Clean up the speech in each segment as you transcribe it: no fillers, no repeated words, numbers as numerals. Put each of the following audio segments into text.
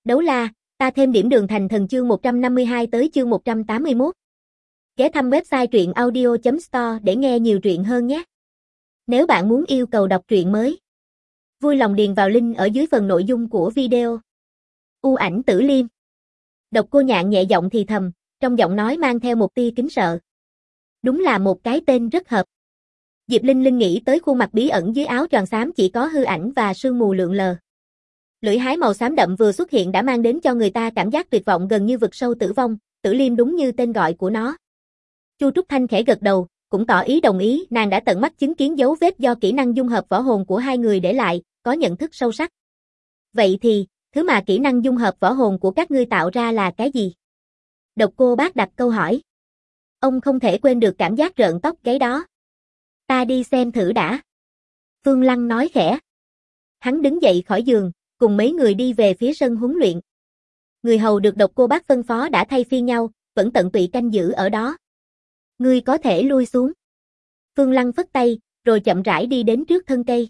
Đấu la, ta thêm điểm đường thành thần chương 152 tới chương 181. Ghé thăm website truyện audio.store để nghe nhiều truyện hơn nhé. Nếu bạn muốn yêu cầu đọc truyện mới, vui lòng điền vào link ở dưới phần nội dung của video. U Ảnh Tử Liêm. Độc Cô Nhạn nhẹ giọng thì thầm, trong giọng nói mang theo một tia kính sợ. Đúng là một cái tên rất hợp. Diệp Linh Linh nghĩ tới khuôn mặt bí ẩn dưới áo choàng xám chỉ có hư ảnh và sương mù lượn lờ. Lưỡi hái màu xám đậm vừa xuất hiện đã mang đến cho người ta cảm giác tuyệt vọng gần như vực sâu tử vong, Tử Liêm đúng như tên gọi của nó. Chu Trúc Thanh khẽ gật đầu, cũng tỏ ý đồng ý, nàng đã tận mắt chứng kiến dấu vết do kỹ năng dung hợp võ hồn của hai người để lại, có nhận thức sâu sắc. Vậy thì, thứ mà kỹ năng dung hợp võ hồn của các ngươi tạo ra là cái gì? Độc Cô Bác đặt câu hỏi. Ông không thể quên được cảm giác rợn tóc gáy đó. Ta đi xem thử đã. Phương Lăng nói khẽ. Hắn đứng dậy khỏi giường, cùng mấy người đi về phía sân huấn luyện. Người hầu được Độc Cô Bác phân phó đã thay phiên nhau, vẫn tận tụy canh giữ ở đó. Ngươi có thể lui xuống. Phương Lăng phất tay, rồi chậm rãi đi đến trước thân cây.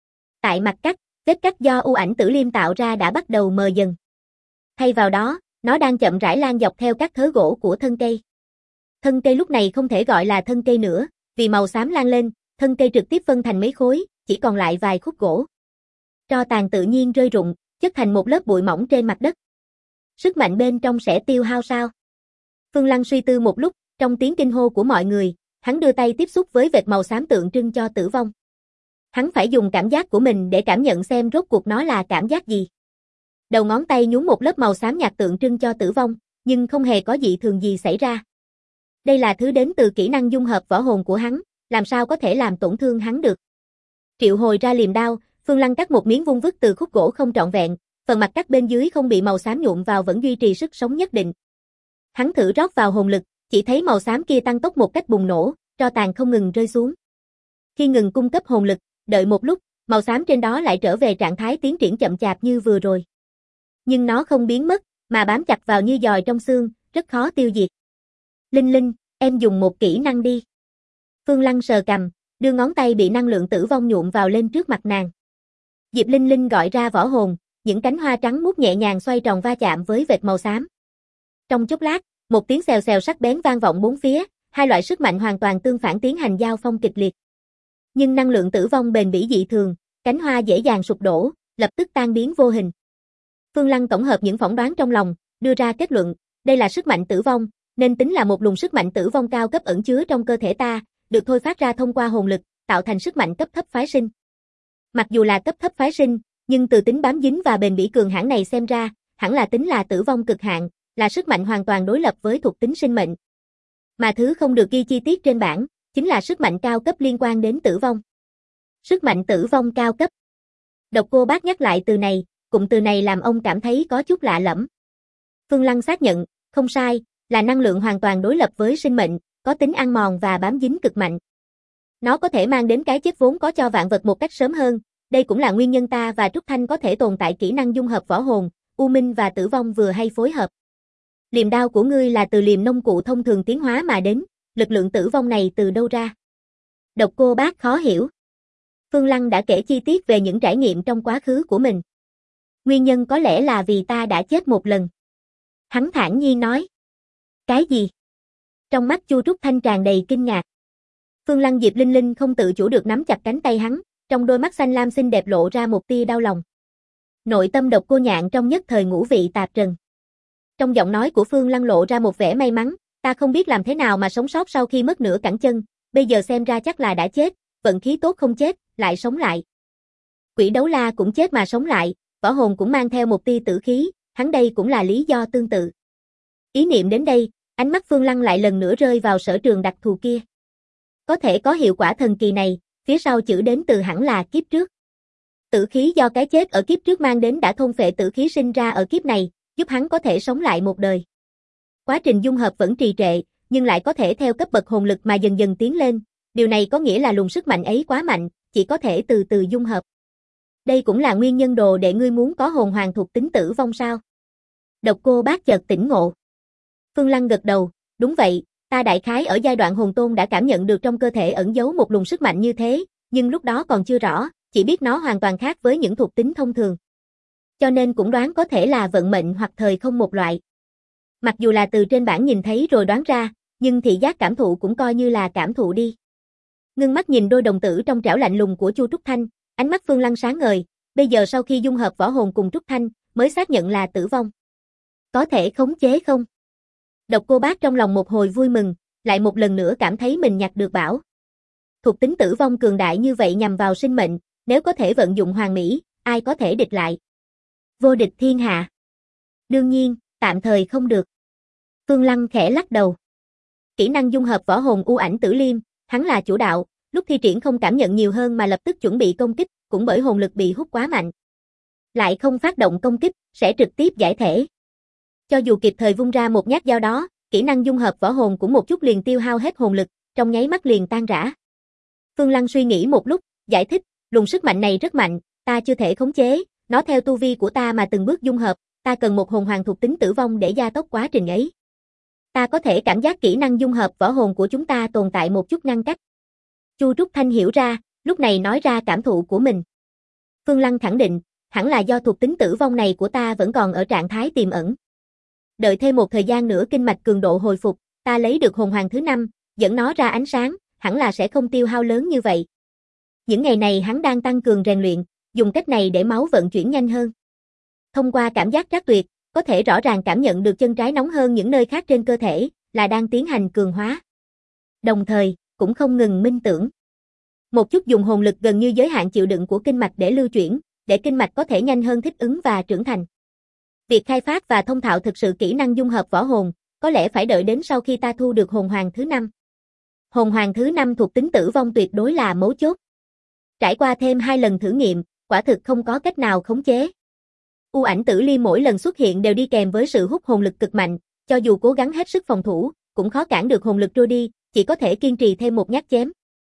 Tại mặt cắt, vết cắt do U Ảnh Tử Liêm tạo ra đã bắt đầu mờ dần. Thay vào đó, nó đang chậm rãi lan dọc theo các thớ gỗ của thân cây. Thân cây lúc này không thể gọi là thân cây nữa, vì màu xám lan lên, thân cây trực tiếp phân thành mấy khối, chỉ còn lại vài khúc gỗ. Tro tàn tự nhiên rơi rụng, chất thành một lớp bụi mỏng trên mặt đất. Sức mạnh bên trong sẽ tiêu hao sao? Phương Lăng suy tư một lúc, trong tiếng kinh hô của mọi người, hắn đưa tay tiếp xúc với vệt màu xám tượng trưng cho tử vong. Hắn phải dùng cảm giác của mình để cảm nhận xem rốt cuộc nó là cảm giác gì. Đầu ngón tay nhúng một lớp màu xám nhạt tượng trưng cho tử vong, nhưng không hề có dị thường gì xảy ra. Đây là thứ đến từ kỹ năng dung hợp võ hồn của hắn, làm sao có thể làm tổn thương hắn được. Triệu hồi ra liềm đao, Phương Lăng cắt một miếng vung vức từ khúc gỗ không trọn vẹn, phần mặt cắt bên dưới không bị màu xám nhuộm vào vẫn duy trì sức sống nhất định. Hắn thử rót vào hồn lực, chỉ thấy màu xám kia tăng tốc một cách bùng nổ, tro tàn không ngừng rơi xuống. Khi ngừng cung cấp hồn lực, đợi một lúc, màu xám trên đó lại trở về trạng thái tiến triển chậm chạp như vừa rồi. Nhưng nó không biến mất, mà bám chặt vào như giòi trong xương, rất khó tiêu diệt. Linh Linh, em dùng một kỹ năng đi. Phương Lăng sờ cằm, đưa ngón tay bị năng lượng tử vong nhuộm vào lên trước mặt nàng. Diệp Linh Linh gọi ra võ hồn, những cánh hoa trắng muốt nhẹ nhàng xoay tròn va chạm với vệt màu xám. Trong chốc lát, một tiếng xèo xèo sắc bén vang vọng bốn phía, hai loại sức mạnh hoàn toàn tương phản tiến hành giao phong kịch liệt. Nhưng năng lượng tử vong bền bỉ dị thường, cánh hoa dễ dàng sụp đổ, lập tức tan biến vô hình. Phương Lăng tổng hợp những phỏng đoán trong lòng, đưa ra kết luận, đây là sức mạnh tử vong, nên tính là một luồng sức mạnh tử vong cao cấp ẩn chứa trong cơ thể ta, được thôi phát ra thông qua hồn lực, tạo thành sức mạnh cấp thấp phái sinh. Mặc dù là cấp thấp phái sinh, nhưng từ tính bám dính và bền bỉ cường hãn này xem ra, hẳn là tính là tử vong cực hạn, là sức mạnh hoàn toàn đối lập với thuộc tính sinh mệnh. Mà thứ không được ghi chi tiết trên bảng, chính là sức mạnh cao cấp liên quan đến tử vong. Sức mạnh tử vong cao cấp. Độc Cô Bác nhắc lại từ này, cụm từ này làm ông cảm thấy có chút lạ lẫm. Phương Lăng xác nhận, không sai, là năng lượng hoàn toàn đối lập với sinh mệnh, có tính ăn mòn và bám dính cực mạnh. Nó có thể mang đến cái chết vốn có cho vạn vật một cách sớm hơn, đây cũng là nguyên nhân ta và Trúc Thanh có thể tồn tại kỹ năng dung hợp võ hồn, U Minh và tử vong vừa hay phối hợp. Liềm đao của ngươi là từ liềm nông cụ thông thường tiến hóa mà đến, lực lượng tử vong này từ đâu ra? Độc Cô Bác khó hiểu. Phương Lăng đã kể chi tiết về những trải nghiệm trong quá khứ của mình. Nguyên nhân có lẽ là vì ta đã chết một lần. Hắn thản nhiên nói. Cái gì? Trong mắt Chu Trúc Thanh tràn đầy kinh ngạc. Phương Lăng Diệp Linh Linh không tự chủ được nắm chặt cánh tay hắn, trong đôi mắt xanh lam xinh đẹp lộ ra một tia đau lòng. Nội tâm Độc Cô Nhạn trong nhất thời ngũ vị tạp trần. Trong giọng nói của Phương Lăng lộ ra một vẻ may mắn, ta không biết làm thế nào mà sống sót sau khi mất nửa cẳng chân, bây giờ xem ra chắc là đã chết, vận khí tốt không chết, lại sống lại. Quỷ đấu la cũng chết mà sống lại, võ hồn cũng mang theo một tia tử khí, hắn đây cũng là lý do tương tự. Ý niệm đến đây, ánh mắt Phương Lăng lại lần nữa rơi vào sở trường đặc thù kia. Có thể có hiệu quả thần kỳ này, phía sau chữ đến từ hẳn là kiếp trước. Tử khí do cái chết ở kiếp trước mang đến đã thôn phệ tử khí sinh ra ở kiếp này, giúp hắn có thể sống lại một đời. Quá trình dung hợp vẫn trì trệ, nhưng lại có thể theo cấp bậc hồn lực mà dần dần tiến lên, điều này có nghĩa là luồng sức mạnh ấy quá mạnh, chỉ có thể từ từ dung hợp. Đây cũng là nguyên nhân đồ để ngươi muốn có hồn hoàng thuộc tính tử vong sao? Độc Cô Bác chợt tỉnh ngộ. Phương Lăng gật đầu, đúng vậy, ta đại khái ở giai đoạn hồn tôn đã cảm nhận được trong cơ thể ẩn giấu một luồng sức mạnh như thế, nhưng lúc đó còn chưa rõ, chỉ biết nó hoàn toàn khác với những thuộc tính thông thường. cho nên cũng đoán có thể là vận mệnh hoặc thời không một loại. Mặc dù là từ trên bảng nhìn thấy rồi đoán ra, nhưng thị giác cảm thụ cũng coi như là cảm thụ đi. Ngưng mắt nhìn đôi đồng tử trong trẻo lạnh lùng của Chu Trúc Thanh, ánh mắt Phương Lăng sáng ngời, bây giờ sau khi dung hợp võ hồn cùng Trúc Thanh, mới xác nhận là tử vong. Có thể khống chế không? Độc Cô Bác trong lòng một hồi vui mừng, lại một lần nữa cảm thấy mình nhặt được bảo. Thuộc tính tử vong cường đại như vậy nhằm vào sinh mệnh, nếu có thể vận dụng hoàn mỹ, ai có thể địch lại? Vô địch thiên hạ. Đương nhiên, tạm thời không được. Phương Lăng khẽ lắc đầu. Kỹ năng dung hợp võ hồn u ảnh tử liêm, hắn là chủ đạo, lúc thi triển không cảm nhận nhiều hơn mà lập tức chuẩn bị công kích, cũng bởi hồn lực bị hút quá mạnh. Lại không phát động công kích, sẽ trực tiếp giải thể. Cho dù kịp thời vung ra một nhát dao đó, kỹ năng dung hợp võ hồn cũng một chút liền tiêu hao hết hồn lực, trong nháy mắt liền tan rã. Phương Lăng suy nghĩ một lúc, giải thích, luồng sức mạnh này rất mạnh, ta chưa thể khống chế, nó theo tu vi của ta mà từng bước dung hợp, ta cần một hồn hoàng thuộc tính tử vong để gia tốc quá trình ấy. Ta có thể cảm giác kỹ năng dung hợp võ hồn của chúng ta tồn tại một chút ngăn cách. Chu Trúc Thanh hiểu ra, lúc này nói ra cảm thụ của mình. Phương Lăng khẳng định, hẳn là do thuộc tính tử vong này của ta vẫn còn ở trạng thái tiềm ẩn. Đợi thêm một thời gian nữa kinh mạch cường độ hồi phục, ta lấy được hồn hoàng thứ 5, dẫn nó ra ánh sáng, hẳn là sẽ không tiêu hao lớn như vậy. Những ngày này hắn đang tăng cường rèn luyện, dùng cách này để máu vận chuyển nhanh hơn. Thông qua cảm giác trác tuyệt, có thể rõ ràng cảm nhận được chân trái nóng hơn những nơi khác trên cơ thể, là đang tiến hành cường hóa. Đồng thời, cũng không ngừng minh tưởng. Một chút dùng hồn lực gần như giới hạn chịu đựng của kinh mạch để lưu chuyển, để kinh mạch có thể nhanh hơn thích ứng và trưởng thành. Việc khai phát và thông thạo thực sự kỹ năng dung hợp võ hồn, có lẽ phải đợi đến sau khi ta thu được hồn hoàng thứ 5. Hồn hoàng thứ 5 thuộc tính tử vong tuyệt đối là mấu chốt. Trải qua thêm 2 lần thử nghiệm, quả thực không có cách nào khống chế. U ảnh tử ly mỗi lần xuất hiện đều đi kèm với sự hút hồn lực cực mạnh, cho dù cố gắng hết sức phòng thủ, cũng khó cản được hồn lực trôi đi, chỉ có thể kiên trì thêm một nhát chém.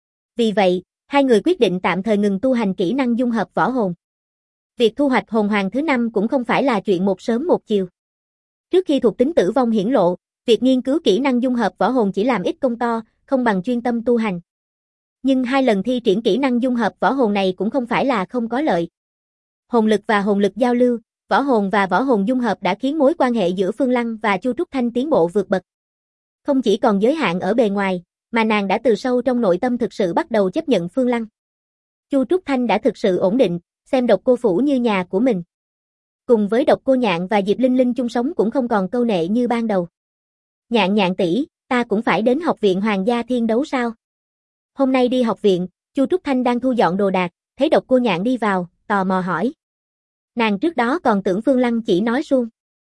Vì vậy, hai người quyết định tạm thời ngừng tu hành kỹ năng dung hợp võ hồn. Việc thu hoạch hồn hoàng thứ 5 cũng không phải là chuyện một sớm một chiều. Trước khi thuộc tính tử vong hiển lộ, việc nghiên cứu kỹ năng dung hợp võ hồn chỉ làm ít công to, không bằng chuyên tâm tu hành. Nhưng 2 lần thi triển kỹ năng dung hợp võ hồn này cũng không phải là không có lợi. Hồn lực và hồn lực giao lưu, võ hồn và võ hồn dung hợp đã khiến mối quan hệ giữa Phương Lăng và Chu Trúc Thanh tiến bộ vượt bậc. Không chỉ còn giới hạn ở bề ngoài, mà nàng đã từ sâu trong nội tâm thực sự bắt đầu chấp nhận Phương Lăng. Chu Trúc Thanh đã thực sự ổn định, xem Độc Cô Phủ như nhà của mình. Cùng với Độc Cô Nhạn và Diệp Linh Linh chung sống cũng không còn câu nệ như ban đầu. Nhạn Nhạn tỷ, ta cũng phải đến học viện Hoàng gia Thiên Đấu sao? Hôm nay đi học viện, Chu Trúc Thanh đang thu dọn đồ đạc, thấy Độc Cô Nhạn đi vào, tò mò hỏi. Nàng trước đó còn tưởng Phương Lăng chỉ nói suông.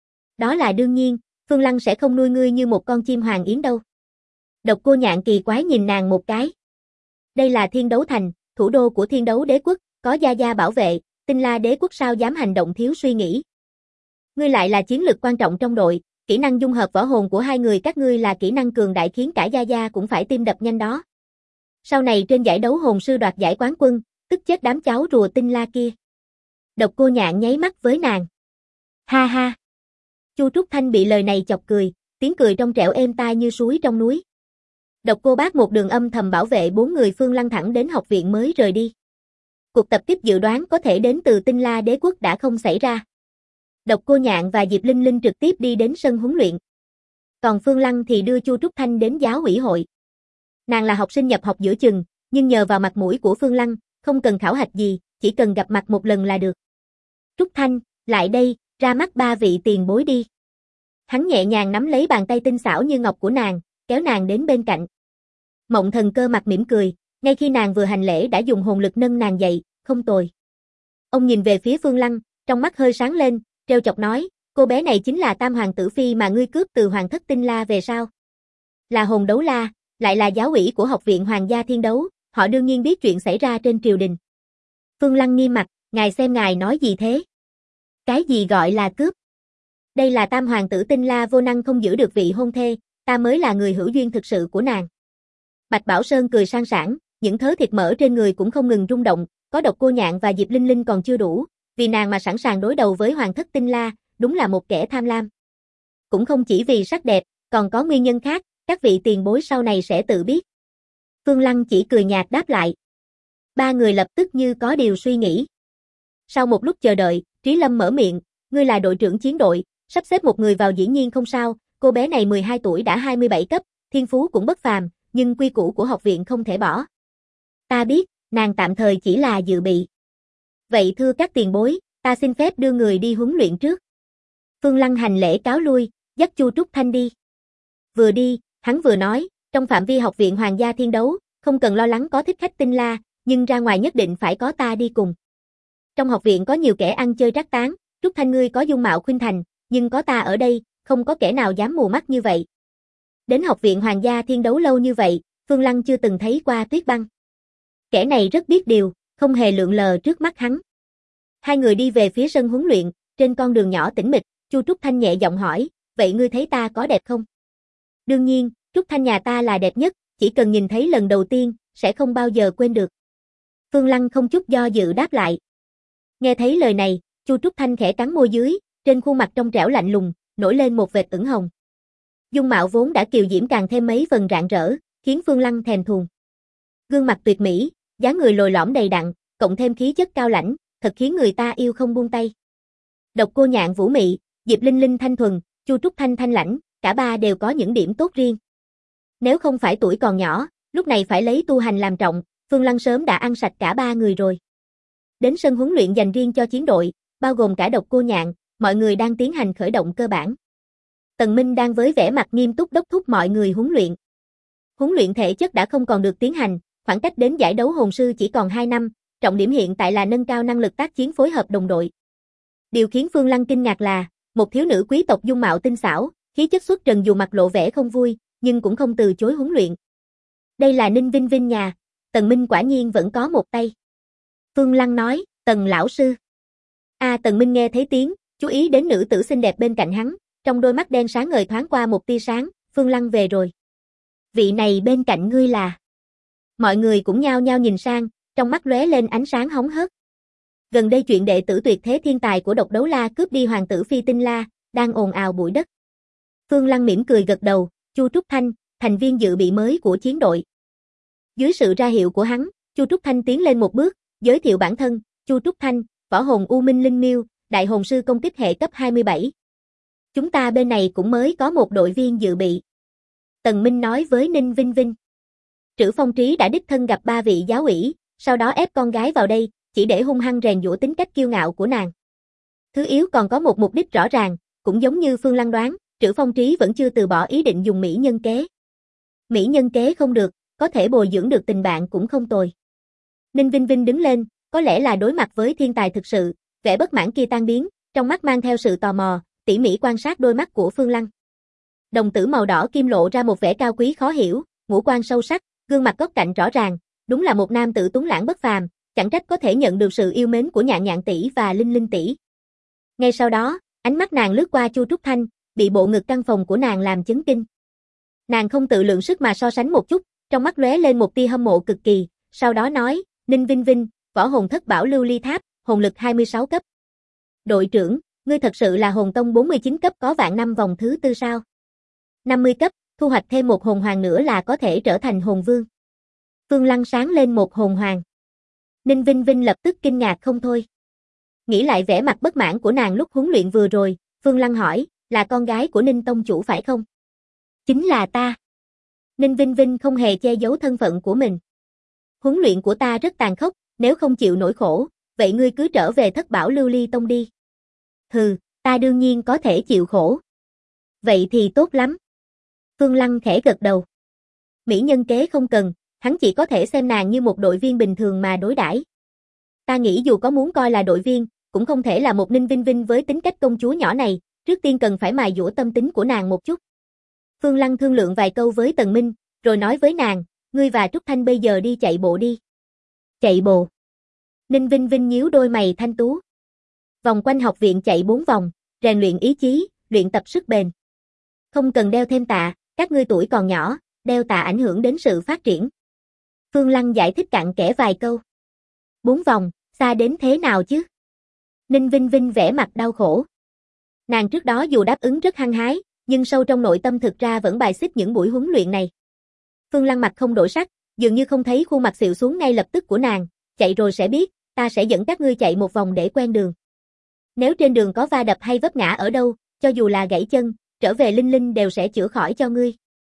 Đó là đương nhiên, Phương Lăng sẽ không nuôi ngươi như một con chim hoàng yến đâu. Độc Cô Nhạn kỳ quái nhìn nàng một cái. Đây là Thiên Đấu Thành, thủ đô của Thiên Đấu Đế quốc, có gia gia bảo vệ, Tinh La Đế quốc sao dám hành động thiếu suy nghĩ. Ngươi lại là chiến lực quan trọng trong đội, kỹ năng dung hợp võ hồn của hai người các ngươi là kỹ năng cường đại khiến cả gia gia cũng phải tim đập nhanh đó. Sau này trên giải đấu hồn sư đoạt giải quán quân, tức chết đám cháu rùa Tinh La kia. Độc Cô Nhạn nháy mắt với nàng. Ha ha. Chu Trúc Thanh bị lời này chọc cười, tiếng cười trong trẻo êm tai như suối trong núi. Độc Cô Bác một đường âm thầm bảo vệ 4 người Phương Lăng thẳng đến học viện mới rời đi. Cuộc tập kích dự đoán có thể đến từ Tinh La Đế quốc đã không xảy ra. Độc Cô Nhạn và Diệp Linh Linh trực tiếp đi đến sân huấn luyện. Còn Phương Lăng thì đưa Chu Trúc Thanh đến giáo ủy hội. Nàng là học sinh nhập học giữa chừng, nhưng nhờ vào mặt mũi của Phương Lăng, không cần khảo hạch gì, chỉ cần gặp mặt một lần là được. Trúc Thanh, lại đây, ra mắt 3 vị tiền bối đi. Hắn nhẹ nhàng nắm lấy bàn tay tinh xảo như ngọc của nàng, kéo nàng đến bên cạnh. Mộng Thần Cơ mặt mỉm cười, ngay khi nàng vừa hành lễ đã dùng hồn lực nâng nàng dậy, không tồi. Ông nhìn về phía Phương Lăng, trong mắt hơi sáng lên, trêu chọc nói, cô bé này chính là Tam Hoàng Tử Phi mà ngươi cướp từ Hoàng thất Tinh La về sao? Là hồn đấu la, lại là giáo ủy của học viện Hoàng gia Thiên Đấu, họ đương nhiên biết chuyện xảy ra trên triều đình. Phương Lăng nghiêm mặt, ngài xem ngài nói gì thế? Cái gì gọi là cướp? Đây là Tam Hoàng tử Tinh La vô năng không giữ được vị hôn thê, ta mới là người hữu duyên thực sự của nàng. Bạch Bảo Sơn cười sang sảng, những thớ thịt mỡ trên người cũng không ngừng rung động, có Độc Cô Nhạn và Diệp Linh Linh còn chưa đủ, vì nàng mà sẵn sàng đối đầu với Hoàng thất Tinh La, đúng là một kẻ tham lam. Cũng không chỉ vì sắc đẹp, còn có nguyên nhân khác, các vị tiền bối sau này sẽ tự biết. Phương Lăng chỉ cười nhạt đáp lại. 3 người lập tức như có điều suy nghĩ. Sau một lúc chờ đợi, Trí Lâm mở miệng, ngươi là đội trưởng chiến đội, sắp xếp một người vào dĩ nhiên không sao, cô bé này 12 tuổi đã 27 cấp, thiên phú cũng bất phàm, nhưng quy củ của học viện không thể bỏ. Ta biết, nàng tạm thời chỉ là dự bị. Vậy thưa các tiền bối, ta xin phép đưa người đi huấn luyện trước. Phương Lăng hành lễ cáo lui, dắt Chu Trúc Thanh đi. Vừa đi, hắn vừa nói, trong phạm vi học viện Hoàng gia Thiên Đấu, không cần lo lắng có thích khách tinh la, nhưng ra ngoài nhất định phải có ta đi cùng. Trong học viện có nhiều kẻ ăn chơi trác táng, Trúc Thanh ngươi có dung mạo khuynh thành, nhưng có ta ở đây, không có kẻ nào dám mù mắt như vậy. Đến học viện Hoàng gia Thiên Đấu lâu như vậy, Phương Lăng chưa từng thấy qua Tuyết Băng. Kẻ này rất biết điều, không hề lượn lờ trước mắt hắn. Hai người đi về phía sân huấn luyện, trên con đường nhỏ tĩnh mịch, Chu Trúc Thanh nhẹ giọng hỏi, vậy ngươi thấy ta có đẹp không? Đương nhiên, Trúc Thanh nhà ta là đẹp nhất, chỉ cần nhìn thấy lần đầu tiên, sẽ không bao giờ quên được. Phương Lăng không chút do dự đáp lại. Nghe thấy lời này, Chu Trúc Thanh khẽ cắn môi dưới, trên khuôn mặt trong trẻo lạnh lùng, nổi lên một vệt ửng hồng. Dung mạo vốn đã kiều diễm càng thêm mấy phần rạng rỡ, khiến Phương Lăng thèm thuồng. Gương mặt tuyệt mỹ, dáng người lồi lõm đầy đặn, cộng thêm khí chất cao lãnh, thật khiến người ta yêu không buông tay. Độc Cô Nhạn vũ mị, Diệp Linh Linh thanh thuần, Chu Trúc Thanh thanh lãnh, cả ba đều có những điểm tốt riêng. Nếu không phải tuổi còn nhỏ, lúc này phải lấy tu hành làm trọng, Phương Lăng sớm đã ăn sạch cả ba người rồi. Đến sân huấn luyện dành riêng cho chiến đội, bao gồm cả Độc Cô Nhạn, mọi người đang tiến hành khởi động cơ bản. Tần Minh đang với vẻ mặt nghiêm túc đốc thúc mọi người huấn luyện. Huấn luyện thể chất đã không còn được tiến hành, khoảng cách đến giải đấu hồn sư chỉ còn 2 năm, trọng điểm hiện tại là nâng cao năng lực tác chiến phối hợp đồng đội. Điều khiến Phương Lăng kinh ngạc là, một thiếu nữ quý tộc dung mạo tinh xảo, khí chất xuất trần dù mặt lộ vẻ không vui, nhưng cũng không từ chối huấn luyện. Đây là Ninh Vinh Vinh nhà, Tần Minh quả nhiên vẫn có một tay. Phương Lăng nói, Tần lão sư. Tần Minh nghe thấy tiếng, chú ý đến nữ tử xinh đẹp bên cạnh hắn, trong đôi mắt đen sáng ngời thoáng qua một tia sáng, Phương Lăng về rồi. Vị này bên cạnh ngươi là. Mọi người cũng nhao nhao nhìn sang, trong mắt lóe lên ánh sáng hóng hớt. Gần đây chuyện đệ tử tuyệt thế thiên tài của Độc Đấu La cướp đi hoàng tử Phi Tinh La, đang ồn ào bụi đất. Phương Lăng mỉm cười gật đầu, Chu Trúc Thanh, thành viên dự bị mới của chiến đội. Dưới sự ra hiệu của hắn, Chu Trúc Thanh tiến lên một bước, giới thiệu bản thân, Chu Trúc Thanh, võ hồn U Minh Linh Miêu, đại hồn sư công kích hệ cấp 27. Chúng ta bên này cũng mới có một đội viên dự bị. Tần Minh nói với Ninh Vinh Vinh. Trữ Phong Trí đã đích thân gặp 3 vị giáo ủy, sau đó ép con gái vào đây, chỉ để hung hăng rèn giũa tính cách kiêu ngạo của nàng. Thứ yếu còn có một mục đích rõ ràng, cũng giống như Phương Lăng đoán, Trữ Phong Trí vẫn chưa từ bỏ ý định dùng mỹ nhân kế. Mỹ nhân kế không được, có thể bồi dưỡng được tình bạn cũng không tồi. Ninh Vinh Vinh đứng lên, có lẽ là đối mặt với thiên tài thực sự, vẻ bất mãn kia tan biến, trong mắt mang theo sự tò mò, tỉ mỉ quan sát đôi mắt của Phương Lăng. Đồng tử màu đỏ kim lộ ra một vẻ cao quý khó hiểu, ngũ quan sâu sắc, gương mặt góc cạnh rõ ràng, đúng là một nam tử tuấn lãng bất phàm, chẳng trách có thể nhận được sự yêu mến của Nhạn Nhạn tỷ và Linh Linh tỷ. Ngay sau đó, ánh mắt nàng lướt qua Chu Trúc Thanh, bị bộ ngực căng phồng của nàng làm chấn kinh. Nàng không tự lượng sức mà so sánh một chút, trong mắt lóe lên một tia hâm mộ cực kỳ, sau đó nói, Ninh Vinh Vinh, võ hồn thất bảo lưu ly tháp, hồn lực 26 cấp. Đội trưởng, ngươi thật sự là hồn tông 49 cấp có vạn năm vòng thứ tư sao? 50 cấp, thu hoạch thêm một hồn hoàng nữa là có thể trở thành hồn vương. Phương Lăng sáng lên một hồn hoàng. Ninh Vinh Vinh lập tức kinh ngạc không thôi. Nghĩ lại vẻ mặt bất mãn của nàng lúc huấn luyện vừa rồi, Phương Lăng hỏi, là con gái của Ninh tông chủ phải không? Chính là ta. Ninh Vinh Vinh không hề che giấu thân phận của mình. Huấn luyện của ta rất tàn khốc, nếu không chịu nổi khổ, vậy ngươi cứ trở về thất bảo lưu ly tông đi. Hừ, ta đương nhiên có thể chịu khổ. Vậy thì tốt lắm. Phương Lăng khẽ gật đầu. Mỹ nhân kế không cần, hắn chỉ có thể xem nàng như một đội viên bình thường mà đối đãi. Ta nghĩ dù có muốn coi là đội viên, cũng không thể là một Ninh Vinh Vinh với tính cách công chúa nhỏ này, trước tiên cần phải mài dũa tâm tính của nàng một chút. Phương Lăng thương lượng vài câu với Tần Minh, rồi nói với nàng, ngươi và Trúc Thanh bây giờ đi chạy bộ đi. Chạy bộ. Ninh Vinh Vinh nhíu đôi mày thanh tú. Vòng quanh học viện chạy 4 vòng, rèn luyện ý chí, luyện tập sức bền. Không cần đeo thêm tạ, các ngươi tuổi còn nhỏ, đeo tạ ảnh hưởng đến sự phát triển. Phương Lăng giải thích cặn kẽ vài câu. 4 vòng, xa đến thế nào chứ? Ninh Vinh Vinh vẻ mặt đau khổ. Nàng trước đó dù đáp ứng rất hăng hái, nhưng sâu trong nội tâm thực ra vẫn bài xích những buổi huấn luyện này. Phương Lăng mặt không đổi sắc, dường như không thấy khuôn mặt xịu xuống ngay lập tức của nàng, chạy rồi sẽ biết, ta sẽ dẫn các ngươi chạy một vòng để quen đường. Nếu trên đường có va đập hay vấp ngã ở đâu, cho dù là gãy chân, trở về Linh Linh đều sẽ chữa khỏi cho ngươi.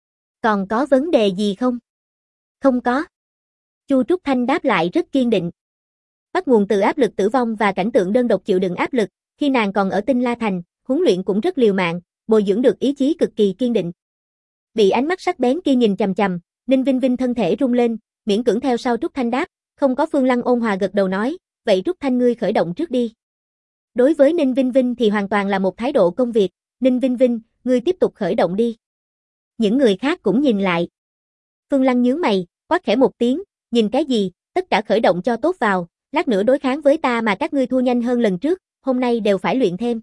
Còn có vấn đề gì không? Không có. Chu Trúc Thanh đáp lại rất kiên định. Bắt nguồn từ áp lực tử vong và cảnh tượng đơn độc chịu đựng áp lực, khi nàng còn ở Tinh La Thành, huấn luyện cũng rất liều mạng, bồi dưỡng được ý chí cực kỳ kiên định. Bị ánh mắt sắc bén kia nhìn chằm chằm, Ninh Vinh Vinh thân thể rung lên, miễn cưỡng theo sau Trúc Thanh đáp, không có. Phương Lăng ôn hòa gật đầu nói, vậy Trúc Thanh ngươi khởi động trước đi. Đối với Ninh Vinh Vinh thì hoàn toàn là một thái độ công việc, Ninh Vinh Vinh, ngươi tiếp tục khởi động đi. Những người khác cũng nhìn lại. Phương Lăng nhướng mày, quát khẽ một tiếng, nhìn cái gì, tất cả khởi động cho tốt vào, lát nữa đối kháng với ta mà các ngươi thua nhanh hơn lần trước, hôm nay đều phải luyện thêm.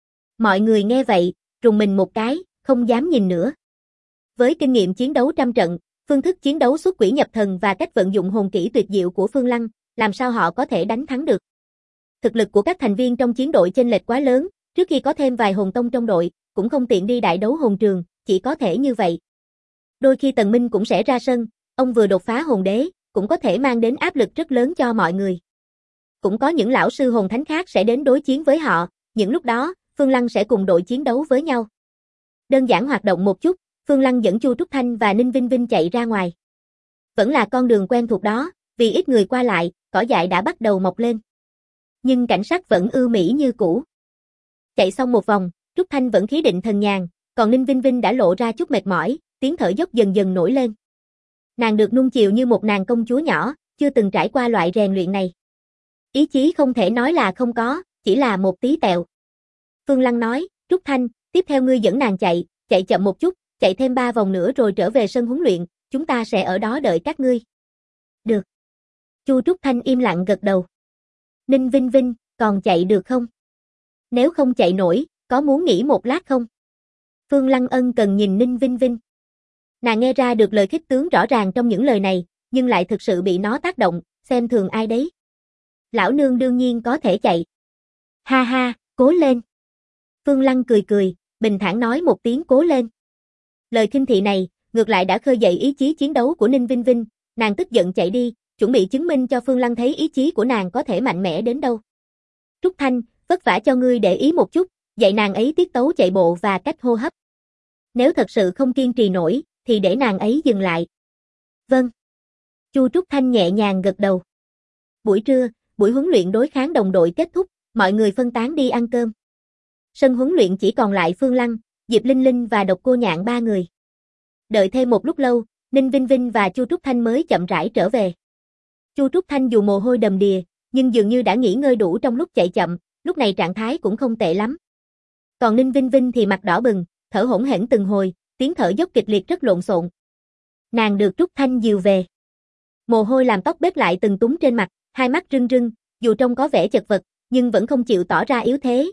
Mọi người nghe vậy, rùng mình một cái, không dám nhìn nữa. Với kinh nghiệm chiến đấu trăm trận, phương thức chiến đấu xuất quỷ nhập thần và cách vận dụng hồn kỹ tuyệt diệu của Phương Lăng, làm sao họ có thể đánh thắng được. Thực lực của các thành viên trong chiến đội chênh lệch quá lớn, trước khi có thêm vài hồn tông trong đội, cũng không tiện đi đại đấu hồn trường, chỉ có thể như vậy. Đôi khi Tần Minh cũng sẽ ra sân, ông vừa đột phá hồn đế, cũng có thể mang đến áp lực rất lớn cho mọi người. Cũng có những lão sư hồn thánh khác sẽ đến đối chiến với họ, những lúc đó, Phương Lăng sẽ cùng đội chiến đấu với nhau. Đơn giản hoạt động một chút, Phương Lăng dẫn Chu Trúc Thanh và Ninh Vinh Vinh chạy ra ngoài. Vẫn là con đường quen thuộc đó, vì ít người qua lại, cỏ dại đã bắt đầu mọc lên. Nhưng cảnh sắc vẫn ưu mỹ như cũ. Chạy xong một vòng, Trúc Thanh vẫn khí định thần nhàn, còn Ninh Vinh Vinh đã lộ ra chút mệt mỏi, tiếng thở dốc dần dần nổi lên. Nàng được nuông chiều như một nàng công chúa nhỏ, chưa từng trải qua loại rèn luyện này. Ý chí không thể nói là không có, chỉ là một tí tẹo. Phương Lăng nói, Trúc Thanh, tiếp theo ngươi dẫn nàng chạy, chạy chậm một chút, chạy thêm 3 vòng nữa rồi trở về sân huấn luyện, chúng ta sẽ ở đó đợi các ngươi. Được. Chu Trúc Thanh im lặng gật đầu. Ninh Vinh Vinh, còn chạy được không? Nếu không chạy nổi, có muốn nghỉ một lát không? Phương Lăng ân cần nhìn Ninh Vinh Vinh. Nàng nghe ra được lời khích tướng rõ ràng trong những lời này, nhưng lại thực sự bị nó tác động, xem thường ai đấy. Lão nương đương nhiên có thể chạy. Ha ha, cố lên. Phương Lăng cười cười, bình thản nói một tiếng cố lên. Lời khinh thị này, ngược lại đã khơi dậy ý chí chiến đấu của Ninh Vinh Vinh, nàng tức giận chạy đi, chuẩn bị chứng minh cho Phương Lăng thấy ý chí của nàng có thể mạnh mẽ đến đâu. Trúc Thanh, vất vả cho ngươi để ý một chút, dạy nàng ấy tiết tấu chạy bộ và cách hô hấp. Nếu thật sự không kiên trì nổi, thì để nàng ấy dừng lại. Vâng. Chu Trúc Thanh nhẹ nhàng gật đầu. Buổi trưa, buổi huấn luyện đối kháng đồng đội kết thúc, mọi người phân tán đi ăn cơm. Sân huấn luyện chỉ còn lại Phương Lăng, Diệp Linh Linh và Độc Cô Nhạn 3 người. Đợi thêm một lúc lâu, Ninh Vinh Vinh và Chu Trúc Thanh mới chậm rãi trở về. Chu Trúc Thanh dù mồ hôi đầm đìa, nhưng dường như đã nghỉ ngơi đủ trong lúc chạy chậm, lúc này trạng thái cũng không tệ lắm. Còn Ninh Vinh Vinh thì mặt đỏ bừng, thở hổn hển từng hồi, tiếng thở dốc kịch liệt rất lộn xộn. Nàng được Trúc Thanh dìu về. Mồ hôi làm tóc bết lại từng túng trên mặt, hai mắt rưng rưng, dù trông có vẻ chật vật, nhưng vẫn không chịu tỏ ra yếu thế.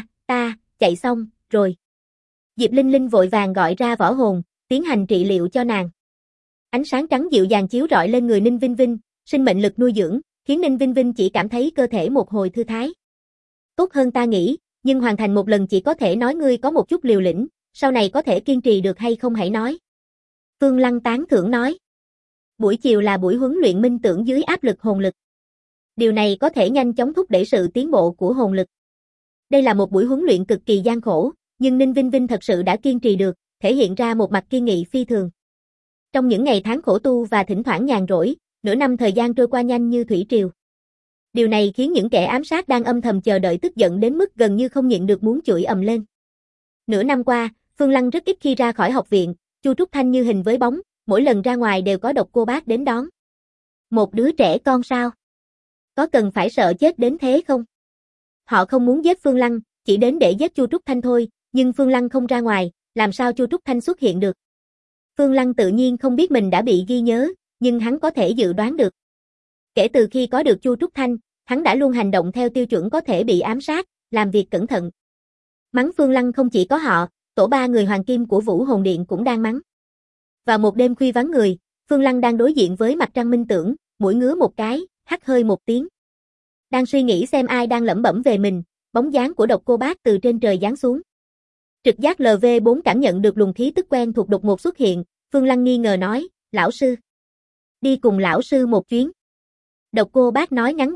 Chạy xong, rồi. Diệp Linh Linh vội vàng gọi ra võ hồn, tiến hành trị liệu cho nàng. Ánh sáng trắng dịu dàng chiếu rọi lên người Ninh Vinh Vinh, sinh mệnh lực nuôi dưỡng, khiến Ninh Vinh Vinh chỉ cảm thấy cơ thể một hồi thư thái. Tốt hơn ta nghĩ, nhưng hoàn thành một lần chỉ có thể nói ngươi có một chút liều lĩnh, sau này có thể kiên trì được hay không hãy nói. Phương Lăng tán thưởng nói. Buổi chiều là buổi huấn luyện minh tưởng dưới áp lực hồn lực. Điều này có thể nhanh chóng thúc đẩy sự tiến bộ của hồn lực. Đây là một buổi huấn luyện cực kỳ gian khổ, nhưng Ninh Vinh Vinh thật sự đã kiên trì được, thể hiện ra một mặt kiên nghị phi thường. Trong những ngày tháng khổ tu và thỉnh thoảng nhàn rỗi, nửa năm thời gian trôi qua nhanh như thủy triều. Điều này khiến những kẻ ám sát đang âm thầm chờ đợi tức giận đến mức gần như không nhịn được muốn chửi ầm lên. Nửa năm qua, Phương Lăng rất ít khi ra khỏi học viện, Chu Trúc Thanh như hình với bóng, mỗi lần ra ngoài đều có Độc Cô Bác đến đón. Một đứa trẻ con sao? Có cần phải sợ chết đến thế không? Họ không muốn giết Phương Lăng, chỉ đến để giết Chu Trúc Thanh thôi, nhưng Phương Lăng không ra ngoài, làm sao Chu Trúc Thanh xuất hiện được? Phương Lăng tự nhiên không biết mình đã bị ghi nhớ, nhưng hắn có thể dự đoán được. Kể từ khi có được Chu Trúc Thanh, hắn đã luôn hành động theo tiêu chuẩn có thể bị ám sát, làm việc cẩn thận. Mắng Phương Lăng không chỉ có họ, tổ 3 người hoàng kim của Vũ Hồn Điện cũng đang mắng. Vào một đêm khuya vắng người, Phương Lăng đang đối diện với mặt trăng minh tưởng, mũi ngứa một cái, hắt hơi một tiếng. Đang suy nghĩ xem ai đang lẩm bẩm về mình, bóng dáng của Độc Cô Bác từ trên trời giáng xuống. Trực giác LV4 cảm nhận được luồng khí tức quen thuộc đột ngột xuất hiện, Phương Lăng nghi ngờ nói, lão sư. Đi cùng lão sư một chuyến. Độc Cô Bác nói ngắn gọn,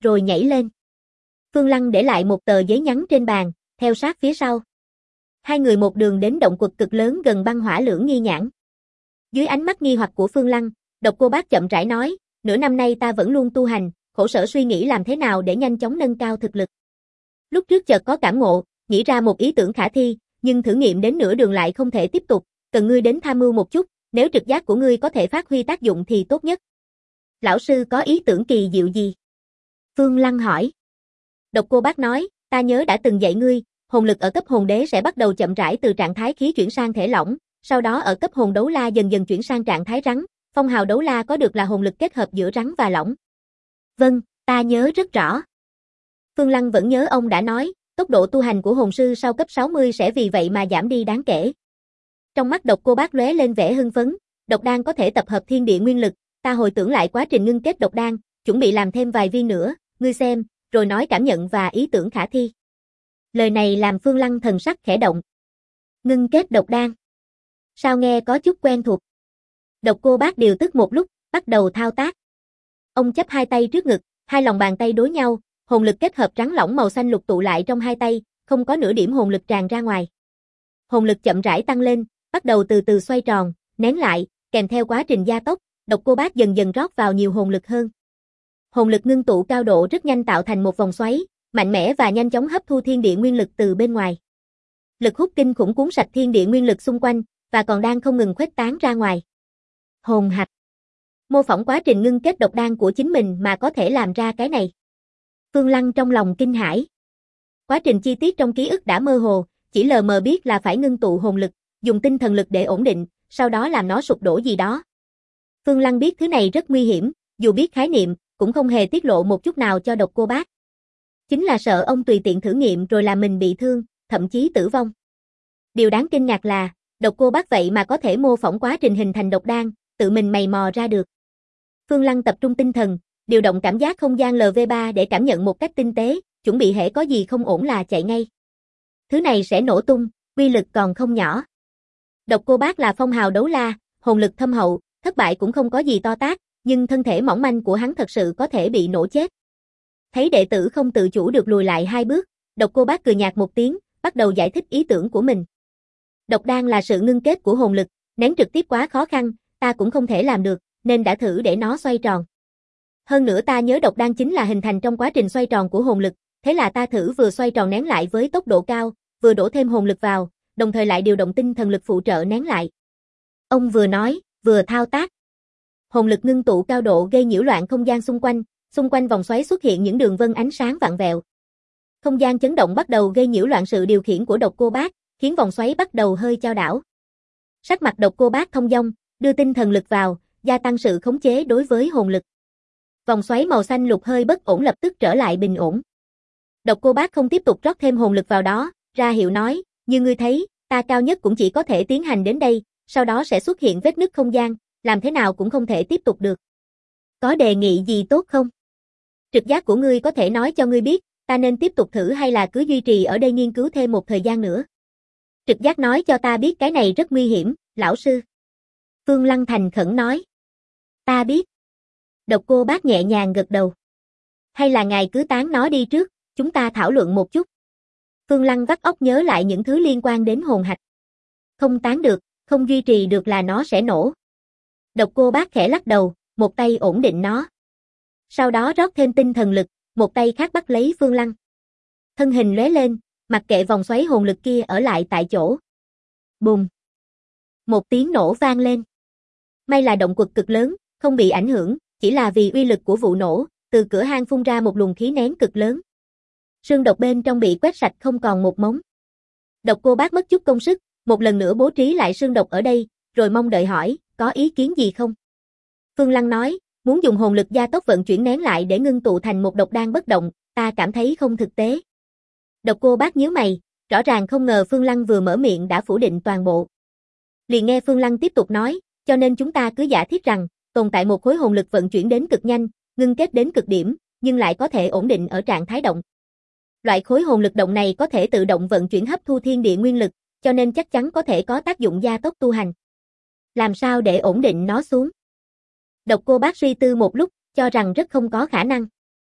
rồi nhảy lên. Phương Lăng để lại một tờ giấy nhắn trên bàn, theo sát phía sau. Hai người một đường đến động quật cực lớn gần băng hỏa lưỡng nghi nhãn. Dưới ánh mắt nghi hoặc của Phương Lăng, Độc Cô Bác chậm rãi nói, nửa năm nay ta vẫn luôn tu hành, khổ sở suy nghĩ làm thế nào để nhanh chóng nâng cao thực lực. Lúc trước chợt có cảm ngộ, nghĩ ra một ý tưởng khả thi, nhưng thử nghiệm đến nửa đường lại không thể tiếp tục, cần ngươi đến tham mưu một chút, nếu trực giác của ngươi có thể phát huy tác dụng thì tốt nhất. Lão sư có ý tưởng kỳ diệu gì? Phương Lăng hỏi. Độc Cô Bác nói, ta nhớ đã từng dạy ngươi, hồn lực ở cấp hồn đế sẽ bắt đầu chậm rãi từ trạng thái khí chuyển sang thể lỏng, sau đó ở cấp hồn đấu la dần dần chuyển sang trạng thái rắn, phong hào đấu la có được là hồn lực kết hợp giữa rắn và lỏng. Vâng, ta nhớ rất rõ. Phương Lăng vẫn nhớ ông đã nói, tốc độ tu hành của hồn sư sau cấp 60 sẽ vì vậy mà giảm đi đáng kể. Trong mắt Độc Cô Bác lóe lên vẻ hưng phấn, độc đan có thể tập hợp thiên địa nguyên lực, ta hồi tưởng lại quá trình ngưng kết độc đan, chuẩn bị làm thêm vài viên nữa, ngươi xem, rồi nói cảm nhận và ý tưởng khả thi. Lời này làm Phương Lăng thần sắc khẽ động. Ngưng kết độc đan. Sao nghe có chút quen thuộc. Độc Cô Bác điều tức một lúc, bắt đầu thao tác. Ông chắp hai tay trước ngực, hai lòng bàn tay đối nhau, hồn lực kết hợp trắng lỏng màu xanh lục tụ lại trong hai tay, không có nửa điểm hồn lực tràn ra ngoài. Hồn lực chậm rãi tăng lên, bắt đầu từ từ xoay tròn, nén lại, kèm theo quá trình gia tốc, Độc Cô Bác dần dần rót vào nhiều hồn lực hơn. Hồn lực ngưng tụ cao độ rất nhanh tạo thành một vòng xoáy, mạnh mẽ và nhanh chóng hấp thu thiên địa nguyên lực từ bên ngoài. Lực hút kinh khủng cuốn sạch thiên địa nguyên lực xung quanh, và còn đang không ngừng khuếch tán ra ngoài. Hồn hạch. Mô phỏng quá trình ngưng kết độc đan của chính mình mà có thể làm ra cái này. Phương Lăng trong lòng kinh hãi. Quá trình chi tiết trong ký ức đã mơ hồ, chỉ lờ mờ biết là phải ngưng tụ hồn lực, dùng tinh thần lực để ổn định, sau đó làm nó sụp đổ gì đó. Phương Lăng biết thứ này rất nguy hiểm, dù biết khái niệm, cũng không hề tiết lộ một chút nào cho Độc Cô Bác. Chính là sợ ông tùy tiện thử nghiệm rồi làm mình bị thương, thậm chí tử vong. Điều đáng kinh ngạc là, Độc Cô Bác vậy mà có thể mô phỏng quá trình hình thành độc đan, tự mình mày mò ra được. Phương Lăng tập trung tinh thần, điều động cảm giác không gian LV3 để cảm nhận một cách tinh tế, chuẩn bị hễ có gì không ổn là chạy ngay. Thứ này sẽ nổ tung, uy lực còn không nhỏ. Độc Cô Bác là phong hào đấu la, hồn lực thâm hậu, thất bại cũng không có gì to tát, nhưng thân thể mỏng manh của hắn thật sự có thể bị nổ chết. Thấy đệ tử không tự chủ được lùi lại hai bước, Độc Cô Bác cười nhạt một tiếng, bắt đầu giải thích ý tưởng của mình. Độc đan là sự ngưng kết của hồn lực, nén trực tiếp quá khó khăn, ta cũng không thể làm được, nên đã thử để nó xoay tròn. Hơn nữa ta nhớ độc đan chính là hình thành trong quá trình xoay tròn của hồn lực, thế là ta thử vừa xoay tròn nén lại với tốc độ cao, vừa đổ thêm hồn lực vào, đồng thời lại điều động tinh thần lực phụ trợ nén lại. Ông vừa nói, vừa thao tác. Hồn lực ngưng tụ cao độ gây nhiễu loạn không gian xung quanh vòng xoáy xuất hiện những đường vân ánh sáng vặn vẹo. Không gian chấn động bắt đầu gây nhiễu loạn sự điều khiển của Độc Cô Bác, khiến vòng xoáy bắt đầu hơi chao đảo. Sắc mặt Độc Cô Bác thông dong, đưa tinh thần lực vào, gia tăng sự khống chế đối với hồn lực. Vòng xoáy màu xanh lục hơi bất ổn lập tức trở lại bình ổn. Độc Cô Bác không tiếp tục rót thêm hồn lực vào đó, ra hiệu nói, như ngươi thấy, ta cao nhất cũng chỉ có thể tiến hành đến đây, sau đó sẽ xuất hiện vết nứt không gian, làm thế nào cũng không thể tiếp tục được. Có đề nghị gì tốt không? Trực giác của ngươi có thể nói cho ngươi biết, ta nên tiếp tục thử hay là cứ duy trì ở đây nghiên cứu thêm một thời gian nữa. Trực giác nói cho ta biết cái này rất nguy hiểm, lão sư. Phương Lăng thành khẩn nói. Ta biết. Độc Cô Bác nhẹ nhàng gật đầu. Hay là ngài cứ tán nó đi trước, chúng ta thảo luận một chút. Phương Lăng vắt óc nhớ lại những thứ liên quan đến hồn hạch. Không tán được, không duy trì được là nó sẽ nổ. Độc Cô Bác khẽ lắc đầu, một tay ổn định nó. Sau đó rót thêm tinh thần lực, một tay khác bắt lấy Phương Lăng. Thân hình lóe lên, mặc kệ vòng xoáy hồn lực kia ở lại tại chỗ. Bùm. Một tiếng nổ vang lên. May là động quật cực lớn, không bị ảnh hưởng, chỉ là vì uy lực của vụ nổ, từ cửa hang phun ra một luồng khí nén cực lớn. Sương độc bên trong bị quét sạch không còn một mống. Độc Cô Bác mất chút công sức, một lần nữa bố trí lại sương độc ở đây, rồi mong đợi hỏi, có ý kiến gì không? Phương Lăng nói, muốn dùng hồn lực gia tốc vận chuyển nén lại để ngưng tụ thành một độc đan bất động, ta cảm thấy không thực tế. Độc Cô Bác nhíu mày, rõ ràng không ngờ Phương Lăng vừa mở miệng đã phủ định toàn bộ. Liền nghe Phương Lăng tiếp tục nói, cho nên chúng ta cứ giả thiết rằng, tồn tại một khối hồn lực vận chuyển đến cực nhanh, ngưng kết đến cực điểm, nhưng lại có thể ổn định ở trạng thái động. Loại khối hồn lực động này có thể tự động vận chuyển hấp thu thiên địa nguyên lực, cho nên chắc chắn có thể có tác dụng gia tốc tu hành. Làm sao để ổn định nó xuống? Độc Cô Bác suy tư một lúc, cho rằng rất không có khả năng.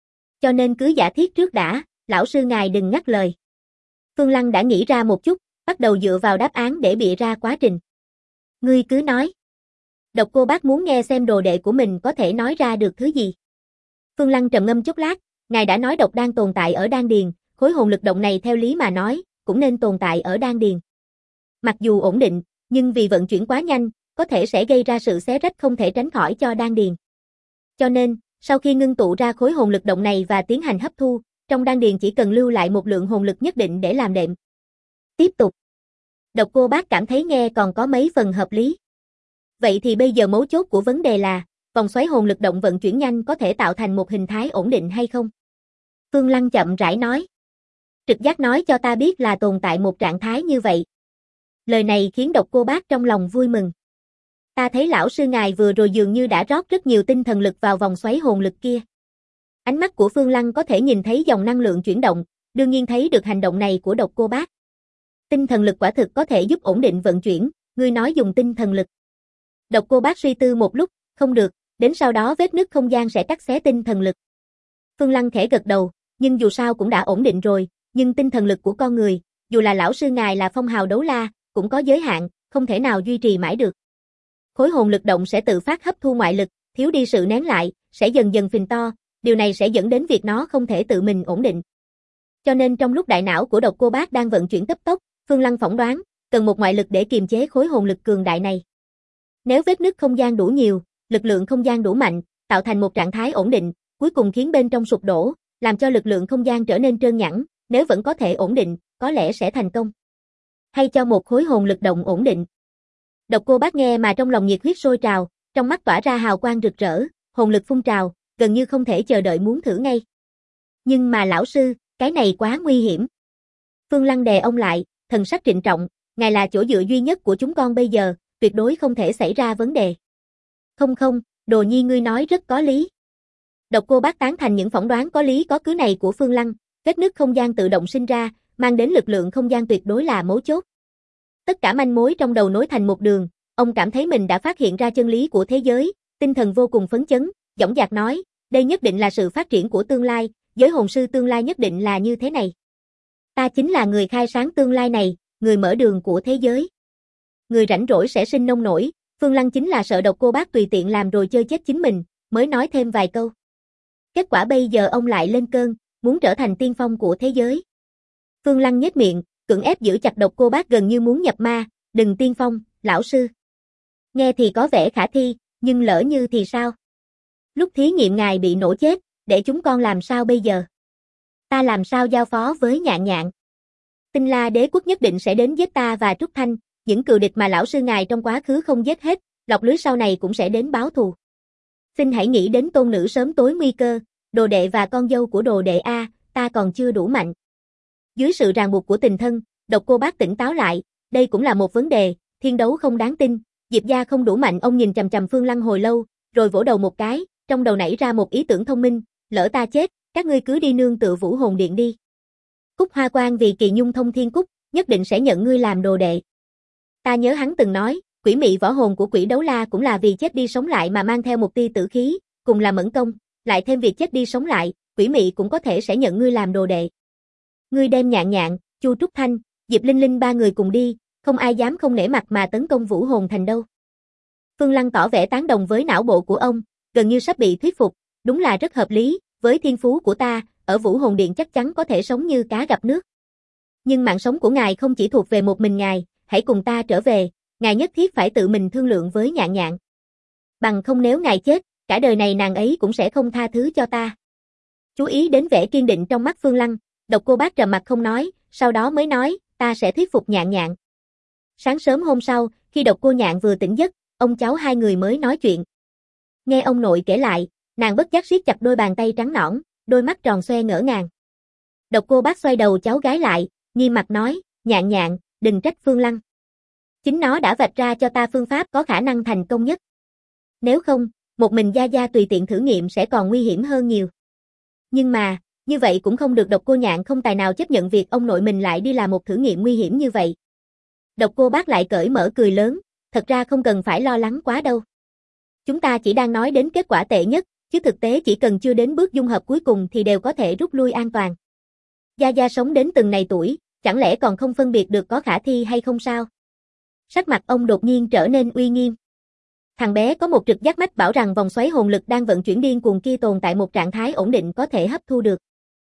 Cho nên cứ giả thiết trước đã, lão sư ngài đừng ngắt lời. Phương Lăng đã nghĩ ra một chút, bắt đầu dựa vào đáp án để bịa ra quá trình. Ngươi cứ nói. Độc Cô Bác muốn nghe xem đồ đệ của mình có thể nói ra được thứ gì. Phương Lăng trầm ngâm chốc lát, ngài đã nói độc đang tồn tại ở đan điền, khối hồn lực động này theo lý mà nói, cũng nên tồn tại ở đan điền. Mặc dù ổn định, nhưng vì vận chuyển quá nhanh, có thể sẽ gây ra sự xé rách không thể tránh khỏi cho đan điền. Cho nên, sau khi ngưng tụ ra khối hồn lực động này và tiến hành hấp thu, trong đan điền chỉ cần lưu lại một lượng hồn lực nhất định để làm đệm. Tiếp tục. Độc Cô Bác cảm thấy nghe còn có mấy phần hợp lý. Vậy thì bây giờ mấu chốt của vấn đề là, vòng xoáy hồn lực động vận chuyển nhanh có thể tạo thành một hình thái ổn định hay không? Phương Lăng chậm rãi nói. Trực giác nói cho ta biết là tồn tại một trạng thái như vậy. Lời này khiến Độc Cô Bác trong lòng vui mừng. Ta thấy lão sư ngài vừa rồi dường như đã rót rất nhiều tinh thần lực vào vòng xoáy hồn lực kia. Ánh mắt của Phương Lăng có thể nhìn thấy dòng năng lượng chuyển động, đương nhiên thấy được hành động này của Độc Cô Bác. Tinh thần lực quả thực có thể giúp ổn định vận chuyển, ngươi nói dùng tinh thần lực. Độc Cô Bác suy tư một lúc, không được, đến sau đó vết nứt không gian sẽ cắt xé tinh thần lực. Phương Lăng khẽ gật đầu, nhưng dù sao cũng đã ổn định rồi, nhưng tinh thần lực của con người, dù là lão sư ngài là phong hào đấu la, cũng có giới hạn, không thể nào duy trì mãi được. Khối hồn lực động sẽ tự phát hấp thu ngoại lực, thiếu đi sự nén lại, sẽ dần dần phình to, điều này sẽ dẫn đến việc nó không thể tự mình ổn định. Cho nên trong lúc đại não của Độc Cô Bác đang vận chuyển cấp tốc, Phương Lăng phỏng đoán, cần một ngoại lực để kiềm chế khối hồn lực cường đại này. Nếu vết nứt không gian đủ nhiều, lực lượng không gian đủ mạnh, tạo thành một trạng thái ổn định, cuối cùng khiến bên trong sụp đổ, làm cho lực lượng không gian trở nên trơn nhẵn, nếu vẫn có thể ổn định, có lẽ sẽ thành công. Hay cho một khối hồn lực động ổn định. Độc Cô Bác nghe mà trong lòng nhiệt huyết sôi trào, trong mắt tỏa ra hào quang rực rỡ, hồn lực phun trào, gần như không thể chờ đợi muốn thử ngay. Nhưng mà lão sư, cái này quá nguy hiểm. Phương Lăng đè ông lại, thần sắc trịnh trọng, ngài là chỗ dựa duy nhất của chúng con bây giờ, tuyệt đối không thể xảy ra vấn đề. Không, Đồ Nhi ngươi nói rất có lý. Độc Cô Bác tán thành những phỏng đoán có lý có cứ này của Phương Lăng, vết nứt không gian tự động sinh ra, mang đến lực lượng không gian tuyệt đối là mấu chốt. Tất cả manh mối trong đầu nối thành một đường, ông cảm thấy mình đã phát hiện ra chân lý của thế giới, tinh thần vô cùng phấn chấn, dõng dạc nói, đây nhất định là sự phát triển của tương lai, giới hồn sư tương lai nhất định là như thế này. Ta chính là người khai sáng tương lai này, người mở đường của thế giới. Người rảnh rỗi sẽ sinh nông nổi, Phương Lăng chính là sợ Độc Cô Bác tùy tiện làm rồi chơi chết chính mình, mới nói thêm vài câu. Kết quả bây giờ ông lại lên cơn, muốn trở thành tiên phong của thế giới. Phương Lăng nhếch miệng, cưỡng ép giữ chặt Độc Cô Bác gần như muốn nhập ma, đừng tiên phong, lão sư. Nghe thì có vẻ khả thi, nhưng lỡ như thì sao? Lúc thí nghiệm ngài bị nổ chết, để chúng con làm sao bây giờ? Ta làm sao giao phó với Nhạn Nhạn? Tinh La Đế quốc nhất định sẽ đến giết ta và Trúc Thanh, những cừu địch mà lão sư ngài trong quá khứ không giết hết, lọc lưới sau này cũng sẽ đến báo thù. Xin hãy nghĩ đến tôn nữ sớm tối nguy cơ, đồ đệ và con dâu của đồ đệ A, ta còn chưa đủ mạnh. Dưới sự ràng buộc của tình thân, Độc Cô Bác tỉnh táo lại, đây cũng là một vấn đề, thiên đấu không đáng tin, Diệp gia không đủ mạnh. Ông nhìn chằm chằm Phương Lăng hồi lâu, rồi vỗ đầu một cái, trong đầu nảy ra một ý tưởng thông minh, lỡ ta chết, các ngươi cứ đi nương tựa Vũ Hồn Điện đi. Cúc Hoa Quan vì Kỳ Nhung thông thiên cúc, nhất định sẽ nhận ngươi làm đồ đệ. Ta nhớ hắn từng nói, quỷ mị võ hồn của Quỷ Đấu La cũng là vì chết đi sống lại mà mang theo một tia tử khí, cùng là mẫn công, lại thêm việc chết đi sống lại, quỷ mị cũng có thể sẽ nhận ngươi làm đồ đệ. Ngươi đem Nhạn Nhạn, Chu Trúc Thanh, Diệp Linh Linh ba người cùng đi, không ai dám không nể mặt mà tấn công Vũ Hồn Thành đâu. Phương Lăng tỏ vẻ tán đồng với não bộ của ông, gần như sắp bị thuyết phục, đúng là rất hợp lý, với thiên phú của ta, ở Vũ Hồn Điện chắc chắn có thể sống như cá gặp nước. Nhưng mạng sống của ngài không chỉ thuộc về một mình ngài, hãy cùng ta trở về, ngài nhất thiết phải tự mình thương lượng với Nhạn Nhạn. Bằng không nếu ngài chết, cả đời này nàng ấy cũng sẽ không tha thứ cho ta. Chú ý đến vẻ kiên định trong mắt Phương Lăng, Độc Cô Bác trầm mặt không nói, sau đó mới nói, ta sẽ thuyết phục Nhạn Nhạn. Sáng sớm hôm sau, khi Độc Cô Nhạn vừa tỉnh giấc, ông cháu hai người mới nói chuyện. Nghe ông nội kể lại, nàng bất giác siết chặt đôi bàn tay trắng nõn, đôi mắt tròn xoe ngỡ ngàng. Độc Cô Bác xoay đầu cháu gái lại, nghiêm mặt nói, Nhạn Nhạn, đừng trách Phương Lăng. Chính nó đã vạch ra cho ta phương pháp có khả năng thành công nhất. Nếu không, một mình Gia Gia tùy tiện thử nghiệm sẽ còn nguy hiểm hơn nhiều. Nhưng mà, như vậy cũng không được. Độc Cô Nhạn không tài nào chấp nhận việc ông nội mình lại đi làm một thử nghiệm nguy hiểm như vậy. Độc Cô Bác lại cởi mở cười lớn, thật ra không cần phải lo lắng quá đâu. Chúng ta chỉ đang nói đến kết quả tệ nhất, chứ thực tế chỉ cần chưa đến bước dung hợp cuối cùng thì đều có thể rút lui an toàn. Gia Gia sống đến từng này tuổi, chẳng lẽ còn không phân biệt được có khả thi hay không sao? Sắc mặt ông đột nhiên trở nên uy nghiêm. Thằng bé có một trực giác mách bảo rằng vòng xoáy hồn lực đang vận chuyển điên cuồng kia tồn tại một trạng thái ổn định có thể hấp thu được.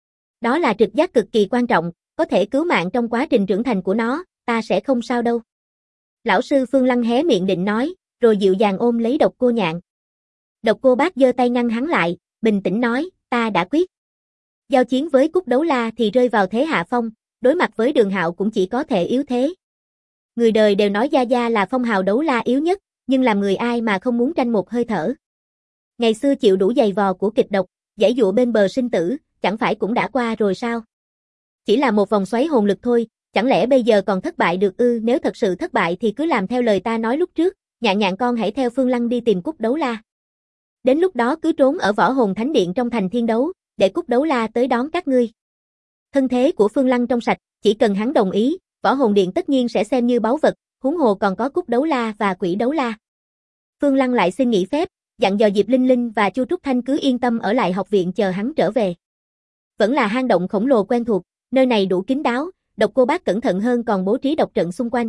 Đó là trực giác cực kỳ quan trọng, có thể cứu mạng trong quá trình trưởng thành của nó, ta sẽ không sao đâu. Lão sư Phương Lăng hé miệng định nói, rồi dịu dàng ôm lấy Độc Cô Nhạn. Độc Cô Bác giơ tay ngăn hắn lại, bình tĩnh nói, ta đã quyết. Giao chiến với Cúc Đấu La thì rơi vào thế hạ phong, đối mặt với Đường Hạo cũng chỉ có thể yếu thế. Người đời đều nói Gia Gia là phong hào đấu la yếu nhất, nhưng làm người ai mà không muốn tranh một hơi thở. Ngày xưa chịu đủ giày vò của kịch độc, giãy dụa bên bờ sinh tử, chẳng phải cũng đã qua rồi sao? Chỉ là một vòng xoáy hồn lực thôi, chẳng lẽ bây giờ còn thất bại được ư? Nếu thật sự thất bại thì cứ làm theo lời ta nói lúc trước, Nhạn Nhạn con hãy theo Phương Lăng đi tìm Cúc Đấu La. Đến lúc đó cứ trốn ở Võ Hồn Thánh Điện trong thành Thiên Đấu, để Cúc Đấu La tới đón các ngươi. Thân thế của Phương Lăng trong sạch, chỉ cần hắn đồng ý, Võ Hồn Điện tất nhiên sẽ xem như báu vật, huống hồ còn có Cúc Đấu La và Quỷ Đấu La. Phương Lăng lại xin nghỉ phép, dặn dò Diệp Linh Linh và Chu Trúc Thanh cứ yên tâm ở lại học viện chờ hắn trở về. Vẫn là hang động khổng lồ quen thuộc, nơi này đủ kín đáo, Độc Cô Bác cẩn thận hơn còn bố trí độc trận xung quanh.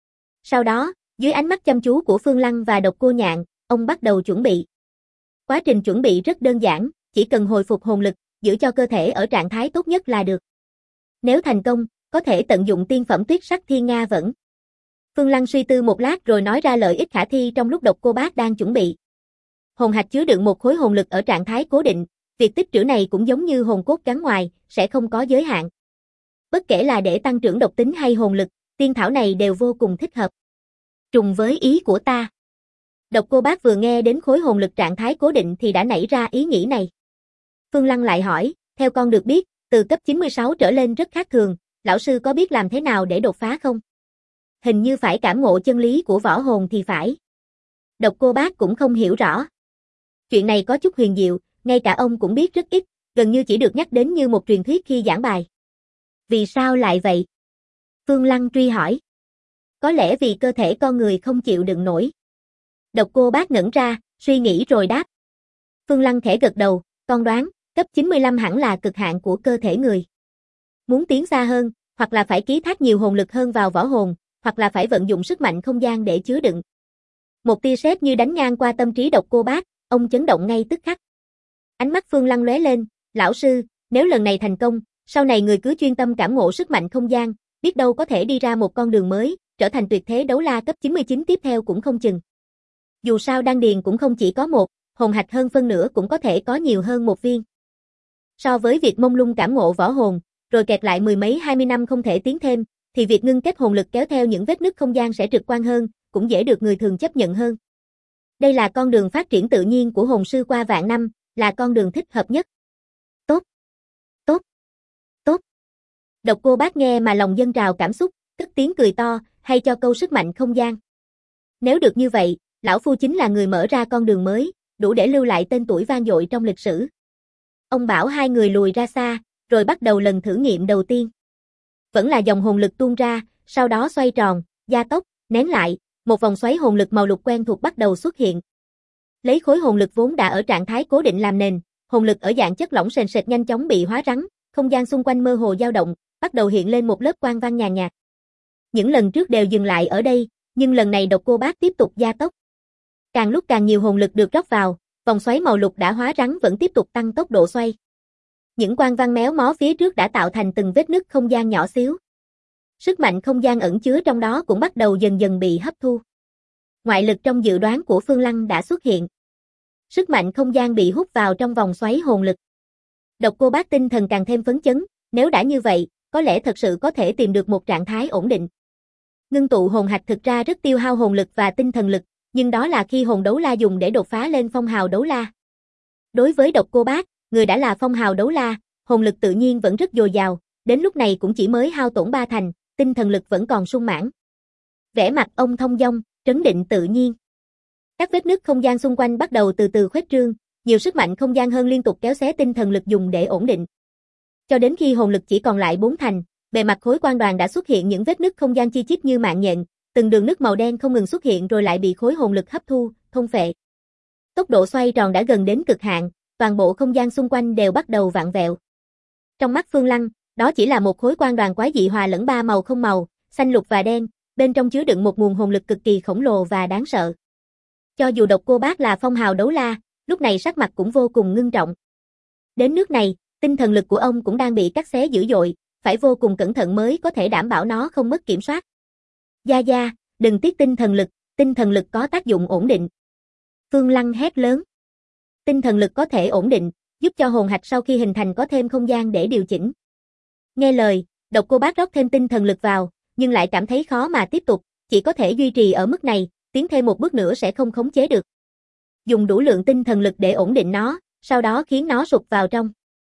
Sau đó, dưới ánh mắt chăm chú của Phương Lăng và Độc Cô Nhạn, ông bắt đầu chuẩn bị. Quá trình chuẩn bị rất đơn giản, chỉ cần hồi phục hồn lực, giữ cho cơ thể ở trạng thái tốt nhất là được. Nếu thành công, có thể tận dụng tiên phẩm Tuyết Sắc Thiên Nga Vẫn. Phương Lăng suy tư một lát rồi nói ra lợi ích khả thi trong lúc Độc Cô Bác đang chuẩn bị. Hồn hạch chứa đựng một khối hồn lực ở trạng thái cố định, việc tích trữ này cũng giống như hồn cốt gắn ngoài, sẽ không có giới hạn. Bất kể là để tăng trưởng độc tính hay hồn lực, tiên thảo này đều vô cùng thích hợp. Trùng với ý của ta. Độc Cô Bác vừa nghe đến khối hồn lực trạng thái cố định thì đã nảy ra ý nghĩ này. Phương Lăng lại hỏi, theo con được biết, từ cấp 96 trở lên rất khác thường, lão sư có biết làm thế nào để đột phá không? Hình như phải cảm ngộ chân lý của võ hồn thì phải. Độc Cô Bác cũng không hiểu rõ. Chuyện này có chút huyền diệu, ngay cả ông cũng biết rất ít, gần như chỉ được nhắc đến như một truyền thuyết khi giảng bài. Vì sao lại vậy? Phương Lăng truy hỏi. Có lẽ vì cơ thể con người không chịu đựng nổi. Độc Cô Bác ngẩn ra, suy nghĩ rồi đáp. Phương Lăng khẽ gật đầu, con đoán, cấp 95 hẳn là cực hạn của cơ thể người. Muốn tiến xa hơn, hoặc là phải ký thác nhiều hồn lực hơn vào võ hồn, hoặc là phải vận dụng sức mạnh không gian để chứa đựng. Một tia sét như đánh ngang qua tâm trí Độc Cô Bác, ông chấn động ngay tức khắc. Ánh mắt Phương Lăng lóe lên, lão sư, nếu lần này thành công, sau này người cứ chuyên tâm cảm ngộ sức mạnh không gian, biết đâu có thể đi ra một con đường mới, trở thành tuyệt thế đấu la cấp 99 tiếp theo cũng không chừng. Dù sao đan điền cũng không chỉ có một, hồn hạch hơn phân nửa cũng có thể có nhiều hơn một viên. So với việc mông lung cảm ngộ võ hồn, rồi kẹt lại mười mấy 20 năm không thể tiến thêm, thì việc ngưng kết hồn lực kéo theo những vết nứt không gian sẽ trực quan hơn, cũng dễ được người thường chấp nhận hơn. Đây là con đường phát triển tự nhiên của hồn sư qua vạn năm, là con đường thích hợp nhất. Tốt, tốt, tốt. Độc Cô Bác nghe mà lòng dâng trào cảm xúc, cất tiếng cười to, hay cho câu sức mạnh không gian. Nếu được như vậy, lão phu chính là người mở ra con đường mới, đủ để lưu lại tên tuổi vang dội trong lịch sử. Ông bảo hai người lùi ra xa, rồi bắt đầu lần thử nghiệm đầu tiên. Vẫn là dòng hồn lực tuôn ra, sau đó xoay tròn, gia tốc, nén lại, một vòng xoáy hồn lực màu lục quen thuộc bắt đầu xuất hiện. Lấy khối hồn lực vốn đã ở trạng thái cố định làm nền, hồn lực ở dạng chất lỏng sền sệt nhanh chóng bị hóa rắn, không gian xung quanh mơ hồ dao động, bắt đầu hiện lên một lớp quang văn nhàn nhạt. Những lần trước đều dừng lại ở đây, nhưng lần này Độc Cô Bác tiếp tục gia tốc. Càng lúc càng nhiều hồn lực được rót vào, vòng xoáy màu lục đã hóa rắn vẫn tiếp tục tăng tốc độ xoay. Những quang văn méo mó phía trước đã tạo thành từng vết nứt không gian nhỏ xíu. Sức mạnh không gian ẩn chứa trong đó cũng bắt đầu dần dần bị hấp thu. Ngoại lực trong dự đoán của Phương Lăng đã xuất hiện. Sức mạnh không gian bị hút vào trong vòng xoáy hồn lực. Độc Cô Bác tinh thần càng thêm phấn chấn, nếu đã như vậy, có lẽ thật sự có thể tìm được một trạng thái ổn định. Ngưng tụ hồn hạch thực ra rất tiêu hao hồn lực và tinh thần lực, nhưng đó là khi hồn đấu la dùng để đột phá lên phong hào đấu la. Đối với Độc Cô Bác, người đã là phong hào đấu la, hồn lực tự nhiên vẫn rất dồi dào, đến lúc này cũng chỉ mới hao tổn 3 thành, tinh thần lực vẫn còn sung mãn. Vẻ mặt ông thông dong, trấn định tự nhiên. Các vết nứt không gian xung quanh bắt đầu từ từ khuếch trương, nhiều sức mạnh không gian hơn liên tục kéo xé tinh thần lực dùng để ổn định. Cho đến khi hồn lực chỉ còn lại 4 thành, bề mặt khối quang đoàn đã xuất hiện những vết nứt không gian chi chít như mạng nhện, từng đường nứt màu đen không ngừng xuất hiện rồi lại bị khối hồn lực hấp thu, thôn phệ. Tốc độ xoay tròn đã gần đến cực hạn, toàn bộ không gian xung quanh đều bắt đầu vặn vẹo. Trong mắt Phương Lăng, đó chỉ là một khối quang đoàn quái dị hòa lẫn ba màu không màu, xanh lục và đen, bên trong chứa đựng một nguồn hồn lực cực kỳ khổng lồ và đáng sợ. Cho dù Độc Cô Bác là phong hào đấu la, lúc này sắc mặt cũng vô cùng ngưng trọng. Đến nước này, tinh thần lực của ông cũng đang bị cắt xé dữ dội, phải vô cùng cẩn thận mới có thể đảm bảo nó không mất kiểm soát. Gia Gia, đừng tiếc tinh thần lực có tác dụng ổn định. Phương Lăng hét lớn. Tinh thần lực có thể ổn định, giúp cho hồn hạch sau khi hình thành có thêm không gian để điều chỉnh. Nghe lời, Độc Cô Bác rót thêm tinh thần lực vào, nhưng lại cảm thấy khó mà tiếp tục, chỉ có thể duy trì ở mức này, tiến thêm một bước nữa sẽ không khống chế được. Dùng đủ lượng tinh thần lực để ổn định nó, sau đó khiến nó sụp vào trong.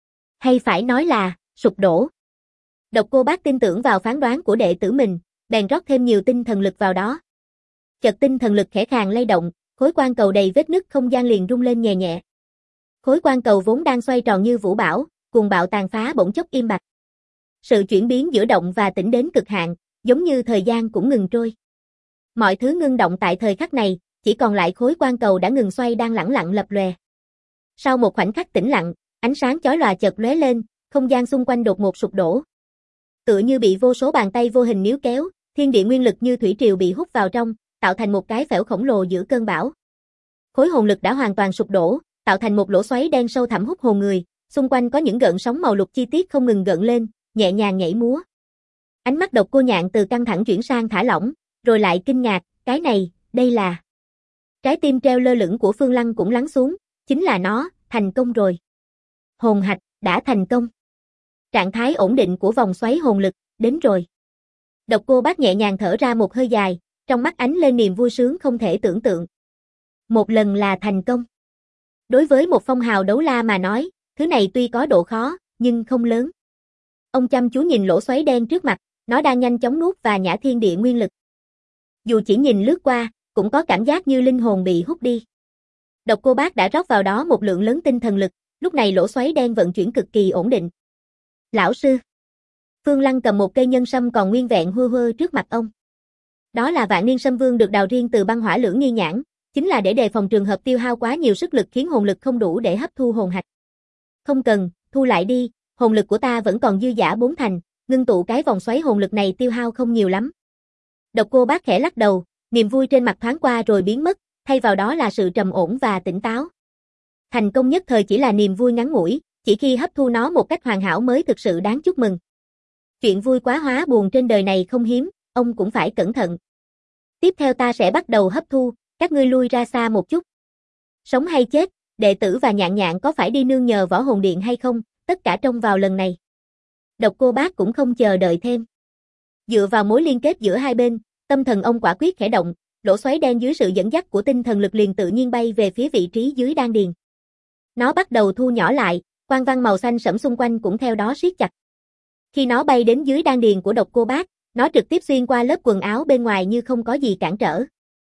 Hay phải nói là, sụp đổ. Độc Cô Bác tin tưởng vào phán đoán của đệ tử mình, bèn rót thêm nhiều tinh thần lực vào đó. Chợt tinh thần lực khẽ khàng lay động, khối quang cầu đầy vết nứt không gian liền rung lên nhẹ nhẹ. Khối quang cầu vốn đang xoay tròn như vũ bão, cuồng bạo tàn phá bỗng chốc im bặt. Sự chuyển biến giữa động và tĩnh đến cực hạn, giống như thời gian cũng ngừng trôi. Mọi thứ ngưng động tại thời khắc này, chỉ còn lại khối quang cầu đã ngừng xoay đang lẳng lặng lập lòe. Sau một khoảnh khắc tĩnh lặng, ánh sáng chói lòa chợt lóe lên, không gian xung quanh đột ngột sụp đổ. Tựa như bị vô số bàn tay vô hình níu kéo, thiên địa nguyên lực như thủy triều bị hút vào trong, tạo thành một cái phễu khổng lồ giữa cơn bão. Khối hồn lực đã hoàn toàn sụp đổ, tạo thành một lỗ xoáy đen sâu thẳm hút hồn người, xung quanh có những gợn sóng màu lục chi tiết không ngừng gợn lên, nhẹ nhàng nhảy múa. Ánh mắt Độc Cô Nhạn từ căng thẳng chuyển sang thả lỏng, rồi lại kinh ngạc, cái này, đây là... Trái tim treo lơ lửng của Phương Lăng cũng lắng xuống, chính là nó, thành công rồi. Hồn hạch, đã thành công. Trạng thái ổn định của vòng xoáy hồn lực, đến rồi. Độc Cô Bác nhẹ nhàng thở ra một hơi dài, trong mắt ánh lên niềm vui sướng không thể tưởng tượng. Một lần là thành công. Đối với một phong hào đấu la mà nói, thứ này tuy có độ khó, nhưng không lớn. Ông chăm chú nhìn lỗ xoáy đen trước mặt, nó đang nhanh chóng nuốt và nhả thiên địa nguyên lực. Dù chỉ nhìn lướt qua, cũng có cảm giác như linh hồn bị hút đi. Độc Cô Bác đã rót vào đó một lượng lớn tinh thần lực, lúc này lỗ xoáy đen vận chuyển cực kỳ ổn định. Lão sư. Phương Lăng cầm một cây nhân sâm còn nguyên vẹn hơ hơ trước mặt ông. Đó là Vạn Niên Sâm Vương được đào riêng từ băng hỏa lưỡng nghi nhãn, chính là để đề phòng trường hợp tiêu hao quá nhiều sức lực khiến hồn lực không đủ để hấp thu hồn hạch. Không cần, thu lại đi, hồn lực của ta vẫn còn dư dả 4 thành, ngưng tụ cái vòng xoáy hồn lực này tiêu hao không nhiều lắm. Độc Cô Bác khẽ lắc đầu, niềm vui trên mặt thoáng qua rồi biến mất, thay vào đó là sự trầm ổn và tỉnh táo. Thành công nhất thời chỉ là niềm vui ngắn ngủi, chỉ khi hấp thu nó một cách hoàn hảo mới thực sự đáng chúc mừng. Chuyện vui quá hóa buồn trên đời này không hiếm, ông cũng phải cẩn thận. Tiếp theo ta sẽ bắt đầu hấp thu, các ngươi lui ra xa một chút. Sống hay chết, đệ tử và Nhạn Nhạn có phải đi nương nhờ Võ Hồn Điện hay không, tất cả trông vào lần này. Độc Cô Bác cũng không chờ đợi thêm. Dựa vào mối liên kết giữa hai bên, tâm thần ông quả quyết khẽ động, lỗ xoáy đen dưới sự dẫn dắt của tinh thần lực liền tự nhiên bay về phía vị trí dưới đan điền. Nó bắt đầu thu nhỏ lại, quang văn màu xanh sẫm xung quanh cũng theo đó siết chặt. Khi nó bay đến dưới đan điền của Độc Cô Bác, nó trực tiếp xuyên qua lớp quần áo bên ngoài như không có gì cản trở.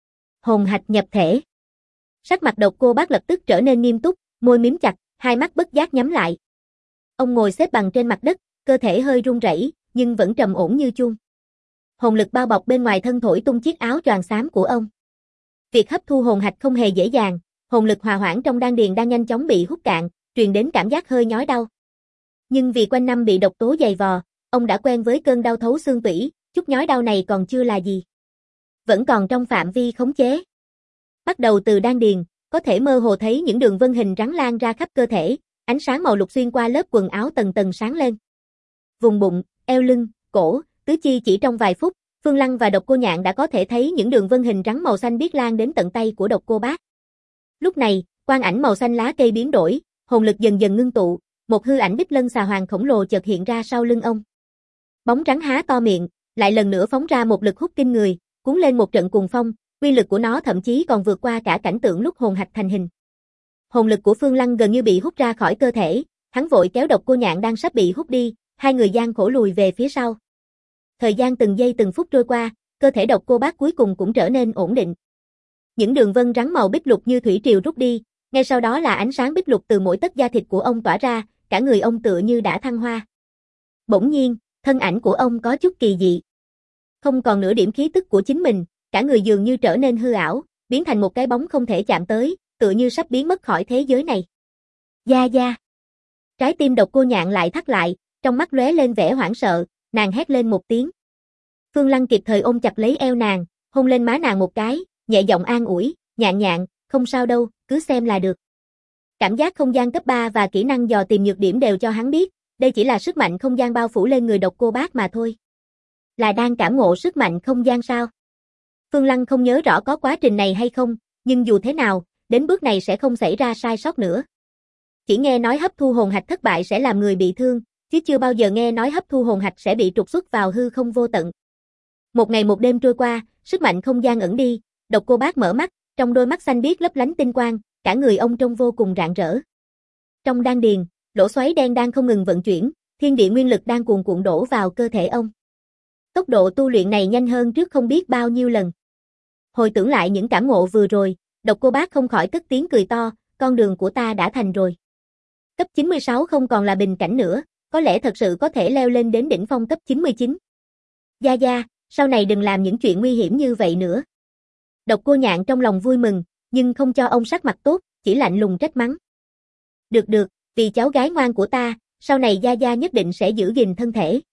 Hồn hạch nhập thể. Sắc mặt Độc Cô Bác lập tức trở nên nghiêm túc, môi mím chặt, hai mắt bất giác nhắm lại. Ông ngồi xếp bằng trên mặt đất, cơ thể hơi run rẩy, nhưng vẫn trầm ổn như chuông. Hồn lực bao bọc bên ngoài thân thổi tung chiếc áo choàng xám của ông. Việc hấp thu hồn hạch không hề dễ dàng, hồn lực hòa hoãn trong đan điền đang nhanh chóng bị hút cạn, truyền đến cảm giác hơi nhói đau. Nhưng vì quanh năm bị độc tố dày vò, ông đã quen với cơn đau thấu xương tủy, chút nhói đau này còn chưa là gì. Vẫn còn trong phạm vi khống chế. Bắt đầu từ đan điền, có thể mơ hồ thấy những đường vân hình rắn lan ra khắp cơ thể, ánh sáng màu lục xuyên qua lớp quần áo tầng tầng sáng lên. Vùng bụng, eo lưng, cổ, tứ chi chỉ trong vài phút, Phương Lăng và Độc Cô Nhạn đã có thể thấy những đường vân hình rắn màu xanh biếc lan đến tận tay của Độc Cô Bác. Lúc này, quang ảnh màu xanh lá cây biến đổi, hồn lực dần dần ngưng tụ, một hư ảnh Bích Lân xà hoàng khổng lồ chợt hiện ra sau lưng ông. Bóng rắn há to miệng, lại lần nữa phóng ra một lực hút kinh người, cuốn lên một trận cuồng phong, uy lực của nó thậm chí còn vượt qua cả cảnh tượng lúc hồn hạch thành hình. Hồn lực của Phương Lăng gần như bị hút ra khỏi cơ thể, hắn vội kéo Độc Cô Nhạn đang sắp bị hút đi, hai người gian khổ lùi về phía sau. Thời gian từng giây từng phút trôi qua, cơ thể Độc Cô Bác cuối cùng cũng trở nên ổn định. Những đường vân rắn màu bích lục như thủy triều rút đi, ngay sau đó là ánh sáng bích lục từ mỗi tấc da thịt của ông tỏa ra, cả người ông tựa như đã thăng hoa. Bỗng nhiên, thân ảnh của ông có chút kỳ dị. Không còn nửa điểm khí tức của chính mình, cả người dường như trở nên hư ảo, biến thành một cái bóng không thể chạm tới, tựa như sắp biến mất khỏi thế giới này. Gia Gia. Trái tim Độc Cô Nhạn lại thắt lại, trong mắt lóe lên vẻ hoảng sợ, nàng hét lên một tiếng. Phương Lăng kịp thời ôm chặt lấy eo nàng, hôn lên má nàng một cái, nhẹ giọng an ủi, Nhạn Nhạn, không sao đâu, cứ xem là được. Cảm giác không gian cấp 3 và kỹ năng dò tìm nhược điểm đều cho hắn biết, đây chỉ là sức mạnh không gian bao phủ lên người Độc Cô Bác mà thôi. Là đang cảm ngộ sức mạnh không gian sao? Phương Lăng không nhớ rõ có quá trình này hay không, nhưng dù thế nào, đến bước này sẽ không xảy ra sai sót nữa. Chỉ nghe nói hấp thu hồn hạch thất bại sẽ làm người bị thương, chứ chưa bao giờ nghe nói hấp thu hồn hạch sẽ bị trục xuất vào hư không vô tận. Một ngày một đêm trôi qua, sức mạnh không gian ẩn đi, Độc Cô Bác mở mắt, trong đôi mắt xanh biếc lấp lánh tinh quang, cả người ông trông vô cùng rạng rỡ. Trong đan điền, lỗ xoáy đen đang không ngừng vận chuyển, thiên địa nguyên lực đang cuồn cuộn đổ vào cơ thể ông. Tốc độ tu luyện này nhanh hơn trước không biết bao nhiêu lần. Hồi tưởng lại những cảm ngộ vừa rồi, Độc Cô Bác không khỏi cất tiếng cười to, con đường của ta đã thành rồi. Cấp 96 không còn là bình cảnh nữa, có lẽ thật sự có thể leo lên đến đỉnh phong cấp 99. Gia Gia, sau này đừng làm những chuyện nguy hiểm như vậy nữa. Độc Cô Nhạn trong lòng vui mừng, nhưng không cho ông sắc mặt tốt, chỉ lạnh lùng trách mắng. Được, vì cháu gái ngoan của ta, sau này Gia Gia nhất định sẽ giữ gìn thân thể.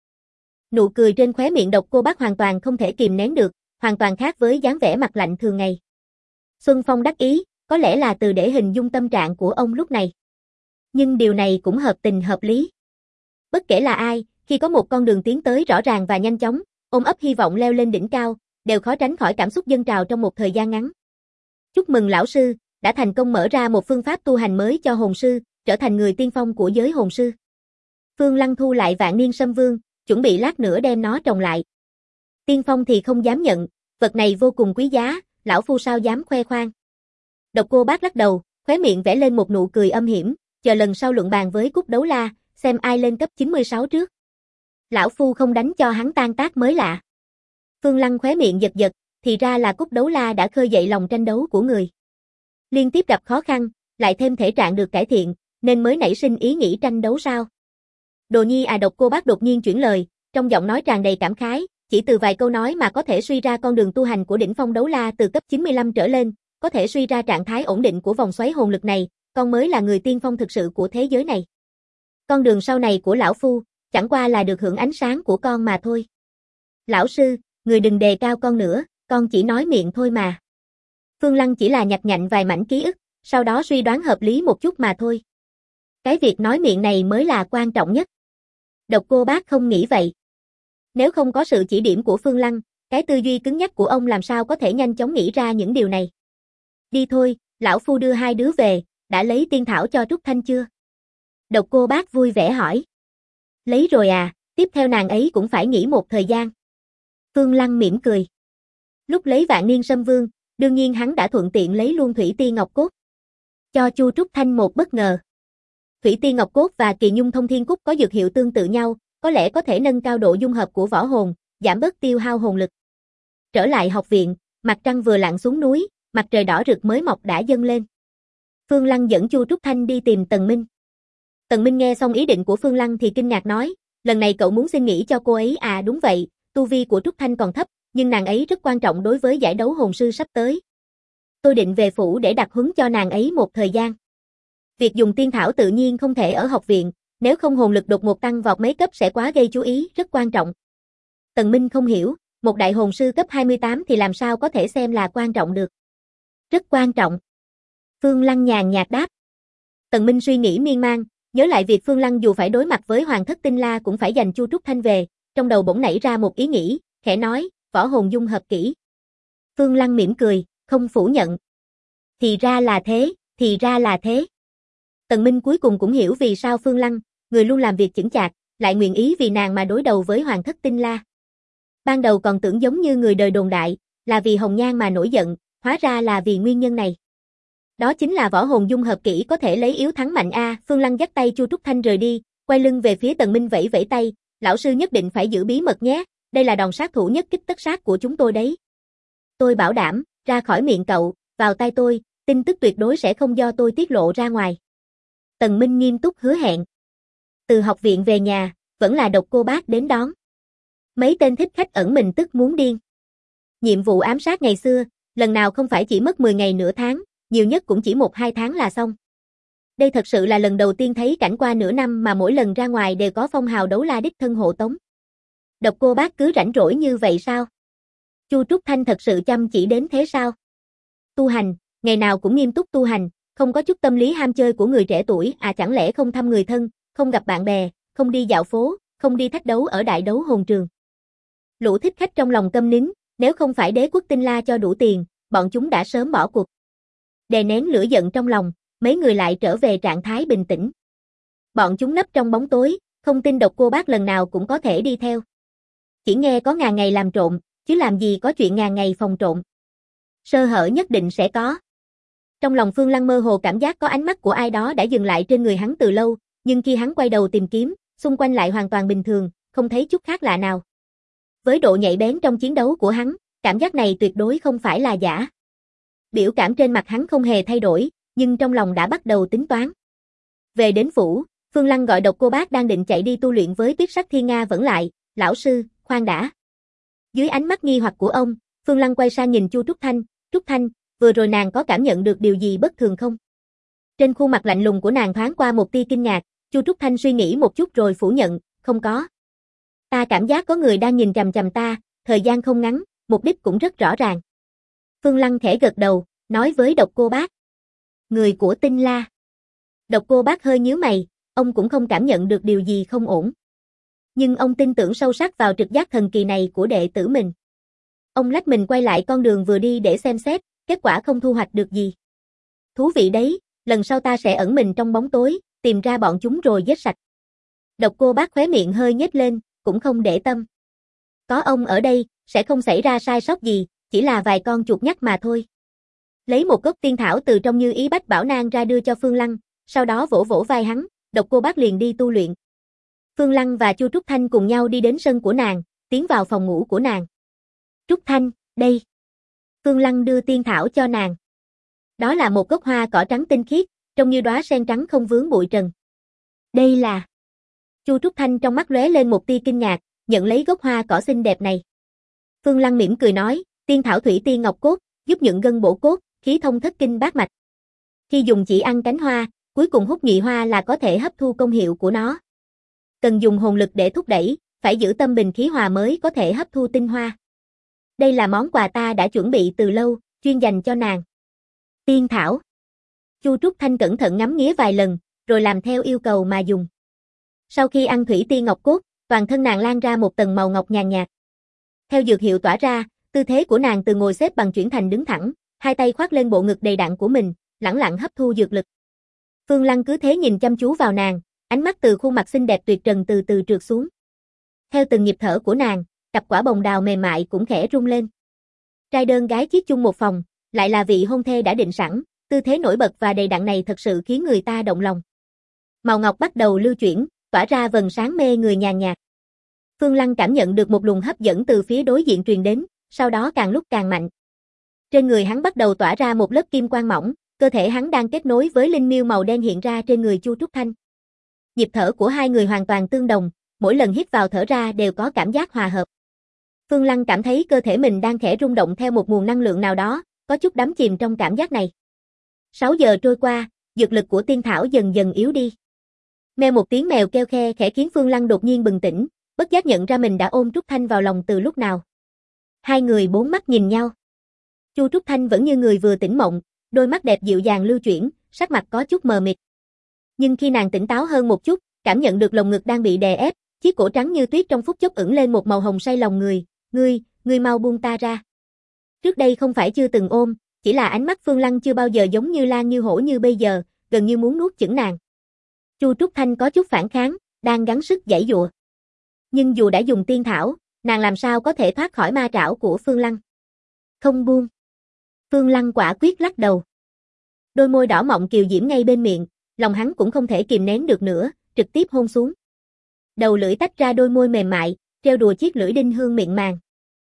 Nụ cười trên khóe miệng Độc Cô Bác hoàn toàn không thể kìm nén được, hoàn toàn khác với dáng vẻ mặt lạnh thường ngày. Xuân Phong đắc ý, có lẽ là từ để hình dung tâm trạng của ông lúc này. Nhưng điều này cũng hợp tình hợp lý. Bất kể là ai, khi có một con đường tiến tới rõ ràng và nhanh chóng, ôm ấp hy vọng leo lên đỉnh cao, đều khó tránh khỏi cảm xúc dâng trào trong một thời gian ngắn. Chúc mừng lão sư, đã thành công mở ra một phương pháp tu hành mới cho hồn sư, trở thành người tiên phong của giới hồn sư. Phương Lăng thu lại Vạn Niên Sâm Vương, chuẩn bị lát nữa đem nó trồng lại. Tiên phong thì không dám nhận, vật này vô cùng quý giá, lão phu sao dám khoe khoang. Độc Cô Bác lắc đầu, khóe miệng vẽ lên một nụ cười âm hiểm, chờ lần sau luận bàn với Cúc Đấu La, xem ai lên cấp 96 trước. Lão phu không đánh cho hắn tan tác mới lạ. Phương Lăng khóe miệng giật giật, thì ra là Cúc Đấu La đã khơi dậy lòng tranh đấu của người. Liên tiếp gặp khó khăn, lại thêm thể trạng được cải thiện, nên mới nảy sinh ý nghĩ tranh đấu sao? Đồ nhi à, Độc Cô Bác đột nhiên chuyển lời, trong giọng nói tràn đầy cảm khái, chỉ từ vài câu nói mà có thể suy ra con đường tu hành của đỉnh phong đấu la từ cấp 95 trở lên, có thể suy ra trạng thái ổn định của vòng xoáy hồn lực này, con mới là người tiên phong thực sự của thế giới này. Con đường sau này của lão phu, chẳng qua là được hưởng ánh sáng của con mà thôi. Lão sư, người đừng đề cao con nữa, con chỉ nói miệng thôi mà. Phương Lăng chỉ là nhặt nhạnh vài mảnh ký ức, sau đó suy đoán hợp lý một chút mà thôi. Cái việc nói miệng này mới là quan trọng nhất. Độc Cô Bác không nghĩ vậy. Nếu không có sự chỉ điểm của Phương Lăng, cái tư duy cứng nhắc của ông làm sao có thể nhanh chóng nghĩ ra những điều này. Đi thôi, lão phu đưa hai đứa về, đã lấy tiên thảo cho Trúc Thanh chưa? Độc Cô Bác vui vẻ hỏi. Lấy rồi à, tiếp theo nàng ấy cũng phải nghỉ một thời gian. Phương Lăng mỉm cười. Lúc lấy Vạn Niên Sâm Vương, đương nhiên hắn đã thuận tiện lấy luôn Thủy Tiên Ngọc Cốt. Cho Chu Trúc Thanh một bất ngờ. Thủy Tiên Ngọc Cốt và Kỳ Nhung Thông Thiên Cúc có dược hiệu tương tự nhau, có lẽ có thể nâng cao độ dung hợp của võ hồn, giảm bớt tiêu hao hồn lực. Trở lại học viện, mặt trăng vừa lặn xuống núi, mặt trời đỏ rực mới mọc đã dâng lên. Phương Lăng dẫn Chu Trúc Thanh đi tìm Tần Minh. Tần Minh nghe xong ý định của Phương Lăng thì kinh ngạc nói, lần này cậu muốn xin nghỉ cho cô ấy à? Đúng vậy, tu vi của Trúc Thanh còn thấp, nhưng nàng ấy rất quan trọng đối với giải đấu hồn sư sắp tới. Tôi định về phủ để đặc huấn cho nàng ấy một thời gian. Việc dùng tiên thảo tự nhiên không thể ở học viện, nếu không hồn lực đột ngột tăng vọt mấy cấp sẽ quá gây chú ý, rất quan trọng. Tần Minh không hiểu, một đại hồn sư cấp 28 thì làm sao có thể xem là quan trọng được. Rất quan trọng. Phương Lăng nhàn nhạt đáp. Tần Minh suy nghĩ miên man, nhớ lại việc Phương Lăng dù phải đối mặt với Hoàng thất Tinh La cũng phải giành Chu Trúc Thanh về, trong đầu bỗng nảy ra một ý nghĩ, khẽ nói, võ hồn dung hợp kỹ. Phương Lăng mỉm cười, không phủ nhận. Thì ra là thế, thì ra là thế. Tần Minh cuối cùng cũng hiểu vì sao Phương Lăng, người luôn làm việc chững chạc, lại nguyện ý vì nàng mà đối đầu với Hoàng thất Tinh La. Ban đầu còn tưởng giống như người đời đồn đại, là vì Hồng Nhan mà nổi giận, hóa ra là vì nguyên nhân này. Đó chính là võ hồn dung hợp kỹ có thể lấy yếu thắng mạnh a. Phương Lăng dắt tay Chu Trúc Thanh rời đi, quay lưng về phía Tần Minh vẫy vẫy tay, lão sư nhất định phải giữ bí mật nhé, đây là đòn sát thủ nhất kích tất sát của chúng tôi đấy. Tôi bảo đảm, ra khỏi miệng cậu, vào tay tôi, tin tức tuyệt đối sẽ không do tôi tiết lộ ra ngoài. Tần Minh nghiêm túc hứa hẹn. Từ học viện về nhà, vẫn là Độc Cô Bác đến đón. Mấy tên thích khách ẩn mình tức muốn điên. Nhiệm vụ ám sát ngày xưa, lần nào không phải chỉ mất 10 ngày nửa tháng, nhiều nhất cũng chỉ 1-2 tháng là xong. Đây thật sự là lần đầu tiên thấy cảnh qua nửa năm mà mỗi lần ra ngoài đều có phong hào đấu la đích thân hộ tống. Độc Cô Bác cứ rảnh rỗi như vậy sao? Chu Trúc Thanh thật sự chăm chỉ đến thế sao? Tu hành, ngày nào cũng nghiêm túc tu hành, không có chút tâm lý ham chơi của người trẻ tuổi, chẳng lẽ không thăm người thân, không gặp bạn bè, không đi dạo phố, không đi thách đấu ở đại đấu hồn trường. Lũ thích khách trong lòng câm nín, nếu không phải Đế Quốc Tinh La cho đủ tiền, bọn chúng đã sớm bỏ cuộc. Đè nén lửa giận trong lòng, mấy người lại trở về trạng thái bình tĩnh. Bọn chúng nấp trong bóng tối, không tin Độc Cô Bác lần nào cũng có thể đi theo. Chỉ nghe có ngàn ngày làm trộm, chứ làm gì có chuyện ngàn ngày phòng trộm. Sơ hở nhất định sẽ có. Trong lòng Phương Lăng mơ hồ cảm giác có ánh mắt của ai đó đã dừng lại trên người hắn từ lâu, nhưng khi hắn quay đầu tìm kiếm, xung quanh lại hoàn toàn bình thường, không thấy chút khác lạ nào. Với độ nhạy bén trong chiến đấu của hắn, cảm giác này tuyệt đối không phải là giả. Biểu cảm trên mặt hắn không hề thay đổi, nhưng trong lòng đã bắt đầu tính toán. Về đến phủ, Phương Lăng gọi Độc Cô Bác đang định chạy đi tu luyện với Tuyết Sắc Thiên Nga vẫn lại, "Lão sư, khoan đã." Dưới ánh mắt nghi hoặc của ông, Phương Lăng quay sang nhìn Chu Trúc Thanh, "Trúc Thanh, vừa rồi nàng có cảm nhận được điều gì bất thường không?" Trên khuôn mặt lạnh lùng của nàng thoáng qua một tia kinh ngạc, Chu Trúc Thanh suy nghĩ một chút rồi phủ nhận, "Không có. Ta cảm giác có người đang nhìn chằm chằm ta, thời gian không ngắn, mục đích cũng rất rõ ràng." Phương Lăng khẽ gật đầu, nói với Độc Cô Bác, "Người của Tinh La." Độc Cô Bác hơi nhíu mày, ông cũng không cảm nhận được điều gì không ổn. Nhưng ông tin tưởng sâu sắc vào trực giác thần kỳ này của đệ tử mình. Ông lách mình quay lại con đường vừa đi để xem xét, kết quả không thu hoạch được gì. "Thú vị đấy, lần sau ta sẽ ẩn mình trong bóng tối, tìm ra bọn chúng rồi giết sạch." Độc Cô Bác khóe miệng hơi nhếch lên, cũng không để tâm. Có ông ở đây, sẽ không xảy ra sai sót gì, chỉ là vài con chuột nhắt mà thôi. Lấy một gốc tiên thảo từ trong Như Ý Bách Bảo Nang ra đưa cho Phương Lăng, sau đó vỗ vỗ vai hắn, Độc Cô Bác liền đi tu luyện. Phương Lăng và Chu Trúc Thanh cùng nhau đi đến sân của nàng, tiến vào phòng ngủ của nàng. "Trúc Thanh, đây." Phương Lăng đưa tiên thảo cho nàng. Đó là một gốc hoa cỏ trắng tinh khiết, trông như đóa sen trắng không vướng bụi trần. "Đây là..." Chu Trúc Thanh trong mắt lóe lên một tia kinh ngạc, nhận lấy gốc hoa cỏ xinh đẹp này. Phương Lăng mỉm cười nói, "Tiên thảo thủy tiên ngọc cốt, giúp nhuận gân bổ cốt, khí thông thất kinh bát mạch. Khi dùng chỉ ăn cánh hoa, cuối cùng hút nhụy hoa là có thể hấp thu công hiệu của nó. Cần dùng hồn lực để thúc đẩy, phải giữ tâm bình khí hòa mới có thể hấp thu tinh hoa. Đây là món quà ta đã chuẩn bị từ lâu, chuyên dành cho nàng." Tiên thảo. Chu Trúc Thanh cẩn thận ngắm nghía vài lần, rồi làm theo yêu cầu mà dùng. Sau khi ăn thủy tiên ngọc cốt, toàn thân nàng lan ra một tầng màu ngọc nhàn nhạt. Theo dược hiệu tỏa ra, tư thế của nàng từ ngồi xếp bằng chuyển thành đứng thẳng, hai tay khoác lên bộ ngực đầy đặn của mình, lẳng lặng hấp thu dược lực. Phương Lăng cứ thế nhìn chăm chú vào nàng, ánh mắt từ khuôn mặt xinh đẹp tuyệt trần từ từ trượt xuống. Theo từng nhịp thở của nàng, cặp quả bồng đào mềm mại cũng khẽ rung lên. Trai đơn gái chiết chung một phòng, lại là vị hôn thê đã định sẵn, tư thế nổi bật và đầy đặn này thật sự khiến người ta động lòng. Màu ngọc bắt đầu lưu chuyển, tỏa ra vầng sáng mê người nhàn nhạt. Phương Lăng cảm nhận được một luồng hấp dẫn từ phía đối diện truyền đến, sau đó càng lúc càng mạnh. Trên người hắn bắt đầu tỏa ra một lớp kim quang mỏng, cơ thể hắn đang kết nối với linh miêu màu đen hiện ra trên người Chu Trúc Thanh. Nhịp thở của hai người hoàn toàn tương đồng, mỗi lần hít vào thở ra đều có cảm giác hòa hợp. Phương Lăng cảm thấy cơ thể mình đang khẽ rung động theo một nguồn năng lượng nào đó, có chút đắm chìm trong cảm giác này. 6 giờ trôi qua, dược lực của tiên thảo dần dần yếu đi. Meo một tiếng mèo kêu khe khẽ khiến Phương Lăng đột nhiên bừng tỉnh, bất giác nhận ra mình đã ôm Trúc Thanh vào lòng từ lúc nào. Hai người bốn mắt nhìn nhau. Chu Trúc Thanh vẫn như người vừa tỉnh mộng, đôi mắt đẹp dịu dàng lưu chuyển, sắc mặt có chút mờ mịt. Nhưng khi nàng tỉnh táo hơn một chút, cảm nhận được lồng ngực đang bị đè ép, chiếc cổ trắng như tuyết trong phút chốc ửng lên một màu hồng say lòng người, ngươi mau buông ta ra." Trước đây không phải chưa từng ôm, chỉ là ánh mắt Phương Lăng chưa bao giờ giống như lang như hổ như bây giờ, gần như muốn nuốt chửng nàng. Chu Trúc Thanh có chút phản kháng, đang gắng sức giãy giụa. Nhưng dù đã dùng tiên thảo, nàng làm sao có thể thoát khỏi ma trảo của Phương Lăng. "Không buông." Phương Lăng quả quyết lắc đầu. Đôi môi đỏ mọng kiều diễm ngay bên miệng, lòng hắn cũng không thể kìm nén được nữa, trực tiếp hôn xuống. Đầu lưỡi tách ra đôi môi mềm mại, treo đùa chiếc lưỡi đinh hương miệng màng.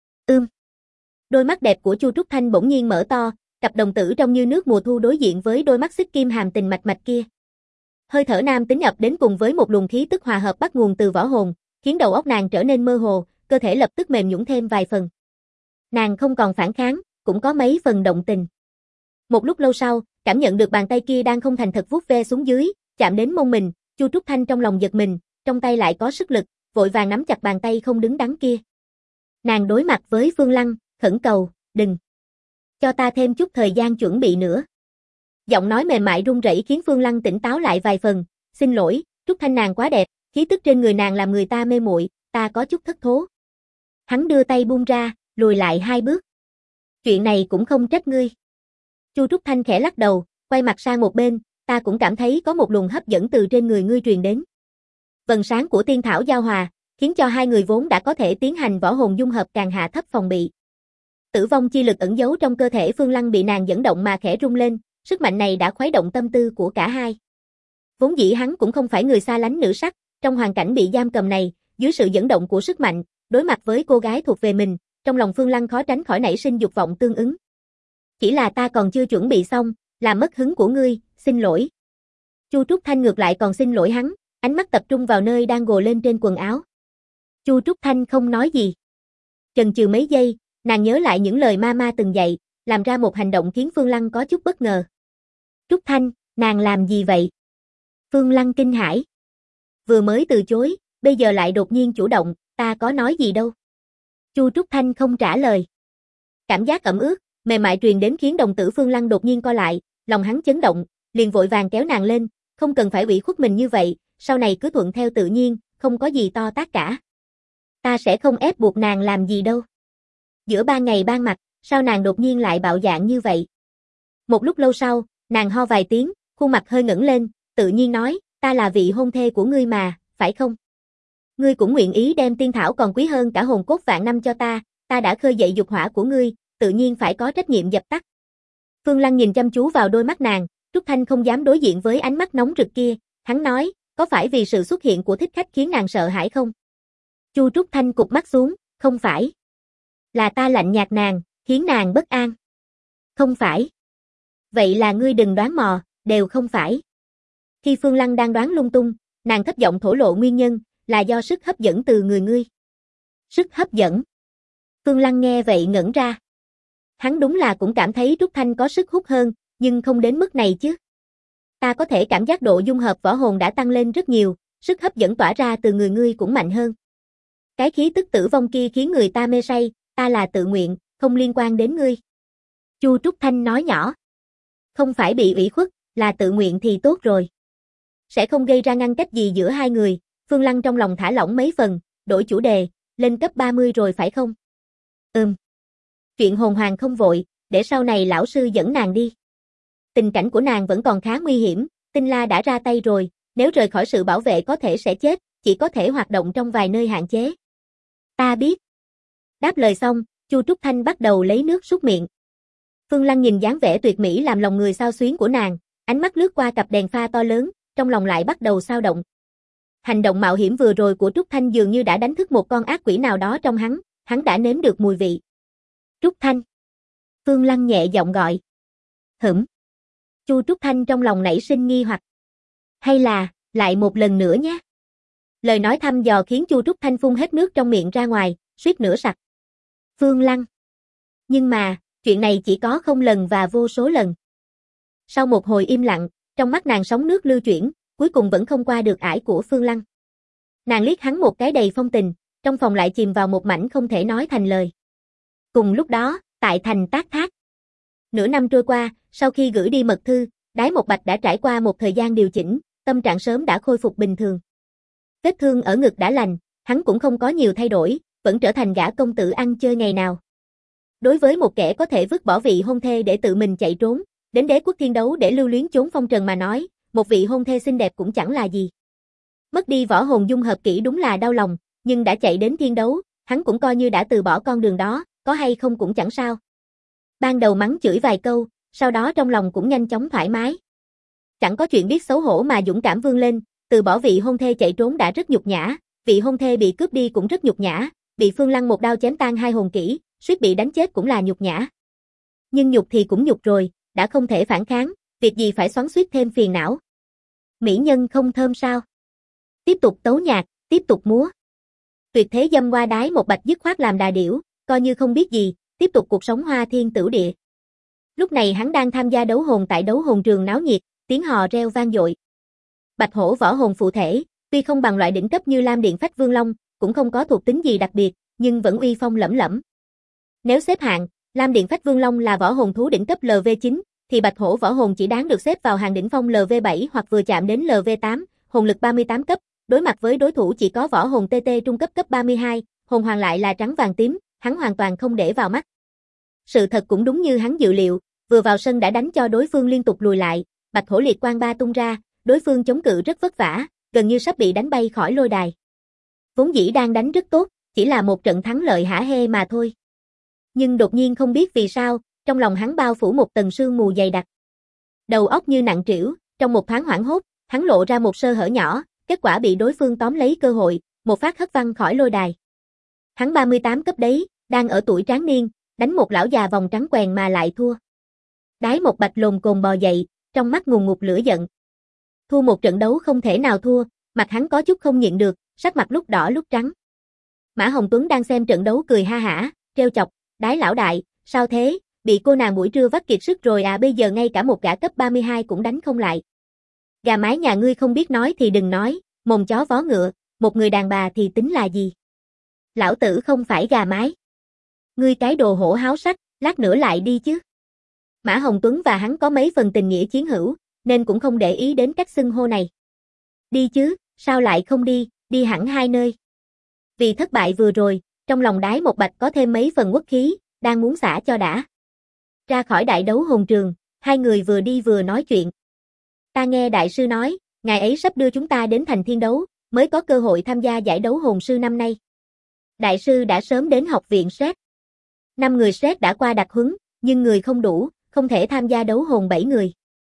Đôi mắt đẹp của Chu Trúc Thanh bỗng nhiên mở to, cặp đồng tử trong như nước mùa thu đối diện với đôi mắt xích kim hàm tình mạch mạch kia. Hơi thở nam tính ập đến cùng với một luồng khí tức hòa hợp bắt nguồn từ võ hồn, khiến đầu óc nàng trở nên mơ hồ, cơ thể lập tức mềm nhũn thêm vài phần. Nàng không còn phản kháng, cũng có mấy phần động tình. Một lúc lâu sau, Cảm nhận được bàn tay kia đang không thành thật vuốt ve xuống dưới, chạm đến mông mình, Chu Trúc Thanh trong lòng giật mình, trong tay lại có sức lực, vội vàng nắm chặt bàn tay không đứng đắn kia. Nàng đối mặt với Phương Lăng, khẩn cầu, đừng. Cho ta thêm chút thời gian chuẩn bị nữa. Giọng nói mềm mại run rẩy khiến Phương Lăng tỉnh táo lại vài phần, xin lỗi, Trúc Thanh nàng quá đẹp, khí tức trên người nàng làm người ta mê muội, ta có chút thất thố. Hắn đưa tay buông ra, lùi lại 2 bước. Chuyện này cũng không trách ngươi. Chu Trúc Thanh khẽ lắc đầu, quay mặt sang một bên, ta cũng cảm thấy có một luồng hấp dẫn từ trên người ngươi truyền đến. Vầng sáng của tiên thảo giao hòa, khiến cho hai người vốn đã có thể tiến hành võ hồn dung hợp càng hạ thấp phòng bị. Tử vong chi lực ẩn giấu trong cơ thể Phương Lăng bị nàng dẫn động mà khẽ rung lên, sức mạnh này đã khuấy động tâm tư của cả hai. Vốn dĩ hắn cũng không phải người xa lánh nữ sắc, trong hoàn cảnh bị giam cầm này, dưới sự dẫn động của sức mạnh, đối mặt với cô gái thuộc về mình, trong lòng Phương Lăng khó tránh khỏi nảy sinh dục vọng tương ứng. Chỉ là ta còn chưa chuẩn bị xong, làm mất hứng của ngươi, xin lỗi. Chu Trúc Thanh ngược lại còn xin lỗi hắn, ánh mắt tập trung vào nơi đang gồ lên trên quần áo. Chu Trúc Thanh không nói gì. Chần chừ mấy giây, nàng nhớ lại những lời mama từng dạy, làm ra một hành động khiến Phương Lăng có chút bất ngờ. Trúc Thanh, nàng làm gì vậy? Phương Lăng kinh hãi. Vừa mới từ chối, bây giờ lại đột nhiên chủ động, ta có nói gì đâu. Chu Trúc Thanh không trả lời. Cảm giác ẩm ướt, mềm mại truyền đến khiến đồng tử Phương Lăng đột nhiên co lại, lòng hắn chấn động, liền vội vàng kéo nàng lên, không cần phải ủy khuất mình như vậy, sau này cứ thuận theo tự nhiên, không có gì to tát cả. Ta sẽ không ép buộc nàng làm gì đâu. Giữa ban ngày ban mặt, sao nàng đột nhiên lại bạo dạn như vậy? Một lúc lâu sau, nàng ho vài tiếng, khuôn mặt hơi ngẩng lên, tự nhiên nói, ta là vị hôn thê của ngươi mà, phải không? Ngươi cũng nguyện ý đem tiên thảo còn quý hơn cả hồn cốt vạn năm cho ta đã khơi dậy dục hỏa của ngươi, tự nhiên phải có trách nhiệm dập tắt. Phương Lăng nhìn chăm chú vào đôi mắt nàng, Trúc Thanh không dám đối diện với ánh mắt nóng rực kia, hắn nói, có phải vì sự xuất hiện của thích khách khiến nàng sợ hãi không? Chu Trúc Thanh cụp mắt xuống, không phải. Là ta lạnh nhạt nàng, khiến nàng bất an. Không phải. Vậy là ngươi đừng đoán mò, đều không phải. Khi Phương Lăng đang đoán lung tung, nàng thấp giọng thổ lộ nguyên nhân, là do sức hấp dẫn từ người ngươi. Sức hấp dẫn. Phương Lăng nghe vậy ngẩn ra. Hắn đúng là cũng cảm thấy Trúc Thanh có sức hút hơn, nhưng không đến mức này chứ. Ta có thể cảm giác độ dung hợp võ hồn đã tăng lên rất nhiều, sức hấp dẫn tỏa ra từ người ngươi cũng mạnh hơn. Cái khí tức tử vong kia khiến người ta mê say, ta là tự nguyện, không liên quan đến ngươi. Chu Trúc Thanh nói nhỏ. Không phải bị ủy khuất, là tự nguyện thì tốt rồi. Sẽ không gây ra ngăn cách gì giữa hai người, Phương Lăng trong lòng thả lỏng mấy phần, đổi chủ đề, lên cấp 30 rồi phải không? Chuyện hồn hoàng không vội, để sau này lão sư dẫn nàng đi. Tình cảnh của nàng vẫn còn khá nguy hiểm, Tinh La đã ra tay rồi, nếu rời khỏi sự bảo vệ có thể sẽ chết, chỉ có thể hoạt động trong vài nơi hạn chế. Ta biết. Đáp lời xong, Chu Trúc Thanh bắt đầu lấy nước súc miệng. Phương Lăng nhìn dáng vẻ tuyệt mỹ làm lòng người xao xuyến của nàng, ánh mắt lướt qua cặp đèn pha to lớn, trong lòng lại bắt đầu xao động. Hành động mạo hiểm vừa rồi của Trúc Thanh dường như đã đánh thức một con ác quỷ nào đó trong hắn đã nếm được mùi vị. Trúc Thanh. Phương Lăng nhẹ giọng gọi. Chu Trúc Thanh trong lòng nảy sinh nghi hoặc. Hay là, lại một lần nữa nhé. Lời nói thăm dò khiến Chu Trúc Thanh phun hết nước trong miệng ra ngoài, suýt nữa sặc. Phương Lăng. Nhưng mà, chuyện này chỉ có không lần và vô số lần. Sau một hồi im lặng, trong mắt nàng sóng nước lưu chuyển, cuối cùng vẫn không qua được ải của Phương Lăng. Nàng liếc hắn một cái đầy phong tình, trong phòng lại chìm vào một mảnh không thể nói thành lời. Cùng lúc đó, tại thành Tác Thác. Nửa năm trôi qua, sau khi gửi đi mật thư, Đái Một Bạch đã trải qua một thời gian điều chỉnh, tâm trạng sớm đã khôi phục bình thường. Vết thương ở ngực đã lành, hắn cũng không có nhiều thay đổi, vẫn trở thành gã công tử ăn chơi ngày nào. Đối với một kẻ có thể vứt bỏ vị hôn thê để tự mình chạy trốn, đến đế quốc thiên đấu để lưu luyến chốn phong trần mà nói, một vị hôn thê xinh đẹp cũng chẳng là gì. Mất đi võ hồn dung hợp kỹ đúng là đau lòng, nhưng đã chạy đến thiên đấu, hắn cũng coi như đã từ bỏ con đường đó, có hay không cũng chẳng sao. Ban đầu mắng chửi vài câu, sau đó trong lòng cũng nhanh chóng thoải mái. Chẳng có chuyện biết xấu hổ mà dũng cảm vươn lên, từ bỏ vị hôn thê chạy trốn đã rất nhục nhã, vị hôn thê bị cướp đi cũng rất nhục nhã, bị Phương Lăng một đao chém tan hai hồn kỹ, suýt bị đánh chết cũng là nhục nhã. Nhưng nhục thì cũng nhục rồi, đã không thể phản kháng, việc gì phải xoắn xuýt thêm phiền não. Mỹ nhân không thơm sao? Tiếp tục tấu nhạc, tiếp tục múa. Tuyệt thế dâm hoa Đái Một Bạch dứt khoát làm đà điểu, coi như không biết gì, tiếp tục cuộc sống hoa thiên tửu địa. Lúc này hắn đang tham gia đấu hồn tại đấu hồn trường náo nhiệt, tiếng hò reo vang dội. Bạch hổ võ hồn phụ thể, tuy không bằng loại đỉnh cấp như Lam Điện Phách Vương Long, cũng không có thuộc tính gì đặc biệt, nhưng vẫn uy phong lẫm lẫm. Nếu xếp hạng, Lam Điện Phách Vương Long là võ hồn thú đỉnh cấp LV9, thì Bạch hổ võ hồn chỉ đáng được xếp vào hàng đỉnh phong LV7 hoặc vừa chạm đến LV8, hồn lực 38 cấp, đối mặt với đối thủ chỉ có võ hồn TT trung cấp cấp 32, hồn hoàng lại là trắng vàng tím, hắn hoàn toàn không để vào mắt. Sự thật cũng đúng như hắn dự liệu, vừa vào sân đã đánh cho đối phương liên tục lùi lại, Bạch hổ liệt quang ba tung ra, đối phương chống cự rất vất vả, gần như sắp bị đánh bay khỏi lôi đài. Vốn dĩ đang đánh rất tốt, chỉ là một trận thắng lợi hả hê mà thôi. Nhưng đột nhiên không biết vì sao, trong lòng hắn bao phủ một tầng sương mù dày đặc. Đầu óc như nặng trĩu, trong một thoáng hoảng hốt, hắn lộ ra một sơ hở nhỏ, kết quả bị đối phương tóm lấy cơ hội, một phát hất văng khỏi lôi đài. Hắn 38 cấp đấy, đang ở tuổi tráng niên, đánh một lão già vòng trắng quèn mà lại thua. Đái một Bạch lồm cồm bò dậy, trong mắt ngùn ngụt lửa giận. Thua một trận đấu không thể nào thua, mặt hắn có chút không nhịn được, sắc mặt lúc đỏ lúc trắng. Mã Hồng Tuấn đang xem trận đấu cười ha hả, trêu chọc, Đái lão đại, sao thế, bị cô nàng buổi trưa vắt kiệt sức rồi à, bây giờ ngay cả một gã cấp 32 cũng đánh không lại. Gà mái nhà ngươi không biết nói thì đừng nói, mồm chó vó ngựa, một người đàn bà thì tính là gì? Lão tử không phải gà mái. Ngươi cái đồ hổ háo sắc, lát nữa lại đi chứ. Mã Hồng Tuấn và hắn có mấy phần tình nghĩa chiến hữu, nên cũng không để ý đến cách xưng hô này. Đi chứ, sao lại không đi, đi hẳn hai nơi. Vì thất bại vừa rồi, trong lòng Đái một Bạch có thêm mấy phần uất khí, đang muốn xả cho đã. Ra khỏi đại đấu hồn trường, hai người vừa đi vừa nói chuyện. Ta nghe đại sư nói, ngài ấy sắp đưa chúng ta đến thành thiên đấu, mới có cơ hội tham gia giải đấu hồn sư năm nay. Đại sư đã sớm đến học viện SET. 5 người SET đã qua đặc huấn, nhưng người không đủ, không thể tham gia đấu hồn 7 người.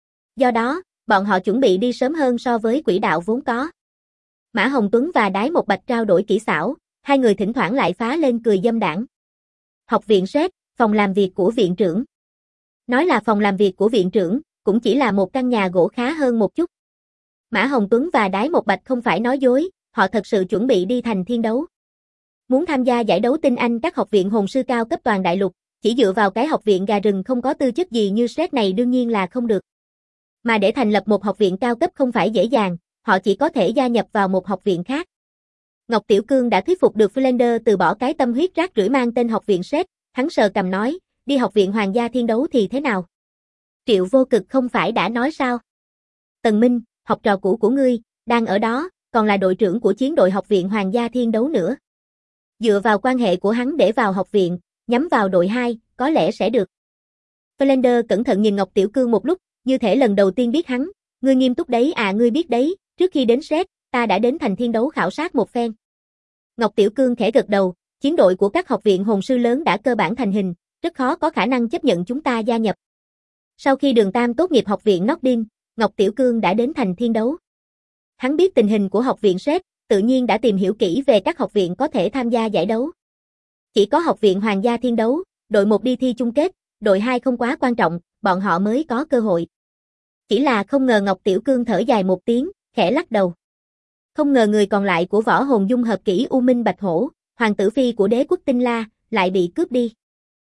Do đó, bọn họ chuẩn bị đi sớm hơn so với quỹ đạo vốn có. Mã Hồng Tuấn và Đái một Bạch trao đổi kỹ xảo, hai người thỉnh thoảng lại phá lên cười dâm đãng. Học viện SET, phòng làm việc của viện trưởng. Nói là phòng làm việc của viện trưởng, cũng chỉ là một căn nhà gỗ khá hơn một chút. Mã Hồng Tuấn và Đái một Bạch không phải nói dối, họ thật sự chuẩn bị đi thành thiên đấu. Muốn tham gia giải đấu tinh anh các học viện hồn sư cao cấp toàn đại lục, chỉ dựa vào cái học viện gà rừng không có tư chất gì như SET này đương nhiên là không được. Mà để thành lập một học viện cao cấp không phải dễ dàng, họ chỉ có thể gia nhập vào một học viện khác. Ngọc Tiểu Cương đã thuyết phục được Flander từ bỏ cái tâm huyết rác rưởi mang tên học viện SET, hắn sờ cằm nói, đi học viện Hoàng gia thiên đấu thì thế nào? Triệu Vô Cực không phải đã nói sao? Tần Minh, học trò cũ của ngươi, đang ở đó, còn là đội trưởng của chiến đội học viện Hoàng gia thiên đấu nữa. Dựa vào quan hệ của hắn để vào học viện, nhắm vào đội 2, có lẽ sẽ được. Flander cẩn thận nhìn Ngọc Tiểu Cương một lúc, như thể lần đầu tiên biết hắn, ngươi nghiêm túc đấy à, ngươi biết đấy, trước khi đến SET, ta đã đến thành thiên đấu khảo sát một phen. Ngọc Tiểu Cương khẽ gật đầu, chiến đội của các học viện hồn sư lớn đã cơ bản thành hình, rất khó có khả năng chấp nhận chúng ta gia nhập. Sau khi Đường Tam tốt nghiệp học viện Nordin, Ngọc Tiểu Cương đã đến thành thiên đấu. Hắn biết tình hình của học viện SET, tự nhiên đã tìm hiểu kỹ về các học viện có thể tham gia giải đấu. Chỉ có học viện Hoàng gia thiên đấu, đội 1 đi thi chung kết, đội 2 không quá quan trọng, bọn họ mới có cơ hội. Chỉ là không ngờ Ngọc Tiểu Cương thở dài một tiếng, khẽ lắc đầu. Không ngờ người còn lại của võ hồn dung hợp kỹ U Minh Bạch Hổ, hoàng tử phi của đế quốc Tinh La, lại bị cướp đi.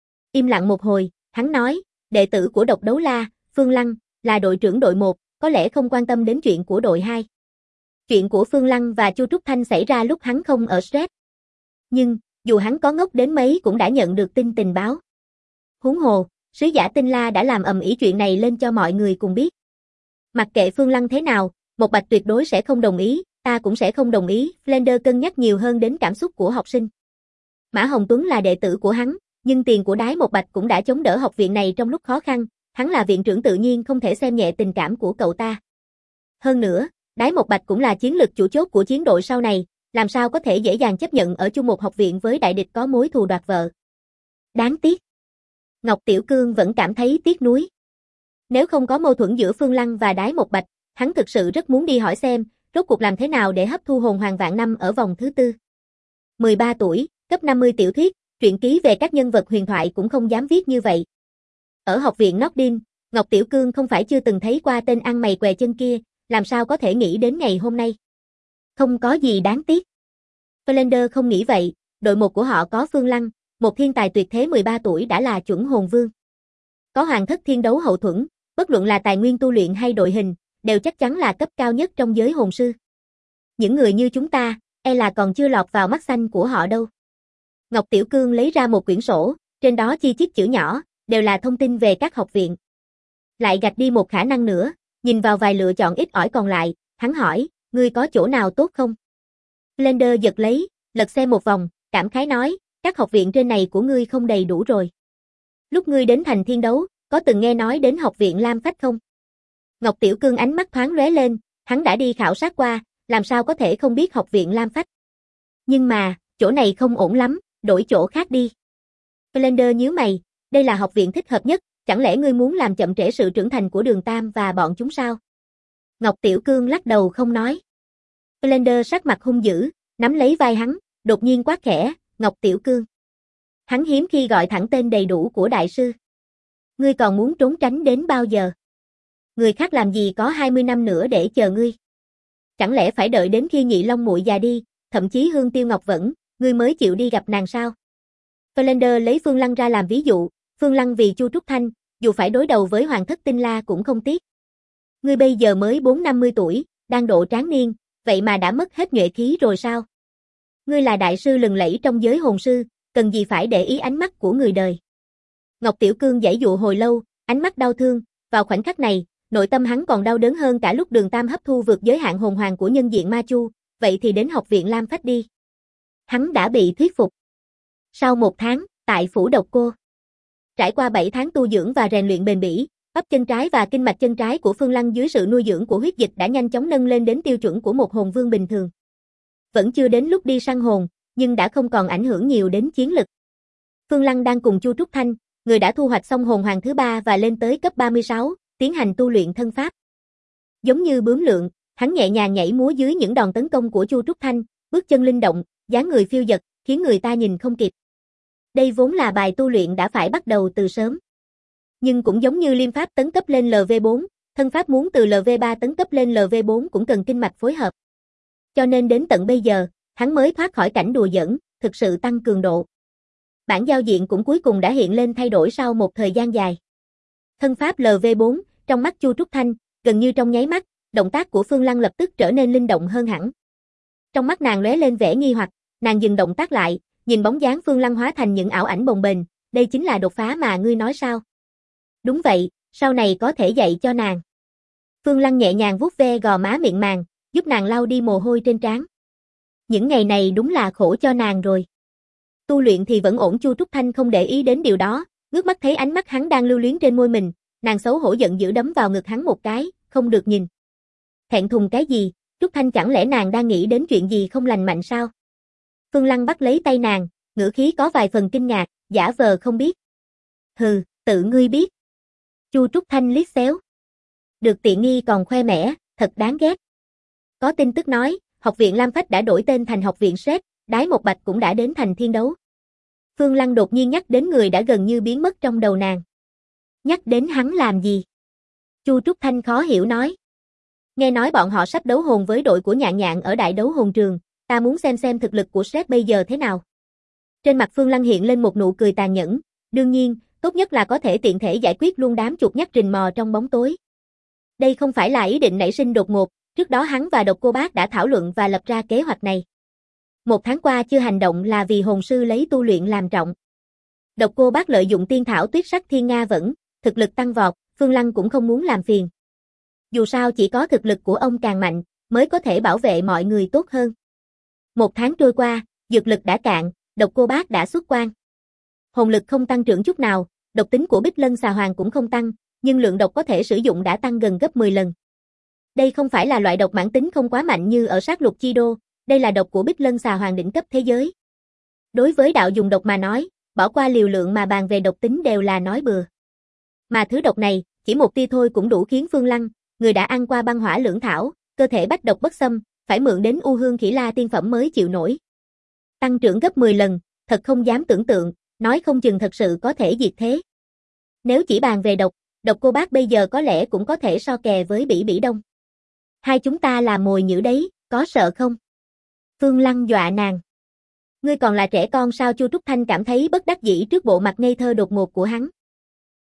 Im lặng một hồi, hắn nói, đệ tử của Độc Đấu La, Phương Lăng, là đội trưởng đội 1, có lẽ không quan tâm đến chuyện của đội 2. Chuyện của Phương Lăng và Chu Trúc Thanh xảy ra lúc hắn không ở SET. Nhưng, dù hắn có ngốc đến mấy cũng đã nhận được tin tình báo. Huống hồ, sứ giả Tinh La đã làm ầm ĩ chuyện này lên cho mọi người cùng biết. Mặc kệ Phương Lăng thế nào, Một Bạch tuyệt đối sẽ không đồng ý, ta cũng sẽ không đồng ý, Flander cân nhắc nhiều hơn đến cảm xúc của học sinh. Mã Hồng Tuấn là đệ tử của hắn, nhưng tiền của Đái Một Bạch cũng đã chống đỡ học viện này trong lúc khó khăn, hắn là viện trưởng tự nhiên không thể xem nhẹ tình cảm của cậu ta. Hơn nữa, Đái Một Bạch cũng là chiến lực chủ chốt của chiến đội sau này, làm sao có thể dễ dàng chấp nhận ở chung một học viện với đại địch có mối thù đoạt vợ. Đáng tiếc. Ngọc Tiểu Cương vẫn cảm thấy tiếc nuối. Nếu không có mâu thuẫn giữa Phương Lăng và Đái Một Bạch, hắn thực sự rất muốn đi hỏi xem, rốt cuộc làm thế nào để hấp thu hồn hoàng vạn năm ở vòng thứ 4. 13 tuổi, cấp 50 tiểu thuyết, truyện ký về các nhân vật huyền thoại cũng không dám viết như vậy. Ở học viện Nordin, Ngọc Tiểu Cương không phải chưa từng thấy qua tên ăn mày què chân kia, làm sao có thể nghĩ đến ngày hôm nay. Không có gì đáng tiếc. Flander không nghĩ vậy, đội 1 của họ có Phương Lăng, một thiên tài tuyệt thế 13 tuổi đã là chuẩn hồn vương. Có hoàng thất thiên đấu hậu thuẫn, bất luận là tài nguyên tu luyện hay đội hình, đều chắc chắn là cấp cao nhất trong giới hồn sư. Những người như chúng ta, là còn chưa lọt vào mắt xanh của họ đâu. Ngọc Tiểu Cương lấy ra một quyển sổ, trên đó chi chít chữ nhỏ, đều là thông tin về các học viện. Lại gạch đi một khả năng nữa, nhìn vào vài lựa chọn ít ỏi còn lại, hắn hỏi, ngươi có chỗ nào tốt không? Blender giật lấy, lật xem một vòng, cảm khái nói, các học viện trên này của ngươi không đầy đủ rồi. Lúc ngươi đến thành thiên đấu, có từng nghe nói đến học viện Lam Phách không? Ngọc Tiểu Cương ánh mắt thoáng lóe lên, hắn đã đi khảo sát qua, làm sao có thể không biết học viện Lam Phách. Nhưng mà, chỗ này không ổn lắm, đổi chỗ khác đi. Blender nhíu mày, đây là học viện thích hợp nhất, chẳng lẽ ngươi muốn làm chậm trễ sự trưởng thành của Đường Tam và bọn chúng sao? Ngọc Tiểu Cương lắc đầu không nói. Blender sắc mặt hung dữ, nắm lấy vai hắn, đột nhiên quát khẽ, Ngọc Tiểu Cương. Hắn hiếm khi gọi thẳng tên đầy đủ của đại sư. Ngươi còn muốn trốn tránh đến bao giờ? Người khác làm gì có 20 năm nữa để chờ ngươi? Chẳng lẽ phải đợi đến khi Nhị Long muội già đi, thậm chí Hương Tiêu Ngọc Vẫn, ngươi mới chịu đi gặp nàng sao? Blender lấy Phương Lăng ra làm ví dụ, Phương Lăng vì Chu Trúc Thanh, dù phải đối đầu với Hoàng thất Tinh La cũng không tiếc. Ngươi bây giờ mới 4-50 tuổi, đang độ tráng niên, vậy mà đã mất hết nhuệ khí rồi sao? Ngươi là đại sư lừng lẫy trong giới hồn sư, cần gì phải để ý ánh mắt của người đời. Ngọc Tiểu Cương giãy dụa hồi lâu, ánh mắt đau thương, vào khoảnh khắc này, nội tâm hắn còn đau đớn hơn cả lúc Đường Tam hấp thu vượt giới hạn hồn hoàng của nhân diện Ma Chu, vậy thì đến học viện Lam Phách đi. Hắn đã bị thuyết phục. Sau 1 tháng, tại phủ Độc Cô. Trải qua 7 tháng tu dưỡng và rèn luyện bền bỉ, bắp chân trái và kinh mạch chân trái của Phương Lăng dưới sự nuôi dưỡng của huyết dịch đã nhanh chóng nâng lên đến tiêu chuẩn của một hồn vương bình thường. Vẫn chưa đến lúc đi săn hồn, nhưng đã không còn ảnh hưởng nhiều đến chiến lực. Phương Lăng đang cùng Chu Trúc Thanh, người đã thu hoạch xong hồn hoàng thứ 3 và lên tới cấp 36, tiến hành tu luyện thân pháp. Giống như bướm lượn, hắn nhẹ nhàng nhảy múa dưới những đòn tấn công của Chu Trúc Thanh, bước chân linh động, dáng người phiêu dật, khiến người ta nhìn không kịp. Đây vốn là bài tu luyện đã phải bắt đầu từ sớm. Nhưng cũng giống như liêm pháp tấn cấp lên LV4, thân pháp muốn từ LV3 tấn cấp lên LV4 cũng cần kinh mạch phối hợp. Cho nên đến tận bây giờ, hắn mới thoát khỏi cảnh đùa giỡn, thực sự tăng cường độ. Bản giao diện cũng cuối cùng đã hiện lên thay đổi sau một thời gian dài. Thân pháp LV4, trong mắt Chu Trúc Thanh, gần như trong nháy mắt, động tác của Phương Lăng lập tức trở nên linh động hơn hẳn. Trong mắt nàng lóe lên vẻ nghi hoặc, nàng dừng động tác lại, nhìn bóng dáng Phương Lăng hóa thành những ảo ảnh bồng bềnh, đây chính là đột phá mà ngươi nói sao? Đúng vậy, sau này có thể dạy cho nàng. Phương Lăng nhẹ nhàng vuốt ve gò má mịn màng, giúp nàng lau đi mồ hôi trên trán. Những ngày này đúng là khổ cho nàng rồi. Tu luyện thì vẫn ổn. Chu Trúc Thanh không để ý đến điều đó, ngước mắt thấy ánh mắt hắn đang lưu luyến trên môi mình, nàng xấu hổ giận dữ đấm vào ngực hắn một cái, không được nhìn. Thẹn thùng cái gì, Trúc Thanh chẳng lẽ nàng đang nghĩ đến chuyện gì không lành mạnh sao? Phương Lăng bắt lấy tay nàng, ngữ khí có vài phần kinh ngạc, giả vờ không biết. Hừ, tự ngươi biết. Chu Trúc Thanh liếc xéo. Được tiện nghi còn khoe mẽ, thật đáng ghét. Có tin tức nói, học viện Lam Phách đã đổi tên thành học viện Sét, Đái Một Bạch cũng đã đến thành thiên đấu. Phương Lăng đột nhiên nhắc đến người đã gần như biến mất trong đầu nàng. Nhắc đến hắn làm gì? Chu Trúc Thanh khó hiểu nói. Nghe nói bọn họ sắp đấu hồn với đội của Nhạn Nhạn ở đại đấu hồn trường, ta muốn xem thực lực của Sét bây giờ thế nào. Trên mặt Phương Lăng hiện lên một nụ cười tàn nhẫn, đương nhiên, tốt nhất là có thể tiện thể giải quyết luôn đám chuột nhắt rình mò trong bóng tối. Đây không phải là ý định nảy sinh đột ngột, trước đó hắn và Độc Cô Bác đã thảo luận và lập ra kế hoạch này. 1 tháng qua chưa hành động là vì hồn sư lấy tu luyện làm trọng. Độc Cô Bác lợi dụng tiên thảo Tuyết Sắc Thiên Nga Vẫn, thực lực tăng vọt, Phương Lăng cũng không muốn làm phiền. Dù sao chỉ có thực lực của ông càng mạnh, mới có thể bảo vệ mọi người tốt hơn. 1 tháng trôi qua, dược lực đã cạn, Độc Cô Bác đã xuất quan. Hồn lực không tăng trưởng chút nào, độc tính của Bích Lân Xà Hoàng cũng không tăng, nhưng lượng độc có thể sử dụng đã tăng gần gấp 10 lần. Đây không phải là loại độc mãn tính không quá mạnh như ở sát lục chi đô, đây là độc của Bích Lân Xà Hoàng đỉnh cấp thế giới. Đối với đạo dùng độc mà nói, bỏ qua liều lượng mà bàn về độc tính đều là nói bừa. Mà thứ độc này, chỉ một tia thôi cũng đủ khiến Phương Lăng, người đã ăn qua băng hỏa lưỡng thảo, cơ thể bách độc bất xâm, phải mượn đến U Hương Khỉ La tiên phẩm mới chịu nổi. Tăng trưởng gấp 10 lần, thật không dám tưởng tượng, nói không chừng thật sự có thể diệt thế. Nếu chỉ bàn về độc, Độc Cô Bác bây giờ có lẽ cũng có thể so kè với Bỉ Bỉ Đông. Hai chúng ta là mồi nhử đấy, có sợ không? Phương Lăng dọa nàng. Ngươi còn là trẻ con sao? Chu Trúc Thanh cảm thấy bất đắc dĩ trước bộ mặt ngây thơ đột ngột của hắn.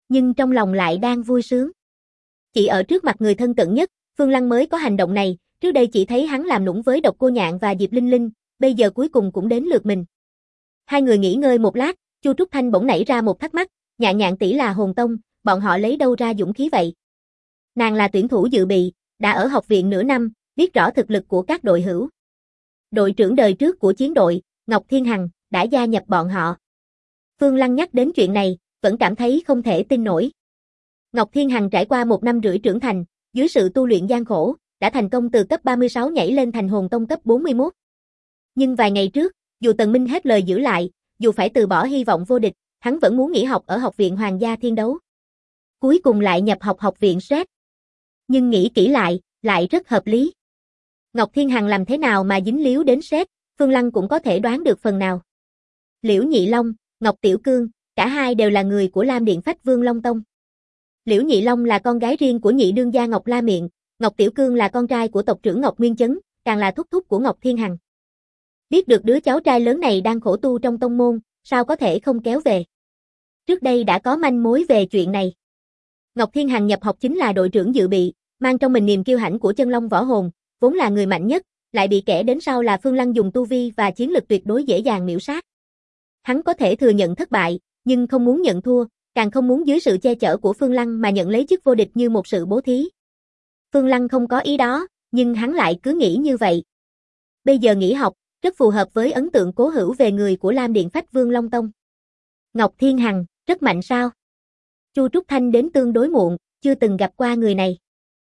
Nhưng trong lòng lại đang vui sướng. Chỉ ở trước mặt người thân cận nhất, Phương Lăng mới có hành động này, trước đây chỉ thấy hắn làm nũng với Độc Cô Nhạn và Diệp Linh Linh, bây giờ cuối cùng cũng đến lượt mình. Hai người nghỉ ngơi một lát, Chu Trúc Thanh bỗng nảy ra một thắc mắc, Nhạn Nhạn tỷ là hồn tông, bọn họ lấy đâu ra dũng khí vậy? Nàng là tuyển thủ dự bị, đã ở học viện nửa năm, biết rõ thực lực của các đội hữu. Đội trưởng đời trước của chiến đội, Ngọc Thiên Hằng, đã gia nhập bọn họ. Phương Lăng nhắc đến chuyện này, vẫn cảm thấy không thể tin nổi. Ngọc Thiên Hằng trải qua 1 năm rưỡi trưởng thành, dưới sự tu luyện gian khổ, đã thành công từ cấp 36 nhảy lên thành hồn tông cấp 41. Nhưng vài ngày trước, dù Tần Minh hết lời giữ lại, dù phải từ bỏ hy vọng vô địch, hắn vẫn muốn nghỉ học ở học viện Hoàng gia Thiên Đấu. Cuối cùng lại nhập học học viện SET. Nhưng nghĩ kỹ lại rất hợp lý. Ngọc Thiên Hằng làm thế nào mà dính líu đến SET, Phương Lăng cũng có thể đoán được phần nào. Liễu Nhị Long, Ngọc Tiểu Cương, cả hai đều là người của Lam Điện Phách Vương Long Tông. Liễu Nhị Long là con gái riêng của nhị đương gia Ngọc La Miện, Ngọc Tiểu Cương là con trai của tộc trưởng Ngọc Nguyên Chấn, càng là thúc thúc của Ngọc Thiên Hằng. Biết được đứa cháu trai lớn này đang khổ tu trong tông môn, sao có thể không kéo về. Trước đây đã có manh mối về chuyện này. Ngọc Thiên Hằng nhập học chính là đội trưởng dự bị, mang trong mình niềm kiêu hãnh của chân long võ hồn, vốn là người mạnh nhất, lại bị kẻ đến sau là Phương Lăng dùng tu vi và chiến lực tuyệt đối dễ dàng miểu sát. Hắn có thể thừa nhận thất bại, nhưng không muốn nhận thua, càng không muốn dưới sự che chở của Phương Lăng mà nhận lấy chức vô địch như một sự bố thí. Phương Lăng không có ý đó, nhưng hắn lại cứ nghĩ như vậy. Bây giờ nghỉ học, rất phù hợp với ấn tượng cố hữu về người của Lam Điện Phách Vương Long Tông. Ngọc Thiên Hằng, rất mạnh sao? Chu Trúc Thanh đến tương đối muộn, chưa từng gặp qua người này.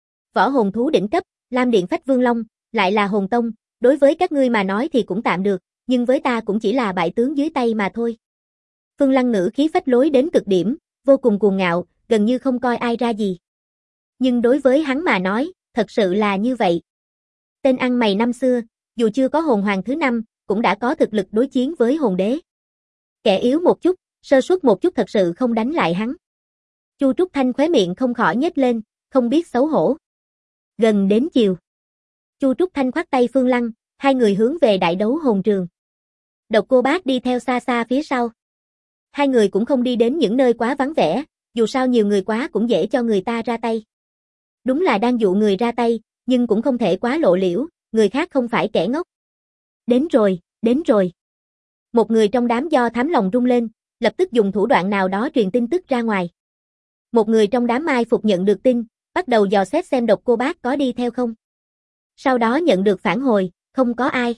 Võ hồn thú đỉnh cấp, Lam Điện Phách Vương Long, lại là hồn tông, đối với các ngươi mà nói thì cũng tạm được, nhưng với ta cũng chỉ là bại tướng dưới tay mà thôi. Phương Lăng ngữ khí phách lối đến cực điểm, vô cùng cuồng ngạo, gần như không coi ai ra gì. Nhưng đối với hắn mà nói, thật sự là như vậy. Tên ăn mày năm xưa, dù chưa có hồn hoàng thứ 5, cũng đã có thực lực đối chiến với hồn đế. Kẻ yếu một chút, sơ suất một chút thật sự không đánh lại hắn. Chu Trúc Thanh khóe miệng không khỏi nhếch lên, không biết xấu hổ. Gần đến chiều, Chu Trúc Thanh khoát tay Phương Lăng, hai người hướng về đại đấu hồn trường. Độc Cô Bác đi theo xa xa phía sau. Hai người cũng không đi đến những nơi quá vắng vẻ, dù sao nhiều người quá cũng dễ cho người ta ra tay. Đúng là đang dụ người ra tay, nhưng cũng không thể quá lộ liễu, người khác không phải kẻ ngốc. Đến rồi, đến rồi. Một người trong đám do thám lòng rung lên, lập tức dùng thủ đoạn nào đó truyền tin tức ra ngoài. Một người trong đám mai phục nhận được tin, bắt đầu dò xét xem Độc Cô Bác có đi theo không. Sau đó nhận được phản hồi, không có ai.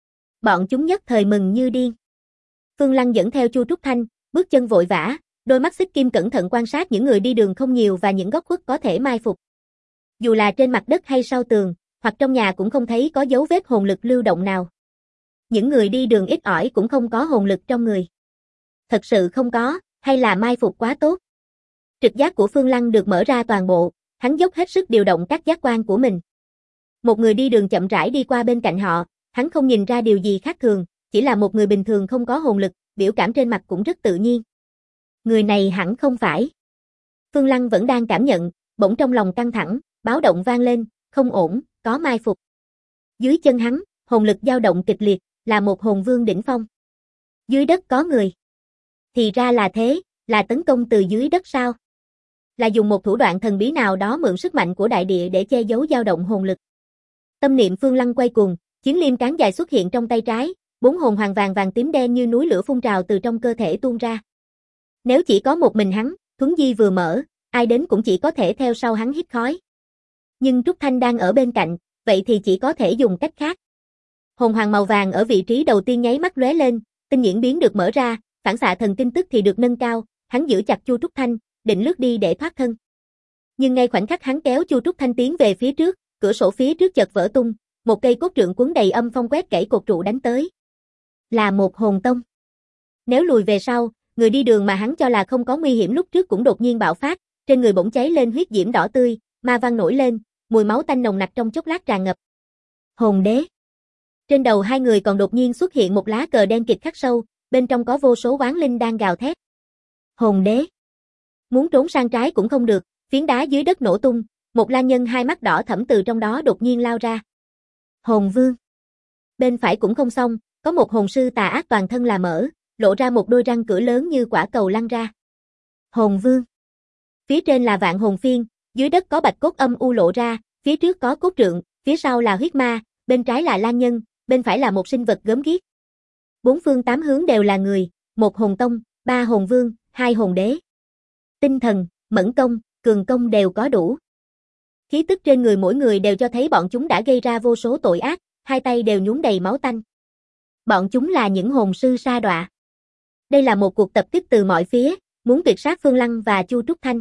Bọn chúng nhất thời mừng như điên. Phương Lăng dẫn theo Chu Trúc Thanh, bước chân vội vã, đôi mắt xích kim cẩn thận quan sát những người đi đường không nhiều và những góc khuất có thể mai phục. Dù là trên mặt đất hay sau tường, hoặc trong nhà cũng không thấy có dấu vết hồn lực lưu động nào. Những người đi đường ít ỏi cũng không có hồn lực trong người. Thật sự không có, hay là mai phục quá tốt. Trực giác của Phương Lăng được mở ra toàn bộ, hắn dốc hết sức điều động các giác quan của mình. Một người đi đường chậm rãi đi qua bên cạnh họ, hắn không nhìn ra điều gì khác thường, chỉ là một người bình thường không có hồn lực, biểu cảm trên mặt cũng rất tự nhiên. Người này hẳn không phải. Phương Lăng vẫn đang cảm nhận, bỗng trong lòng căng thẳng, báo động vang lên, không ổn, có mai phục. Dưới chân hắn, hồn lực dao động kịch liệt, là một hồn vương đỉnh phong. Dưới đất có người. Thì ra là thế, là tấn công từ dưới đất sao? Là dùng một thủ đoạn thần bí nào đó mượn sức mạnh của đại địa để che giấu dao động hồn lực. Tâm niệm Phương Lăng quay cuồng, chiến liêm cán dài xuất hiện trong tay trái, 4 hồn hoàng vàng vàng tím đen như núi lửa phun trào từ trong cơ thể tuôn ra. Nếu chỉ có một mình hắn, thuấn di vừa mở, ai đến cũng chỉ có thể theo sau hắn hít khói. Nhưng Trúc Thanh đang ở bên cạnh, vậy thì chỉ có thể dùng cách khác. Hồn hoàng màu vàng ở vị trí đầu tiên nháy mắt lóe lên, tinh nhãn biến được mở ra, phản xạ thần kinh tức thì được nâng cao, hắn giữ chặt Chu Trúc Thanh, định lướt đi để thoát thân. Nhưng ngay khoảnh khắc hắn kéo Chu Trúc Thanh tiến về phía trước, cửa sổ phía trước chợt vỡ tung, một cây cốt trượng cuốn đầy âm phong quét gãy cột trụ đánh tới. Là một hồn tông. Nếu lùi về sau, người đi đường mà hắn cho là không có nguy hiểm lúc trước cũng đột nhiên bạo phát, trên người bỗng cháy lên huyết diễm đỏ tươi, ma văn nổi lên, mùi máu tanh nồng nặc trong chốc lát tràn ngập. Hồn đế. Trên đầu hai người còn đột nhiên xuất hiện một lá cờ đen kịt khắc sâu, bên trong có vô số oán linh đang gào thét. Hồn đế. Muốn trốn sang trái cũng không được, phiến đá dưới đất nổ tung, một la nhân hai mắt đỏ thẫm từ trong đó đột nhiên lao ra. Hồn vương. Bên phải cũng không xong, có một hồn sư tà ác toàn thân là mở, lộ ra một đôi răng cửa lớn như quả cầu lăn ra. Hồn vương. Phía trên là vạn hồn phiên, dưới đất có bạch cốt âm u lộ ra, phía trước có cốt trượng, phía sau là huyết ma, bên trái là lang nhân, bên phải là một sinh vật gớm ghiếc. Bốn phương tám hướng đều là người, một hồn tông, ba hồn vương, hai hồn đế. Tinh thần, mẫn công, cường công đều có đủ. Khí tức trên người mỗi người đều cho thấy bọn chúng đã gây ra vô số tội ác, hai tay đều nhuốm đầy máu tanh. Bọn chúng là những hồn sư sa đọa. Đây là một cuộc tập kích từ mọi phía, muốn tuyệt sát Phương Lăng và Chu Trúc Thanh.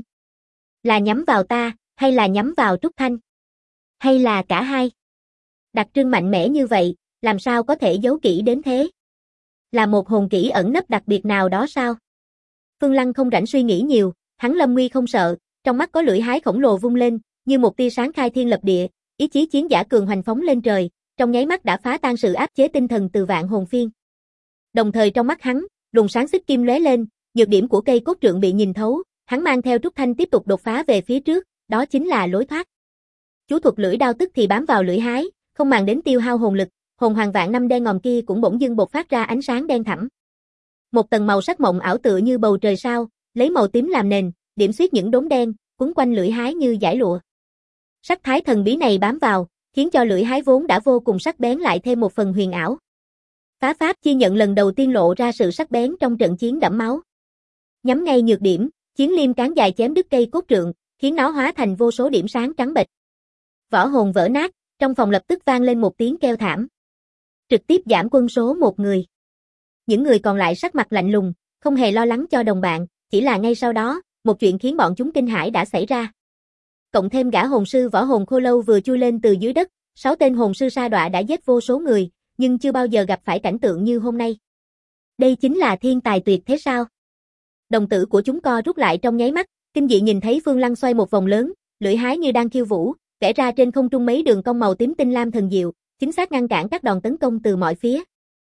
Là nhắm vào ta, hay là nhắm vào Trúc Thanh? Hay là cả hai? Đặc trưng mạnh mẽ như vậy, làm sao có thể giấu kỹ đến thế? Là một hồn kỹ ẩn nấp đặc biệt nào đó sao? Phương Lăng không rảnh suy nghĩ nhiều, hắn lâm nguy không sợ, trong mắt có lưỡi hái khổng lồ vung lên, như một tia sáng khai thiên lập địa, ý chí chiến giả cường hoành phóng lên trời, trong nháy mắt đã phá tan sự áp chế tinh thần từ vạn hồn phiên. Đồng thời trong mắt hắn, luồng sáng xích kim lóe lên, nhược điểm của cây cốt trượng bị nhìn thấu, hắn mang theo Trúc Thanh tiếp tục đột phá về phía trước, đó chính là lối thoát. Chú thuật lưỡi đao tức thì bám vào lưỡi hái, không màng đến tiêu hao hồn lực, hồn hoàng vạn năm đen ngòm kia cũng bỗng dưng bộc phát ra ánh sáng đen thẳm. Một tầng màu sắc mộng ảo tựa như bầu trời sao, lấy màu tím làm nền, điểm xuyết những đốm đen, quấn quanh lưỡi hái như dải lụa. Sắc thái thần bí này bám vào, khiến cho lưỡi hái vốn đã vô cùng sắc bén lại thêm một phần huyền ảo. Phá pháp chi nhận lần đầu tiên lộ ra sự sắc bén trong trận chiến đẫm máu. Nhắm ngay nhược điểm, chiến liêm cán dài chém đứt cây cốt trượng, khiến nó hóa thành vô số điểm sáng trắng bệch. Võ hồn vỡ nát, trong phòng lập tức vang lên một tiếng kêu thảm. Trực tiếp giảm quân số một người. Những người còn lại sắc mặt lạnh lùng, không hề lo lắng cho đồng bạn, chỉ là ngay sau đó, một chuyện khiến bọn chúng kinh hãi đã xảy ra. Cộng thêm gã hồn sư võ hồn khô lâu vừa chui lên từ dưới đất, 6 tên hồn sư sa đọa đã giết vô số người, nhưng chưa bao giờ gặp phải cảnh tượng như hôm nay. Đây chính là thiên tài tuyệt thế sao? Đồng tử của chúng co rút lại trong nháy mắt, kinh dị nhìn thấy Phương Lăng xoay một vòng lớn, lưỡi hái như đang khiêu vũ, vẽ ra trên không trung mấy đường cong màu tím tinh lam thần diệu, chính xác ngăn cản các đòn tấn công từ mọi phía.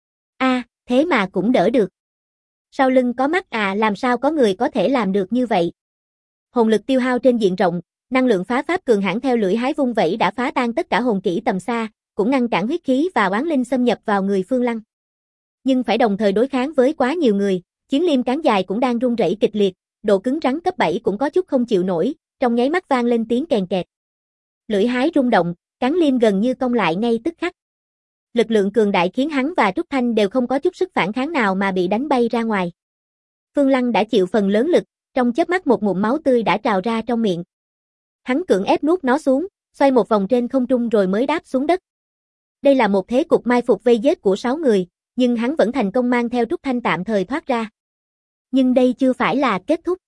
Thế mà cũng đỡ được. Sau lưng có mắt à, làm sao có người có thể làm được như vậy? Hồn lực tiêu hao trên diện rộng, năng lượng phá pháp cường hãn theo lưỡi hái vung vẩy đã phá tan tất cả hồn kỹ tầm xa, cũng ngăn cản huyết khí và oán linh xâm nhập vào người Phương Lăng. Nhưng phải đồng thời đối kháng với quá nhiều người, chiến liêm cán dài cũng đang rung rẩy kịch liệt, độ cứng rắn cấp 7 cũng có chút không chịu nổi, trong nháy mắt vang lên tiếng kèn kẹt. Lưỡi hái rung động, cán liêm gần như cong lại ngay tức khắc. Lực lượng cường đại khiến hắn và Trúc Thanh đều không có chút sức phản kháng nào mà bị đánh bay ra ngoài. Phương Lăng đã chịu phần lớn lực, trong chớp mắt một ngụm máu tươi đã trào ra trong miệng. Hắn cưỡng ép nuốt nó xuống, xoay một vòng trên không trung rồi mới đáp xuống đất. Đây là một thế cục mai phục vây giết của 6 người, nhưng hắn vẫn thành công mang theo Trúc Thanh tạm thời thoát ra. Nhưng đây chưa phải là kết thúc.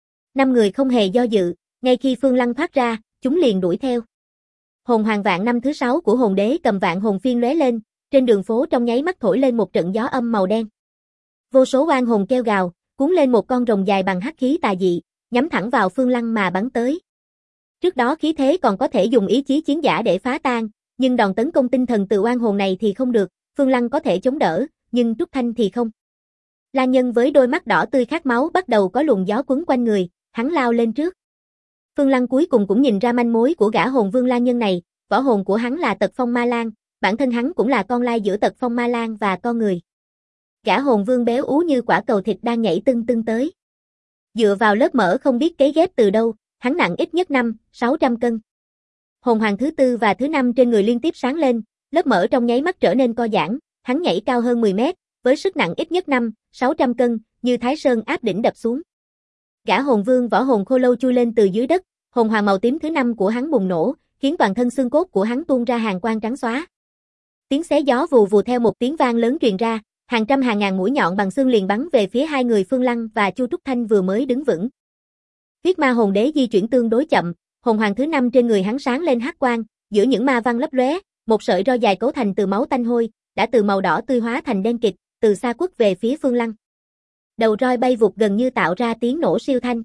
5 người không hề do dự, ngay khi Phương Lăng thoát ra, chúng liền đuổi theo. Hồn hoàng vạn năm thứ 6 của hồn đế cầm vạn hồn phiên lóe lên, trên đường phố trong nháy mắt thổi lên một trận gió âm màu đen. Vô số oan hồn kêu gào, cuốn lên một con rồng dài bằng hắc khí tà dị, nhắm thẳng vào Phương Lăng mà bắn tới. Trước đó khí thế còn có thể dùng ý chí chiến giả để phá tan, nhưng đòn tấn công tinh thần từ oan hồn này thì không được, Phương Lăng có thể chống đỡ, nhưng Trúc Thanh thì không. La Nhân với đôi mắt đỏ tươi khát máu bắt đầu có luồng gió quấn quanh người, hắn lao lên trước. Phương Lăng cuối cùng cũng nhìn ra manh mối của gã hồn vương La Nhân này, võ hồn của hắn là Tật Phong Ma Lang, bản thân hắn cũng là con lai giữa Tật Phong Ma Lang và con người. Gã hồn vương béo ú như quả cầu thịt đang nhảy tưng tưng tới. Dựa vào lớp mỡ không biết cấy ghép từ đâu, hắn nặng ít nhất 500-600 cân. Hồn hoàng thứ 4 và thứ 5 trên người liên tiếp sáng lên, lớp mỡ trong nháy mắt trở nên co giãn, hắn nhảy cao hơn 10 mét, với sức nặng ít nhất 500-600 cân, như Thái Sơn áp đỉnh đập xuống. Gã hồn vương võ hồn khô lâu chui lên từ dưới đất, hồn hoàng màu tím thứ 5 của hắn bùng nổ, khiến toàn thân xương cốt của hắn tuôn ra hàng quang trắng xóa. Tiếng xé gió vù vù theo một tiếng vang lớn truyền ra, hàng trăm hàng ngàn mũi nhọn bằng xương liền bắn về phía hai người Phương Lăng và Chu Trúc Thanh vừa mới đứng vững. Huyết ma hồn đế di chuyển tương đối chậm, hồn hoàng thứ 5 trên người hắn sáng lên hắc quang, giữa những ma văn lấp lóe, một sợi roi dài cấu thành từ máu tanh hôi, đã từ màu đỏ tươi hóa thành đen kịt, từ xa quất về phía Phương Lăng. Đầu roi bay vụt gần như tạo ra tiếng nổ siêu thanh.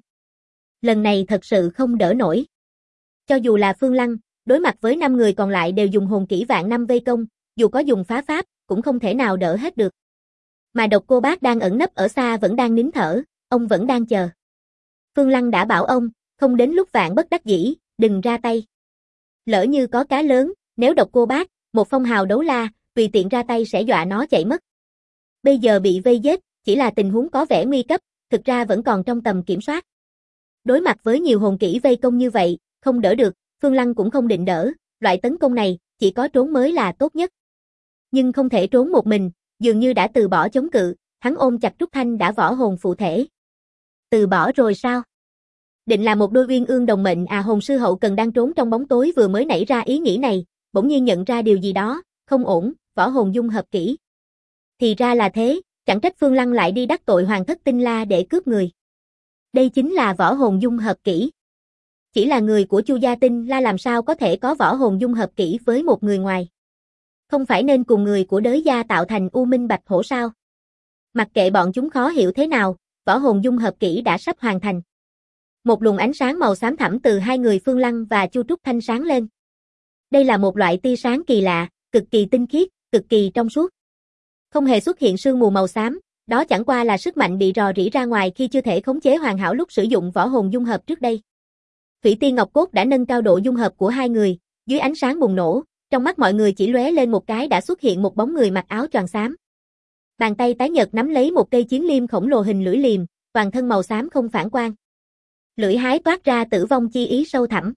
Lần này thật sự không đỡ nổi. Cho dù là Phương Lăng, đối mặt với 5 người còn lại đều dùng hồn kỹ vạn năm vây công, dù có dùng phá pháp, cũng không thể nào đỡ hết được. Mà Độc Cô Bác đang ẩn nấp ở xa vẫn đang nín thở, ông vẫn đang chờ. Phương Lăng đã bảo ông, không đến lúc vạn bất đắc dĩ, đừng ra tay. Lỡ như có cá lớn, nếu Độc Cô Bác, một phong hào đấu la, tùy tiện ra tay sẽ dọa nó chạy mất. Bây giờ bị vây giết, chỉ là tình huống có vẻ nguy cấp, thực ra vẫn còn trong tầm kiểm soát. Đối mặt với nhiều hồn kỹ vây công như vậy, không đỡ được, Phương Lăng cũng không định đỡ, loại tấn công này, chỉ có trốn mới là tốt nhất. Nhưng không thể trốn một mình, dường như đã từ bỏ chống cự, hắn ôm chặt Trúc Thanh đã võ hồn phụ thể. Từ bỏ rồi sao? Định là một đôi uyên ương đồng mệnh à? Hồn sư hậu cần đang trốn trong bóng tối vừa mới nảy ra ý nghĩ này, bỗng nhiên nhận ra điều gì đó, không ổn, võ hồn dung hợp kỹ. Thì ra là thế, chẳng trách Phương Lăng lại đi đắc tội Hoàng thất Tinh La để cướp người. Đây chính là võ hồn dung hợp kỹ. Chỉ là người của Chu gia Tinh La làm sao có thể có võ hồn dung hợp kỹ với một người ngoài. Không phải nên cùng người của Đới gia tạo thành U Minh Bạch Hổ sao? Mặc kệ bọn chúng khó hiểu thế nào, võ hồn dung hợp kỹ đã sắp hoàn thành. Một luồng ánh sáng màu xám thẳm từ hai người Phương Lăng và Chu Trúc Thanh sáng lên. Đây là một loại tia sáng kỳ lạ, cực kỳ tinh khiết, cực kỳ trong suốt. Không hề xuất hiện sương mù màu xám, đó chẳng qua là sức mạnh bị rò rỉ ra ngoài khi chưa thể khống chế hoàn hảo lúc sử dụng võ hồn dung hợp trước đây. Thủy Tiên Ngọc Cốt đã nâng cao độ dung hợp của hai người, dưới ánh sáng bùng nổ, trong mắt mọi người chỉ lóe lên một cái đã xuất hiện một bóng người mặc áo choàng xám. Bàn tay tái nhợt nắm lấy một cây chiến liêm khổng lồ hình lưỡi liềm, toàn thân màu xám không phản quang. Lưỡi hái toát ra tử vong chi ý sâu thẳm.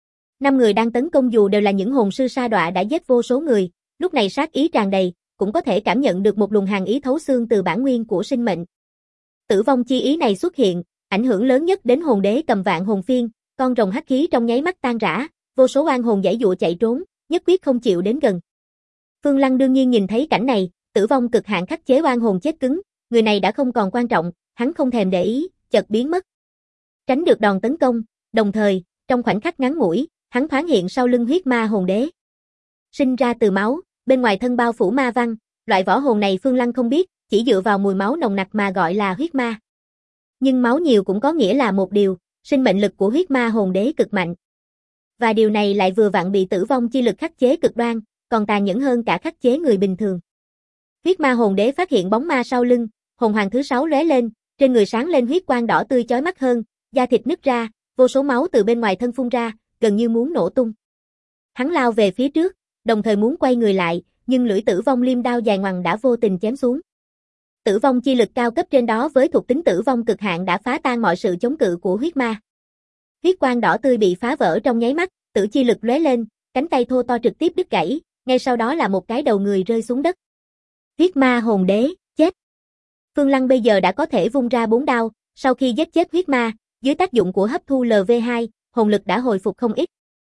5 người đang tấn công dù đều là những hồn sư sa đọa đã giết vô số người, lúc này sát ý tràn đầy, cũng có thể cảm nhận được một luồng hàn ý thấu xương từ bản nguyên của sinh mệnh. Tử vong chi ý này xuất hiện, ảnh hưởng lớn nhất đến hồn đế cầm vạn hồn phiên, con rồng hắc khí trong nháy mắt tan rã, vô số oan hồn giãy giụa chạy trốn, nhất quyết không chịu đến gần. Phương Lăng đương nhiên nhìn thấy cảnh này, tử vong cực hạn khắc chế oan hồn chết cứng, người này đã không còn quan trọng, hắn không thèm để ý, chợt biến mất. Tránh được đòn tấn công, đồng thời, trong khoảnh khắc ngắn ngủi, hắn thoáng hiện sau lưng huyết ma hồn đế. Sinh ra từ máu, bên ngoài thân bao phủ ma văn, loại võ hồn này Phương Lăng không biết, chỉ dựa vào mùi máu nồng nặc mà gọi là huyết ma. Nhưng máu nhiều cũng có nghĩa là một điều, sinh mệnh lực của huyết ma hồn đế cực mạnh. Và điều này lại vừa vặn bị tử vong chi lực khắc chế cực đoan, còn tàn nhẫn hơn cả khắc chế người bình thường. Huyết ma hồn đế phát hiện bóng ma sau lưng, hồn hoàng thứ 6 lóe lên, trên người sáng lên huyết quang đỏ tươi chói mắt hơn, da thịt nứt ra, vô số máu từ bên ngoài thân phun ra, gần như muốn nổ tung. Hắn lao về phía trước, đồng thời muốn quay người lại, nhưng lưỡi tử vong liêm đao dài ngoằng đã vô tình chém xuống. Tử vong chi lực cao cấp trên đó với thuộc tính tử vong cực hạn đã phá tan mọi sự chống cự của huyết ma. Huyết quang đỏ tươi bị phá vỡ trong nháy mắt, tử chi lực lóe lên, cánh tay thô to trực tiếp đứt gãy, ngay sau đó là một cái đầu người rơi xuống đất. Huyết ma hồn đế, chết. Phương Lăng bây giờ đã có thể vung ra 4 đao, sau khi giết chết huyết ma, dưới tác dụng của hấp thu LV2, hồn lực đã hồi phục không ít.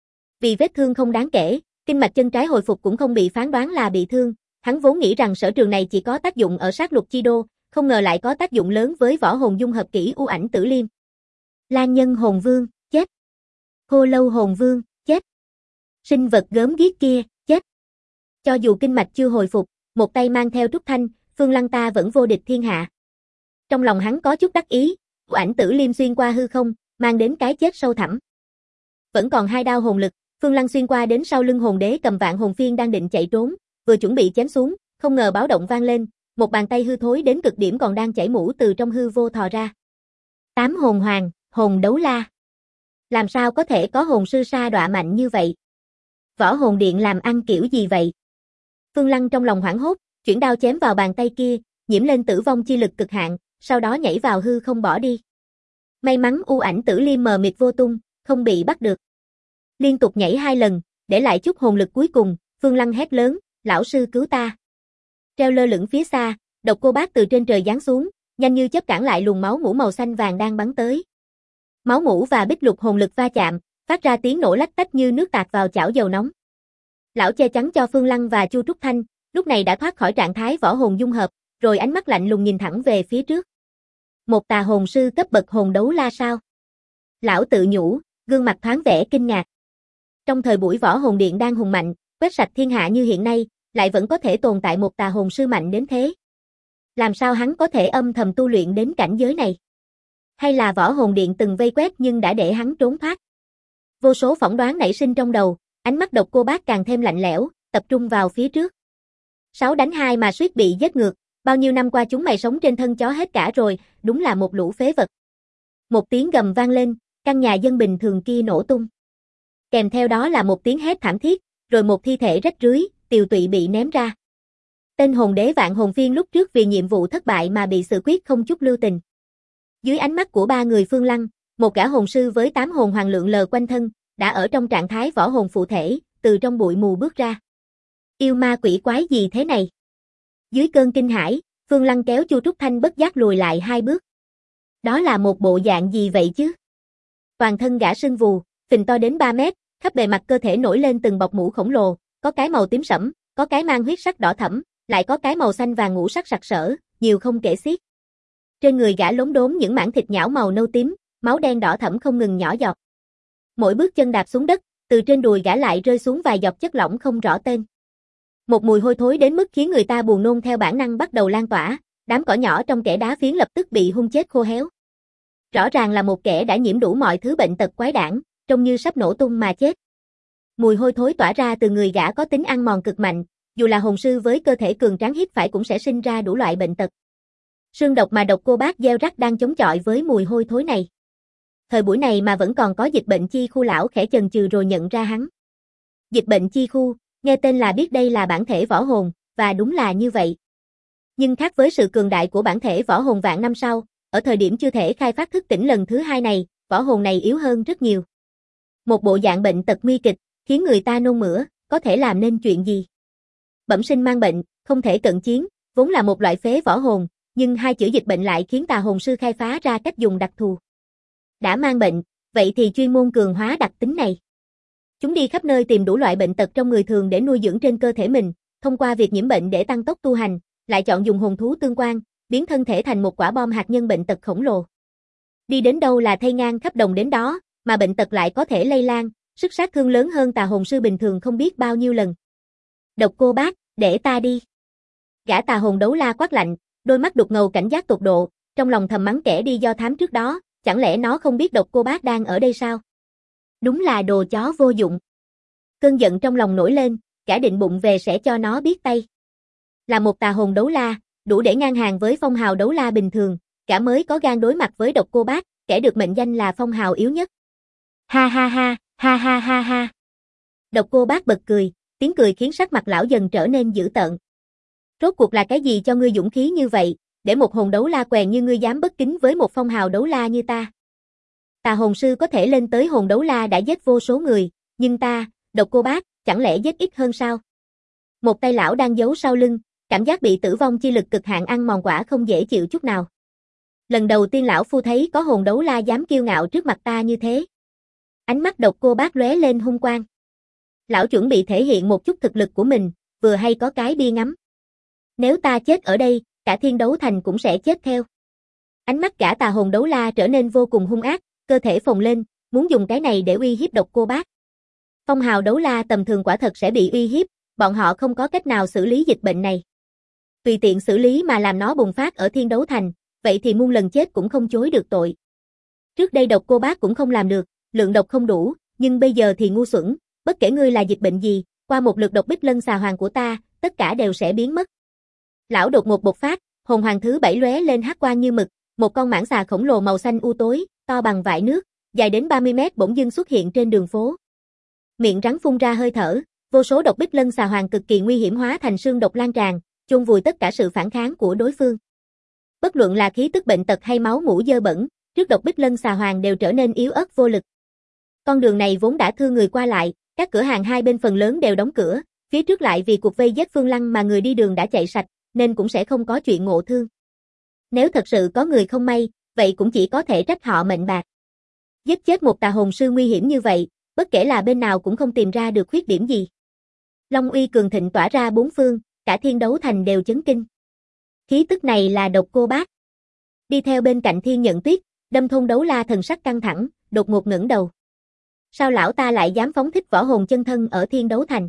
Vì vết thương không đáng kể, kinh mạch chân trái hồi phục cũng không bị phán đoán là bị thương, hắn vốn nghĩ rằng sở trường này chỉ có tác dụng ở sát lục chi đô, không ngờ lại có tác dụng lớn với võ hồn dung hợp kỹ U Ảnh Tử Liêm. Lan Nhân Hồn Vương, chết. Khô Lâu Hồn Vương, chết. Sinh vật gớm ghiếc kia, chết. Cho dù kinh mạch chưa hồi phục, một tay mang theo Trúc Thanh, Phương Lăng ta vẫn vô địch thiên hạ. Trong lòng hắn có chút đắc ý, U Ảnh Tử Liêm xuyên qua hư không, mang đến cái chết sâu thẳm. Vẫn còn 2 đao hồn lực, Phương Lăng xuyên qua đến sau lưng hồn đế cầm vạn hồn phiên đang định chạy trốn, vừa chuẩn bị chém xuống, không ngờ báo động vang lên, một bàn tay hư thối đến cực điểm còn đang chảy mũ từ trong hư vô thò ra. 8 hồn hoàng, hồn đấu la. Làm sao có thể có hồn sư sa đọa mạnh như vậy? Võ hồn điện làm ăn kiểu gì vậy? Phương Lăng trong lòng hoảng hốt, chuyển đao chém vào bàn tay kia, nhiễm lên tử vong chi lực cực hạn, sau đó nhảy vào hư không bỏ đi. May mắn U Ảnh Tử Liêm mờ mịt vô tung, không bị bắt được. Liên tục nhảy 2 lần, để lại chút hồn lực cuối cùng, Phương Lăng hét lớn, lão sư cứu ta. Treo lơ lửng phía xa, Độc Cô Bác từ trên trời giáng xuống, nhanh như chớp cản lại luồng máu mũ màu xanh vàng đang bắn tới. Máu mũ và bích lục hồn lực va chạm, phát ra tiếng nổ lách tách như nước tạt vào chảo dầu nóng. Lão che chắn cho Phương Lăng và Chu Trúc Thanh, lúc này đã thoát khỏi trạng thái võ hồn dung hợp, rồi ánh mắt lạnh lùng nhìn thẳng về phía trước. Một tà hồn sư cấp bậc hồn đấu la sao? Lão tự nhủ, gương mặt thoáng vẻ kinh ngạc. Trong thời buổi võ hồn điện đang hùng mạnh, quét sạch thiên hạ như hiện nay, lại vẫn có thể tồn tại một tà hồn sư mạnh đến thế. Làm sao hắn có thể âm thầm tu luyện đến cảnh giới này? Hay là võ hồn điện từng vây quét nhưng đã để hắn trốn thoát? Vô số phỏng đoán nảy sinh trong đầu, ánh mắt Độc Cô Bác càng thêm lạnh lẽo, tập trung vào phía trước. 6 đánh 2 mà suýt bị giết ngược, bao nhiêu năm qua chúng mày sống trên thân chó hết cả rồi, đúng là một lũ phế vật. Một tiếng gầm vang lên, căn nhà dân bình thường kia nổ tung. Kèm theo đó là một tiếng hét thảm thiết, rồi một thi thể rách rưới, tiều tụy bị ném ra. Tên hồn đế vạn hồn phiên lúc trước vì nhiệm vụ thất bại mà bị xử quyết không chút lưu tình. Dưới ánh mắt của 3 người Phương Lăng, Một gã hồn sư với 8 hồn hoàng lượn lờ quanh thân, đã ở trong trạng thái võ hồn phụ thể, từ trong bụi mù bước ra. Yêu ma quỷ quái gì thế này? Dưới cơn kinh hãi, Phương Lăng kéo Chu Trúc Thanh bất giác lùi lại 2 bước. Đó là một bộ dạng gì vậy chứ? Toàn thân gã sưng vù, phình to đến 3 mét, khắp bề mặt cơ thể nổi lên từng bọc mũ khổng lồ, có cái màu tím sẫm, có cái mang huyết sắc đỏ thẫm, lại có cái màu xanh vàng ngũ sắc sặc sỡ, nhiều không kể xiết. Trên người gã lốm đốm những mảng thịt nhão màu nâu tím, máu đen đỏ thẫm không ngừng nhỏ giọt. Mỗi bước chân đạp xuống đất, từ trên đùi gã lại rơi xuống vài giọt chất lỏng không rõ tên. Một mùi hôi thối đến mức khiến người ta buồn nôn theo bản năng bắt đầu lan tỏa, đám cỏ nhỏ trong kẽ đá phiến lập tức bị hun chết khô héo. Rõ ràng là một kẻ đã nhiễm đủ mọi thứ bệnh tật quái đản, trông như sắp nổ tung mà chết. Mùi hôi thối tỏa ra từ người gã có tính ăn mòn cực mạnh, dù là hồn sư với cơ thể cường tráng hít phải cũng sẽ sinh ra đủ loại bệnh tật. Sương độc mà độc cô bác gieo rắc đang chống chọi với mùi hôi thối này. Thời buổi này mà vẫn còn có dịch bệnh chi khu, lão khẽ chần chừ rồi nhận ra hắn. Dịch bệnh chi khu, nghe tên là biết đây là bản thể võ hồn, và đúng là như vậy. Nhưng khác với sự cường đại của bản thể võ hồn vạn năm sau, ở thời điểm chưa thể khai phát thức tỉnh lần thứ 2 này, võ hồn này yếu hơn rất nhiều. Một bộ dạng bệnh tật nguy kịch, khiến người ta nôn mửa, có thể làm nên chuyện gì? Bẩm sinh mang bệnh, không thể cận chiến, vốn là một loại phế võ hồn, nhưng 2 chữ dịch bệnh lại khiến tà hồn sư khai phá ra cách dùng đặc thù. Đã mang bệnh, vậy thì chuyên môn cường hóa đặc tính này. Chúng đi khắp nơi tìm đủ loại bệnh tật trong người thường để nuôi dưỡng trên cơ thể mình, thông qua việc nhiễm bệnh để tăng tốc tu hành, lại chọn dùng hồn thú tương quan, biến thân thể thành một quả bom hạt nhân bệnh tật khổng lồ. Đi đến đâu là thay ngang khắp đồng đến đó, mà bệnh tật lại có thể lây lan, sức sát thương lớn hơn tà hồn sư bình thường không biết bao nhiêu lần. Độc cô bác, để ta đi. Gã tà hồn đấu la quát lạnh, đôi mắt đục ngầu cảnh giác tột độ, trong lòng thầm mắng kẻ đi do thám trước đó, chẳng lẽ nó không biết độc cô bác đang ở đây sao? Đúng là đồ chó vô dụng. Cơn giận trong lòng nổi lên, gã định bụng về sẽ cho nó biết tay. Là một tà hồn đấu la, đủ để ngang hàng với phong hào đấu la bình thường, gã mới có gan đối mặt với độc cô bác, kẻ được mệnh danh là phong hào yếu nhất. Ha ha ha, ha ha ha ha. Độc cô bác bật cười, tiếng cười khiến sắc mặt lão dần trở nên dữ tợn. Rốt cuộc là cái gì cho ngươi dũng khí như vậy, để một hồn đấu la quèn như ngươi dám bất kính với một phong hào đấu la như ta? Tà hồn sư có thể lên tới hồn đấu la đã giết vô số người, nhưng ta, độc cô bác, chẳng lẽ giết ít hơn sao? Một tay lão đang giấu sau lưng, cảm giác bị tử vong chi lực cực hạn ăn mòn quả không dễ chịu chút nào. Lần đầu tiên lão phu thấy có hồn đấu la dám kiêu ngạo trước mặt ta như thế. Ánh mắt độc cô bác lóe lên hung quang. Lão chuẩn bị thể hiện một chút thực lực của mình, vừa hay có cái bia ngắm. Nếu ta chết ở đây, cả Thiên Đấu Thành cũng sẽ chết theo. Ánh mắt gã tà hồn đấu la trở nên vô cùng hung ác, cơ thể phồng lên, muốn dùng cái này để uy hiếp độc cô bác. Phong hào đấu la tầm thường quả thật sẽ bị uy hiếp, bọn họ không có cách nào xử lý dịch bệnh này. Tùy tiện xử lý mà làm nó bùng phát ở Thiên Đấu Thành, vậy thì muôn lần chết cũng không chối được tội. Trước đây độc cô bác cũng không làm được, lượng độc không đủ, nhưng bây giờ thì ngu xuẩn, bất kể ngươi là dịch bệnh gì, qua một lượt độc bích lân xà hoàng của ta, tất cả đều sẽ biến mất. Lão đột ngột bộc phát, hồn hoàng thứ 7 lóe lên hắc quang như mực, một con mãng xà khổng lồ màu xanh u tối, to bằng vại nước, dài đến 30 mét bỗng dưng xuất hiện trên đường phố. Miệng rắn phun ra hơi thở, vô số độc bích lân xà hoàng cực kỳ nguy hiểm hóa thành sương độc lan tràn, chôn vùi tất cả sự phản kháng của đối phương. Bất luận là khí tức bệnh tật hay máu mủ dơ bẩn, trước độc bích lân xà hoàng đều trở nên yếu ớt vô lực. Con đường này vốn đã thưa người qua lại, các cửa hàng hai bên phần lớn đều đóng cửa, phía trước lại vì cuộc vây giết Phương Lăng mà người đi đường đã chạy sạch, nên cũng sẽ không có chuyện ngộ thương. Nếu thật sự có người không may, vậy cũng chỉ có thể trách họ mệnh bạc. Giết chết một tà hồn sư nguy hiểm như vậy, bất kể là bên nào cũng không tìm ra được khuyết điểm gì. Long uy cường thịnh tỏa ra bốn phương, cả Thiên Đấu Thành đều chấn kinh. Khí tức này là độc cô bác. Đi theo bên cạnh Thiên Nhận Tuyết, Đâm Thôn đấu la thần sắc căng thẳng, đột ngột ngẩng đầu. Sao lão ta lại dám phóng thích võ hồn chân thân ở Thiên Đấu Thành?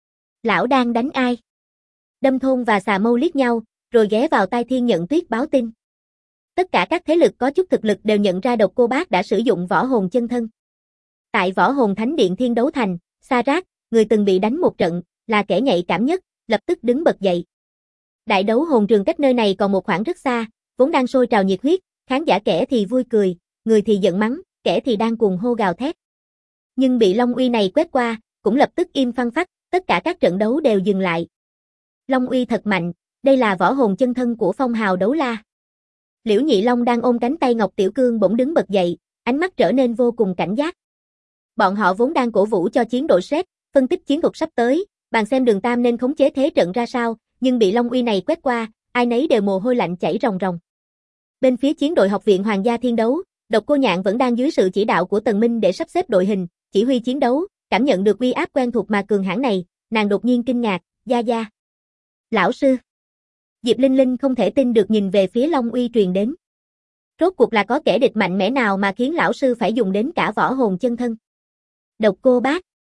Lão đang đánh ai? Đâm Thôn và Xà Mâu liếc nhau, rồi ghé vào tai Thiên Nhận Tuyết báo tin. Tất cả các thế lực có chút thực lực đều nhận ra độc cô bác đã sử dụng võ hồn chân thân. Tại Võ Hồn Thánh Điện Thiên Đấu Thành, Sa Rác, người từng bị đánh một trận, là kẻ nhạy cảm nhất, lập tức đứng bật dậy. Đại đấu hồn trường cách nơi này còn một khoảng rất xa, vốn đang sôi trào nhiệt huyết, khán giả kẻ thì vui cười, người thì giận mắng, kẻ thì đang cuồng hô gào thét. Nhưng bị Long uy này quét qua, cũng lập tức im phăng phắc, tất cả các trận đấu đều dừng lại. Long uy thật mạnh, đây là võ hồn chân thân của phong hào đấu la. Liễu Nhị Long đang ôm cánh tay Ngọc Tiểu Cương bỗng đứng bật dậy, ánh mắt trở nên vô cùng cảnh giác. Bọn họ vốn đang cổ vũ cho chiến đội Sét, phân tích chiến thuật sắp tới, bàn xem Đường Tam nên khống chế thế trận ra sao, nhưng bị Long uy này quét qua, ai nấy đều mồ hôi lạnh chảy ròng ròng. Bên phía chiến đội Học viện Hoàng gia Thiên Đấu, Độc Cô Nhạn vẫn đang dưới sự chỉ đạo của Tần Minh để sắp xếp đội hình, chỉ huy chiến đấu, cảm nhận được uy áp quen thuộc mà cường hãn này, nàng đột nhiên kinh ngạc, "Gia gia." "Lão sư." Diệp Linh Linh không thể tin được nhìn về phía Long uy truyền đến. Rốt cuộc là có kẻ địch mạnh mẽ nào mà khiến lão sư phải dùng đến cả võ hồn chân thân? Độc Cô Bác.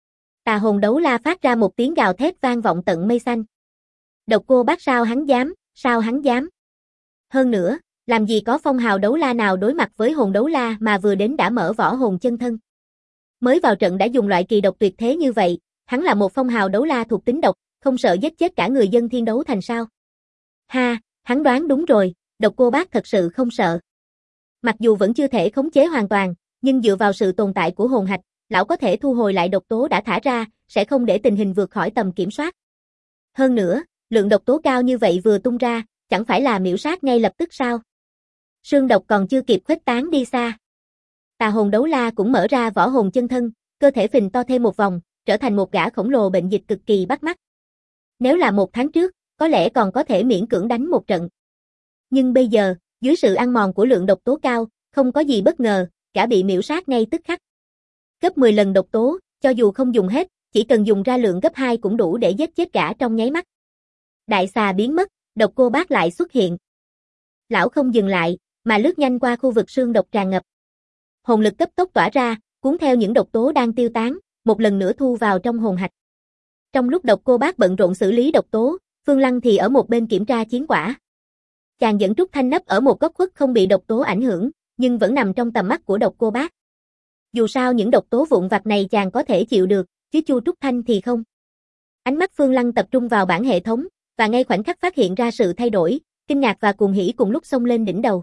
Tà hồn đấu la phát ra một tiếng gào thét vang vọng tận mây xanh. Độc Cô Bác sao hắn dám? Hơn nữa, làm gì có phong hào đấu la nào đối mặt với hồn đấu la mà vừa đến đã mở võ hồn chân thân. Mới vào trận đã dùng loại kỳ độc tuyệt thế như vậy, hắn là một phong hào đấu la thuộc tính độc, không sợ giết chết cả người dân Thiên Đấu Thành sao? Ha, hắn đoán đúng rồi, Độc Cô Bác thật sự không sợ. Mặc dù vẫn chưa thể khống chế hoàn toàn, nhưng dựa vào sự tồn tại của hồn hạch, lão có thể thu hồi lại độc tố đã thả ra, sẽ không để tình hình vượt khỏi tầm kiểm soát. Hơn nữa, lượng độc tố cao như vậy vừa tung ra, chẳng phải là miểu sát ngay lập tức sao? Sương độc còn chưa kịp khuếch tán đi xa. Tà hồn đấu la cũng mở ra võ hồn chân thân, cơ thể phình to thêm một vòng, trở thành một gã khổng lồ bệnh dịch cực kỳ bắt mắt. Nếu là 1 tháng trước, có lẽ còn có thể miễn cưỡng đánh một trận. Nhưng bây giờ, dưới sự ăn mòn của lượng độc tố cao, không có gì bất ngờ, gã bị miểu sát ngay tức khắc. Gấp 10 lần độc tố, cho dù không dùng hết, chỉ cần dùng ra lượng gấp 2 cũng đủ để giết chết gã trong nháy mắt. Đại xà biến mất, Độc Cô Bác lại xuất hiện. Lão không dừng lại, mà lướt nhanh qua khu vực sương độc tràn ngập. Hồn lực cấp tốc tỏa ra, cuốn theo những độc tố đang tiêu tán, một lần nữa thu vào trong hồn hạch. Trong lúc Độc Cô Bác bận rộn xử lý độc tố, Phương Lăng thì ở một bên kiểm tra chiến quả. Chàng dẫn Trúc Thanh nấp ở một góc khuất không bị độc tố ảnh hưởng, nhưng vẫn nằm trong tầm mắt của Độc Cô Bác. Dù sao những độc tố vụn vặt này chàng có thể chịu được, chứ Chu Trúc Thanh thì không. Ánh mắt Phương Lăng tập trung vào bảng hệ thống, và ngay khoảnh khắc phát hiện ra sự thay đổi, kinh ngạc và cuồng hỉ cùng lúc xông lên đỉnh đầu.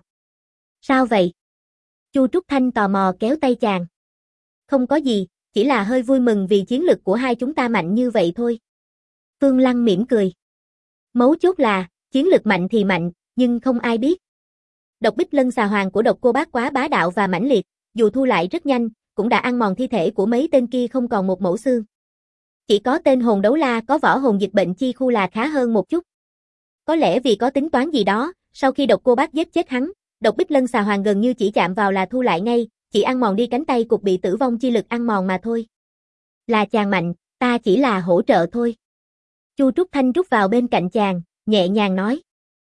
Sao vậy? Chu Trúc Thanh tò mò kéo tay chàng. Không có gì, chỉ là hơi vui mừng vì chiến lực của hai chúng ta mạnh như vậy thôi. Phương Lăng mỉm cười. Mấu chốt là, chiến lực mạnh thì mạnh, nhưng không ai biết. Độc Bích Lân xà hoàng của Độc Cô Bác quá bá đạo và mãnh liệt, dù thu lại rất nhanh, cũng đã ăn mòn thi thể của mấy tên kia không còn một mẩu xương. Chỉ có tên hồn đấu la có võ hồn dịch bệnh chi khu là khá hơn một chút. Có lẽ vì có tính toán gì đó, sau khi Độc Cô Bác giết chết hắn, Độc Bích Lân xà hoàng gần như chỉ chạm vào là thu lại ngay, chỉ ăn mòn đi cánh tay cục bị tử vong chi lực ăn mòn mà thôi. Là chàng mạnh, ta chỉ là hỗ trợ thôi. Chu Trúc Thanh rút vào bên cạnh chàng, nhẹ nhàng nói.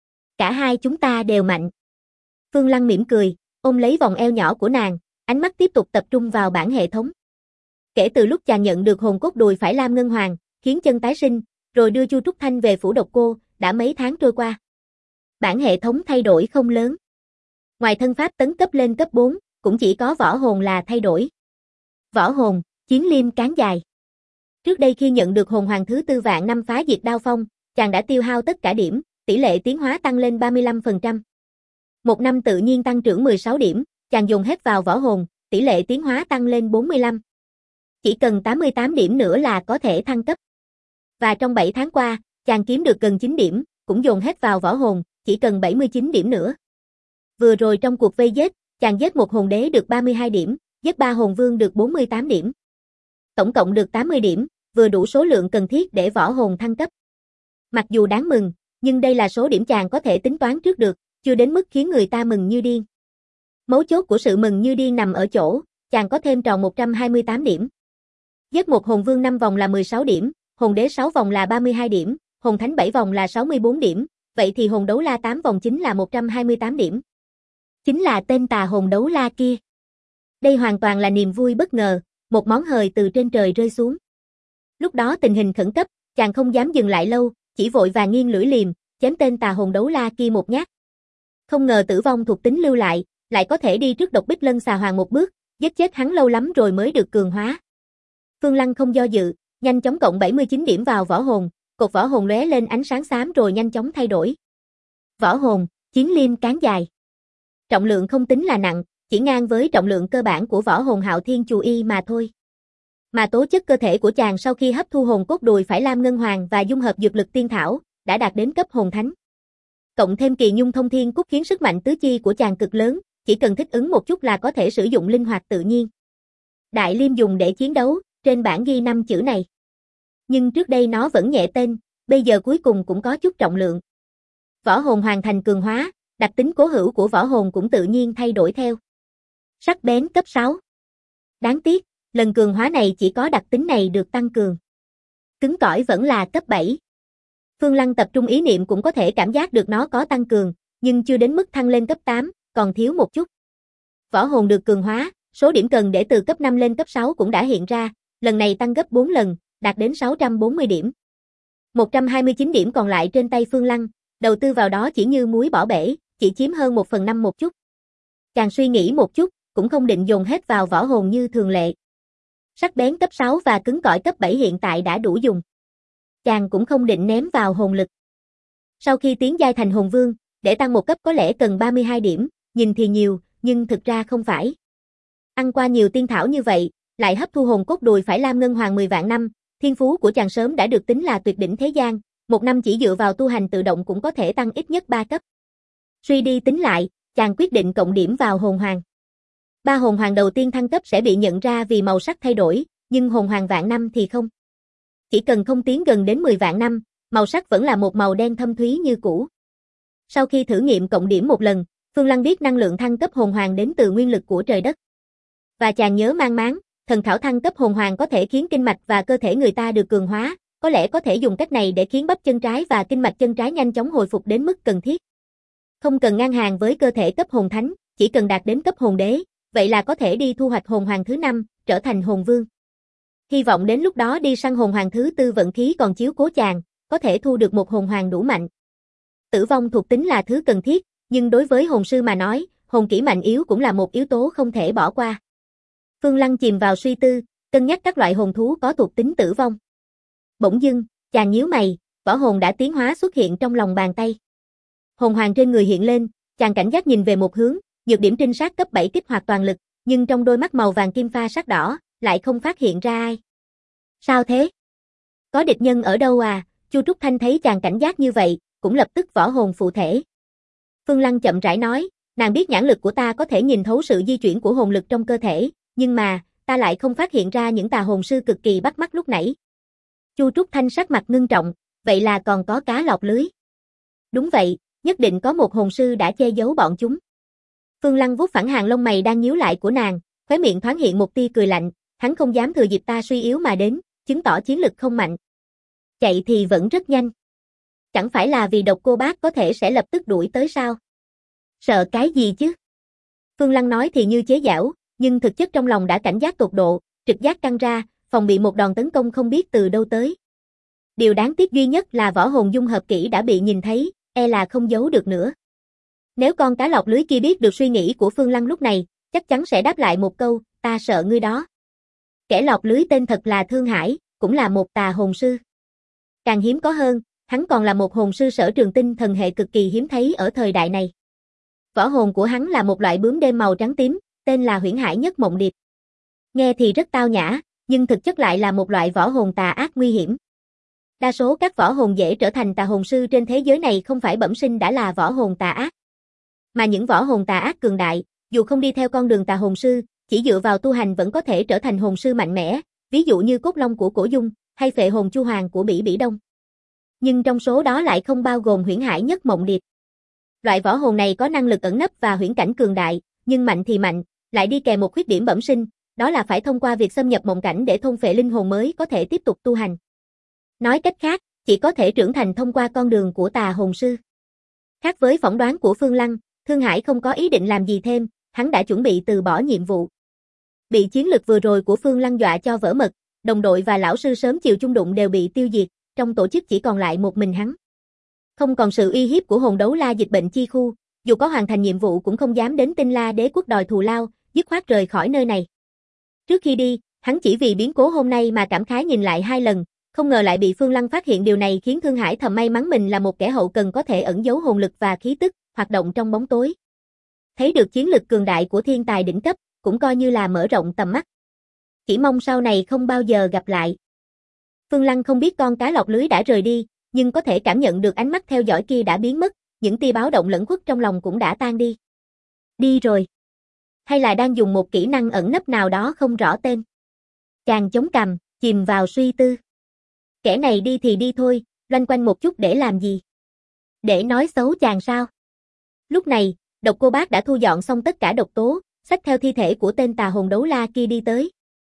Cả hai chúng ta đều mạnh. Phương Lăng mỉm cười, ôm lấy vòng eo nhỏ của nàng, ánh mắt tiếp tục tập trung vào bảng hệ thống. Kể từ lúc chàng nhận được hồn cốt đùi phải lam ngân hoàng, khiến chân tái sinh, rồi đưa Chu Trúc Thanh về phủ Độc Cô, đã mấy tháng trôi qua. Bảng hệ thống thay đổi không lớn. Ngoài thân pháp tấn cấp lên cấp 4, cũng chỉ có võ hồn là thay đổi. Võ hồn, chiến liêm cán dài. Trước đây khi nhận được hồn hoàng thứ 4 vạn năm phá diệt đao phong, chàng đã tiêu hao tất cả điểm, tỷ lệ tiến hóa tăng lên 35%. Một năm tự nhiên tăng trưởng 16 điểm, chàng dùng hết vào võ hồn, tỷ lệ tiến hóa tăng lên 45. Chỉ cần 88 điểm nữa là có thể thăng cấp. Và trong 7 tháng qua, chàng kiếm được gần 9 điểm, cũng dồn hết vào võ hồn, chỉ cần 79 điểm nữa. Vừa rồi trong cuộc vây giết, chàng giết một hồn đế được 32 điểm, giết 3 hồn vương được 48 điểm. Tổng cộng được 80 điểm, vừa đủ số lượng cần thiết để võ hồn thăng cấp. Mặc dù đáng mừng, nhưng đây là số điểm chàng có thể tính toán trước được, chưa đến mức khiến người ta mừng như điên. Mấu chốt của sự mừng như điên nằm ở chỗ, chàng có thêm tròn 128 điểm. Giết một hồn vương 5 vòng là 16 điểm, hồn đế 6 vòng là 32 điểm, hồn thánh 7 vòng là 64 điểm, vậy thì hồn đấu la 8 vòng chính là 128 điểm. Chính là tên tà hồn đấu la kia. Đây hoàn toàn là niềm vui bất ngờ, một món hời từ trên trời rơi xuống. Lúc đó tình hình khẩn cấp, chàng không dám dừng lại lâu, chỉ vội vàng nghiêng lưỡi liềm, chém tên tà hồn đấu la kia một nhát. Không ngờ tử vong thuộc tính lưu lại có thể đi trước Độc Bích Lân xà hoàng một bước, giết chết hắn lâu lắm rồi mới được cường hóa. Phương Lăng không do dự, nhanh chóng cộng 79 điểm vào võ hồn, cột võ hồn lóe lên ánh sáng xám rồi nhanh chóng thay đổi. Võ hồn, chiến liêm cán dài. Trọng lượng không tính là nặng, chỉ ngang với trọng lượng cơ bản của võ hồn Hạo Thiên Chù Y mà thôi. Mà tố chất cơ thể của chàng sau khi hấp thu hồn cốt đùi phải lam ngân hoàng và dung hợp dược lực tiên thảo, đã đạt đến cấp hồn thánh. Cộng thêm kỳ nhung thông thiên cúc khiến sức mạnh tứ chi của chàng cực lớn, chỉ cần thích ứng một chút là có thể sử dụng linh hoạt tự nhiên. Đại Liêm dùng để chiến đấu, trên bảng ghi 5 chữ này. Nhưng trước đây nó vẫn nhẹ tên, bây giờ cuối cùng cũng có chút trọng lượng. Võ hồn hoàn thành cường hóa, đặc tính cố hữu của võ hồn cũng tự nhiên thay đổi theo. Sắc bén cấp 6. Đáng tiếc, lần cường hóa này chỉ có đặc tính này được tăng cường. Cứng cỏi vẫn là cấp 7. Phương Lăng tập trung ý niệm cũng có thể cảm giác được nó có tăng cường, nhưng chưa đến mức thăng lên cấp 8, còn thiếu một chút. Võ hồn được cường hóa, số điểm cần để từ cấp 5 lên cấp 6 cũng đã hiện ra, lần này tăng gấp 4 lần, đạt đến 640 điểm. 129 điểm còn lại trên tay Phương Lăng, đầu tư vào đó chỉ như muối bỏ bể, chỉ chiếm hơn 1/5 một chút. Càng suy nghĩ một chút, cũng không định dồn hết vào võ hồn như thường lệ. Sắc bén cấp 6 và cứng cỏi cấp 7 hiện tại đã đủ dùng. Chàng cũng không định ném vào hồn lực. Sau khi tiến giai thành hồn vương, để tăng một cấp có lẽ cần 32 điểm, nhìn thì nhiều, nhưng thực ra không phải. Ăn qua nhiều tiên thảo như vậy, lại hấp thu hồn cốt đùi phải lam ngân hoàng 10 vạn năm, thiên phú của chàng sớm đã được tính là tuyệt đỉnh thế gian, một năm chỉ dựa vào tu hành tự động cũng có thể tăng ít nhất 3 cấp. Suy đi tính lại, chàng quyết định cộng điểm vào hồn hoàng. 3 hồn hoàng đầu tiên thăng cấp sẽ bị nhận ra vì màu sắc thay đổi, nhưng hồn hoàng vạn năm thì không. Chỉ cần không tiến gần đến 10 vạn năm, màu sắc vẫn là một màu đen thâm thúy như cũ. Sau khi thử nghiệm cộng điểm một lần, Phương Lăng biết năng lượng thăng cấp hồn hoàng đến từ nguyên lực của trời đất. Và chàng nhớ mang máng, thần thảo thăng cấp hồn hoàng có thể khiến kinh mạch và cơ thể người ta được cường hóa, có lẽ có thể dùng cách này để khiến bắp chân trái và kinh mạch chân trái nhanh chóng hồi phục đến mức cần thiết. Không cần ngang hàng với cơ thể cấp hồn thánh, chỉ cần đạt đến cấp hồn đế, vậy là có thể đi thu hoạch hồn hoàng thứ 5, trở thành hồn vương. Hy vọng đến lúc đó đi săn hồn hoàng thứ 4 vận khí còn chiếu cố chàng, có thể thu được một hồn hoàng đủ mạnh. Tử vong thuộc tính là thứ cần thiết, nhưng đối với hồn sư mà nói, hồn kỹ mạnh yếu cũng là một yếu tố không thể bỏ qua. Phương Lăng chìm vào suy tư, cân nhắc các loại hồn thú có thuộc tính tử vong. Bỗng dưng, chàng nhíu mày, võ hồn đã tiến hóa xuất hiện trong lòng bàn tay. Hồn hoàng trên người hiện lên, chàng cảnh giác nhìn về một hướng, nhược điểm trinh sát cấp 7 kích hoạt toàn lực, nhưng trong đôi mắt màu vàng kim pha sắc đỏ, lại không phát hiện ra ai. Sao thế? Có địch nhân ở đâu à? Chu Trúc Thanh thấy chàng cảnh giác như vậy, cũng lập tức võ hồn phụ thể. Phương Lăng chậm rãi nói, nàng biết nhãn lực của ta có thể nhìn thấu sự di chuyển của hồn lực trong cơ thể, nhưng mà, ta lại không phát hiện ra những tà hồn sư cực kỳ bắt mắt lúc nãy. Chu Trúc Thanh sắc mặt ngưng trọng, vậy là còn có cá lọt lưới. Đúng vậy, nhất định có một hồn sư đã che giấu bọn chúng. Phương Lăng vuốt phẳng hàng lông mày đang nhíu lại của nàng, khóe miệng thoáng hiện một tia cười lạnh, hắn không dám thừa dịp ta suy yếu mà đến, chứng tỏ chiến lực không mạnh. Chạy thì vẫn rất nhanh. Chẳng phải là vì độc cô bác có thể sẽ lập tức đuổi tới sao? Sợ cái gì chứ? Phương Lăng nói thì như chế giễu, nhưng thực chất trong lòng đã cảnh giác tột độ, trực giác căng ra, phòng bị một đòn tấn công không biết từ đâu tới. Điều đáng tiếc duy nhất là võ hồn dung hợp kỹ đã bị nhìn thấy, e là không giấu được nữa. Nếu con cá lọt lưới kia biết được suy nghĩ của Phương Lăng lúc này, chắc chắn sẽ đáp lại một câu, ta sợ ngươi đó. Kẻ lọt lưới tên thật là Thương Hải, cũng là một tà hồn sư. Càng hiếm có hơn, hắn còn là một hồn sư sở trường tinh thần hệ cực kỳ hiếm thấy ở thời đại này. Võ hồn của hắn là một loại bướm đêm màu trắng tím, tên là Huyễn Hải Nhất Mộng Điệp. Nghe thì rất tao nhã, nhưng thực chất lại là một loại võ hồn tà ác nguy hiểm. Đa số các võ hồn dễ trở thành tà hồn sư trên thế giới này không phải bẩm sinh đã là võ hồn tà ác. Mà những võ hồn tà ác cường đại, dù không đi theo con đường tà hồn sư, chỉ dựa vào tu hành vẫn có thể trở thành hồn sư mạnh mẽ, ví dụ như Cốt Long của Cổ Dung, hay Phệ Hồn Chu Hoàng của Bỉ Bỉ Đông. Nhưng trong số đó lại không bao gồm Huyễn Hải Nhất Mộng Điệp. Loại võ hồn này có năng lực ẩn nấp và huyễn cảnh cường đại, nhưng mạnh thì mạnh, lại đi kèm một khuyết điểm bẩm sinh, đó là phải thông qua việc xâm nhập mộng cảnh để thôn phệ linh hồn mới có thể tiếp tục tu hành. Nói cách khác, chỉ có thể trưởng thành thông qua con đường của tà hồn sư. Khác với phỏng đoán của Phương Lăng, Thương Hải không có ý định làm gì thêm, hắn đã chuẩn bị từ bỏ nhiệm vụ. Bị chiến lực vừa rồi của Phương Lăng dọa cho vỡ mật, đồng đội và lão sư sớm chiều chung đụng đều bị tiêu diệt, trong tổ chức chỉ còn lại một mình hắn. Không còn sự uy hiếp của hồn đấu la dịch bệnh chi khu, dù có hoàn thành nhiệm vụ cũng không dám đến Tinh La Đế quốc đòi thù lao, dứt khoát rời khỏi nơi này. Trước khi đi, hắn chỉ vì biến cố hôm nay mà cảm khái nhìn lại 2 lần, không ngờ lại bị Phương Lăng phát hiện, điều này khiến Thương Hải thầm may mắn mình là một kẻ hậu cần có thể ẩn giấu hồn lực và khí tức, hoạt động trong bóng tối. Thấy được chiến lực cường đại của thiên tài đỉnh cấp, cũng coi như là mở rộng tầm mắt. Chỉ mong sau này không bao giờ gặp lại. Phương Lăng không biết con cá lọt lưới đã rời đi, nhưng có thể cảm nhận được ánh mắt theo dõi kia đã biến mất, những tia báo động lẫn khuất trong lòng cũng đã tan đi. Đi rồi. Hay là đang dùng một kỹ năng ẩn nấp nào đó không rõ tên. Chàng chống cằm, chìm vào suy tư. Kẻ này đi thì đi thôi, loanh quanh một chút để làm gì? Để nói xấu chàng sao? Lúc này, Độc Cô Bác đã thu dọn xong tất cả độc tố, xách theo thi thể của tên tà hồn đấu la kia đi tới.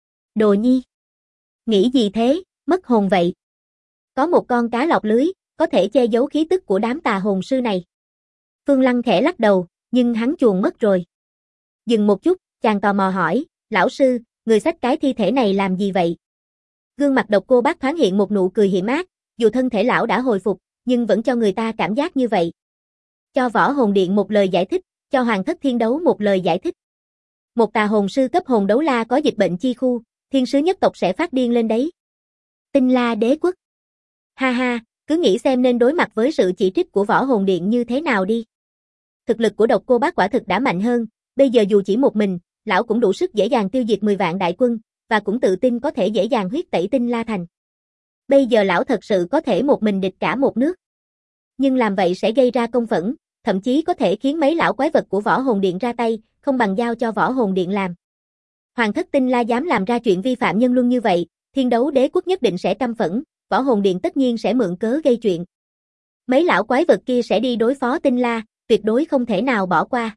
Đồ Nhi! Nghĩ gì thế, mất hồn vậy? Có một con cá lọt lưới, có thể che giấu khí tức của đám tà hồn sư này. Phương Lăng khẽ lắc đầu, nhưng hắn chuồn mất rồi. Dừng một chút, chàng tò mò hỏi, lão sư, người xách cái thi thể này làm gì vậy? Gương mặt Độc Cô Bác thoáng hiện một nụ cười hiểm ác, dù thân thể lão đã hồi phục, nhưng vẫn cho người ta cảm giác như vậy. Cho Võ Hồn Điện một lời giải thích, cho Hoàng Thất Thiên Đấu một lời giải thích. Một tà hồn sư cấp hồn đấu la có dịch bệnh chi khu, thiên sứ nhất tộc sẽ phát điên lên đấy. Tinh La Đế Quốc. Ha ha, cứ nghĩ xem nên đối mặt với sự chỉ trích của Võ Hồn Điện như thế nào đi. Thực lực của Độc Cô Bác quả thực đã mạnh hơn, bây giờ dù chỉ một mình, lão cũng đủ sức dễ dàng tiêu diệt 10 vạn đại quân, và cũng tự tin có thể dễ dàng huyết tẩy Tinh La Thành. Bây giờ lão thật sự có thể một mình địch cả một nước. Nhưng làm vậy sẽ gây ra công phẫn, thậm chí có thể khiến mấy lão quái vật của Võ Hồn Điện ra tay, không bằng giao cho Võ Hồn Điện làm. Hoàng thất Tinh La dám làm ra chuyện vi phạm nhân luân như vậy, Thiên Đấu Đế Quốc nhất định sẽ căm phẫn, Võ Hồn Điện tất nhiên sẽ mượn cớ gây chuyện. Mấy lão quái vật kia sẽ đi đối phó Tinh La, tuyệt đối không thể nào bỏ qua.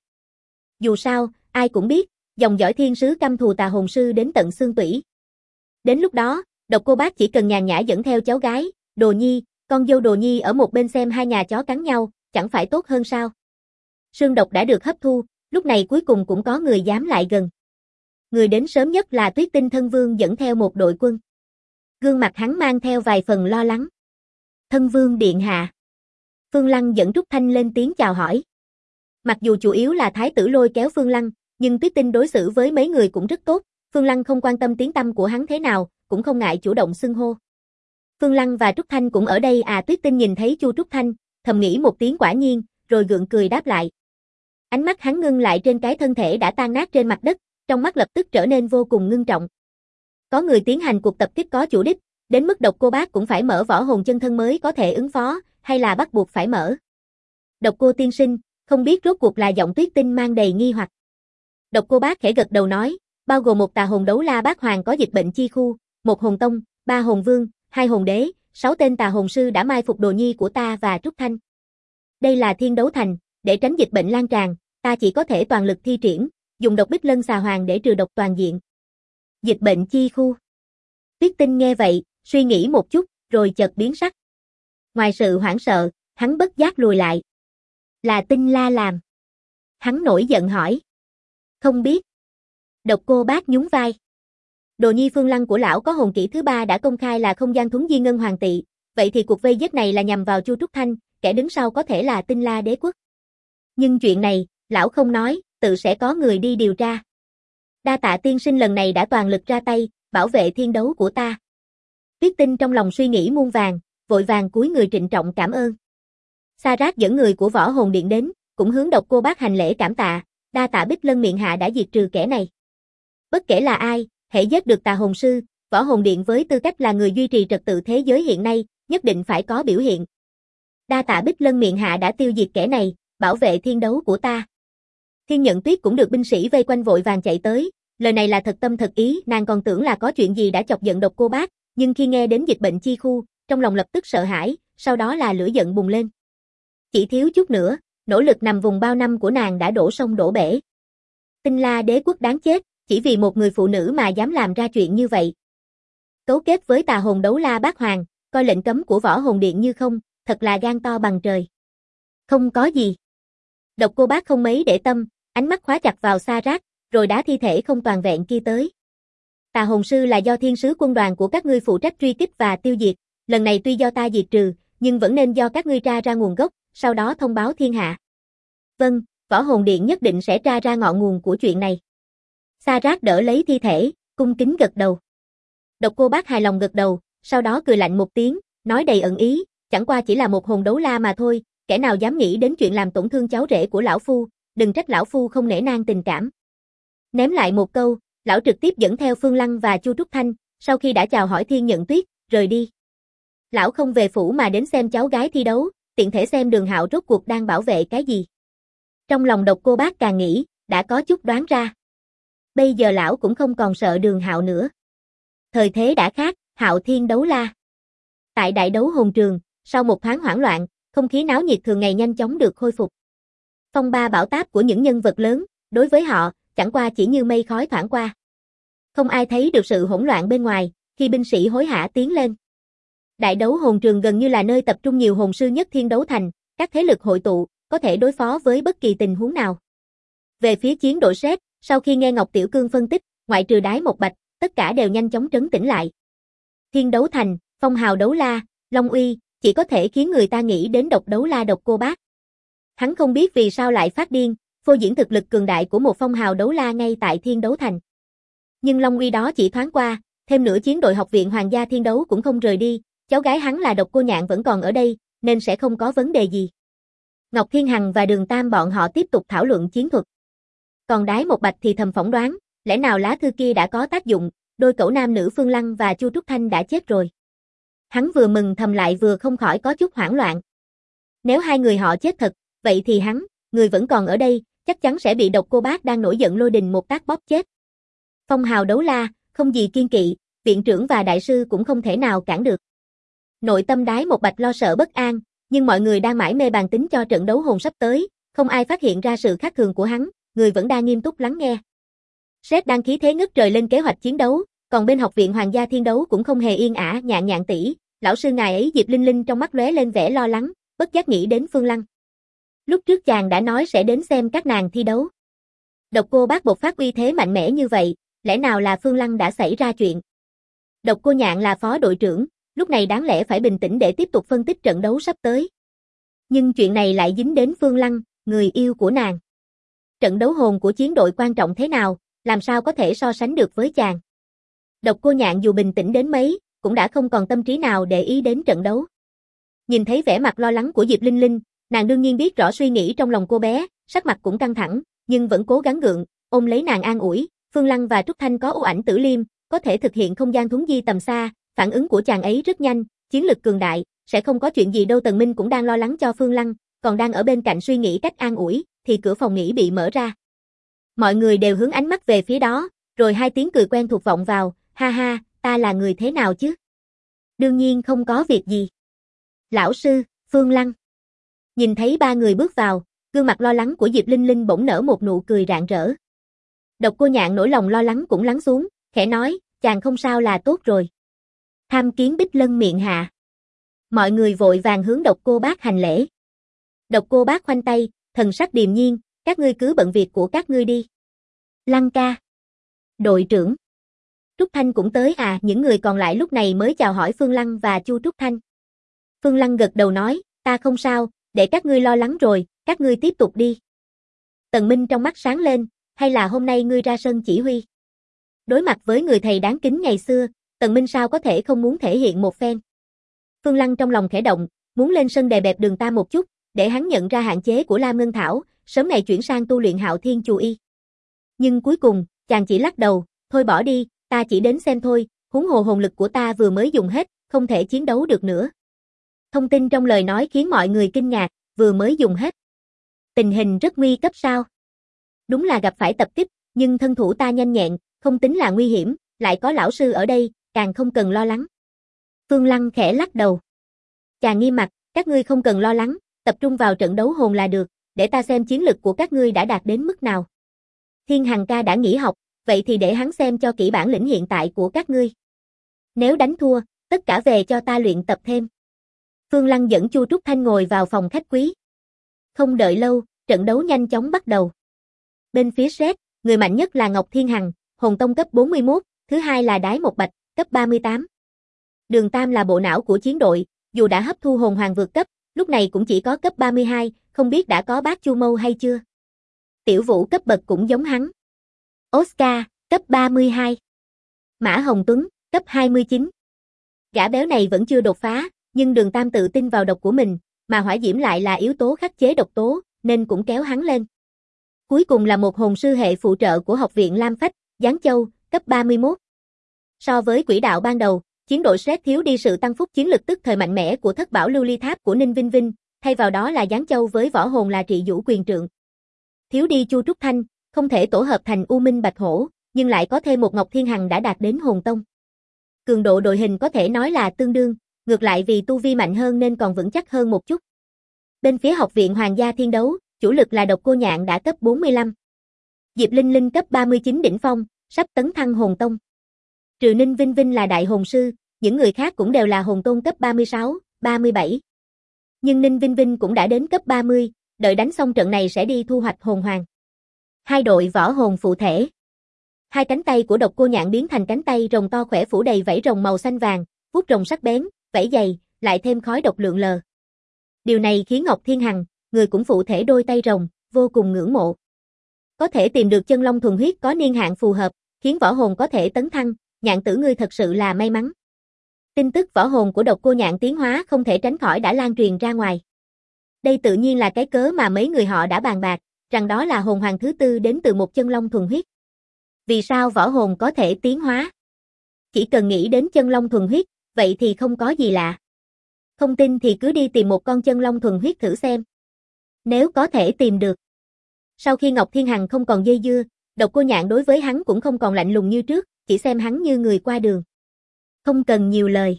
Dù sao, ai cũng biết, dòng dõi thiên sứ căm thù tà hồn sư đến tận xương tủy. Đến lúc đó, Độc Cô Bác chỉ cần nhàn nhã dẫn theo cháu gái, Đồ Nhi, con dâu Đồ Nhi ở một bên xem hai nhà chó cắn nhau, chẳng phải tốt hơn sao? Sương độc đã được hấp thu, lúc này cuối cùng cũng có người dám lại gần. Người đến sớm nhất là Tuyết Tinh Thân Vương dẫn theo một đội quân. Gương mặt hắn mang theo vài phần lo lắng. Thân Vương điện hạ. Phương Lăng dẫn Trúc Thanh lên tiếng chào hỏi. Mặc dù chủ yếu là Thái tử lôi kéo Phương Lăng, nhưng Tuyết Tinh đối xử với mấy người cũng rất tốt, Phương Lăng không quan tâm tiếng tăm của hắn thế nào, cũng không ngại chủ động xưng hô. Phương Lăng và Trúc Thanh cũng ở đây à? Tuyết Tinh nhìn thấy Chu Trúc Thanh, thầm nghĩ một tiếng quả nhiên, rồi gượng cười đáp lại. Ánh mắt hắn ngưng lại trên cái thân thể đã tan nát trên mặt đất, trong mắt lập tức trở nên vô cùng ngưng trọng. Có người tiến hành cuộc tập kích có chủ đích, đến mức Độc Cô Bác cũng phải mở võ hồn chân thân mới có thể ứng phó, hay là bắt buộc phải mở? Độc Cô tiên sinh, không biết rốt cuộc là giọng Tuyết Tinh mang đầy nghi hoặc. Độc Cô Bác khẽ gật đầu nói, bao gồm một tà hồn đấu la bát hoàng có dịch bệnh chi khu, một hồn tông, 3 hồn vương, 2 hồn đế, 6 tên tà hồn sư đã mai phục Đồ Nhi của ta và Trúc Thanh. Đây là Thiên Đấu Thành, để tránh dịch bệnh lan tràn, ta chỉ có thể toàn lực thi triển, dùng độc bích lân xà hoàng để trừ độc toàn diện. Dịch bệnh chi khu. Tuyết Tinh nghe vậy, suy nghĩ một chút, rồi chợt biến sắc. Ngoài sự hoảng sợ, hắn bất giác lùi lại. Là Tinh La làm. Hắn nổi giận hỏi. Không biết. Độc Cô Bác nhún vai. Đồ Nhi Phương Lăng của lão có hồn kỹ thứ 3 đã công khai là không gian thuấn di ngân hoàng tỵ, vậy thì cuộc vây giết này là nhằm vào Chu Trúc Thanh, kẻ đứng sau có thể là Tinh La Đế Quốc. Nhưng chuyện này, lão không nói, tự sẽ có người đi điều tra. Đa tạ tiên sinh lần này đã toàn lực ra tay, bảo vệ thiên đấu của ta. Tuyết Tinh trong lòng suy nghĩ muôn vàng, vội vàng cúi người trịnh trọng cảm ơn. Sa Rát dẫn người của Võ Hồn Điện đến, cũng hướng Độc Cô Bác hành lễ cảm tạ, đa tạ Bích Lân miệng hạ đã diệt trừ kẻ này. Bất kể là ai, hễ giết được tà hồn sư, Võ Hồn Điện với tư cách là người duy trì trật tự thế giới hiện nay, nhất định phải có biểu hiện. Đa tạ Bích Lân miệng hạ đã tiêu diệt kẻ này, bảo vệ thiên đấu của ta. Thiên Nhận Tuyết cũng được binh sĩ vây quanh vội vàng chạy tới, lời này là thật tâm thật ý, nàng còn tưởng là có chuyện gì đã chọc giận Độc Cô Bác, nhưng khi nghe đến dịch bệnh chi khu, trong lòng lập tức sợ hãi, sau đó là lửa giận bùng lên. Chỉ thiếu chút nữa, nỗ lực nằm vùng bao năm của nàng đã đổ sông đổ bể. Tinh La Đế Quốc đáng chết, chỉ vì một người phụ nữ mà dám làm ra chuyện như vậy. Cấu kết với tà hồn đấu la bát hoàng, coi lệnh cấm của Võ Hồn Điện như không, thật là gan to bằng trời. Không có gì. Độc Cô Bác không mấy để tâm, ánh mắt khóa chặt vào Sa Rát, rồi đá thi thể không toàn vẹn kia tới. Tà hồn sư là do thiên sứ quân đoàn của các ngươi phụ trách truy kích và tiêu diệt, lần này tuy do ta diệt trừ, nhưng vẫn nên do các ngươi tra ra nguồn gốc, sau đó thông báo thiên hạ. Vâng, Võ Hồn Điện nhất định sẽ tra ra ngọn nguồn của chuyện này. Sa Rát đỡ lấy thi thể, cung kính gật đầu. Độc Cô Bác hài lòng gật đầu, sau đó cười lạnh một tiếng, nói đầy ẩn ý, chẳng qua chỉ là một hồn đấu la mà thôi, kẻ nào dám nghĩ đến chuyện làm tổn thương cháu rể của lão phu, đừng trách lão phu không nể nang tình cảm. Ném lại một câu, lão trực tiếp dẫn theo Phương Lăng và Chu Trúc Thanh, sau khi đã chào hỏi Thiên Nhận Tuyết, rời đi. Lão không về phủ mà đến xem cháu gái thi đấu, tiện thể xem Đường Hạo rốt cuộc đang bảo vệ cái gì. Trong lòng Độc Cô Bác càng nghĩ, đã có chút đoán ra. Bây giờ lão cũng không còn sợ Đường Hạo nữa. Thời thế đã khác, Hạo Thiên đấu la. Tại đại đấu hồn trường, sau một thoáng hoảng loạn, không khí náo nhiệt thường ngày nhanh chóng được khôi phục. Phong ba bão táp của những nhân vật lớn, đối với họ, chẳng qua chỉ như mây khói thoảng qua. Không ai thấy được sự hỗn loạn bên ngoài, khi binh sĩ hối hả tiến lên. Đại đấu hồn trường gần như là nơi tập trung nhiều hồn sư nhất Thiên Đấu Thành, các thế lực hội tụ, có thể đối phó với bất kỳ tình huống nào. Về phía chiến đội Sét, sau khi nghe Ngọc Tiểu Cương phân tích, ngoại trừ Đái Một Bạch, tất cả đều nhanh chóng trấn tĩnh lại. Thiên Đấu Thành, phong hào đấu la, Long Uy, chỉ có thể khiến người ta nghĩ đến độc đấu la Độc Cô Bác. Hắn không biết vì sao lại phát điên, phô diễn thực lực cường đại của một phong hào đấu la ngay tại Thiên Đấu Thành. Nhưng Long Uy đó chỉ thoáng qua, thêm nữa chiến đội học viện Hoàng gia Thiên Đấu cũng không rời đi, cháu gái hắn là Độc Cô Nhạn vẫn còn ở đây, nên sẽ không có vấn đề gì. Ngọc Thiên Hằng và Đường Tam bọn họ tiếp tục thảo luận chiến thuật. Còn Đái Một Bạch thì thầm phỏng đoán, lẽ nào lá thư kia đã có tác dụng, đôi cẩu nam nữ Phương Lăng và Chu Trúc Thanh đã chết rồi. Hắn vừa mừng thầm lại vừa không khỏi có chút hoảng loạn. Nếu hai người họ chết thật, vậy thì hắn, người vẫn còn ở đây, chắc chắn sẽ bị Độc Cô Bác đang nổi giận lôi đình một tác bóp chết. Phong hào đấu la, không gì kiên kỵ, viện trưởng và đại sư cũng không thể nào cản được. Nội tâm Đái Một Bạch lo sợ bất an, nhưng mọi người đang mải mê bàn tính cho trận đấu hồn sắp tới, không ai phát hiện ra sự khác thường của hắn, người vẫn đang nghiêm túc lắng nghe. Sét đang khí thế ngất trời lên kế hoạch chiến đấu, còn bên học viện Hoàng gia Thiên Đấu cũng không hề yên ả. Nhạn Nhạn tỷ, lão sư ngài ấy. Diệp Linh Linh trong mắt lóe lên vẻ lo lắng, bất giác nghĩ đến Phương Lăng. Lúc trước chàng đã nói sẽ đến xem các nàng thi đấu. Độc Cô Bác bộc phát uy thế mạnh mẽ như vậy, lẽ nào là Phương Lăng đã xảy ra chuyện? Độc Cô Nhạn là phó đội trưởng, lúc này đáng lẽ phải bình tĩnh để tiếp tục phân tích trận đấu sắp tới. Nhưng chuyện này lại dính đến Phương Lăng, người yêu của nàng. Trận đấu hồn của chiến đội quan trọng thế nào, làm sao có thể so sánh được với chàng? Độc Cô Nhạn dù bình tĩnh đến mấy, cũng đã không còn tâm trí nào để ý đến trận đấu. Nhìn thấy vẻ mặt lo lắng của Diệp Linh Linh, nàng đương nhiên biết rõ suy nghĩ trong lòng cô bé, sắc mặt cũng căng thẳng, nhưng vẫn cố gắng gượng, ôm lấy nàng an ủi. Phương Lăng và Trúc Thanh có ưu ảnh tử liêm, có thể thực hiện không gian thuấn di tầm xa, phản ứng của chàng ấy rất nhanh, chiến lực cường đại, sẽ không có chuyện gì đâu. Tần Minh cũng đang lo lắng cho Phương Lăng, còn đang ở bên cạnh suy nghĩ cách an ủi, thì cửa phòng nghỉ bị mở ra. Mọi người đều hướng ánh mắt về phía đó, rồi hai tiếng cười quen thuộc vọng vào, ha ha, ta là người thế nào chứ? Đương nhiên không có việc gì. Lão sư, Phương Lăng. Nhìn thấy ba người bước vào, gương mặt lo lắng của Diệp Linh Linh bỗng nở một nụ cười rạng rỡ. Độc Cô Nhạn nỗi lòng lo lắng cũng lắng xuống, khẽ nói, chàng không sao là tốt rồi. Tham Kiến Bích Lân miệng hạ. Mọi người vội vàng hướng Độc Cô Bác hành lễ. Độc Cô Bác khoanh tay, thần sắc điềm nhiên, các ngươi cứ bận việc của các ngươi đi. Lăng ca. Đội trưởng. Trúc Thanh cũng tới à? Những người còn lại lúc này mới chào hỏi Phương Lăng và Chu Trúc Thanh. Phương Lăng gật đầu nói, ta không sao, để các ngươi lo lắng rồi, các ngươi tiếp tục đi. Tần Minh trong mắt sáng lên, hay là hôm nay ngươi ra sân chỉ huy? Đối mặt với người thầy đáng kính ngày xưa, Tần Minh sao có thể không muốn thể hiện một phen. Phương Lăng trong lòng khẽ động, muốn lên sân đè bẹp Đường Tam một chút, để hắn nhận ra hạn chế của Lam Ngân Thảo, sớm ngày chuyển sang tu luyện Hạo Thiên Chù Y. Nhưng cuối cùng, chàng chỉ lắc đầu, thôi bỏ đi, ta chỉ đến xem thôi, huống hồ hồn lực của ta vừa mới dùng hết, không thể chiến đấu được nữa. Thông tin trong lời nói khiến mọi người kinh ngạc, vừa mới dùng hết. Tình hình rất nguy cấp sao? Đúng là gặp phải tập kích, nhưng thân thủ ta nhanh nhẹn, không tính là nguy hiểm, lại có lão sư ở đây, càng không cần lo lắng. Phương Lăng khẽ lắc đầu. Chàng nghiêm mặt, các ngươi không cần lo lắng, tập trung vào trận đấu hồn là được, để ta xem chiến lực của các ngươi đã đạt đến mức nào. Thiên Hằng ca đã nghỉ học, vậy thì để hắn xem cho kỹ bản lĩnh hiện tại của các ngươi. Nếu đánh thua, tất cả về cho ta luyện tập thêm. Phương Lăng dẫn Chu Trúc Thanh ngồi vào phòng khách quý. Không đợi lâu, trận đấu nhanh chóng bắt đầu. Bên phía Sét, người mạnh nhất là Ngọc Thiên Hằng, hồn tông cấp 41, thứ hai là Đái Một Bạch, cấp 38. Đường Tam là bộ não của chiến đội, dù đã hấp thu hồn hoàng vượt cấp, lúc này cũng chỉ có cấp 32, không biết đã có bác Chu Mâu hay chưa. Tiểu Vũ cấp bậc cũng giống hắn. Oscar, cấp 32. Mã Hồng Tuấn, cấp 29. Gã béo này vẫn chưa đột phá, nhưng Đường Tam tự tin vào độc của mình, mà hỏa diễm lại là yếu tố khắc chế độc tố, nên cũng kéo hắn lên. Cuối cùng là một hồn sư hệ phụ trợ của học viện Lam Phách, Giáng Châu, cấp 31. So với quỹ đạo ban đầu, chiến đội Sét thiếu đi sự tăng phúc chiến lực tức thời mạnh mẽ của Thất Bảo Lưu Ly Tháp của Ninh Vinh Vinh, thay vào đó là Giáng Châu với võ hồn là Trị Vũ Quyền Trượng. Thiếu đi Chu Trúc Thanh, không thể tổ hợp thành U Minh Bạch Hổ, nhưng lại có thêm một Ngọc Thiên Hằng đã đạt đến hồn tông. Cường độ đội hình có thể nói là tương đương, ngược lại vì tu vi mạnh hơn nên còn vững chắc hơn một chút. Bên phía Học viện Hoàng gia Thiên Đấu, chủ lực là Độc Cô Nhạn đã cấp 45. Diệp Linh Linh cấp 39 đỉnh phong, sắp tấn thăng hồn tông. Trừ Ninh Vinh Vinh là đại hồn sư, những người khác cũng đều là hồn tôn cấp 36, 37. Nhưng Ninh Vinh Vinh cũng đã đến cấp 30, đợi đánh xong trận này sẽ đi thu hoạch hồn hoàng. Hai đội võ hồn phụ thể. Hai cánh tay của Độc Cô Nhạn biến thành cánh tay rồng to khỏe phủ đầy vảy rồng màu xanh vàng, vuốt rồng sắc bén, vảy dày, lại thêm khói độc lượn lờ. Điều này khiến Ngọc Thiên Hằng, người cũng phụ thể đôi tay rồng, vô cùng ngưỡng mộ. Có thể tìm được chân long thuần huyết có niên hạn phù hợp, khiến võ hồn có thể tấn thăng, Nhạn tử ngươi thật sự là may mắn. Tin tức võ hồn của Độc Cô Nhạn tiến hóa không thể tránh khỏi đã lan truyền ra ngoài. Đây tự nhiên là cái cớ mà mấy người họ đã bàn bạc, rằng đó là hồn hoàng thứ tư đến từ một chân long thuần huyết. Vì sao võ hồn có thể tiến hóa? Chỉ cần nghĩ đến chân long thuần huyết, vậy thì không có gì lạ. Không tin thì cứ đi tìm một con chân long thuần huyết thử xem. Nếu có thể tìm được. Sau khi Ngọc Thiên Hằng không còn dây dưa, Độc Cô Nhạn đối với hắn cũng không còn lạnh lùng như trước, chỉ xem hắn như người qua đường. Không cần nhiều lời.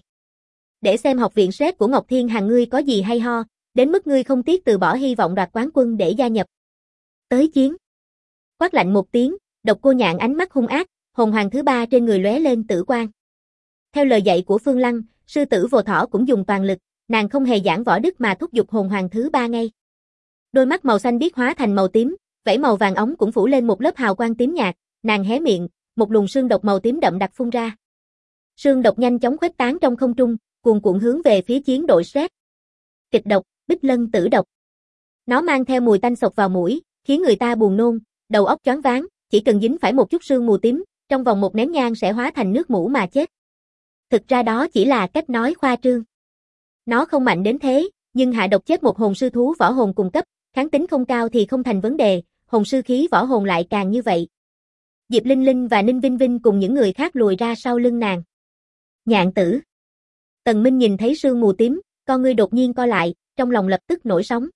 Để xem học viện SET của Ngọc Thiên Hằng ngươi có gì hay ho, đến mức ngươi không tiếc từ bỏ hy vọng đoạt quán quân để gia nhập. Tới chiến. Quát lạnh một tiếng, Độc Cô Nhạn ánh mắt hung ác, hồn hoàng thứ ba trên người lóe lên tử quang. Theo lời dạy của Phương Lăng, sư tử Vô Thỏ cũng dùng toàn lực, nàng không hề giảng võ đức mà thúc giục hồn hoàng thứ ba ngay. Đôi mắt màu xanh biếc hóa thành màu tím, vảy màu vàng óng cũng phủ lên một lớp hào quang tím nhạt, nàng hé miệng, một luồng sương độc màu tím đậm đặc phun ra. Sương độc nhanh chóng khuếch tán trong không trung, cuồn cuộn hướng về phía chiến đội SET. Kịch độc, Bích Lân tử độc. Nó mang theo mùi tanh sộc vào mũi, khiến người ta buồn nôn, đầu óc choáng váng, chỉ cần dính phải một chút sương mù tím, trong vòng một nén nhang sẽ hóa thành nước mũ mà chết. Thực ra đó chỉ là cách nói khoa trương. Nó không mạnh đến thế, nhưng hạ độc chết một hồn sư thú võ hồn cùng cấp, kháng tính không cao thì không thành vấn đề, hồn sư khí võ hồn lại càng như vậy. Diệp Linh Linh và Ninh Vinh Vinh cùng những người khác lùi ra sau lưng nàng. Nhạn tử. Tần Minh nhìn thấy sương mù tím, con ngươi đột nhiên co lại, trong lòng lập tức nổi sóng.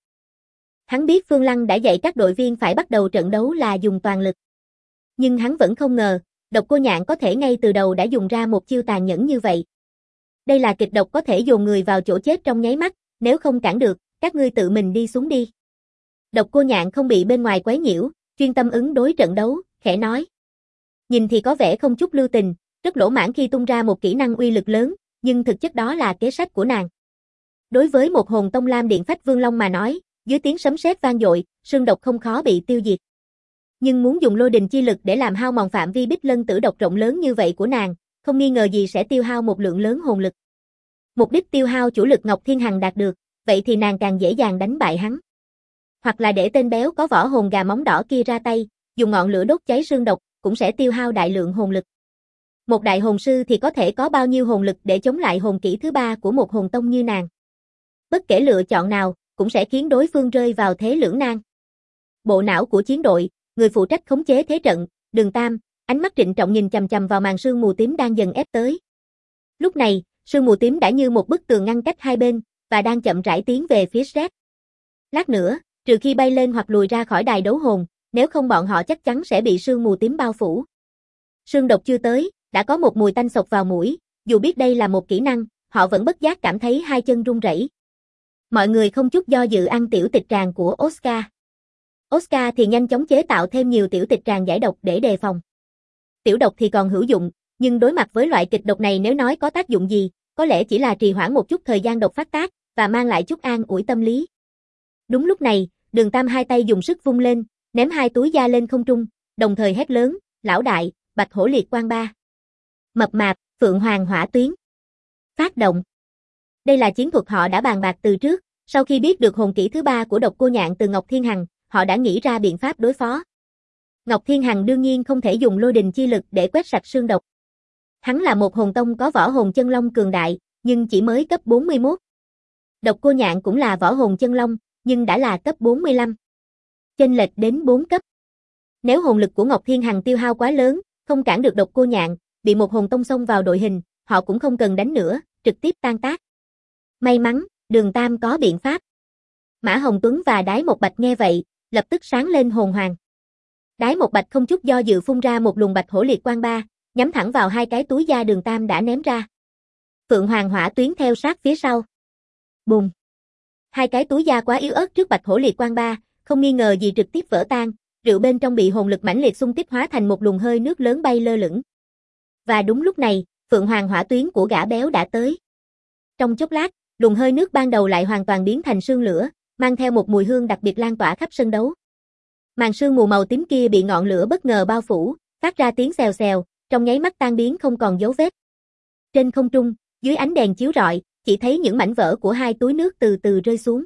Hắn biết Phương Lăng đã dạy các đội viên phải bắt đầu trận đấu là dùng toàn lực. Nhưng hắn vẫn không ngờ, Độc Cô Nhạn có thể ngay từ đầu đã dùng ra một chiêu tàn nhẫn như vậy. Đây là kịch độc có thể dồn người vào chỗ chết trong nháy mắt, nếu không cản được, các ngươi tự mình đi xuống đi. Độc Cô Nhạn không bị bên ngoài quấy nhiễu, chuyên tâm ứng đối trận đấu, khẽ nói. Nhìn thì có vẻ không chút lưu tình, rất lỗ mãn khi tung ra một kỹ năng uy lực lớn, nhưng thực chất đó là kế sách của nàng. Đối với một hồn tông lam điện phách vương long mà nói, dưới tiếng sấm sét vang dội, sương độc không khó bị tiêu diệt. Nhưng muốn dùng lôi đình chi lực để làm hao mòn phạm vi Bích Lân tử độc rộng lớn như vậy của nàng, không nghi ngờ gì sẽ tiêu hao một lượng lớn hồn lực. Mục đích tiêu hao chủ lực Ngọc Thiên Hằng đạt được, vậy thì nàng càng dễ dàng đánh bại hắn. Hoặc là để tên béo có võ hồn gà móng đỏ kia ra tay, dùng ngọn lửa đốt cháy sương độc, cũng sẽ tiêu hao đại lượng hồn lực. Một đại hồn sư thì có thể có bao nhiêu hồn lực để chống lại hồn kỹ thứ ba của một hồn tông như nàng. Bất kể lựa chọn nào, cũng sẽ khiến đối phương rơi vào thế lưỡng nan. Bộ não của chiến đội, người phụ trách khống chế thế trận, Đường Tam, ánh mắt trịnh trọng nhìn chằm chằm vào màn sương mù tím đang dần ép tới. Lúc này, sương mù tím đã như một bức tường ngăn cách hai bên, và đang chậm rãi tiến về phía SET. Lát nữa, trừ khi bay lên hoặc lùi ra khỏi đài đấu hồn, nếu không bọn họ chắc chắn sẽ bị sương mù tím bao phủ. Sương độc chưa tới, đã có một mùi tanh sộc vào mũi, dù biết đây là một kỹ năng, họ vẫn bất giác cảm thấy hai chân run rẩy. Mọi người không chút do dự ăn tiểu tịch tràng của Oscar. Oscar thì nhanh chóng chế tạo thêm nhiều tiểu tịch tràng giải độc để đề phòng. Tiểu độc thì còn hữu dụng, nhưng đối mặt với loại kịch độc này nếu nói có tác dụng gì, có lẽ chỉ là trì hoãn một chút thời gian độc phát tác, và mang lại chút an ủi tâm lý. Đúng lúc này, Đường Tam hai tay dùng sức vung lên, ném hai túi da lên không trung, đồng thời hét lớn, lão đại, bạch hổ liệt quang ba. Mập mạp, phượng hoàng hỏa tuyến. Phát động. Đây là chiến thuật họ đã bàn bạc từ trước, sau khi biết được hồn kỹ thứ ba của Độc Cô Nhạn từ Ngọc Thiên Hằng, họ đã nghĩ ra biện pháp đối phó. Ngọc Thiên Hằng đương nhiên không thể dùng lôi đình chi lực để quét sạch sương độc. Hắn là một hồn tông có võ hồn chân long cường đại, nhưng chỉ mới cấp 41. Độc Cô Nhạn cũng là võ hồn chân long, nhưng đã là cấp 45. Chênh lệch đến 4 cấp. Nếu hồn lực của Ngọc Thiên Hằng tiêu hao quá lớn, không cản được Độc Cô Nhạn, bị một hồn tông xông vào đội hình, họ cũng không cần đánh nữa, trực tiếp tan tác. May mắn, Đường Tam có biện pháp. Mã Hồng Tuấn và Đái Một Bạch nghe vậy, lập tức sáng lên hồn hoàng. Đái Một Bạch không chút do dự phun ra một luồng bạch hổ liệt quang ba, nhắm thẳng vào hai cái túi da Đường Tam đã ném ra. Phượng Hoàng hỏa tuyến theo sát phía sau. Bùng! Hai cái túi da quá yếu ớt trước bạch hổ liệt quang ba, không nghi ngờ gì trực tiếp vỡ tan, rượu bên trong bị hồn lực mãnh liệt xung kích hóa thành một luồng hơi nước lớn bay lơ lửng. Và đúng lúc này, Phượng Hoàng hỏa tuyến của gã béo đã tới. Trong chốc lát, luồng hơi nước ban đầu lại hoàn toàn biến thành sương lửa, mang theo một mùi hương đặc biệt lan tỏa khắp sân đấu. Màn sương mù màu tím kia bị ngọn lửa bất ngờ bao phủ, phát ra tiếng xèo xèo, trong nháy mắt tan biến không còn dấu vết. Trên không trung, dưới ánh đèn chiếu rọi, chỉ thấy những mảnh vỡ của hai túi nước từ từ rơi xuống.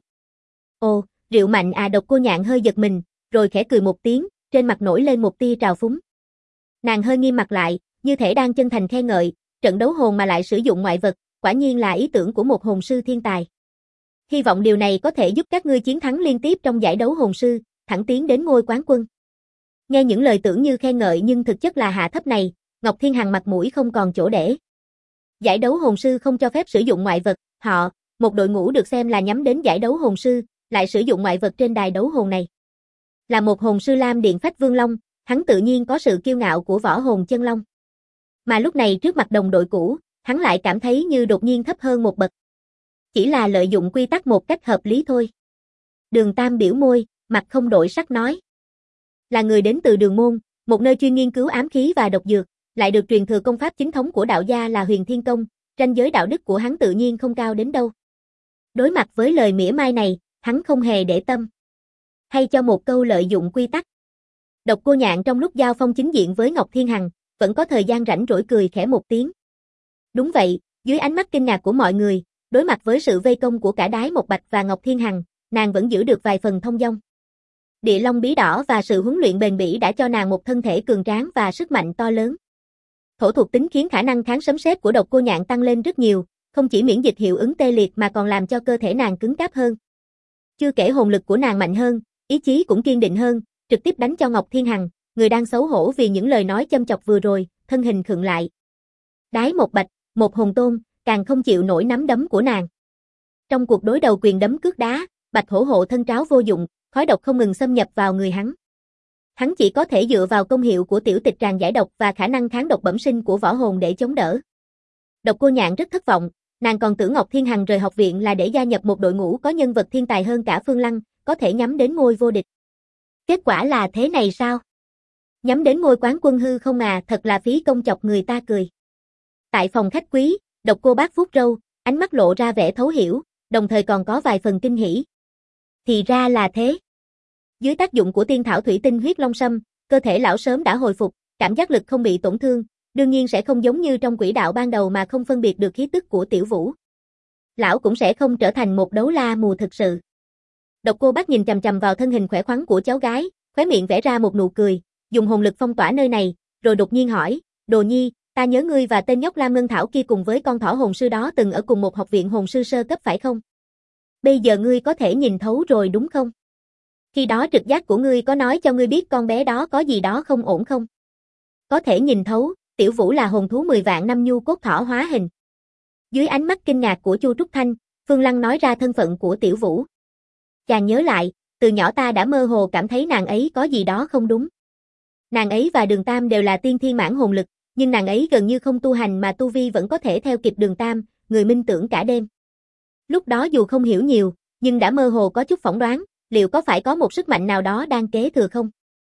Ồ, rượu mạnh à, Độc Cô Nhạn hơi giật mình, rồi khẽ cười một tiếng, trên mặt nổi lên một tia trào phúng. Nàng hơi nghiêm mặt lại, như thể đang chân thành khen ngợi, trận đấu hồn mà lại sử dụng ngoại vật, quả nhiên là ý tưởng của một hồn sư thiên tài. Hy vọng điều này có thể giúp các ngươi chiến thắng liên tiếp trong giải đấu hồn sư, thẳng tiến đến ngôi quán quân. Nghe những lời tưởng như khen ngợi nhưng thực chất là hạ thấp này, Ngọc Thiên Hằng mặt mũi không còn chỗ để. Giải đấu hồn sư không cho phép sử dụng ngoại vật, một đội ngũ được xem là nhắm đến giải đấu hồn sư, lại sử dụng ngoại vật trên đài đấu hồn này. Là một hồn sư Lam Điện Phách Vương Long, hắn tự nhiên có sự kiêu ngạo của võ hồn chân long. Mà lúc này trước mặt đồng đội cũ, hắn lại cảm thấy như đột nhiên thấp hơn một bậc. Chỉ là lợi dụng quy tắc một cách hợp lý thôi. Đường Tam biểu môi, mặt không đổi sắc nói. Là người đến từ Đường Môn, một nơi chuyên nghiên cứu ám khí và độc dược, lại được truyền thừa công pháp chính thống của đạo gia là Huyền Thiên Công, ranh giới đạo đức của hắn tự nhiên không cao đến đâu. Đối mặt với lời mỉa mai này, hắn không hề để tâm. Hay cho một câu lợi dụng quy tắc. Độc Cô Nhạn trong lúc giao phong chính diện với Ngọc Thiên Hằng, vẫn có thời gian rảnh rỗi cười khẽ một tiếng. Đúng vậy, dưới ánh mắt kinh ngạc của mọi người, đối mặt với sự vây công của cả Đái Một Bạch và Ngọc Thiên Hằng, nàng vẫn giữ được vài phần thông dong. Địa Long bí đỏ và sự huấn luyện bền bỉ đã cho nàng một thân thể cường tráng và sức mạnh to lớn. Thổ thuộc tính khiến khả năng kháng sấm sét của Độc Cô Nhạn tăng lên rất nhiều, không chỉ miễn dịch hiệu ứng tê liệt mà còn làm cho cơ thể nàng cứng cáp hơn. Chưa kể hồn lực của nàng mạnh hơn, ý chí cũng kiên định hơn, trực tiếp đánh cho Ngọc Thiên Hằng, người đang xấu hổ vì những lời nói châm chọc vừa rồi, thân hình khựng lại. Đái Một Bạch, một hồn tôn, càng không chịu nổi nắm đấm của nàng. Trong cuộc đối đầu quyền đấm cước đá, Bạch Hổ hộ thân tráo vô dụng, khói độc không ngừng xâm nhập vào người hắn. Hắn chỉ có thể dựa vào công hiệu của tiểu tịch tràng giải độc và khả năng kháng độc bẩm sinh của võ hồn để chống đỡ. Độc Cô Nhạn rất thất vọng, nàng còn tưởng Ngọc Thiên Hằng rời học viện là để gia nhập một đội ngũ có nhân vật thiên tài hơn cả Phương Lăng, có thể nhắm đến ngôi vô địch. Kết quả là thế này sao? Nhắm đến ngôi quán quân hư không à, thật là phí công chọc người ta cười. Tại phòng khách quý, Độc Cô Bác vuốt râu, ánh mắt lộ ra vẻ thấu hiểu, đồng thời còn có vài phần kinh hỉ. Thì ra là thế. Dưới tác dụng của tiên thảo thủy tinh huyết long sâm, cơ thể lão sớm đã hồi phục, cảm giác lực không bị tổn thương, đương nhiên sẽ không giống như trong quỹ đạo ban đầu mà không phân biệt được khí tức của Tiểu Vũ. Lão cũng sẽ không trở thành một đấu la mù thực sự. Độc Cô Bác nhìn chằm chằm vào thân hình khỏe khoắn của cháu gái, khóe miệng vẽ ra một nụ cười, dùng hồn lực phong tỏa nơi này, rồi đột nhiên hỏi, Đồ Nhi, ta nhớ ngươi và tên nhóc Lam Ngân Thảo kia cùng với con thỏ hồn sư đó từng ở cùng một học viện hồn sư sơ cấp phải không? Bây giờ ngươi có thể nhìn thấu rồi đúng không? Khi đó trực giác của ngươi có nói cho ngươi biết con bé đó có gì đó không ổn không? Có thể nhìn thấu, Tiểu Vũ là hồn thú 10 vạn năm nhu cốt thỏ hóa hình. Dưới ánh mắt kinh ngạc của Chu Trúc Thanh, Phương Lăng nói ra thân phận của Tiểu Vũ. Chàng nhớ lại, từ nhỏ ta đã mơ hồ cảm thấy nàng ấy có gì đó không đúng. Nàng ấy và Đường Tam đều là tiên thiên mãn hồn lực, nhưng nàng ấy gần như không tu hành mà tu vi vẫn có thể theo kịp Đường Tam, người minh tưởng cả đêm. Lúc đó dù không hiểu nhiều, nhưng đã mơ hồ có chút phỏng đoán, liệu có phải có một sức mạnh nào đó đang kế thừa không?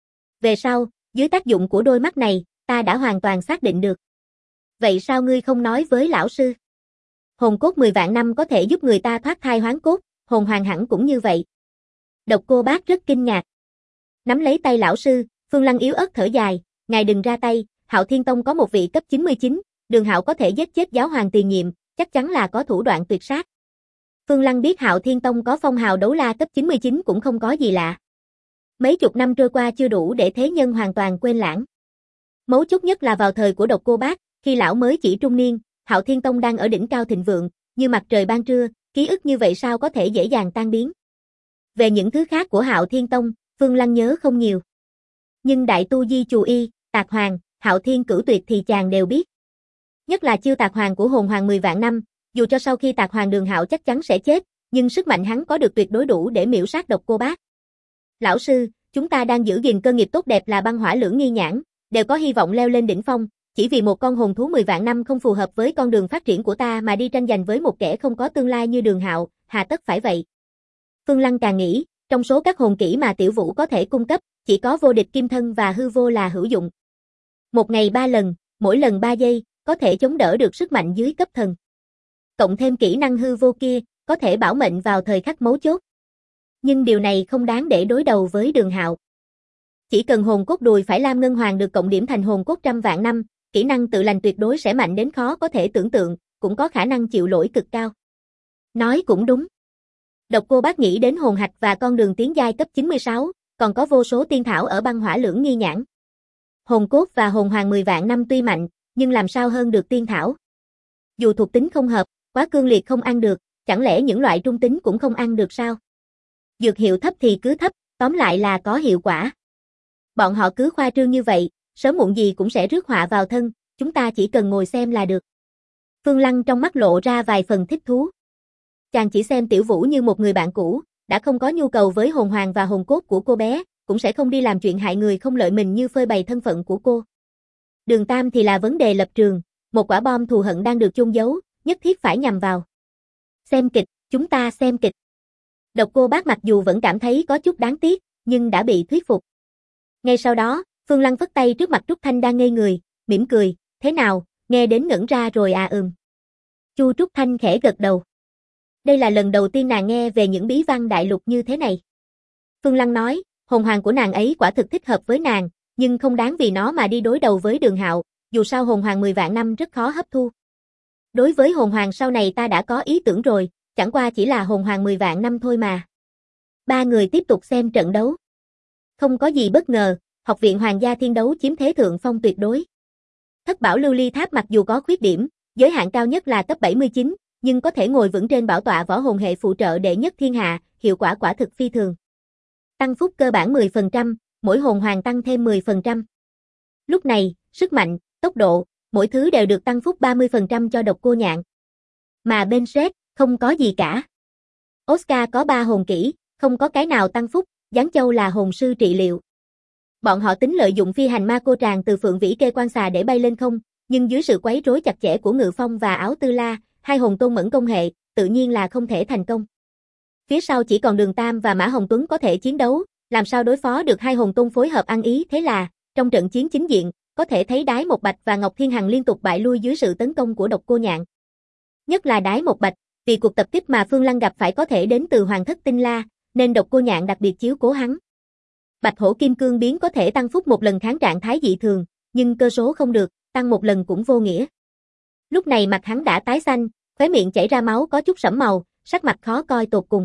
Về sau, dưới tác dụng của đôi mắt này, ta đã hoàn toàn xác định được. Vậy sao ngươi không nói với lão sư? Hồn cốt 10 vạn năm có thể giúp người ta thoát thai hoán cốt, hồn hoàng hẳn cũng như vậy. Độc Cô Bác rất kinh ngạc. Nắm lấy tay lão sư, Phương Lăng yếu ớt thở dài, ngài đừng ra tay, Hạo Thiên Tông có một vị cấp 99, Đường Hạo có thể giết chết giáo hoàng tiền nhiệm, chắc chắn là có thủ đoạn tuyệt sát. Phương Lăng biết Hạo Thiên Tông có phong hào đấu la cấp 99 cũng không có gì lạ. Mấy chục năm trôi qua chưa đủ để thế nhân hoàn toàn quên lãng. Mấu chốt nhất là vào thời của Độc Cô Bác, khi lão mới chỉ trung niên, Hạo Thiên Tông đang ở đỉnh cao thịnh vượng, như mặt trời ban trưa, ký ức như vậy sao có thể dễ dàng tan biến. Về những thứ khác của Hạo Thiên Tông, Phương Lăng nhớ không nhiều. Nhưng Đại Tu Di Chù Y, Tạc Hoàng, Hạo Thiên Cửu Tuyệt thì chàng đều biết. Nhất là chiêu Tạc Hoàng của hồn hoàng 10 vạn năm, dù cho sau khi Tạc Hoàng Đường Hạo chắc chắn sẽ chết, nhưng sức mạnh hắn có được tuyệt đối đủ để miểu sát Độc Cô Bác. Lão sư, chúng ta đang giữ gìn cơ nghiệp tốt đẹp là băng hỏa lưỡng nghi nhãn, đều có hy vọng leo lên đỉnh phong, chỉ vì một con hồn thú 10 vạn năm không phù hợp với con đường phát triển của ta mà đi tranh giành với một kẻ không có tương lai như Đường Hạo, hà tất phải vậy. Phương Lăng càng nghĩ, trong số các hồn kỹ mà Tiểu Vũ có thể cung cấp, chỉ có vô địch kim thân và hư vô là hữu dụng. Một ngày 3 lần, mỗi lần 3 giây, có thể chống đỡ được sức mạnh dưới cấp thần. Cộng thêm kỹ năng hư vô kia, có thể bảo mệnh vào thời khắc mấu chốt. Nhưng điều này không đáng để đối đầu với Đường Hạo. Chỉ cần hồn cốt đùi phải Lam Ngân Hoàng được cộng điểm thành hồn cốt trăm vạn năm, kỹ năng tự lành tuyệt đối sẽ mạnh đến khó có thể tưởng tượng, cũng có khả năng chịu lỗi cực cao. Nói cũng đúng. Độc Cô Bác nghĩ đến hồn hạch và con đường tiến giai cấp 96, còn có vô số tiên thảo ở băng hỏa lưỡng nghi nhãn. Hồn cốt và hồn hoàng 10 vạn năm tuy mạnh, nhưng làm sao hơn được tiên thảo. Dù thuộc tính không hợp, quá cương liệt không ăn được, chẳng lẽ những loại trung tính cũng không ăn được sao? Dược hiệu thấp thì cứ thấp, tóm lại là có hiệu quả. Bọn họ cứ khoa trương như vậy, sớm muộn gì cũng sẽ rước họa vào thân, chúng ta chỉ cần ngồi xem là được. Phương Lăng trong mắt lộ ra vài phần thích thú. Chàng chỉ xem Tiểu Vũ như một người bạn cũ, đã không có nhu cầu với hồn hoàng và hồn cốt của cô bé, cũng sẽ không đi làm chuyện hại người không lợi mình như phơi bày thân phận của cô. Đường Tam thì là vấn đề lập trường, một quả bom thù hận đang được chôn giấu, nhất thiết phải nhằm vào. Xem kịch, chúng ta xem kịch. Độc Cô Bác mặc dù vẫn cảm thấy có chút đáng tiếc, nhưng đã bị thuyết phục. Ngay sau đó, Phương Lăng phất tay trước mặt Trúc Thanh đang ngây người, mỉm cười, thế nào, nghe đến ngẩn ra rồi à? Chu Trúc Thanh khẽ gật đầu. Đây là lần đầu tiên nàng nghe về những bí văn đại lục như thế này. Phương Lăng nói, hồn hoàng của nàng ấy quả thực thích hợp với nàng, nhưng không đáng vì nó mà đi đối đầu với Đường Hạo, dù sao hồn hoàng 10 vạn năm rất khó hấp thu. Đối với hồn hoàng sau này ta đã có ý tưởng rồi, chẳng qua chỉ là hồn hoàng 10 vạn năm thôi mà. Ba người tiếp tục xem trận đấu. Không có gì bất ngờ, Học viện Hoàng gia Thiên đấu chiếm thế thượng phong tuyệt đối. Thất bảo lưu ly tháp mặc dù có khuyết điểm, giới hạn cao nhất là cấp 79, nhưng có thể ngồi vững trên bảo tọa võ hồn hệ phụ trợ đệ nhất thiên hạ, hiệu quả quả thực phi thường. Tăng phúc cơ bản 10%, mỗi hồn hoàng tăng thêm 10%. Lúc này, sức mạnh, tốc độ, mỗi thứ đều được tăng phúc 30% cho Độc Cô Nhạn. Mà bên Sét, không có gì cả. Oscar có 3 hồn kỹ, không có cái nào tăng phúc, Giáng Châu là hồn sư trị liệu. Bọn họ tính lợi dụng phi hành ma cô tràng từ Phượng Vĩ Kê quan xà để bay lên không, nhưng dưới sự quấy rối chặt chẽ của Ngự Phong và Áo Tư La, hai hồn tôn mẫn công hệ, tự nhiên là không thể thành công. Phía sau chỉ còn Đường Tam và Mã Hồng Tuấn có thể chiến đấu, làm sao đối phó được hai hồn tôn phối hợp ăn ý, thế là, trong trận chiến chính diện, có thể thấy Đái Một Bạch và Ngọc Thiên Hằng liên tục bại lui dưới sự tấn công của Độc Cô Nhạn. Nhất là Đái Một Bạch, vì cuộc tập kích mà Phương Lăng gặp phải có thể đến từ Hoàng thất Tinh La, nên Độc Cô Nhạn đặc biệt chiếu cố hắn. Bạch hổ kim cương biến có thể tăng phúc một lần kháng trạng thái dị thường, nhưng cơ số không được, tăng một lần cũng vô nghĩa. Lúc này mặt hắn đã tái xanh, khóe miệng chảy ra máu có chút sẫm màu, sắc mặt khó coi tột cùng.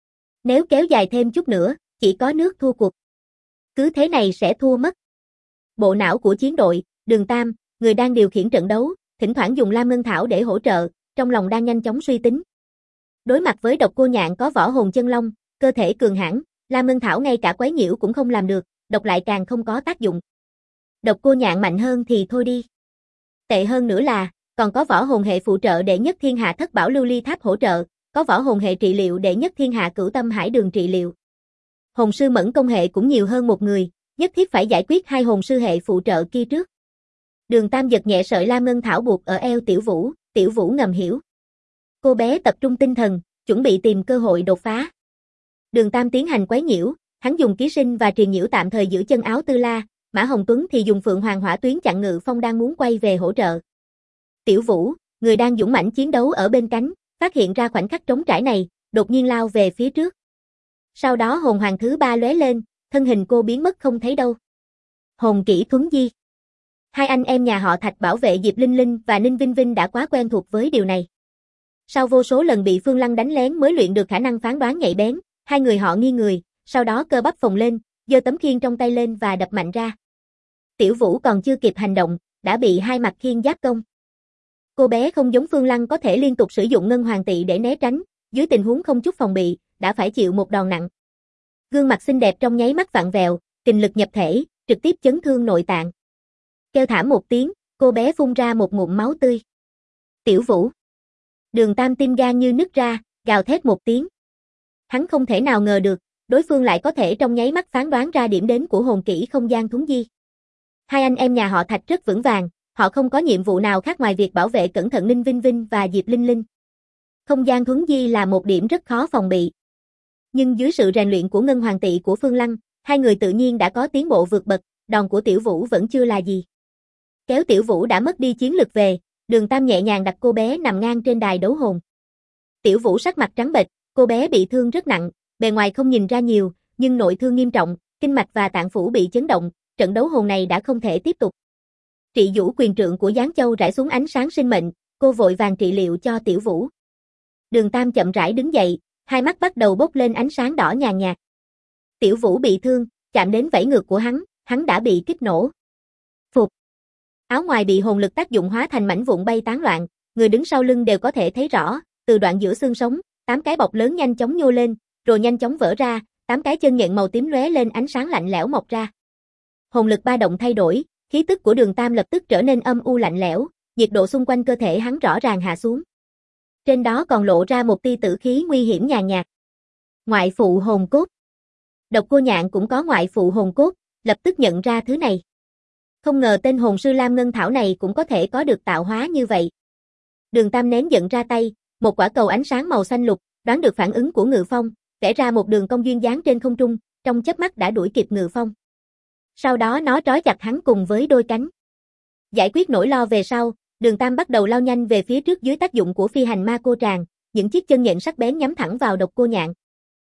Nếu kéo dài thêm chút nữa, chỉ có nước thua cuộc. Cứ thế này sẽ thua mất. Bộ não của chiến đội, Đường Tam, người đang điều khiển trận đấu, thỉnh thoảng dùng Lam Ngân Thảo để hỗ trợ, trong lòng đang nhanh chóng suy tính. Đối mặt với Độc Cô Nhạn có võ hồn chân long, cơ thể cường hãn, Lam Ngân Thảo ngay cả quấy nhiễu cũng không làm được, độc lại càng không có tác dụng. Độc Cô Nhạn mạnh hơn thì thôi đi. Tệ hơn nữa là, còn có võ hồn hệ phụ trợ đệ nhất thiên hạ Thất bảo lưu ly tháp hỗ trợ, có võ hồn hệ trị liệu đệ nhất thiên hạ Cửu tâm hải đường trị liệu. Hồn sư mẫn công hệ cũng nhiều hơn một người, nhất thiết phải giải quyết hai hồn sư hệ phụ trợ kia trước. Đường Tam giật nhẹ sợi Lam Ngân Thảo buộc ở eo Tiểu Vũ ngầm hiểu. Cô bé tập trung tinh thần, chuẩn bị tìm cơ hội đột phá. Đường Tam tiến hành quấy nhiễu, hắn dùng ký sinh và truyền nhiễu tạm thời giữ chân Áo Tư La, Mã Hồng Tuấn thì dùng Phượng Hoàng hỏa tuyến chặn Ngự Phong đang muốn quay về hỗ trợ. Tiểu Vũ, người đang dũng mãnh chiến đấu ở bên cánh, phát hiện ra khoảnh khắc trống trải này, đột nhiên lao về phía trước. Sau đó hồn hoàng thứ 3 lóe lên, thân hình cô biến mất không thấy đâu. Hồn kỹ thuấn di. Hai anh em nhà họ Thạch bảo vệ Diệp Linh Linh và Ninh Vinh Vinh đã quá quen thuộc với điều này. Sau vô số lần bị Phương Lăng đánh lén mới luyện được khả năng phán đoán nhạy bén, hai người họ nghi người, sau đó cơ bắp phồng lên, giơ tấm khiên trong tay lên và đập mạnh ra. Tiểu Vũ còn chưa kịp hành động, đã bị hai mặt khiên giáp công. Cô bé không giống Phương Lăng có thể liên tục sử dụng ngân hoàng tị để né tránh, dưới tình huống không chút phòng bị, đã phải chịu một đòn nặng. Gương mặt xinh đẹp trong nháy mắt vặn vẹo, kình lực nhập thể, trực tiếp chấn thương nội tạng. Kêu thảm một tiếng, cô bé phun ra một ngụm máu tươi. Tiểu Vũ. Đường Tam tim gan như nứt ra, gào thét một tiếng. Hắn không thể nào ngờ được, đối phương lại có thể trong nháy mắt phán đoán ra điểm đến của hồn kỹ không gian thuấn di. Hai anh em nhà họ Thạch rất vững vàng, họ không có nhiệm vụ nào khác ngoài việc bảo vệ cẩn thận Ninh Vinh Vinh và Diệp Linh Linh. Không gian thuấn di là một điểm rất khó phòng bị. Nhưng dưới sự rèn luyện của Ngân Hoàng Tỵ của Phương Lăng, hai người tự nhiên đã có tiến bộ vượt bậc, đòn của Tiểu Vũ vẫn chưa là gì. Kéo Tiểu Vũ đã mất đi chiến lực về, Đường Tam nhẹ nhàng đặt cô bé nằm ngang trên đài đấu hồn. Tiểu Vũ sắc mặt trắng bệch, cô bé bị thương rất nặng, bề ngoài không nhìn ra nhiều, nhưng nội thương nghiêm trọng, kinh mạch và tạng phủ bị chấn động, trận đấu hồn này đã không thể tiếp tục. Trị Vũ quyền trượng của Giáng Châu rải xuống ánh sáng sinh mệnh, cô vội vàng trị liệu cho Tiểu Vũ. Đường Tam chậm rãi đứng dậy, hai mắt bắt đầu bốc lên ánh sáng đỏ nhàn nhạt. Tiểu Vũ bị thương, chạm đến vảy ngược của hắn đã bị kích nổ. Phụt. Áo ngoài bị hồn lực tác dụng hóa thành mảnh vụn bay tán loạn, người đứng sau lưng đều có thể thấy rõ, từ đoạn giữa xương sống, 8 cái bọc lớn nhanh chóng nhô lên, rồi nhanh chóng vỡ ra, 8 cái chân nhện màu tím lóe lên ánh sáng lạnh lẽo mọc ra. Hồn lực ba động thay đổi, khí tức của Đường Tam lập tức trở nên âm u lạnh lẽo, nhiệt độ xung quanh cơ thể hắn rõ ràng hạ xuống. Trên đó còn lộ ra một tia tử khí nguy hiểm nhàn nhạt. Ngoại phụ hồn cốt. Độc Cô Nhạn cũng có ngoại phụ hồn cốt, lập tức nhận ra thứ này. Không ngờ tên hồn sư Lam Ngân Thảo này cũng có thể có được tạo hóa như vậy. Đường Tam nén giận ra tay, một quả cầu ánh sáng màu xanh lục, đoán được phản ứng của Ngự Phong, vẽ ra một đường cong duyên dáng trên không trung, trong chớp mắt đã đuổi kịp Ngự Phong. Sau đó nó trói chặt hắn cùng với đôi cánh. Giải quyết nỗi lo về sau, Đường Tam bắt đầu lao nhanh về phía trước dưới tác dụng của phi hành ma cô tràng, những chiếc chân nhện sắc bén nhắm thẳng vào Độc Cô Nhạn.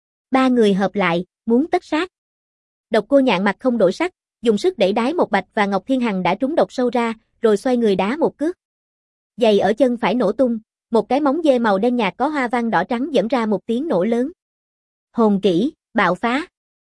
Ba người hợp lại, muốn tất sát. Độc Cô Nhạn mặt không đổi sắc, dùng sức đẩy Đái Một Bạch và Ngọc Thiên Hằng đã trúng độc sâu ra, rồi xoay người đá một cước. Giày ở chân phải nổ tung, một cái móng dê màu đen nhạt có hoa văn đỏ trắng giẫm ra một tiếng nổ lớn. Hồn kỹ, bạo phá.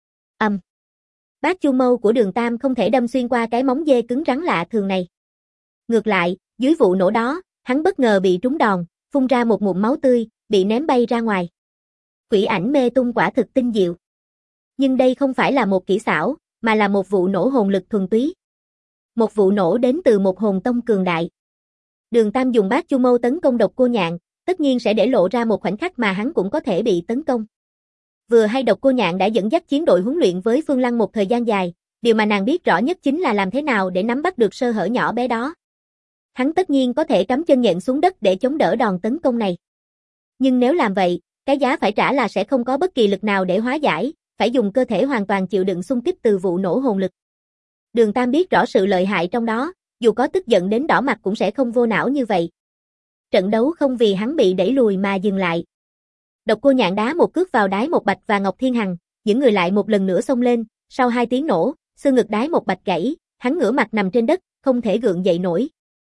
Bát chu mâu của Đường Tam không thể đâm xuyên qua cái móng dê cứng rắn lạ thường này. Ngược lại, dưới vụ nổ đó, hắn bất ngờ bị trúng đòn, phun ra một ngụm máu tươi, bị ném bay ra ngoài. Quỷ ảnh mê tung quả thực tinh diệu. Nhưng đây không phải là một kỹ xảo, mà là một vụ nổ hồn lực thuần túy. Một vụ nổ đến từ một hồn tông cường đại. Đường Tam dùng bát chu mâu tấn công Độc Cô Nhạn, tất nhiên sẽ để lộ ra một khoảnh khắc mà hắn cũng có thể bị tấn công. Vừa hay Độc Cô Nhạn đã dẫn dắt chiến đội huấn luyện với Phương Lăng một thời gian dài, điều mà nàng biết rõ nhất chính là làm thế nào để nắm bắt được sơ hở nhỏ bé đó. Hắn tất nhiên có thể cắm chân nhện xuống đất để chống đỡ đòn tấn công này. Nhưng nếu làm vậy, cái giá phải trả là sẽ không có bất kỳ lực nào để hóa giải, phải dùng cơ thể hoàn toàn chịu đựng xung kích từ vụ nổ hồn lực. Đường Tam biết rõ sự lợi hại trong đó, dù có tức giận đến đỏ mặt cũng sẽ không vô não như vậy. Trận đấu không vì hắn bị đẩy lùi mà dừng lại. Độc Cô Nhạn đá một cước vào Đái Một Bạch và Ngọc Thiên Hằng, những người lại một lần nữa xông lên, sau 2 tiếng nổ, xương ngực Đái Một Bạch gãy, hắn ngửa mặt nằm trên đất, không thể gượng dậy nổi.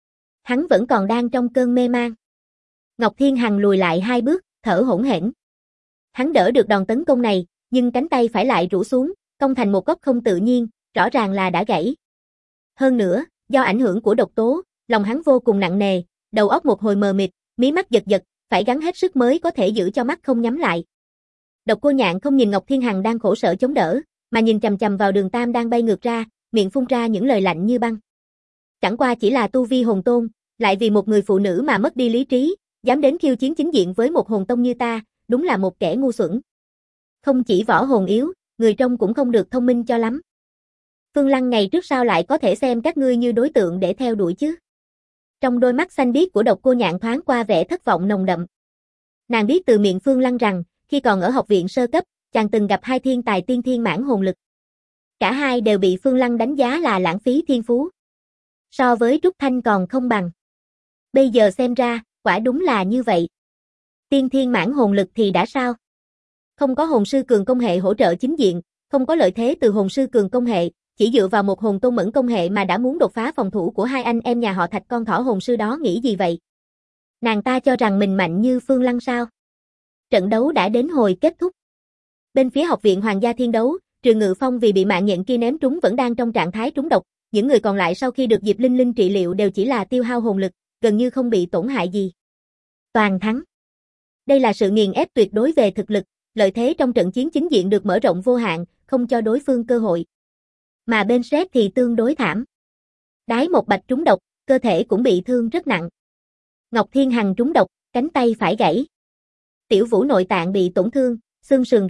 Hắn vẫn còn đang trong cơn mê man. Ngọc Thiên Hằng lùi lại 2 bước, thở hổn hển. Hắn đỡ được đòn tấn công này, nhưng cánh tay phải lại rũ xuống, cong thành một góc không tự nhiên, rõ ràng là đã gãy. Hơn nữa, do ảnh hưởng của độc tố, lòng hắn vô cùng nặng nề, đầu óc một hồi mờ mịt, mí mắt giật giật, phải gắng hết sức mới có thể giữ cho mắt không nhắm lại. Độc Cô Nhạn không nhìn Ngọc Thiên Hằng đang khổ sở chống đỡ, mà nhìn chằm chằm vào Đường Tam đang bay ngược ra, miệng phun ra những lời lạnh như băng. Chẳng qua chỉ là tu vi hồn tôn, lại vì một người phụ nữ mà mất đi lý trí, dám đến khiêu chiến chính diện với một hồn tông như ta, đúng là một kẻ ngu xuẩn. Không chỉ võ hồn yếu, người trông cũng không được thông minh cho lắm. Phương Lăng ngày trước sao lại có thể xem các ngươi như đối tượng để theo đuổi chứ? Trong đôi mắt xanh biếc của Độc Cô Nhạn thoáng qua vẻ thất vọng nồng đậm. Nàng biết từ miệng Phương Lăng rằng, khi còn ở học viện sơ cấp, chàng từng gặp 2 thiên tài tiên thiên mãn hồn lực. Cả hai đều bị Phương Lăng đánh giá là lãng phí thiên phú. So với Trúc Thanh còn không bằng. Bây giờ xem ra, quả đúng là như vậy. Tiên thiên mãn hồn lực thì đã sao? Không có hồn sư cường công hệ hỗ trợ chính diện, không có lợi thế từ hồn sư cường công hệ, chỉ dựa vào một hồn tôn mẫn công hệ mà đã muốn đột phá phòng thủ của hai anh em nhà họ Thạch, con thỏ hồn sư đó nghĩ gì vậy? Nàng ta cho rằng mình mạnh như Phương Lăng sao? Trận đấu đã đến hồi kết thúc. Bên phía học viện Hoàng gia Thiên Đấu, trừ Ngự Phong vì bị mạng nhện kia ném trúng vẫn đang trong trạng thái trúng độc, những người còn lại sau khi được Diệp Linh Linh trị liệu đều chỉ là tiêu hao hồn lực, gần như không bị tổn hại gì. Toàn thắng. Đây là sự nghiền ép tuyệt đối về thực lực, lợi thế trong trận chiến chính diện được mở rộng vô hạn, không cho đối phương cơ hội. Mà bên Sét thì tương đối thảm. Đái Một Bạch trúng độc, cơ thể cũng bị thương rất nặng. Ngọc Thiên Hằng trúng độc, cánh tay phải gãy. Tiểu Vũ nội tạng bị tổn thương, xương sườn gãy,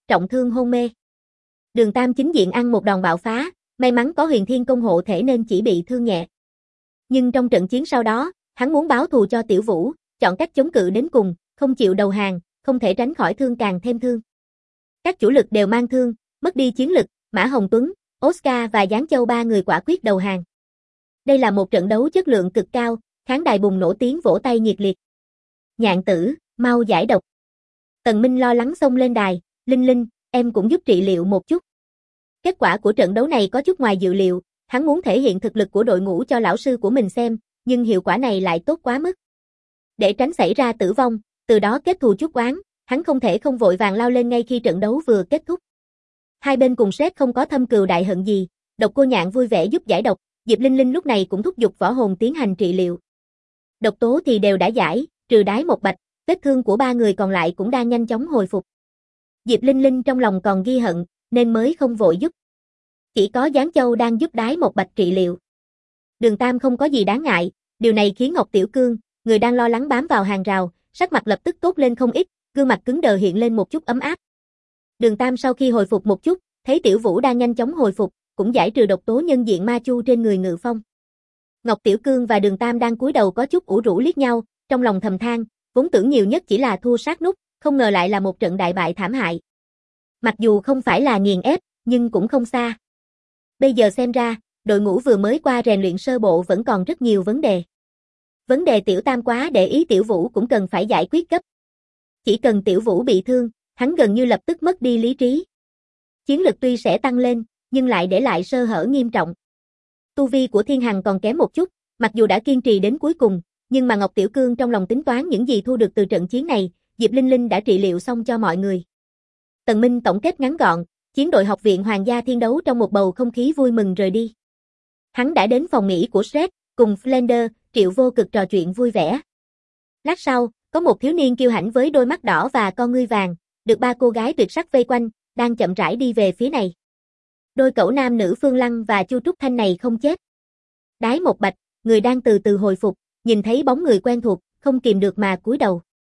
trọng thương hôn mê. Đường Tam chính diện ăn một đòn bạo phá, may mắn có Huyền Thiên Công hộ thể nên chỉ bị thương nhẹ. Nhưng trong trận chiến sau đó, hắn muốn báo thù cho Tiểu Vũ, chọn cách chống cự đến cùng, không chịu đầu hàng, không thể tránh khỏi thương càng thêm thương. Các chủ lực đều mang thương, mất đi chiến lực, Mã Hồng Tuấn, Oscar và Giáng Châu ba người quả quyết đầu hàng. Đây là một trận đấu chất lượng cực cao, khán đài bùng nổ tiếng vỗ tay nhiệt liệt. Nhạn tử, mau giải độc. Tần Minh lo lắng xông lên đài, Linh Linh, em cũng giúp trị liệu một chút. Kết quả của trận đấu này có chút ngoài dự liệu, hắn muốn thể hiện thực lực của đội ngũ cho lão sư của mình xem, nhưng hiệu quả này lại tốt quá mức. Để tránh xảy ra tử vong, từ đó kết thù chuốc oán, hắn không thể không vội vàng lao lên ngay khi trận đấu vừa kết thúc. Hai bên cùng sét không có thâm cừu đại hận gì, Độc Cô Nhạn vui vẻ giúp giải độc, Diệp Linh Linh lúc này cũng thúc giục võ hồn tiến hành trị liệu. Độc tố thì đều đã giải, trừ Đái Một Bạch, vết thương của ba người còn lại cũng đang nhanh chóng hồi phục. Diệp Linh Linh trong lòng còn ghi hận, nên mới không vội giúp. Chỉ có Giáng Châu đang giúp Đái Một Bạch trị liệu. Đường Tam không có gì đáng ngại, điều này khiến Ngọc Tiểu Cương, người đang lo lắng bám vào hàng rào, sắc mặt lập tức tốt lên không ít, gương mặt cứng đờ hiện lên một chút ấm áp. Đường Tam sau khi hồi phục một chút, thấy Tiểu Vũ đang nhanh chóng hồi phục, cũng giải trừ độc tố nhân diện ma chu trên người Ngự Phong. Ngọc Tiểu Cương và Đường Tam đang cúi đầu có chút ủ rũ liếc nhau, trong lòng thầm than, vốn tưởng nhiều nhất chỉ là thua sát nút, không ngờ lại là một trận đại bại thảm hại. Mặc dù không phải là nghiền ép, nhưng cũng không xa. Bây giờ xem ra, đội ngũ vừa mới qua rèn luyện sơ bộ vẫn còn rất nhiều vấn đề. Vấn đề Tiểu Tam quá để ý Tiểu Vũ cũng cần phải giải quyết gấp. Chỉ cần Tiểu Vũ bị thương, hắn gần như lập tức mất đi lý trí. Chiến lực tuy sẽ tăng lên, nhưng lại để lại sơ hở nghiêm trọng. Tu vi của Thiên Hằng còn kém một chút, mặc dù đã kiên trì đến cuối cùng, nhưng mà Ngọc Tiểu Cương trong lòng tính toán những gì thu được từ trận chiến này, Diệp Linh Linh đã trị liệu xong cho mọi người. Tần Minh tổng kết ngắn gọn, chiến đội học viện Hoàng gia thiên đấu trong một bầu không khí vui mừng rời đi. Hắn đã đến phòng nghỉ của Shrek, cùng Flander, Triệu Vô Cực trò chuyện vui vẻ. Lát sau, có một thiếu niên kiêu hãnh với đôi mắt đỏ và con ngươi vàng, được ba cô gái tuyệt sắc vây quanh, đang chậm rãi đi về phía này. Đôi cẩu nam nữ Phương Lăng và Chu Trúc Thanh này không chết. Đái Một Bạch, người đang từ từ hồi phục, nhìn thấy bóng người quen thuộc, không kìm được mà cúi đầu.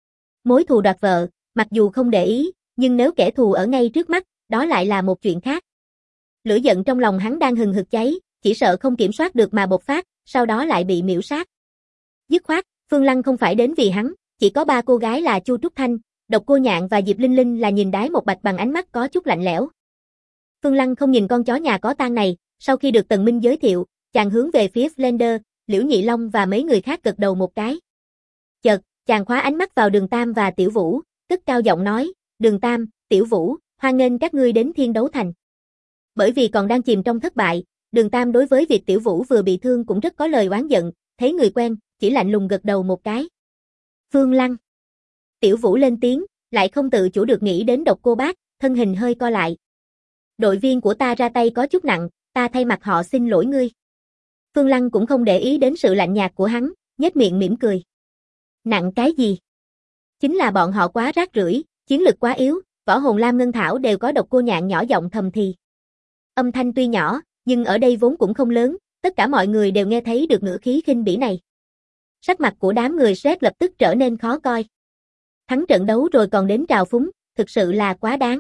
Mối thù đoạt vợ, mặc dù không để ý, nhưng nếu kẻ thù ở ngay trước mắt, đó lại là một chuyện khác. Lửa giận trong lòng hắn đang hừng hực cháy, chỉ sợ không kiểm soát được mà bộc phát, sau đó lại bị miễu sát. Dứt khoát, Phương Lăng không phải đến vì hắn, chỉ có ba cô gái là Chu Trúc Thanh, Độc Cô Nhạn và Diệp Linh Linh là nhìn Đái Một Bạch bằng ánh mắt có chút lạnh lẽo. Phương Lăng không nhìn con chó nhà có tang này, sau khi được Tần Minh giới thiệu, chàng hướng về phía Flander, Liễu Nhị Long và mấy người khác gật đầu một cái. Chợt, chàng khóa ánh mắt vào Đường Tam và Tiểu Vũ, cất cao giọng nói, Đường Tam, Tiểu Vũ, hoan nghênh các ngươi đến Thiên Đấu Thành. Bởi vì còn đang chìm trong thất bại, Đường Tam đối với việc Tiểu Vũ vừa bị thương cũng rất có lời oán giận, thấy người quen, chỉ lạnh lùng gật đầu một cái. Phương Lăng. Tiểu Vũ lên tiếng, lại không tự chủ được nghĩ đến Độc Cô Bác, thân hình hơi co lại. Đội viên của ta ra tay có chút nặng, ta thay mặt họ xin lỗi ngươi. Phương Lăng cũng không để ý đến sự lạnh nhạt của hắn, nhếch miệng mỉm cười. Nặng cái gì? Chính là bọn họ quá rác rưởi, chiến lực quá yếu, võ hồn Lam Ngân Thảo đều có Độc Cô Nhạn nhỏ giọng thầm thì. Âm thanh tuy nhỏ, nhưng ở đây vốn cũng không lớn, tất cả mọi người đều nghe thấy được ngữ khí khinh bỉ này. Sắc mặt của đám người Shrek lập tức trở nên khó coi. Thắng trận đấu rồi còn đến trào phúng, thực sự là quá đáng.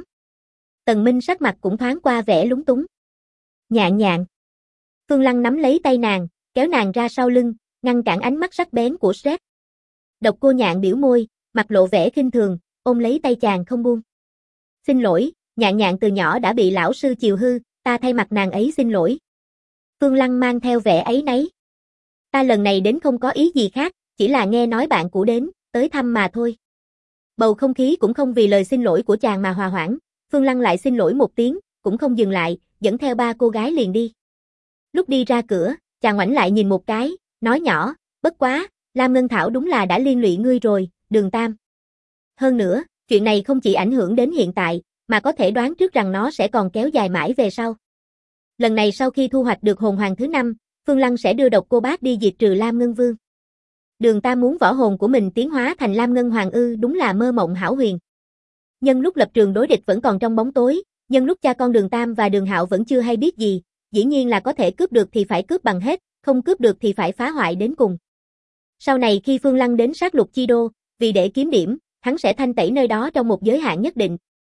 Tần Minh sắc mặt cũng thoáng qua vẻ lúng túng. Nhạn nhạn. Phương Lăng nắm lấy tay nàng, kéo nàng ra sau lưng, ngăn cản ánh mắt sắc bén của Shrek. Độc Cô Nhạn biểu môi, mặt lộ vẻ khinh thường, ôm lấy tay chàng không buông. Xin lỗi, Nhạn nhạn từ nhỏ đã bị lão sư chiều hư, ta thay mặt nàng ấy xin lỗi. Phương Lăng mang theo vẻ áy náy. Ta lần này đến không có ý gì khác, chỉ là nghe nói bạn cũ đến, tới thăm mà thôi. Bầu không khí cũng không vì lời xin lỗi của chàng mà hòa hoãn, Phương Lăng lại xin lỗi một tiếng, cũng không dừng lại, dẫn theo ba cô gái liền đi. Lúc đi ra cửa, chàng ngoảnh lại nhìn một cái, nói nhỏ, bất quá, Lam Ngân Thảo đúng là đã liên lụy ngươi rồi, Đường Tam. Hơn nữa, chuyện này không chỉ ảnh hưởng đến hiện tại, mà có thể đoán trước rằng nó sẽ còn kéo dài mãi về sau. Lần này sau khi thu hoạch được hồn hoàng thứ 5, Phương Lăng sẽ đưa Độc Cô Bác đi diệt trừ Lam Ngân Vương. Đường Tam muốn võ hồn của mình tiến hóa thành Lam Ngân Hoàng ư, đúng là mơ mộng hão huyền. Nhân lúc lập trường đối địch vẫn còn trong bóng tối, nhân lúc cha con Đường Tam và Đường Hạo vẫn chưa hay biết gì, dĩ nhiên là có thể cướp được thì phải cướp bằng hết, không cướp được thì phải phá hoại đến cùng. Sau này khi Phương Lăng đến sát lục chi đô, vì để kiếm điểm, hắn sẽ thanh tẩy nơi đó trong một giới hạn nhất định.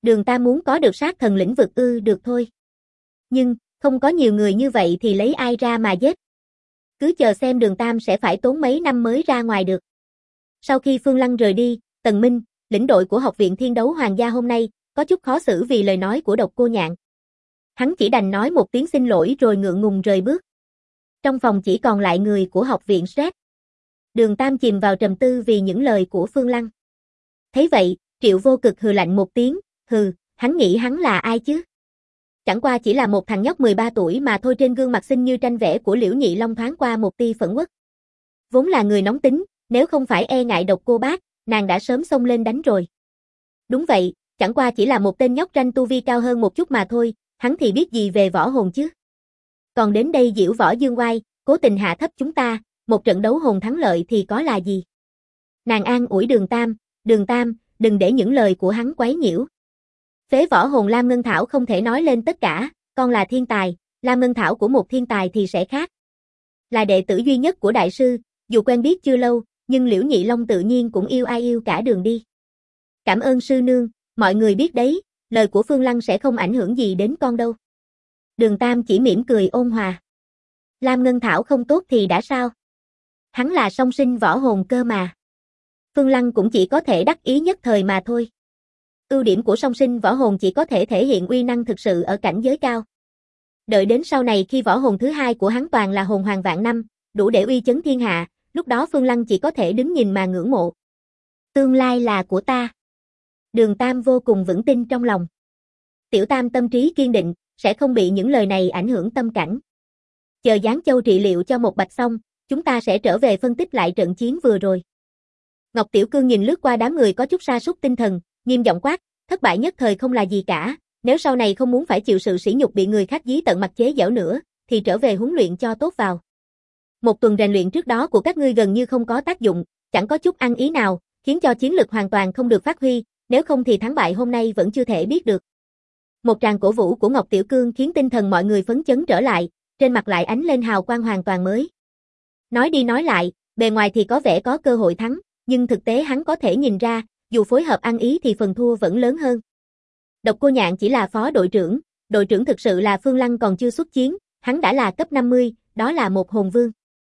Đường Tam muốn có được sát thần lĩnh vực được thôi. Nhưng, không có nhiều người như vậy thì lấy ai ra mà giết. Cứ chờ xem Đường Tam sẽ phải tốn mấy năm mới ra ngoài được. Sau khi Phương Lăng rời đi, Tần Minh, lĩnh đội của Học viện Thiên Đấu Hoàng gia hôm nay, có chút khó xử vì lời nói của Độc Cô Nhạn. Hắn chỉ đành nói một tiếng xin lỗi rồi ngượng ngùng rời bước. Trong phòng chỉ còn lại người của học viện Stress. Đường Tam chìm vào trầm tư vì những lời của Phương Lăng. Thấy vậy, Triệu Vô Cực hừ lạnh một tiếng, hừ, hắn nghĩ hắn là ai chứ? Chẳng qua chỉ là một thằng nhóc 13 tuổi mà thôi, trên gương mặt xinh như tranh vẽ của Liễu Nhị Long thoáng qua một tia phẫn uất. Vốn là người nóng tính, nếu không phải e ngại Độc Cô Bác, nàng đã sớm xông lên đánh rồi. Đúng vậy, chẳng qua chỉ là một tên nhóc ranh tu vi cao hơn một chút mà thôi, hắn thì biết gì về võ hồn chứ. Còn đến đây giễu võ dương oai, cố tình hạ thấp chúng ta, một trận đấu hồn thắng lợi thì có là gì? Nàng an ủi Đường Tam, đừng để những lời của hắn quấy nhiễu. Phế võ hồn Lam Ngân Thảo không thể nói lên tất cả, con là thiên tài, Lam Ngân Thảo của một thiên tài thì sẽ khác. Là đệ tử duy nhất của đại sư, dù quen biết chưa lâu, nhưng Liễu Nhị Long tự nhiên cũng yêu ai yêu cả đường đi. Cảm ơn sư nương, mọi người biết đấy, lời của Phương Lăng sẽ không ảnh hưởng gì đến con đâu. Đường Tam chỉ mỉm cười ôn hòa. Lam Ngân Thảo không tốt thì đã sao? Hắn là song sinh võ hồn cơ mà. Phương Lăng cũng chỉ có thể đắc ý nhất thời mà thôi. Ưu điểm của song sinh võ hồn chỉ có thể thể hiện uy năng thực sự ở cảnh giới cao. Đợi đến sau này khi võ hồn thứ hai của hắn toàn là hồn hoàng vạn năm, đủ để uy chấn thiên hạ, lúc đó Phương Lăng chỉ có thể đứng nhìn mà ngưỡng mộ. Tương lai là của ta. Đường Tam vô cùng vững tin trong lòng. Tiểu Tam tâm trí kiên định, sẽ không bị những lời này ảnh hưởng tâm cảnh. Chờ Giáng Châu trị liệu cho một bạch xong, chúng ta sẽ trở về phân tích lại trận chiến vừa rồi. Ngọc Tiểu Cương nhìn lướt qua đám người có chút sa sút tinh thần, nghiêm giọng quát, thất bại nhất thời không là gì cả, nếu sau này không muốn phải chịu sự sỉ nhục bị người khác dí tận mặt chế giễu nữa, thì trở về huấn luyện cho tốt vào. Một tuần rèn luyện trước đó của các ngươi gần như không có tác dụng, chẳng có chút ăn ý nào, khiến cho chiến lực hoàn toàn không được phát huy, nếu không thì thắng bại hôm nay vẫn chưa thể biết được. Một tràng cổ vũ của Ngọc Tiểu Cương khiến tinh thần mọi người phấn chấn trở lại, trên mặt lại ánh lên hào quang hoàn toàn mới. Nói đi nói lại, bề ngoài thì có vẻ có cơ hội thắng, nhưng thực tế hắn có thể nhìn ra, dù phối hợp ăn ý thì phần thua vẫn lớn hơn. Độc Cô Nhạn chỉ là phó đội trưởng thực sự là Phương Lăng còn chưa xuất chiến, hắn đã là cấp 50, đó là một hồn vương.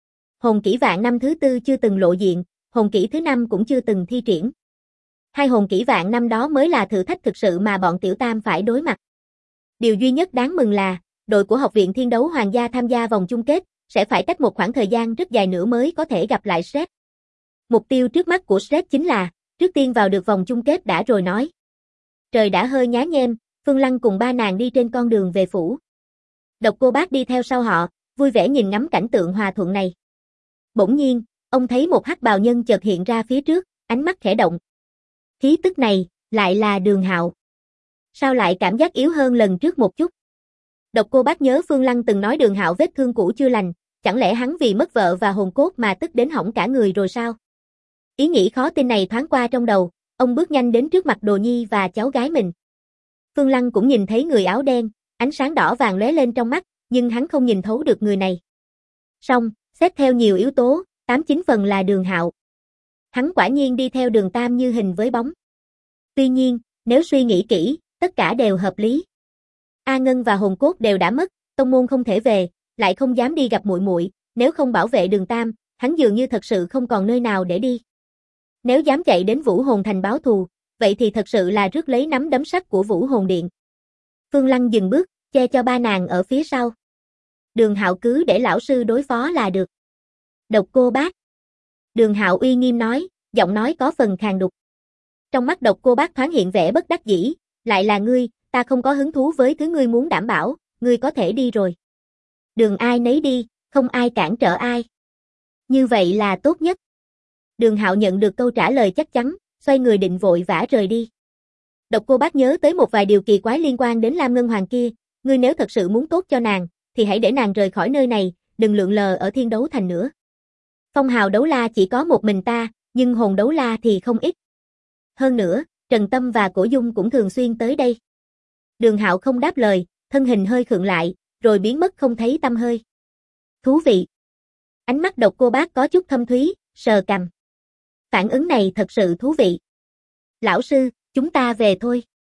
Hồn kỹ vạn năm thứ 4 chưa từng lộ diện, hồn kỹ thứ 5 cũng chưa từng thi triển. Hai hồn kỹ vạn năm đó mới là thử thách thực sự mà bọn Tiểu Tam phải đối mặt. Điều duy nhất đáng mừng là, đội của Học viện Thiên Đấu Hoàng gia tham gia vòng chung kết, sẽ phải cách một khoảng thời gian rất dài nữa mới có thể gặp lại Stress. Mục tiêu trước mắt của Stress chính là, trước tiên vào được vòng chung kết đã rồi nói. Trời đã hơi nhá nhem, Phương Lăng cùng ba nàng đi trên con đường về phủ. Độc Cô Bác đi theo sau họ, vui vẻ nhìn ngắm cảnh tượng hòa thuận này. Bỗng nhiên, ông thấy một hắc bào nhân chợt hiện ra phía trước, ánh mắt khẽ động. Khí tức này, lại là Đường Hạo. Sao lại cảm giác yếu hơn lần trước một chút? Độc Cô Bác nhớ Phương Lăng từng nói Đường Hạo vết thương cũ chưa lành, chẳng lẽ hắn vì mất vợ và hồn cốt mà tức đến hỏng cả người rồi sao? Ý nghĩ khó tin này thoáng qua trong đầu, ông bước nhanh đến trước mặt Đồ Nhi và cháu gái mình. Phương Lăng cũng nhìn thấy người áo đen, ánh sáng đỏ vàng lóe lên trong mắt, nhưng hắn không nhìn thấu được người này. Song, xét theo nhiều yếu tố, 89 phần là Đường Hạo. Hắn quả nhiên đi theo Đường Tam như hình với bóng. Tuy nhiên, nếu suy nghĩ kỹ, tất cả đều hợp lý. A Ngân và hồn cốt đều đã mất, tông môn không thể về, lại không dám đi gặp muội muội, nếu không bảo vệ Đường Tam, hắn dường như thật sự không còn nơi nào để đi. Nếu dám chạy đến Vũ Hồn Thành báo thù, vậy thì thật sự là rước lấy nắm đấm sắt của Vũ Hồn Điện. Phương Lăng dừng bước, che cho ba nàng ở phía sau. Đường Hạo cứ để lão sư đối phó là được. Độc Cô Bác. Đường Hạo uy nghiêm nói, giọng nói có phần khàn đục. Trong mắt Độc Cô Bác thoáng hiện vẻ bất đắc dĩ, lại là ngươi, ta không có hứng thú với thứ ngươi muốn đảm bảo, ngươi có thể đi rồi. Đường ai nấy đi, không ai cản trở ai. Như vậy là tốt nhất. Đường Hạo nhận được câu trả lời chắc chắn, xoay người định vội vã rời đi. Độc Cô Bác nhớ tới một vài điều kỳ quái liên quan đến Lam Ngân Hoàng kia, ngươi nếu thật sự muốn tốt cho nàng, thì hãy để nàng rời khỏi nơi này, đừng lượn lờ ở Thiên Đấu Thành nữa. Phong hào đấu la chỉ có một mình ta, nhưng hồn đấu la thì không ít. Hơn nữa, Trần Tâm và Cổ Dung cũng thường xuyên tới đây. Đường Hạo không đáp lời, thân hình hơi khựng lại, rồi biến mất không thấy tăm hơi. Thú vị. Ánh mắt Độc Cô Bác có chút thâm thúy, sờ cằm. Phản ứng này thật sự thú vị. Lão sư, chúng ta về thôi.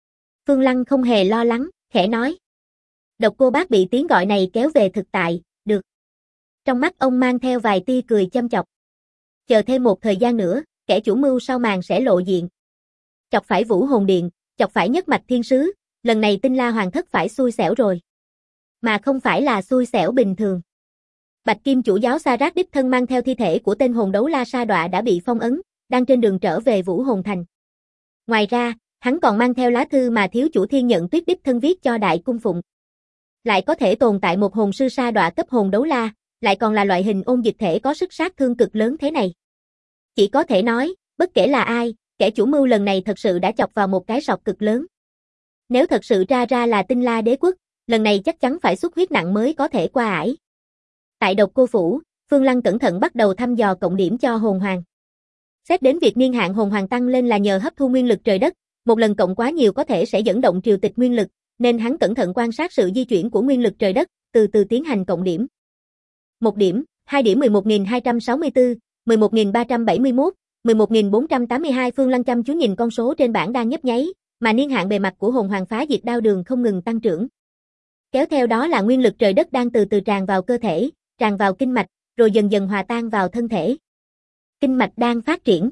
Phương Lăng không hề lo lắng, khẽ nói. Độc Cô Bác bị tiếng gọi này kéo về thực tại, được. Trong mắt ông mang theo vài tia cười châm chọc. Chờ thêm một thời gian nữa, kẻ chủ mưu sau màn sẽ lộ diện. Chọc phải Vũ Hồn Điện, chọc phải Nhất Mạch Thiên Sứ, lần này Tinh La Hoàng thất phải xui xẻo rồi. Mà không phải là xui xẻo bình thường. Bạch Kim chủ giáo Sa Rát đích thân mang theo thi thể của tên hồn đấu la Sa Đọa đã bị phong ấn, đang trên đường trở về Vũ Hồn Thành. Ngoài ra, hắn còn mang theo lá thư mà thiếu chủ Thiên Nhận Tuyết đích thân viết cho Đại Cung Phụng. Lại có thể tồn tại một hồn sư Sa Đọa cấp hồn đấu la, lại còn là loại hình ôn dịch thể có sức sát thương cực lớn thế này. Chỉ có thể nói, bất kể là ai, kẻ chủ mưu lần này thật sự đã chọc vào một cái sọt cực lớn. Nếu thật sự ra là Tinh La Đế quốc, lần này chắc chắn phải xuất huyết nặng mới có thể qua ải. Tại Độc Cô phủ, Phương Lăng cẩn thận bắt đầu thăm dò cộng điểm cho hồn hoàng. Xét đến việc niên hạn hồn hoàng tăng lên là nhờ hấp thu nguyên lực trời đất, một lần cộng quá nhiều có thể sẽ dẫn động triều tịch nguyên lực, nên hắn cẩn thận quan sát sự di chuyển của nguyên lực trời đất, từ từ tiến hành cộng điểm. 1 điểm, 2 điểm 11.264, 11.371, 11.482. Phương Lăng chăm chú nhìn con số trên bảng đang nhấp nháy, mà niên hạn bề mặt của hồn hoàng phá diệt đao đường không ngừng tăng trưởng. Kéo theo đó là nguyên lực trời đất đang từ từ tràn vào cơ thể, tràn vào kinh mạch, rồi dần dần hòa tan vào thân thể. Kinh mạch đang phát triển.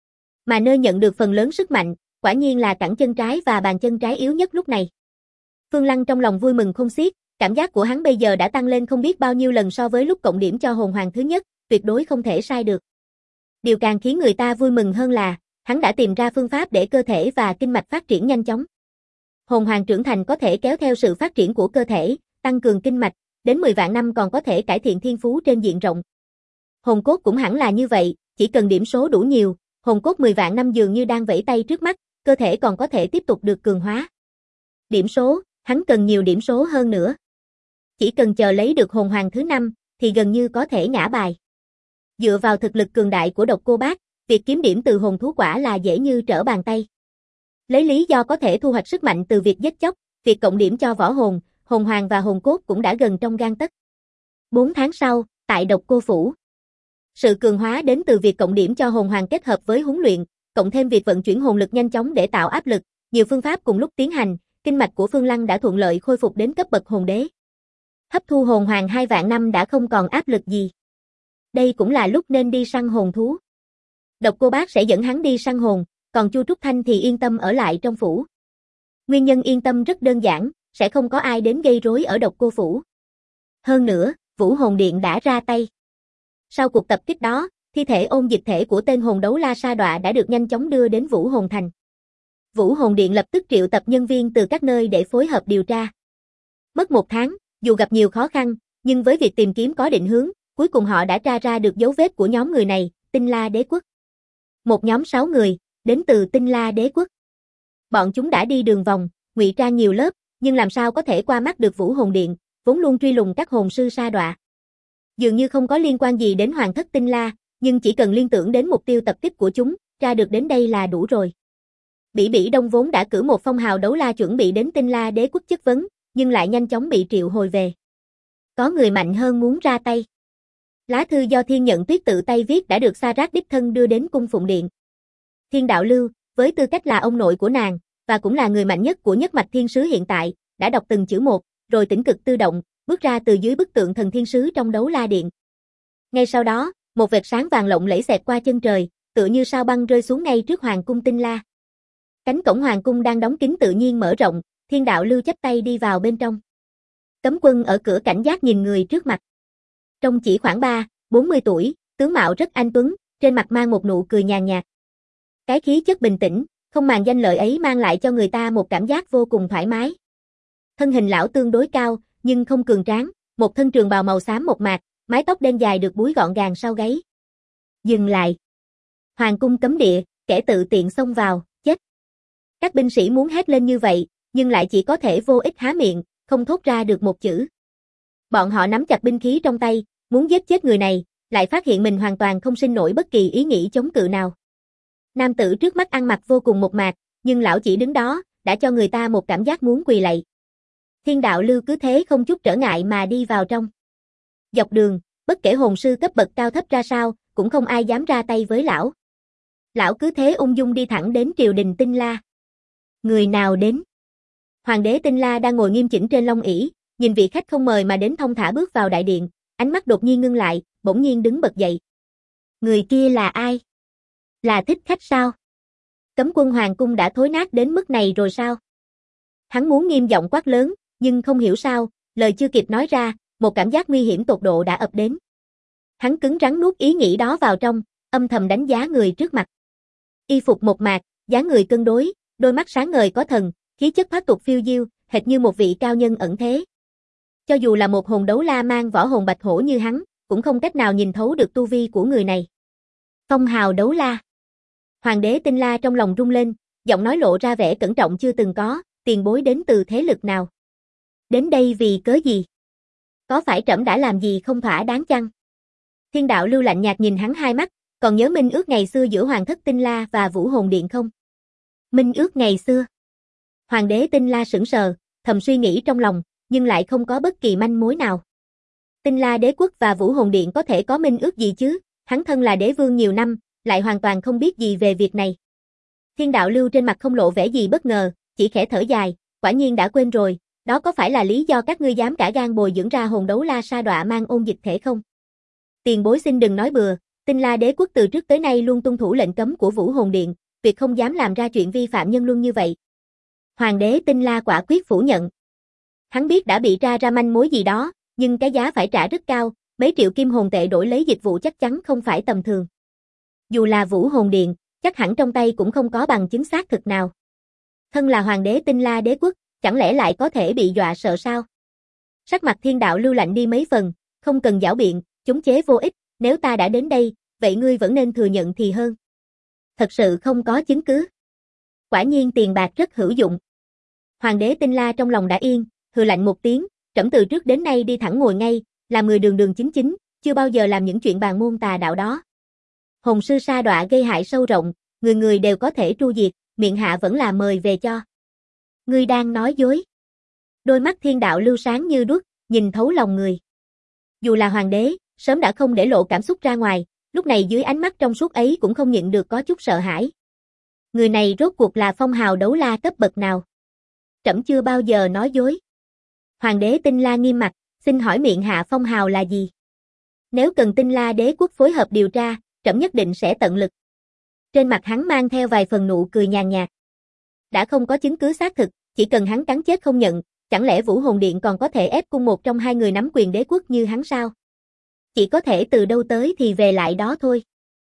Mà nơi nhận được phần lớn sức mạnh, quả nhiên là cẳng chân trái và bàn chân trái yếu nhất lúc này. Phương Lăng trong lòng vui mừng không xiết, cảm giác của hắn bây giờ đã tăng lên không biết bao nhiêu lần so với lúc cộng điểm cho hồn hoàng thứ nhất, tuyệt đối không thể sai được. Điều càng khiến người ta vui mừng hơn là, hắn đã tìm ra phương pháp để cơ thể và kinh mạch phát triển nhanh chóng. Hồn hoàng trưởng thành có thể kéo theo sự phát triển của cơ thể, tăng cường kinh mạch, đến 10 vạn năm còn có thể cải thiện thiên phú trên diện rộng. Hồn cốt cũng hẳn là như vậy, chỉ cần điểm số đủ nhiều, hồn cốt 10 vạn năm dường như đang vẫy tay trước mắt, cơ thể còn có thể tiếp tục được cường hóa. Điểm số, hắn cần nhiều điểm số hơn nữa. Chỉ cần chờ lấy được hồn hoàng thứ 5, thì gần như có thể ngã bài. Dựa vào thực lực cường đại của Độc Cô Bác, việc kiếm điểm từ hồn thú quả là dễ như trở bàn tay. Lấy lý do có thể thu hoạch sức mạnh từ việc giết chóc, việc cộng điểm cho võ hồn, hồn hoàng và hồn cốt cũng đã gần trong gang tấc. 4 tháng sau, tại Độc Cô phủ. Sự cường hóa đến từ việc cộng điểm cho hồn hoàng kết hợp với huấn luyện, cộng thêm việc vận chuyển hồn lực nhanh chóng để tạo áp lực, nhiều phương pháp cùng lúc tiến hành, kinh mạch của Phương Lăng đã thuận lợi khôi phục đến cấp bậc hồn đế. Hấp thu hồn hoàng 2 vạn năm đã không còn áp lực gì. Đây cũng là lúc nên đi săn hồn thú. Độc Cô Bác sẽ dẫn hắn đi săn hồn, còn Chu Trúc Thanh thì yên tâm ở lại trong phủ. Nguyên nhân yên tâm rất đơn giản, sẽ không có ai đến gây rối ở Độc Cô phủ. Hơn nữa, Vũ Hồn Điện đã ra tay. Sau cuộc tập kích đó, thi thể ôn dịch thể của tên hồn đấu la Sa Đọa đã được nhanh chóng đưa đến Vũ Hồn Thành. Vũ Hồn Điện lập tức triệu tập nhân viên từ các nơi để phối hợp điều tra. Mất 1 tháng, dù gặp nhiều khó khăn, nhưng với việc tìm kiếm có định hướng, cuối cùng họ đã tra ra được dấu vết của nhóm người này, Tinh La Đế quốc. Một nhóm 6 người, đến từ Tinh La Đế quốc. Bọn chúng đã đi đường vòng, ngụy trang nhiều lớp, nhưng làm sao có thể qua mắt được Vũ Hồn Điện, vốn luôn truy lùng các hồn sư Sa Đọa. Dường như không có liên quan gì đến Hoàng thất Tinh La, nhưng chỉ cần liên tưởng đến mục tiêu tập kích của chúng, tra được đến đây là đủ rồi. Bỉ Bỉ Đông vốn đã cử một phong hào đấu la chuẩn bị đến Tinh La Đế quốc chất vấn, nhưng lại nhanh chóng bị triệu hồi về. Có người mạnh hơn muốn ra tay. Lá thư do Thiên Nhận Tuyết tự tay viết đã được Sa Rát đích thân đưa đến cung phụng điện. Thiên Đạo Lưu, với tư cách là ông nội của nàng, và cũng là người mạnh nhất của Nhất Mạch Thiên Sứ hiện tại, đã đọc từng chữ một, rồi tĩnh cực tự động, bước ra từ dưới bức tượng thần thiên sứ trong đấu la điện. Ngay sau đó, một vệt sáng vàng lộng lẫy xẹt qua chân trời, tựa như sao băng rơi xuống ngay trước hoàng cung Tinh La. Cánh cổng hoàng cung đang đóng kín tự nhiên mở rộng, Thiên Đạo Lưu chắp tay đi vào bên trong. Cấm quân ở cửa cảnh giác nhìn người trước mặt. Trông chỉ khoảng 40 tuổi, tướng mạo rất anh tuấn, trên mặt mang một nụ cười nhàn nhạt. Cái khí chất bình tĩnh, không màng danh lợi ấy mang lại cho người ta một cảm giác vô cùng thoải mái. Thân hình lão tương đối cao, nhưng không cường tráng, một thân trường bào màu xám mộc mạc, mái tóc đen dài được búi gọn gàng sau gáy. Dừng lại. Hoàng cung cấm địa, kẻ tự tiện xông vào, chết. Các binh sĩ muốn hét lên như vậy, nhưng lại chỉ có thể vô ích há miệng, không thốt ra được một chữ. Bọn họ nắm chặt binh khí trong tay, muốn giết chết người này, lại phát hiện mình hoàn toàn không sinh nổi bất kỳ ý nghĩ chống cự nào. Nam tử trước mắt ăn mặc vô cùng mộc mạc, nhưng lão chỉ đứng đó, đã cho người ta một cảm giác muốn quỳ lạy. Thiên Đạo Lưu cứ thế không chút trở ngại mà đi vào trong. Dọc đường, bất kể hồn sư cấp bậc cao thấp ra sao, cũng không ai dám ra tay với lão. Lão cứ thế ung dung đi thẳng đến triều đình Tinh La. Người nào đến? Hoàng đế Tinh La đang ngồi nghiêm chỉnh trên long ỷ, nhìn vị khách không mời mà đến thong thả bước vào đại điện, ánh mắt đột nhiên ngưng lại, bỗng nhiên đứng bật dậy. Người kia là ai? Là thích khách sao? Cấm quân hoàng cung đã thối nát đến mức này rồi sao? Hắn muốn nghiêm giọng quát lớn, nhưng không hiểu sao, lời chưa kịp nói ra, một cảm giác nguy hiểm tột độ đã ập đến. Hắn cứng rắn nuốt ý nghĩ đó vào trong, âm thầm đánh giá người trước mặt. Y phục mộc mạc, dáng người cân đối, đôi mắt sáng ngời có thần, khí chất thoát tục phiêu diêu, hệt như một vị cao nhân ẩn thế. Cho dù là một hồn đấu la mang võ hồn bạch hổ như hắn, cũng không cách nào nhìn thấu được tu vi của người này. Phong hào đấu la. Hoàng đế Tinh La trong lòng rung lên, giọng nói lộ ra vẻ cẩn trọng chưa từng có, tiền bối đến từ thế lực nào? Đến đây vì cớ gì? Có phải trẫm đã làm gì không thỏa đáng chăng? Thiên đạo lưu lạnh nhạt nhìn hắn hai mắt, còn nhớ minh ước ngày xưa giữa Hoàng thất Tinh La và Vũ Hồn Điện không? Minh ước ngày xưa? Hoàng đế Tinh La sững sờ, thầm suy nghĩ trong lòng, nhưng lại không có bất kỳ manh mối nào. Tinh La đế quốc và Vũ Hồn Điện có thể có minh ước gì chứ? Hắn thân là đế vương nhiều năm, lại hoàn toàn không biết gì về việc này. Thiên đạo lưu trên mặt không lộ vẻ gì bất ngờ, chỉ khẽ thở dài, quả nhiên đã quên rồi, đó có phải là lý do các ngươi dám cả gan bồi dưỡng ra hồn đấu la sa đọa mang ôn dịch thể không? Tiền bối xin đừng nói bừa, Tinh La đế quốc từ trước tới nay luôn tuân thủ lệnh cấm của Vũ Hồn Điện, tuyệt không dám làm ra chuyện vi phạm nhân luân như vậy. Hoàng đế Tinh La quả quyết phủ nhận. Hắn biết đã bị tra ra manh mối gì đó, nhưng cái giá phải trả rất cao, mấy triệu kim hồn tệ đổi lấy dịch vụ chắc chắn không phải tầm thường. Dù là Vũ Hồn Điện, chắc hẳn trong tay cũng không có bằng chứng xác thực nào. Thân là hoàng đế Tinh La đế quốc, chẳng lẽ lại có thể bị dọa sợ sao? Sắc mặt thiên đạo lưu lạnh đi mấy phần, không cần giảo biện, chống chế vô ích, nếu ta đã đến đây, vậy ngươi vẫn nên thừa nhận thì hơn. Thật sự không có chứng cứ. Quả nhiên tiền bạc rất hữu dụng. Hoàng đế Tinh La trong lòng đã yên, hừ lạnh một tiếng, trẫm từ trước đến nay đi thẳng ngồi ngay, làm người đường đường chính chính, chưa bao giờ làm những chuyện bàn môn tà đạo đó. Hồn sư sa đọa gây hại sâu rộng, người người đều có thể tru diệt, miệng hạ vẫn là mời về cho. Ngươi đang nói dối. Đôi mắt thiên đạo lưu sáng như đuốc, nhìn thấu lòng người. Dù là hoàng đế, sớm đã không để lộ cảm xúc ra ngoài, lúc này dưới ánh mắt trong suốt ấy cũng không nhịn được có chút sợ hãi. Người này rốt cuộc là phong hào đấu la cấp bậc nào? Trẫm chưa bao giờ nói dối. Hoàng đế Tinh La nghiêm mặt, xin hỏi miệng hạ phong hào là gì? Nếu cần Tinh La đế quốc phối hợp điều tra, trẫm nhất định sẽ tận lực. Trên mặt hắn mang theo vài phần nụ cười nhàn nhạt. Đã không có chứng cứ xác thực, chỉ cần hắn cắn chết không nhận, chẳng lẽ Vũ Hồn Điện còn có thể ép cung một trong hai người nắm quyền đế quốc như hắn sao? Chỉ có thể từ đâu tới thì về lại đó thôi.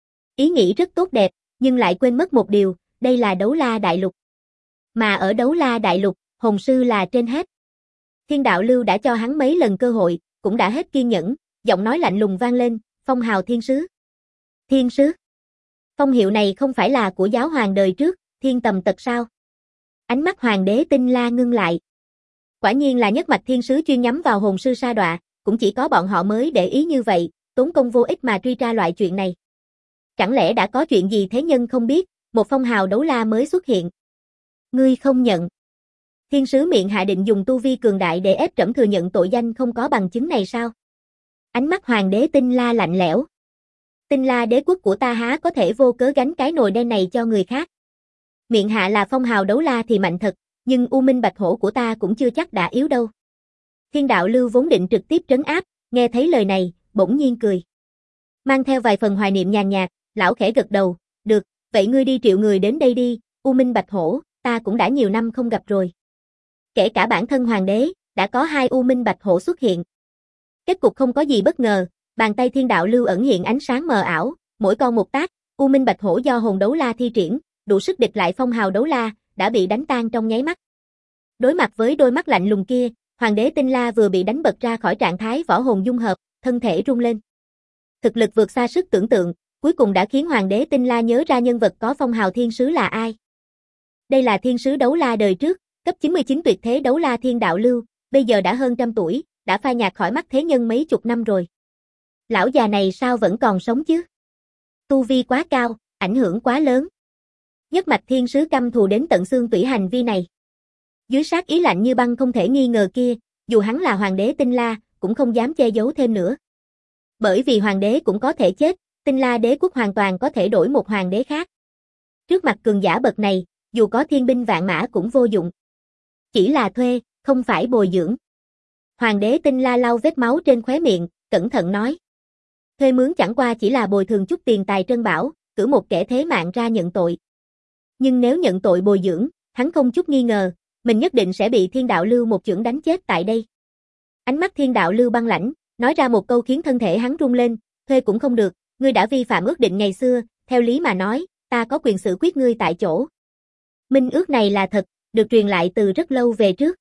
Ý nghĩ rất tốt đẹp, nhưng lại quên mất một điều, đây là Đấu La Đại Lục. Mà ở Đấu La Đại Lục, hồn sư là trên hết. Thiên đạo lưu đã cho hắn mấy lần cơ hội, cũng đã hết kiên nhẫn, giọng nói lạnh lùng vang lên, phong hào thiên sứ. Thiên sứ? Phong hiệu này không phải là của giáo hoàng đời trước, Thiên Tầm Tật sao? Ánh mắt hoàng đế Tinh La ngưng lại. Quả nhiên là nhất mạch thiên sứ chuyên nhắm vào hồn sư sa đọa, cũng chỉ có bọn họ mới để ý như vậy, tốn công vô ích mà truy tra loại chuyện này. Chẳng lẽ đã có chuyện gì thế nhân không biết, một phong hào đấu la mới xuất hiện? Ngươi không nhận. Thiên sứ miệng hạ định dùng tu vi cường đại để ép trẫm thừa nhận tội danh không có bằng chứng này sao? Ánh mắt hoàng đế Tinh La lạnh lẽo. Tinh La đế quốc của ta há có thể vô cớ gánh cái nồi đen này cho người khác. Miệng hạ là phong hào đấu la thì mạnh thật, nhưng U Minh Bạch Hổ của ta cũng chưa chắc đã yếu đâu. Thiên đạo lưu vốn định trực tiếp trấn áp, nghe thấy lời này, bỗng nhiên cười. Mang theo vài phần hoài niệm nhàn nhạt, lão khẽ gật đầu, được, vậy ngươi đi triệu người đến đây đi, U Minh Bạch Hổ, ta cũng đã nhiều năm không gặp rồi. Kể cả bản thân hoàng đế, đã có hai U Minh Bạch Hổ xuất hiện. Kết cục không có gì bất ngờ, bàn tay thiên đạo lưu ẩn hiện ánh sáng mờ ảo, mỗi con một tác, U Minh Bạch Hổ do hồn đấu la thi triển, đủ sức địch lại phong hào đấu la, đã bị đánh tan trong nháy mắt. Đối mặt với đôi mắt lạnh lùng kia, hoàng đế Tinh La vừa bị đánh bật ra khỏi trạng thái võ hồn dung hợp, thân thể rung lên. Thực lực vượt xa sức tưởng tượng, cuối cùng đã khiến hoàng đế Tinh La nhớ ra nhân vật có phong hào thiên sứ là ai. Đây là thiên sứ đấu la đời trước, cấp 99 tuyệt thế đấu la thiên đạo lưu, bây giờ đã hơn trăm tuổi, đã phai nhạt khỏi mắt thế nhân mấy chục năm rồi. Lão già này sao vẫn còn sống chứ? Tu vi quá cao, ảnh hưởng quá lớn. Nhất mạch thiên sứ căm thù đến tận xương tủy hành vi này. Dưới sát ý lạnh như băng không thể nghi ngờ kia, dù hắn là hoàng đế Tinh La, cũng không dám che giấu thêm nữa. Bởi vì hoàng đế cũng có thể chết, Tinh La đế quốc hoàn toàn có thể đổi một hoàng đế khác. Trước mặt cường giả bậc này, dù có thiên binh vạn mã cũng vô dụng. Chỉ là thuê, không phải bồi dưỡng. Hoàng đế Tinh La lau vết máu trên khóe miệng, cẩn thận nói. Thuê mướn chẳng qua chỉ là bồi thường chút tiền tài trân bảo, cử một kẻ thế mạng ra nhận tội. Nhưng nếu nhận tội bồi dưỡng, hắn không chút nghi ngờ, mình nhất định sẽ bị Thiên Đạo Lưu một chưởng đánh chết tại đây. Ánh mắt Thiên Đạo Lưu băng lãnh, nói ra một câu khiến thân thể hắn rung lên, thuê cũng không được, ngươi đã vi phạm ước định ngày xưa, theo lý mà nói, ta có quyền xử quyết ngươi tại chỗ. Minh ước này là thật, được truyền lại từ rất lâu về trước.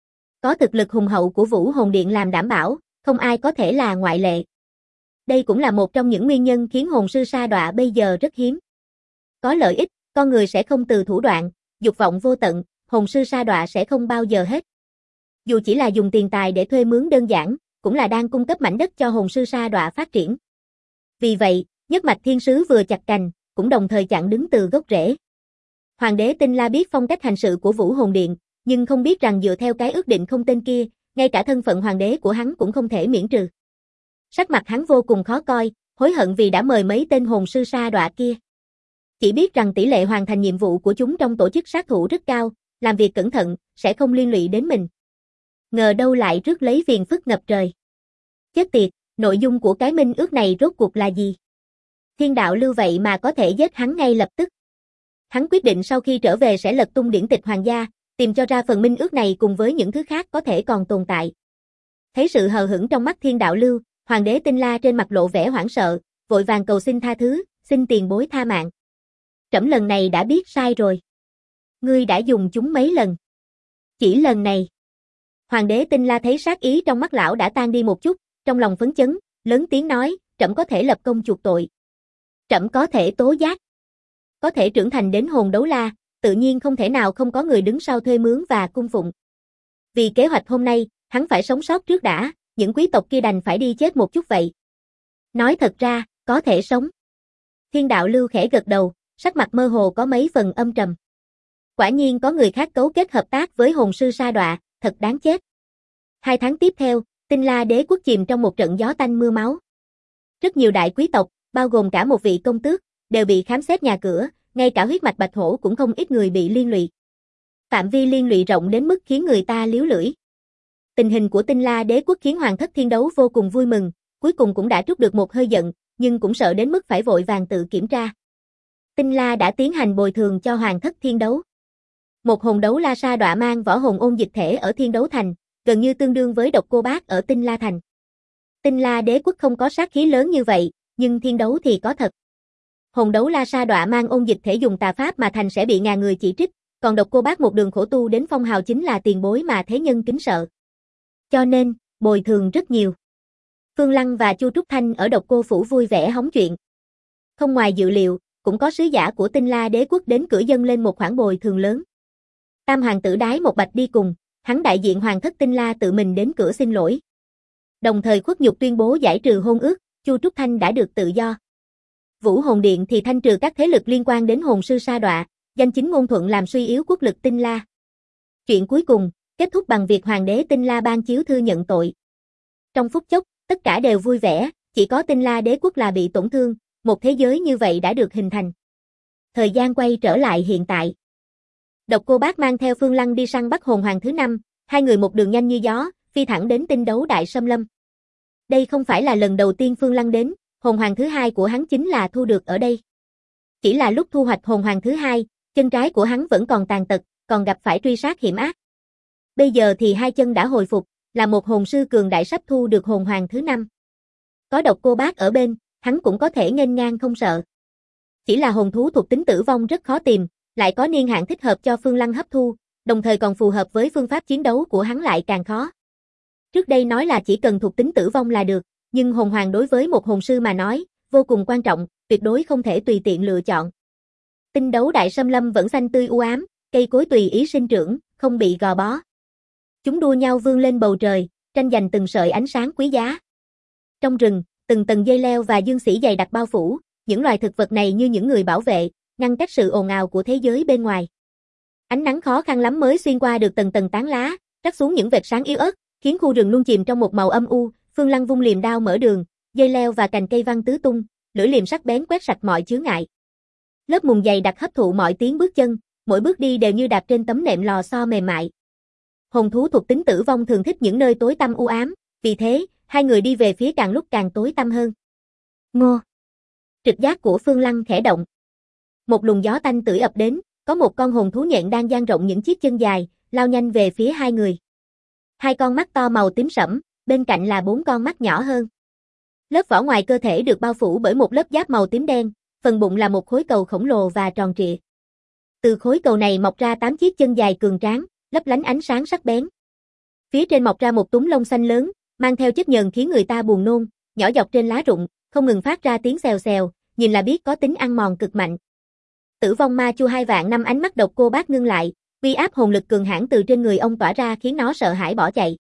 Có thực lực hùng hậu của Vũ Hồn Điện làm đảm bảo, không ai có thể là ngoại lệ. Đây cũng là một trong những nguyên nhân khiến hồn sư sa đọa bây giờ rất hiếm. Có lợi ích, con người sẽ không từ thủ đoạn, dục vọng vô tận, hồn sư sa đọa sẽ không bao giờ hết. Dù chỉ là dùng tiền tài để thuê mướn đơn giản, cũng là đang cung cấp mảnh đất cho hồn sư sa đọa phát triển. Vì vậy, nhất mạch thiên sứ vừa chặt cành, cũng đồng thời chặn đứng từ gốc rễ. Hoàng đế Tinh La biết phong cách hành sự của Vũ Hồn Điện, nhưng không biết rằng dựa theo cái ước định không tên kia, ngay cả thân phận hoàng đế của hắn cũng không thể miễn trừ. Sắc mặt hắn vô cùng khó coi, hối hận vì đã mời mấy tên hồn sư sa đọa kia. Chỉ biết rằng tỷ lệ hoàn thành nhiệm vụ của chúng trong tổ chức sát thủ rất cao, làm việc cẩn thận, sẽ không liên lụy đến mình. Ngờ đâu lại rước lấy phiền phức ngập trời. Chết tiệt, nội dung của cái minh ước này rốt cuộc là gì? Thiên Đạo Lưu vậy mà có thể giết hắn ngay lập tức. Hắn quyết định sau khi trở về sẽ lật tung điển tịch hoàng gia, tìm cho ra phần minh ước này cùng với những thứ khác có thể còn tồn tại. Thấy sự hờ hững trong mắt Thiên Đạo Lưu, Hoàng đế Tinh La trên mặt lộ vẻ hoảng sợ, vội vàng cầu xin tha thứ, xin tiền bối tha mạng. Trẫm lần này đã biết sai rồi. Ngươi đã dùng chúng mấy lần? Chỉ lần này. Hoàng đế Tinh La thấy sát ý trong mắt lão đã tan đi một chút, trong lòng phấn chấn, lớn tiếng nói, trẫm có thể lập công chuộc tội. Trẫm có thể tố giác. Có thể trưởng thành đến hồn đấu la, tự nhiên không thể nào không có người đứng sau thuê mướn và cung phụng. Vì kế hoạch hôm nay, hắn phải sống sót trước đã, những quý tộc kia đành phải đi chết một chút vậy. Nói thật ra, có thể sống. Thiên Đạo Lưu khẽ gật đầu, sắc mặt mơ hồ có mấy phần âm trầm. Quả nhiên có người khác cấu kết hợp tác với hồn sư sa đọa, thật đáng chết. 2 tháng tiếp theo, Tinh La đế quốc chìm trong một trận gió tanh mưa máu. Rất nhiều đại quý tộc, bao gồm cả một vị công tước, đều bị khám xét nhà cửa, ngay cả huyết mạch bạch hổ cũng không ít người bị liên lụy. Phạm vi liên lụy rộng đến mức khiến người ta liếu lưỡi. Tình hình của Tinh La đế quốc khiến Hoàng thất Thiên Đấu vô cùng vui mừng, cuối cùng cũng đã trút được một hơi giận, nhưng cũng sợ đến mức phải vội vàng tự kiểm tra. Tinh La đã tiến hành bồi thường cho Hoàng thất Thiên Đấu. Một hồn đấu la sa đọa mang võ hồn ôn dịch thể ở Thiên Đấu Thành, gần như tương đương với độc cô bác ở Tinh La Thành. Tinh La đế quốc không có sát khí lớn như vậy, nhưng Thiên Đấu thì có thật. Hồn đấu la sa đọa mang ôn dịch thể dùng tà pháp mà thành sẽ bị ngàn người chỉ trích, còn độc cô bác một đường khổ tu đến phong hào chính là tiền bối mà thế nhân kính sợ. Cho nên, bồi thường rất nhiều. Phương Lăng và Chu Trúc Thanh ở độc cô phủ vui vẻ hóng chuyện. Không ngoài dự liệu, cũng có sứ giả của Tinh La đế quốc đến cửa dâng lên một khoản bồi thường lớn. Tam hoàng tử Đái một Bạch đi cùng, hắn đại diện hoàng thất Tinh La tự mình đến cửa xin lỗi. Đồng thời khuất nhục tuyên bố giải trừ hôn ước, Chu Trúc Thanh đã được tự do. Vũ Hồn Điện thì thanh trừ các thế lực liên quan đến hồn sư sa đọa, danh chính ngôn thuận làm suy yếu quốc lực Tinh La. Chuyện cuối cùng, kết thúc bằng việc hoàng đế Tinh La ban chiếu thư nhận tội. Trong phút chốc, tất cả đều vui vẻ, chỉ có Tinh La đế quốc là bị tổn thương, một thế giới như vậy đã được hình thành. Thời gian quay trở lại hiện tại. Độc cô bác mang theo Phương Lăng đi săn bắt hồn hoàng thứ 5, hai người một đường nhanh như gió, phi thẳng đến Tinh Đấu Đại Xâm Lâm. Đây không phải là lần đầu tiên Phương Lăng đến, hồn hoàng thứ 2 của hắn chính là thu được ở đây. Chỉ là lúc thu hoạch hồn hoàng thứ 2, chân trái của hắn vẫn còn tàn tật, còn gặp phải truy sát hiểm ác. Bây giờ thì hai chân đã hồi phục, là một hồn sư cường đại sắp thu được hồn hoàng thứ 5. Có độc cô bác ở bên, hắn cũng có thể nghênh ngang không sợ. Chỉ là hồn thú thuộc tính tử vong rất khó tìm, lại có niên hạn thích hợp cho Phương Lăng hấp thu, đồng thời còn phù hợp với phương pháp chiến đấu của hắn lại càng khó. Trước đây nói là chỉ cần thuộc tính tử vong là được, nhưng hồn hoàng đối với một hồn sư mà nói, vô cùng quan trọng, tuyệt đối không thể tùy tiện lựa chọn. Tinh Đấu Đại Xâm Lâm vẫn xanh tươi u ám, cây cối tùy ý sinh trưởng, không bị gò bó. Chúng đua nhau vươn lên bầu trời, tranh giành từng sợi ánh sáng quý giá. Trong rừng, từng tầng dây leo và dương xỉ dày đặc bao phủ, những loài thực vật này như những người bảo vệ, ngăn cách sự ồn ào của thế giới bên ngoài. Ánh nắng khó khăn lắm mới xuyên qua được tầng tầng tán lá, rắc xuống những vệt sáng yếu ớt, khiến khu rừng luôn chìm trong một màu âm u. Phương Lăng vung liềm đao mở đường, dây leo và cành cây văng tứ tung, lưỡi liềm sắc bén quét sạch mọi chướng ngại. Lớp mùng dày đặc hấp thụ mọi tiếng bước chân, mỗi bước đi đều như đạp trên tấm nệm lò xo mềm mại. Hồn thú thuộc tính tử vong thường thích những nơi tối tăm u ám, vì thế, hai người đi về phía càng lúc càng tối tăm hơn. Ngô! Trực giác của Phương Lăng khẽ động. Một luồng gió tanh tưởi ập đến, có một con hồn thú nhện đang dang rộng những chiếc chân dài, lao nhanh về phía hai người. Hai con mắt to màu tím sẫm, bên cạnh là 4 con mắt nhỏ hơn. Lớp vỏ ngoài cơ thể được bao phủ bởi một lớp giáp màu tím đen, phần bụng là một khối cầu khổng lồ và tròn trịa. Từ khối cầu này mọc ra 8 chiếc chân dài cường tráng, lấp lánh ánh sáng sắc bén. Phía trên mọc ra một túm lông xanh lớn, mang theo chất nhờn khiến người ta buồn nôn, nhỏ dọc trên lá rụng, không ngừng phát ra tiếng xèo xèo, nhìn là biết có tính ăn mòn cực mạnh. Tử vong ma chu 2 vạn năm, ánh mắt Độc Cô Bác ngưng lại, uy áp hồn lực cường hãn từ trên người ông tỏa ra khiến nó sợ hãi bỏ chạy.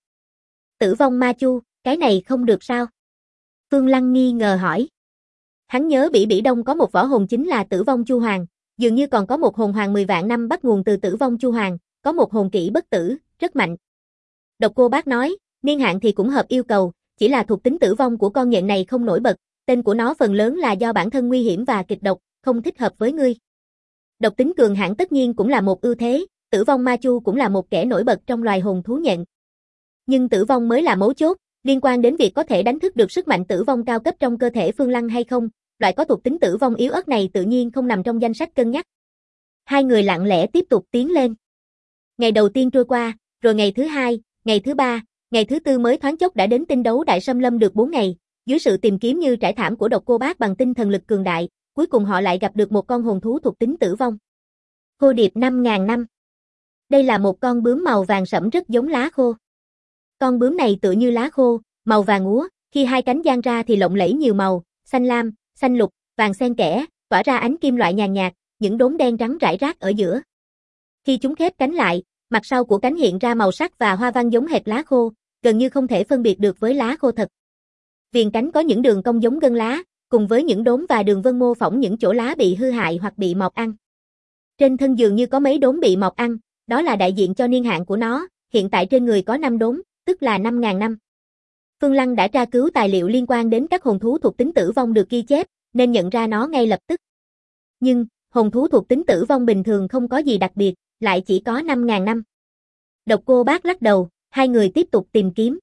Tử vong ma chu, cái này không được sao? Phương Lăng nghi ngờ hỏi. Hắn nhớ Bỉ Bỉ Đông có một võ hồn chính là Tử vong chu hoàng, dường như còn có một hồn hoàng 10 vạn năm bắt nguồn từ Tử vong chu hoàng, có một hồn kỹ bất tử, rất mạnh. Độc Cô Bác nói, niên hạn thì cũng hợp yêu cầu, chỉ là thuộc tính tử vong của con nhện này không nổi bật, tên của nó phần lớn là do bản thân nguy hiểm và kịch độc, không thích hợp với ngươi. Độc tính cường hãn tất nhiên cũng là một ưu thế, Tử vong ma chu cũng là một kẻ nổi bật trong loài hồn thú nhện. Nhưng tử vong mới là mấu chốt, liên quan đến việc có thể đánh thức được sức mạnh tử vong cao cấp trong cơ thể Phương Lăng hay không, loại có thuộc tính tử vong yếu ớt này tự nhiên không nằm trong danh sách cân nhắc. Hai người lặng lẽ tiếp tục tiến lên. Ngày đầu tiên trôi qua, rồi ngày thứ hai, ngày thứ ba, ngày thứ tư mới thoáng chốc đã đến tinh đấu đại xâm lâm được 4 ngày, dưới sự tìm kiếm như trải thảm của Độc Cô Bác bằng tinh thần lực cường đại, cuối cùng họ lại gặp được một con hồn thú thuộc tính tử vong. Khô điệp 5.000 năm. Đây là một con bướm màu vàng sẫm rất giống lá khô. Con bướm này tựa như lá khô, màu vàng úa, khi hai cánh dang ra thì lộng lẫy nhiều màu, xanh lam, xanh lục, vàng xen kẽ, tỏa ra ánh kim loại nhàn nhạt, những đốm đen trắng rải rác ở giữa. Khi chúng khép cánh lại, mặt sau của cánh hiện ra màu sắc và hoa văn giống hệt lá khô, gần như không thể phân biệt được với lá khô thật. Viền cánh có những đường cong giống gân lá, cùng với những đốm và đường vân mô phỏng những chỗ lá bị hư hại hoặc bị mọt ăn. Trên thân dường như có mấy đốm bị mọt ăn, đó là đại diện cho niên hạn của nó, hiện tại trên người có 5 đốm, tức là 5.000 năm. Phương Lăng đã tra cứu tài liệu liên quan đến các hồn thú thuộc tính tử vong được ghi chép, nên nhận ra nó ngay lập tức. Nhưng, hồn thú thuộc tính tử vong bình thường không có gì đặc biệt, lại chỉ có 5.000 năm. Độc Cô Bác lắc đầu, hai người tiếp tục tìm kiếm.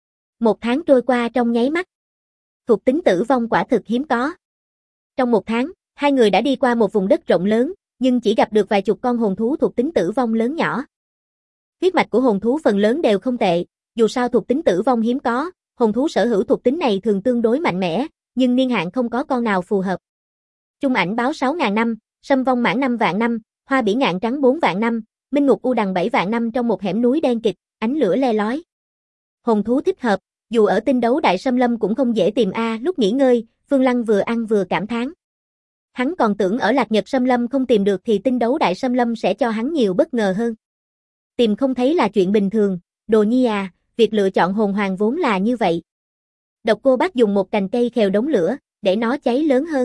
1 tháng trôi qua trong nháy mắt. Thuộc tính tử vong quả thực hiếm có. Trong 1 tháng, hai người đã đi qua một vùng đất rộng lớn, nhưng chỉ gặp được vài chục con hồn thú thuộc tính tử vong lớn nhỏ. Huyết mạch của hồn thú phần lớn đều không tệ, dù sao thuộc tính tử vong hiếm có, hồn thú sở hữu thuộc tính này thường tương đối mạnh mẽ, nhưng niên hạn không có con nào phù hợp. Trung ảnh báo 6.000 năm, sâm vong mãn 5 vạn năm, hoa bỉ ngạn trắng 4 vạn năm, minh ngục u đằng 7 vạn năm trong một hẻm núi đen kịt, ánh lửa le lói. Hồn thú thích hợp, dù ở tinh đấu đại xâm lâm cũng không dễ tìm a. Lúc nghỉ ngơi, Phương Lăng vừa ăn vừa cảm thán. Hắn còn tưởng ở Lạc Nhật xâm lâm không tìm được thì tinh đấu đại xâm lâm sẽ cho hắn nhiều bất ngờ hơn. Tìm không thấy là chuyện bình thường, đồ nhi à, việc lựa chọn hồn hoàng vốn là như vậy. Độc Cô Bác dùng một cành cây khèo đống lửa, để nó cháy lớn hơn.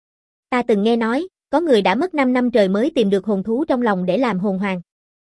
Ta từng nghe nói, có người đã mất 5 năm trời mới tìm được hồn thú trong lòng để làm hồn hoàng.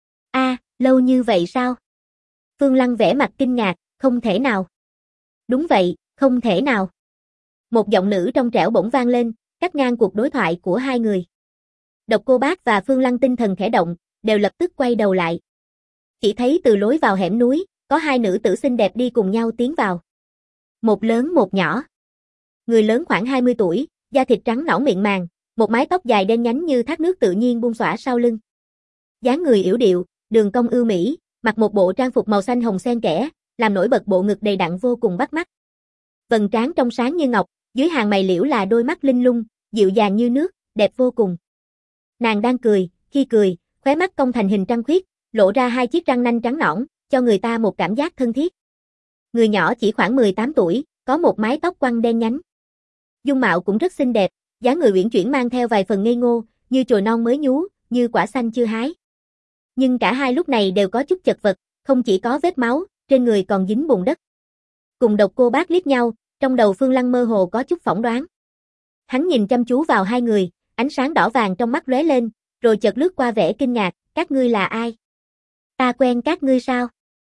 A, lâu như vậy sao? Phương Lăng vẻ mặt kinh ngạc, không thể nào. Đúng vậy, không thể nào. Một giọng nữ trong trẻo bỗng vang lên, cắt ngang cuộc đối thoại của hai người. Độc Cô Bác và Phương Lăng tinh thần khẽ động, đều lập tức quay đầu lại. Chỉ thấy từ lối vào hẻm núi, có hai nữ tử xinh đẹp đi cùng nhau tiến vào. Một lớn một nhỏ. Người lớn khoảng 20 tuổi, da thịt trắng nõn miệng màng, một mái tóc dài đen nhánh như thác nước tự nhiên buông xõa sau lưng. Dáng người yểu điệu, đường cong ưu mỹ, mặc một bộ trang phục màu xanh hồng xen kẽ, làm nổi bật bộ ngực đầy đặn vô cùng bắt mắt. Vầng trán trong sáng như ngọc, dưới hàng mày liễu là đôi mắt linh lung, dịu dàng như nước, đẹp vô cùng. Nàng đang cười, khi cười, khóe mắt cong thành hình trăng khuyết, lộ ra hai chiếc răng nanh trắng nõn, cho người ta một cảm giác thân thiết. Người nhỏ chỉ khoảng 18 tuổi, có một mái tóc quăn đen nhánh. Dung mạo cũng rất xinh đẹp, dáng người uyển chuyển mang theo vài phần ngây ngô, như chồi non mới nhú, như quả xanh chưa hái. Nhưng cả hai lúc này đều có chút chật vật, không chỉ có vết máu, trên người còn dính bùn đất. Cùng Độc Cô Bác liếc nhau, trong đầu Phương Lăng mơ hồ có chút phỏng đoán. Hắn nhìn chăm chú vào hai người, ánh sáng đỏ vàng trong mắt lóe lên, rồi chợt lướt qua vẻ kinh ngạc, các ngươi là ai? Ta quen các ngươi sao?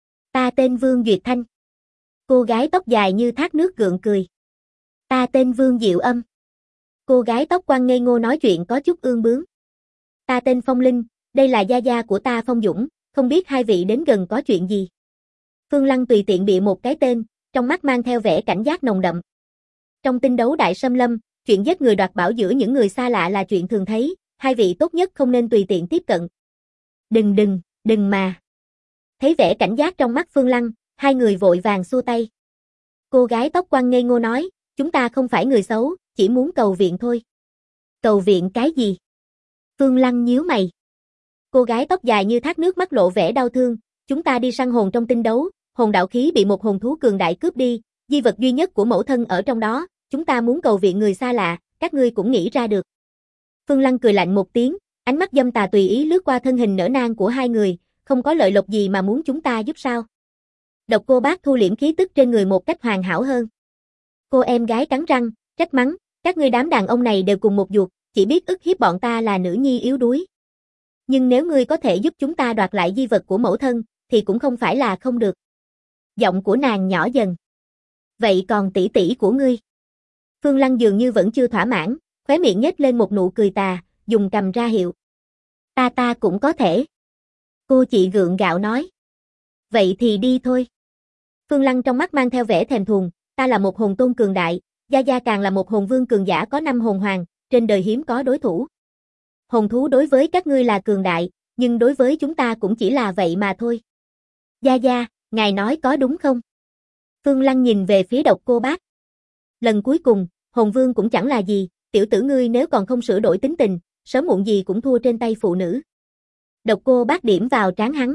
Ta tên Vương Duyệt Thanh. Cô gái tóc dài như thác nước gượng cười. Ta tên Vương Diệu Âm. Cô gái tóc quăn ngây ngô nói chuyện có chút ương bướng. Ta tên Phong Linh, đây là gia gia của ta Phong Dũng, không biết hai vị đến gần có chuyện gì. Phương Lăng tùy tiện bịa một cái tên, trong mắt mang theo vẻ cảnh giác nồng đậm. Trong tinh đấu đại xâm lâm, chuyện giết người đoạt bảo giữa những người xa lạ là chuyện thường thấy, hai vị tốt nhất không nên tùy tiện tiếp cận. Đừng mà. Thấy vẻ cảnh giác trong mắt Phương Lăng, hai người vội vàng xua tay. Cô gái tóc quăn ngây ngô nói, chúng ta không phải người xấu, chỉ muốn cầu viện thôi. Cầu viện cái gì? Phương Lăng nhíu mày. Cô gái tóc dài như thác nước mắt lộ vẻ đau thương, chúng ta đi săn hồn trong tinh đấu, hồn đạo khí bị một hồn thú cường đại cướp đi, di vật duy nhất của mẫu thân ở trong đó, chúng ta muốn cầu viện người xa lạ, các ngươi cũng nghĩ ra được. Phương Lăng cười lạnh một tiếng, ánh mắt dâm tà tùy ý lướt qua thân hình nở nang của hai người, không có lợi lộc gì mà muốn chúng ta giúp sao? Độc Cô Bác thu liễm khí tức trên người một cách hoàn hảo hơn. Cô em gái cắn răng, trách mắng, các ngươi đám đàn ông này đều cùng một ruột, chỉ biết ức hiếp bọn ta là nữ nhi yếu đuối. Nhưng nếu ngươi có thể giúp chúng ta đoạt lại di vật của mẫu thân, thì cũng không phải là không được. Giọng của nàng nhỏ dần. Vậy còn tỷ tỷ của ngươi? Phương Lăng dường như vẫn chưa thỏa mãn, khóe miệng nhếch lên một nụ cười tà, dùng cầm ra hiệu. Ta cũng có thể. Cô chị gượng gạo nói. Vậy thì đi thôi. Phương Lăng trong mắt mang theo vẻ thèm thuồng, ta là một hồn tôn cường đại, Gia Gia càng là một hồn vương cường giả có 5 hồn hoàng, trên đời hiếm có đối thủ. Hồn thú đối với các ngươi là cường đại, nhưng đối với chúng ta cũng chỉ là vậy mà thôi. Gia Gia, ngài nói có đúng không? Phương Lăng nhìn về phía Độc Cô Bác. Lần cuối cùng, hồn vương cũng chẳng là gì, tiểu tử ngươi nếu còn không sửa đổi tính tình, sớm muộn gì cũng thua trên tay phụ nữ. Độc Cô Bác điểm vào trán hắn.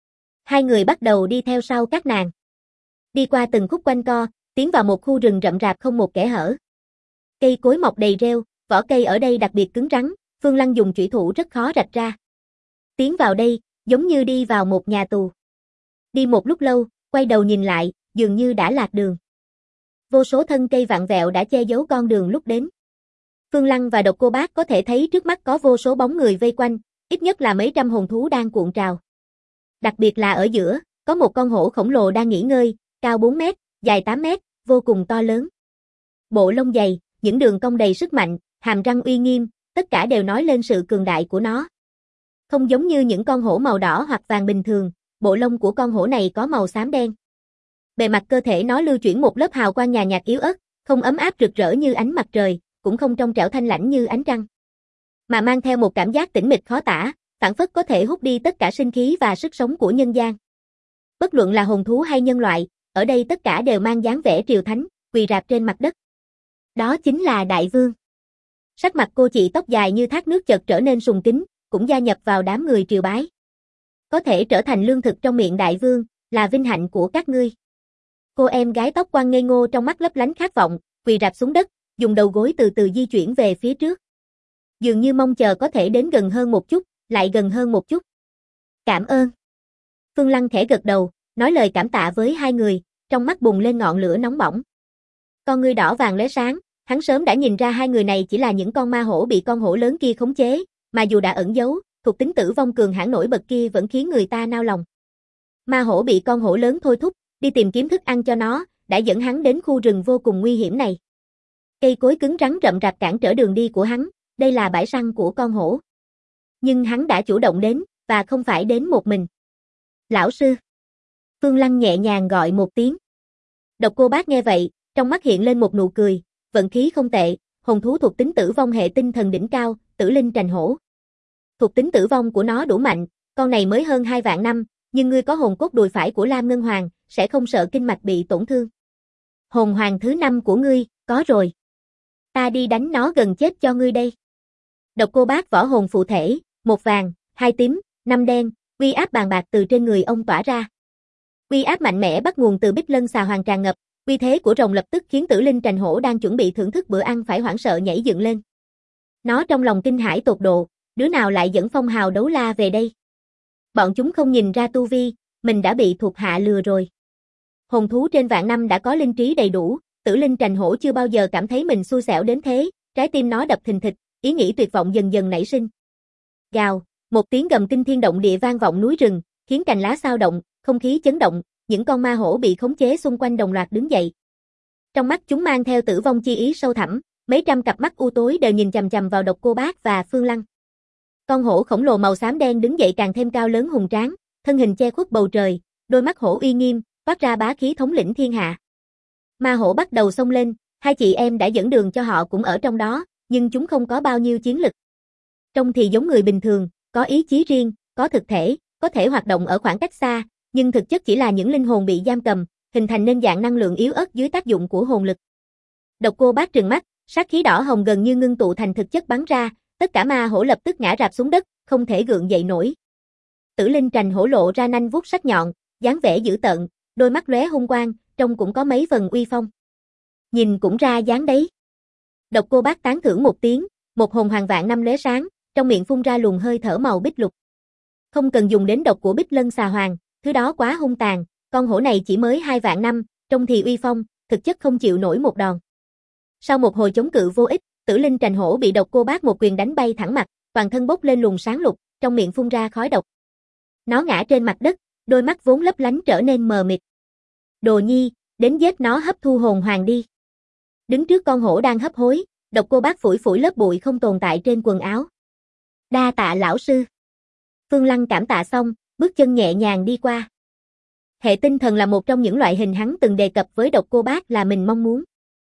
Hai người bắt đầu đi theo sau các nàng. Đi qua từng khúc quanh co, tiến vào một khu rừng rậm rạp không một kẽ hở. Cây cối mọc đầy rêu, vỏ cây ở đây đặc biệt cứng rắn, Phương Lăng dùng chủy thủ rất khó rạch ra. Tiến vào đây, giống như đi vào một nhà tù. Đi một lúc lâu, quay đầu nhìn lại, dường như đã lạc đường. Vô số thân cây vặn vẹo đã che giấu con đường lúc đến. Phương Lăng và Độc Cô Bác có thể thấy trước mắt có vô số bóng người vây quanh, ít nhất là mấy trăm hồn thú đang cuộn trào. Đặc biệt là ở giữa, có một con hổ khổng lồ đang nghỉ ngơi, cao 4 mét, dài 8 mét, vô cùng to lớn. Bộ lông dày, những đường cong đầy sức mạnh, hàm răng uy nghiêm, tất cả đều nói lên sự cường đại của nó. Không giống như những con hổ màu đỏ hoặc vàng bình thường, bộ lông của con hổ này có màu xám đen. Bề mặt cơ thể nó lưu chuyển một lớp hào quang nhàn nhạt yếu ớt, không ấm áp rực rỡ như ánh mặt trời, cũng không trong trẻo thanh lãnh như ánh trăng, mà mang theo một cảm giác tĩnh mịch khó tả, phảng phất có thể hút đi tất cả sinh khí và sức sống của nhân gian. Bất luận là hồn thú hay nhân loại, ở đây tất cả đều mang dáng vẻ triều thánh, quỳ rạp trên mặt đất. Đó chính là Đại Vương. Sắc mặt cô chị tóc dài như thác nước chợt trở nên sùng kính, cũng gia nhập vào đám người triều bái. Có thể trở thành lương thực trong miệng Đại Vương, là vinh hạnh của các ngươi. Cô em gái tóc quăn ngây ngô trong mắt lấp lánh khát vọng, quỳ rạp xuống đất, dùng đầu gối từ từ di chuyển về phía trước. Dường như mong chờ có thể đến gần hơn một chút, lại gần hơn một chút. Cảm ơn. Phương Lăng khẽ gật đầu, nói lời cảm tạ với hai người, trong mắt bùng lên ngọn lửa nóng bỏng. Con ngươi đỏ vàng lóe sáng, hắn sớm đã nhìn ra hai người này chỉ là những con ma hổ bị con hổ lớn kia khống chế, mà dù đã ẩn giấu, thuộc tính tử vong cường hãn nổi bật kia vẫn khiến người ta nao lòng. Ma hổ bị con hổ lớn thôi thúc, đi tìm kiếm thức ăn cho nó, đã dẫn hắn đến khu rừng vô cùng nguy hiểm này. Cây cối cứng rắn rậm rạp cản trở đường đi của hắn, đây là bãi săn của con hổ. Nhưng hắn đã chủ động đến, và không phải đến một mình. Lão sư. Phương Lăng nhẹ nhàng gọi một tiếng. Độc Cô Bác nghe vậy, trong mắt hiện lên một nụ cười, vận khí không tệ, hồn thú thuộc tính tử vong hệ tinh thần đỉnh cao, Tử Linh Trành Hổ. Thuộc tính tử vong của nó đủ mạnh, con này mới hơn 2 vạn năm, nhưng ngươi có hồn cốt đùi phải của Lam Ngân Hoàng, sẽ không sợ kinh mạch bị tổn thương. Hồn hoàng thứ 5 của ngươi, có rồi. Ta đi đánh nó gần chết cho ngươi đây. Độc Cô Bác võ hồn phụ thể, 1 vàng, 2 tím, 5 đen, uy áp bàn bạc từ trên người ông tỏa ra. Uy áp mạnh mẽ bắt nguồn từ Bích Lân xà hoàng tràn ngập, uy thế của rồng lập tức khiến Tử Linh Trành Hổ đang chuẩn bị thưởng thức bữa ăn phải hoảng sợ nhảy dựng lên. Nó trong lòng kinh hãi tột độ, đứa nào lại dẫn phong hào đấu la về đây? Bọn chúng không nhìn ra tu vi, mình đã bị thuộc hạ lừa rồi. Hồn thú trên vạn năm đã có linh trí đầy đủ, Tử Linh Trành Hổ chưa bao giờ cảm thấy mình xui xẻo đến thế, trái tim nó đập thình thịch, ý nghĩ tuyệt vọng dần dần nảy sinh. Gào, một tiếng gầm kinh thiên động địa vang vọng núi rừng, khiến cành lá xao động, không khí chấn động, những con ma hổ bị khống chế xung quanh đồng loạt đứng dậy. Trong mắt chúng mang theo tử vong chi ý sâu thẳm, mấy trăm cặp mắt u tối đều nhìn chằm chằm vào Độc Cô Bác và Phương Lăng. Con hổ khổng lồ màu xám đen đứng dậy càng thêm cao lớn hùng tráng, thân hình che khuất bầu trời, đôi mắt hổ uy nghiêm, toát ra bá khí thống lĩnh thiên hạ. Ma hổ bắt đầu xông lên, hai chị em đã dẫn đường cho họ cũng ở trong đó, nhưng chúng không có bao nhiêu chiến lực. Trông thì giống người bình thường, có ý chí riêng, có thực thể, có thể hoạt động ở khoảng cách xa, nhưng thực chất chỉ là những linh hồn bị giam cầm, hình thành nên dạng năng lượng yếu ớt dưới tác dụng của hồn lực. Độc Cô Bác trừng mắt, sát khí đỏ hồng gần như ngưng tụ thành thực chất bắn ra, tất cả ma hổ lập tức ngã rạp xuống đất, không thể gượng dậy nổi. Tử Linh Trành hổ lộ ra nanh vuốt sắc nhọn, dáng vẻ dữ tợn, đôi mắt lóe hung quang, trông cũng có mấy phần uy phong. Nhìn cũng ra dáng đấy. Độc Cô Bác tán thưởng một tiếng, một hồn hoàng vạn năm lóe sáng, trong miệng phun ra luồng hơi thở màu bích lục. Không cần dùng đến độc của Bích Lân Xà Hoàng, thứ đó quá hung tàn, con hổ này chỉ mới 2 vạn năm, trông thì uy phong, thực chất không chịu nổi một đòn. Sau một hồi chống cự vô ích, Tử Linh Trành hổ bị Độc Cô Bác một quyền đánh bay thẳng mặt, toàn thân bốc lên luồng sáng lục, trong miệng phun ra khói độc. Nó ngã trên mặt đất, đôi mắt vốn lấp lánh trở nên mờ mịt. Đồ nhi, đến giết nó hấp thu hồn hoàng đi. Đứng trước con hổ đang hấp hối, Độc Cô Bác phủi phủi lớp bụi không tồn tại trên quần áo. Đa tạ lão sư. Phương Lăng cảm tạ xong, bước chân nhẹ nhàng đi qua. Hệ tinh thần là một trong những loại hình hắn từng đề cập với Độc Cô Bác là mình mong muốn.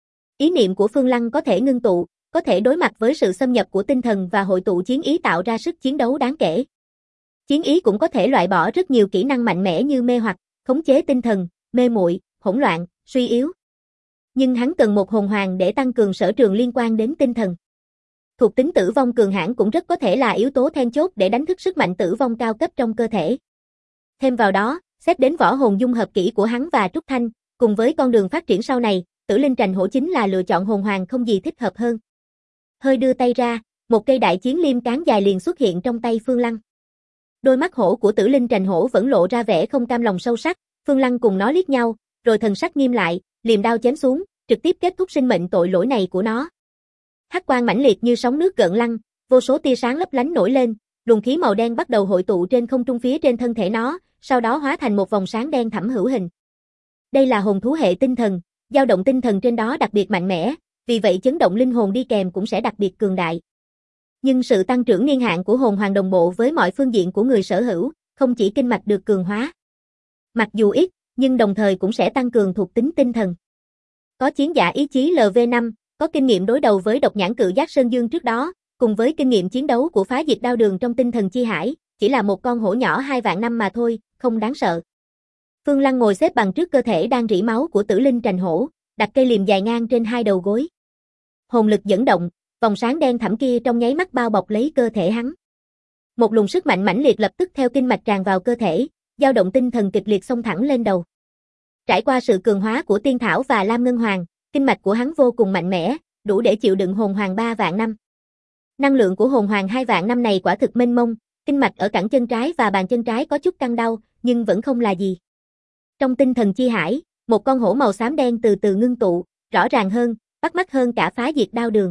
Ý niệm của Phương Lăng có thể ngưng tụ, có thể đối mặt với sự xâm nhập của tinh thần và hội tụ chiến ý tạo ra sức chiến đấu đáng kể. Chiến ý cũng có thể loại bỏ rất nhiều kỹ năng mạnh mẽ như mê hoặc, khống chế tinh thần, mê muội, hỗn loạn, suy yếu. Nhưng hắn cần một hồn hoàng để tăng cường sở trường liên quan đến tinh thần. Thuộc tính tử vong cường hãn cũng rất có thể là yếu tố then chốt để đánh thức sức mạnh tử vong cao cấp trong cơ thể. Thêm vào đó, xét đến võ hồn dung hợp kỹ của hắn và Trúc Thanh, cùng với con đường phát triển sau này, Tử Linh Trành hổ chính là lựa chọn hồn hoàng không gì thích hợp hơn. Hơi đưa tay ra, một cây đại chiến liêm cán dài liền xuất hiện trong tay Phương Lăng. Đôi mắt hổ của Tử Linh Trành hổ vẫn lộ ra vẻ không cam lòng sâu sắc, Phương Lăng cùng nó liếc nhau, rồi thần sắc nghiêm lại, liềm đao chém xuống, trực tiếp kết thúc sinh mệnh tội lỗi này của nó. Hắc quang mãnh liệt như sóng nước gợn lăn, vô số tia sáng lấp lánh nổi lên, luồng khí màu đen bắt đầu hội tụ trên không trung phía trên thân thể nó, sau đó hóa thành một vòng sáng đen thẳm hữu hình. Đây là hồn thú hệ tinh thần, dao động tinh thần trên đó đặc biệt mạnh mẽ, vì vậy chấn động linh hồn đi kèm cũng sẽ đặc biệt cường đại. Nhưng sự tăng trưởng niên hạn của hồn hoàng đồng bộ với mọi phương diện của người sở hữu, không chỉ kinh mạch được cường hóa. Mặc dù ít, nhưng đồng thời cũng sẽ tăng cường thuộc tính tinh thần. Có chiến giả ý chí LV5, có kinh nghiệm đối đầu với độc nhãn cự giác Sơn Dương trước đó, cùng với kinh nghiệm chiến đấu của phá diệt đao đường trong tinh thần chi hải, chỉ là một con hổ nhỏ 2 vạn năm mà thôi, không đáng sợ. Phương Lăng ngồi xếp bằng trước cơ thể đang rỉ máu của Tử Linh Trành hổ, đặt cây liềm dài ngang trên 2 đầu gối. Hồn lực dẫn động, vòng sáng đen thẳm kia trong nháy mắt bao bọc lấy cơ thể hắn. Một luồng sức mạnh mãnh liệt lập tức theo kinh mạch tràn vào cơ thể, dao động tinh thần kịch liệt xông thẳng lên đầu. Trải qua sự cường hóa của tiên thảo và lam ngân hoàng, kinh mạch của hắn vô cùng mạnh mẽ, đủ để chịu đựng hồn hoàng 3 vạn năm. Năng lượng của hồn hoàng 2 vạn năm này quả thực mênh mông, kinh mạch ở cẳng chân trái và bàn chân trái có chút căng đau, nhưng vẫn không là gì. Trong tinh thần chi hải, một con hổ màu xám đen từ từ ngưng tụ, rõ ràng hơn, bắt mắt hơn cả phá diệt đao đường.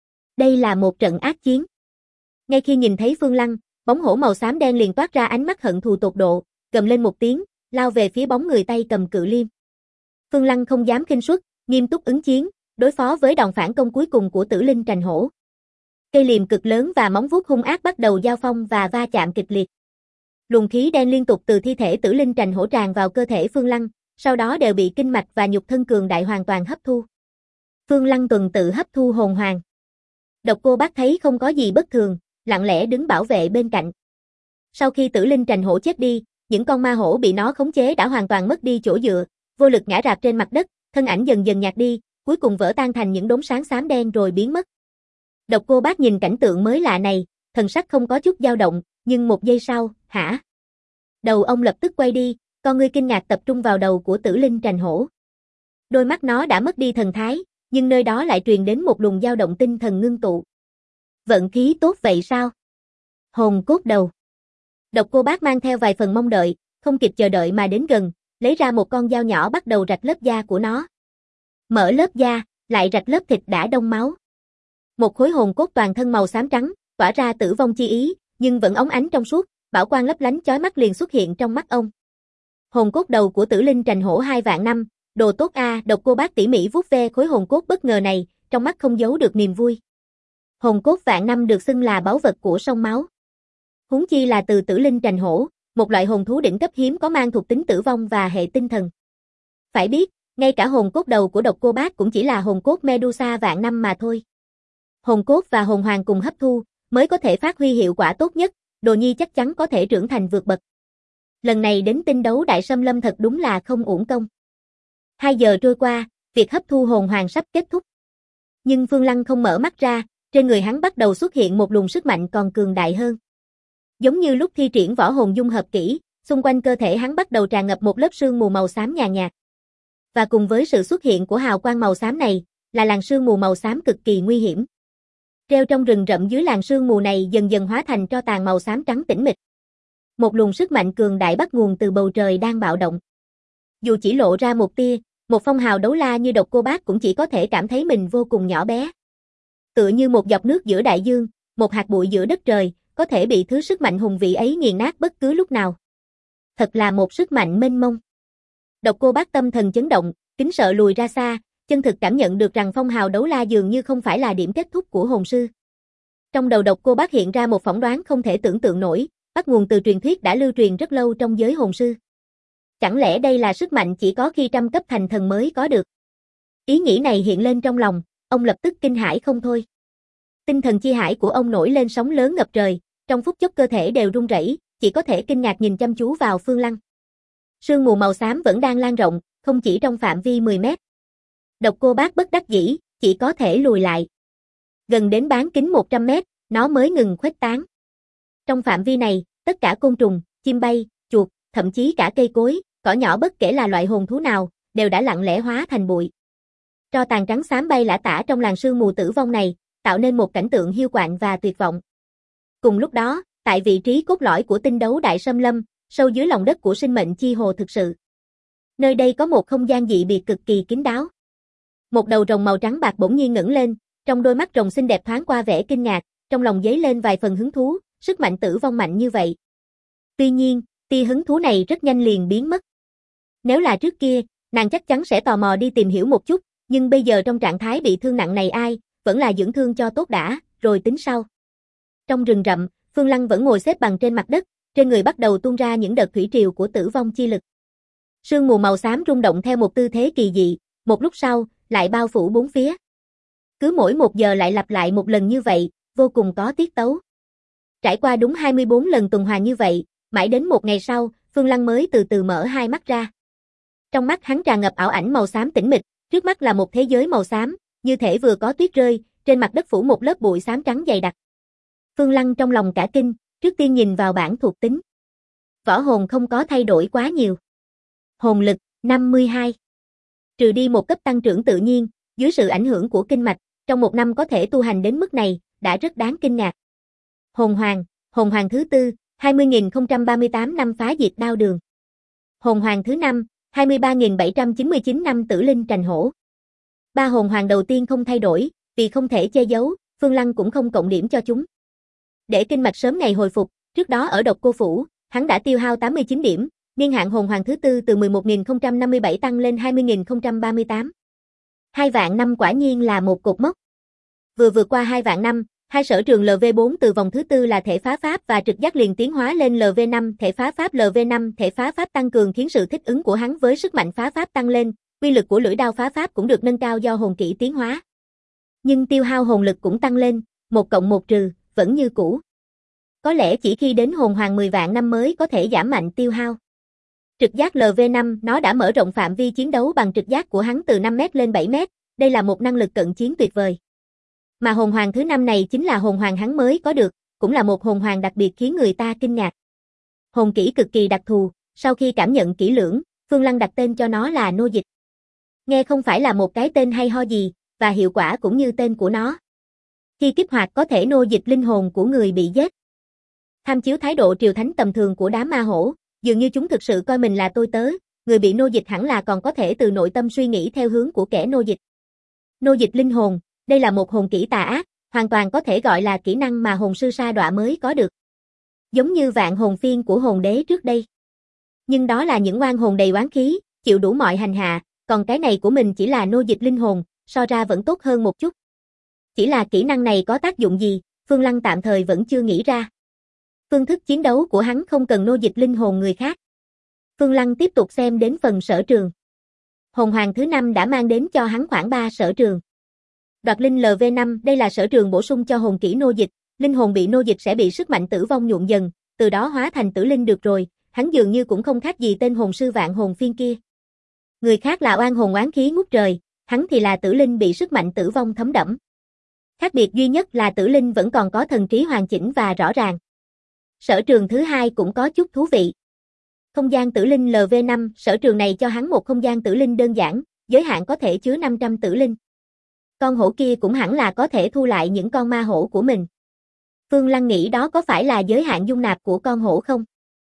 Đây là một trận ác chiến. Ngay khi nhìn thấy Phương Lăng, bóng hổ màu xám đen liền toát ra ánh mắt hận thù tột độ, gầm lên một tiếng, lao về phía bóng người tay cầm cự liêm. Phương Lăng không dám khinh suất, nghiêm túc ứng chiến, đối phó với đòn phản công cuối cùng của Tử Linh Trành hổ. Cây liềm cực lớn và móng vuốt hung ác bắt đầu giao phong và va chạm kịch liệt. Luồng khí đen liên tục từ thi thể Tử Linh Trành hổ tràn vào cơ thể Phương Lăng, sau đó đều bị kinh mạch và nhục thân cường đại hoàn toàn hấp thu. Phương Lăng tuần tự hấp thu hồn hoàng. Độc Cô Bác thấy không có gì bất thường, lặng lẽ đứng bảo vệ bên cạnh. Sau khi Tử Linh Trành hổ chết đi, những con ma hổ bị nó khống chế đã hoàn toàn mất đi chỗ dựa, vô lực ngã rạp trên mặt đất, thân ảnh dần dần nhạt đi, cuối cùng vỡ tan thành những đốm sáng xám đen rồi biến mất. Độc Cô Bác nhìn cảnh tượng mới lạ này, thần sắc không có chút dao động, nhưng một giây sau, hả? Đầu ông lập tức quay đi, con ngươi kinh ngạc tập trung vào đầu của Tử Linh Trành hổ. Đôi mắt nó đã mất đi thần thái, nhưng nơi đó lại truyền đến một luồng dao động tinh thần ngưng tụ. Vận khí tốt vậy sao? Hồn cốt đầu. Độc Cô Bác mang theo vài phần mong đợi, không kịp chờ đợi mà đến gần, lấy ra một con dao nhỏ bắt đầu rạch lớp da của nó. Mở lớp da, lại rạch lớp thịt đã đông máu. Một khối hồn cốt toàn thân màu xám trắng, tỏa ra tử vong chi ý, nhưng vẫn óng ánh trong suốt, bảo quang lấp lánh chói mắt liền xuất hiện trong mắt ông. Hồn cốt đầu của Tử Linh Trành hổ 2 vạn năm, đồ tốt a, Độc Cô Bác tỉ mỉ vuốt ve khối hồn cốt bất ngờ này, trong mắt không giấu được niềm vui. Hồn cốt vạn năm được xưng là báu vật của sông máu. Huống chi là từ Tử Linh Trành hổ, một loại hồn thú đỉnh cấp hiếm có mang thuộc tính tử vong và hệ tinh thần. Phải biết, ngay cả hồn cốt đầu của độc cô bác cũng chỉ là hồn cốt Medusa vạn năm mà thôi. Hồn cốt và hồn hoàng cùng hấp thu, mới có thể phát huy hiệu quả tốt nhất, Đồ Nhi chắc chắn có thể trưởng thành vượt bậc. Lần này đến tinh đấu đại xâm lâm thật đúng là không uổng công. 2 giờ trôi qua, việc hấp thu hồn hoàng sắp kết thúc. Nhưng Phương Lăng không mở mắt ra, trên người hắn bắt đầu xuất hiện một luồng sức mạnh còn cường đại hơn. Giống như lúc thi triển võ hồn dung hợp kỹ, xung quanh cơ thể hắn bắt đầu tràn ngập một lớp sương mù màu xám nhàn nhạt. Và cùng với sự xuất hiện của hào quang màu xám này, là làn sương mù màu xám cực kỳ nguy hiểm. Treo trong rừng rậm dưới làn sương mù này dần dần hóa thành tro tàn màu xám trắng tĩnh mịch. Một luồng sức mạnh cường đại bắt nguồn từ bầu trời đang bạo động. Dù chỉ lộ ra một tia, một phong hào đấu la như độc cô bác cũng chỉ có thể cảm thấy mình vô cùng nhỏ bé. Tựa như một giọt nước giữa đại dương, một hạt bụi giữa đất trời, có thể bị thứ sức mạnh hùng vĩ ấy nghiền nát bất cứ lúc nào. Thật là một sức mạnh mênh mông. Độc cô bác tâm thần chấn động, kính sợ lùi ra xa, chân thực cảm nhận được rằng phong hào đấu la dường như không phải là điểm kết thúc của hồn sư. Trong đầu độc cô bác hiện ra một phỏng đoán không thể tưởng tượng nổi, bắt nguồn từ truyền thuyết đã lưu truyền rất lâu trong giới hồn sư. Chẳng lẽ đây là sức mạnh chỉ có khi trăm cấp thành thần mới có được? Ý nghĩ này hiện lên trong lòng, ông lập tức kinh hãi không thôi. Tinh thần chi hải của ông nổi lên sóng lớn ngập trời, trong phút chốc cơ thể đều run rẩy, chỉ có thể kinh ngạc nhìn chăm chú vào Phương Lăng. Sương mù màu xám vẫn đang lan rộng, không chỉ trong phạm vi 10 mét. Độc cô bác bất đắc dĩ, chỉ có thể lùi lại. Gần đến bán kính 100 mét, nó mới ngừng khuếch tán. Trong phạm vi này, tất cả côn trùng, chim bay, chuột, thậm chí cả cây cối, cỏ nhỏ bất kể là loại hồn thú nào, đều đã lặng lẽ hóa thành bụi. Tro tàn trắng xám bay lả tả trong làn sương mù tử vong này, tạo nên một cảnh tượng hiu quạnh và tuyệt vọng. Cùng lúc đó, tại vị trí cốt lõi của tinh đấu đại xâm lâm, sâu dưới lòng đất của sinh mệnh chi hồ thực sự. Nơi đây có một không gian dị biệt cực kỳ kín đáo. Một đầu rồng màu trắng bạc bỗng nhiên ngẩng lên, trong đôi mắt rồng xinh đẹp thoáng qua vẻ kinh ngạc, trong lòng dấy lên vài phần hứng thú, sức mạnh tử vong mạnh như vậy. Tuy nhiên, tia hứng thú này rất nhanh liền biến mất. Nếu là trước kia, nàng chắc chắn sẽ tò mò đi tìm hiểu một chút, nhưng bây giờ trong trạng thái bị thương nặng này vẫn là dưỡng thương cho tốt đã, rồi tính sau. Trong rừng rậm, Phương Lăng vẫn ngồi xếp bằng trên mặt đất, trên người bắt đầu tuôn ra những đợt thủy triều của tử vong chi lực. Sương mù màu xám rung động theo một tư thế kỳ dị, một lúc sau, lại bao phủ bốn phía. Cứ mỗi 1 giờ lại lặp lại một lần như vậy, vô cùng có tiết tấu. Trải qua đúng 24 lần tuần hoàn như vậy, mãi đến một ngày sau, Phương Lăng mới từ từ mở hai mắt ra. Trong mắt hắn tràn ngập ảo ảnh màu xám tĩnh mịch, trước mắt là một thế giới màu xám, như thể vừa có tuyết rơi, trên mặt đất phủ một lớp bụi xám trắng dày đặc. Phương Lăng trong lòng cả kinh, trước tiên nhìn vào bảng thuộc tính. Võ hồn không có thay đổi quá nhiều. Hồn lực, 52. Trừ đi một cấp tăng trưởng tự nhiên, dưới sự ảnh hưởng của kinh mạch, trong 1 năm có thể tu hành đến mức này, đã rất đáng kinh ngạc. Hồn hoàng thứ 4, 20.038 năm phá diệt đao đường. Hồn hoàng thứ 5, 23.799 năm tử linh trành hổ. 3 hồn hoàng đầu tiên không thay đổi, vì không thể che giấu, Phương Lăng cũng không cộng điểm cho chúng. Để kinh mạch sớm ngày hồi phục, trước đó ở Độc Cô Phủ, hắn đã tiêu hao 89 điểm, niên hạn hồn hoàng thứ 4 từ 11.057 tăng lên 20.038. 2 vạn năm quả nhiên là một cột mốc. Vừa vượt qua 2 vạn năm, hai sở trường LV4 từ vòng thứ 4 là thể phá pháp và trực giác liền tiến hóa lên LV5, thể phá pháp LV5, thể phá pháp tăng cường khiến sự thích ứng của hắn với sức mạnh phá pháp tăng lên, uy lực của lưỡi đao phá pháp cũng được nâng cao do hồn kỹ tiến hóa. Nhưng tiêu hao hồn lực cũng tăng lên, 1 cộng 1 trừ, vẫn như cũ. Có lẽ chỉ khi đến hồn hoàng 10 vạn năm mới có thể giảm mạnh tiêu hao. Trực giác LV5 nó đã mở rộng phạm vi chiến đấu bằng trực giác của hắn từ 5m lên 7m, đây là một năng lực cận chiến tuyệt vời. Mà hồn hoàng thứ 5 này chính là hồn hoàng hắn mới có được, cũng là một hồn hoàng đặc biệt khiến người ta kinh ngạc. Hồn kỹ cực kỳ đặc thù, sau khi cảm nhận kỹ lưỡng, Phương Lăng đặt tên cho nó là Nô Dịch. Nghe không phải là một cái tên hay ho gì, và hiệu quả cũng như tên của nó. Khi kích hoạt có thể nô dịch linh hồn của người bị giết. Tham chiếu thái độ triều thánh tầm thường của đám ma hổ, dường như chúng thực sự coi mình là tôi tớ, người bị nô dịch hẳn là còn có thể từ nội tâm suy nghĩ theo hướng của kẻ nô dịch. Nô dịch linh hồn, đây là một hồn kỹ tà ác, hoàn toàn có thể gọi là kỹ năng mà hồn sư sa đọa mới có được. Giống như vạn hồn phiên của hồn đế trước đây. Nhưng đó là những oan hồn đầy oán khí, chịu đủ mọi hành hạ, còn cái này của mình chỉ là nô dịch linh hồn, so ra vẫn tốt hơn một chút. Chỉ là kỹ năng này có tác dụng gì, Phương Lăng tạm thời vẫn chưa nghĩ ra. Phương thức chiến đấu của hắn không cần nô dịch linh hồn người khác. Phương Lăng tiếp tục xem đến phần sở trường. Hồn hoàng thứ 5 đã mang đến cho hắn khoảng 3 sở trường. Đoạt linh LV5, đây là sở trường bổ sung cho hồn kỹ nô dịch, linh hồn bị nô dịch sẽ bị sức mạnh tử vong nhuộn dần, từ đó hóa thành tử linh được rồi, hắn dường như cũng không khác gì tên hồn sư vạn hồn phiên kia. Người khác là oan hồn oán khí ngút trời, hắn thì là tử linh bị sức mạnh tử vong thấm đẫm. Khác biệt duy nhất là tử linh vẫn còn có thần trí hoàn chỉnh và rõ ràng. Sở trường thứ 2 cũng có chút thú vị. Không gian tử linh LV5, sở trường này cho hắn một không gian tử linh đơn giản, giới hạn có thể chứa 500 tử linh. Con hổ kia cũng hẳn là có thể thu lại những con ma hổ của mình. Phương Lăng nghĩ đó có phải là giới hạn dung nạp của con hổ không?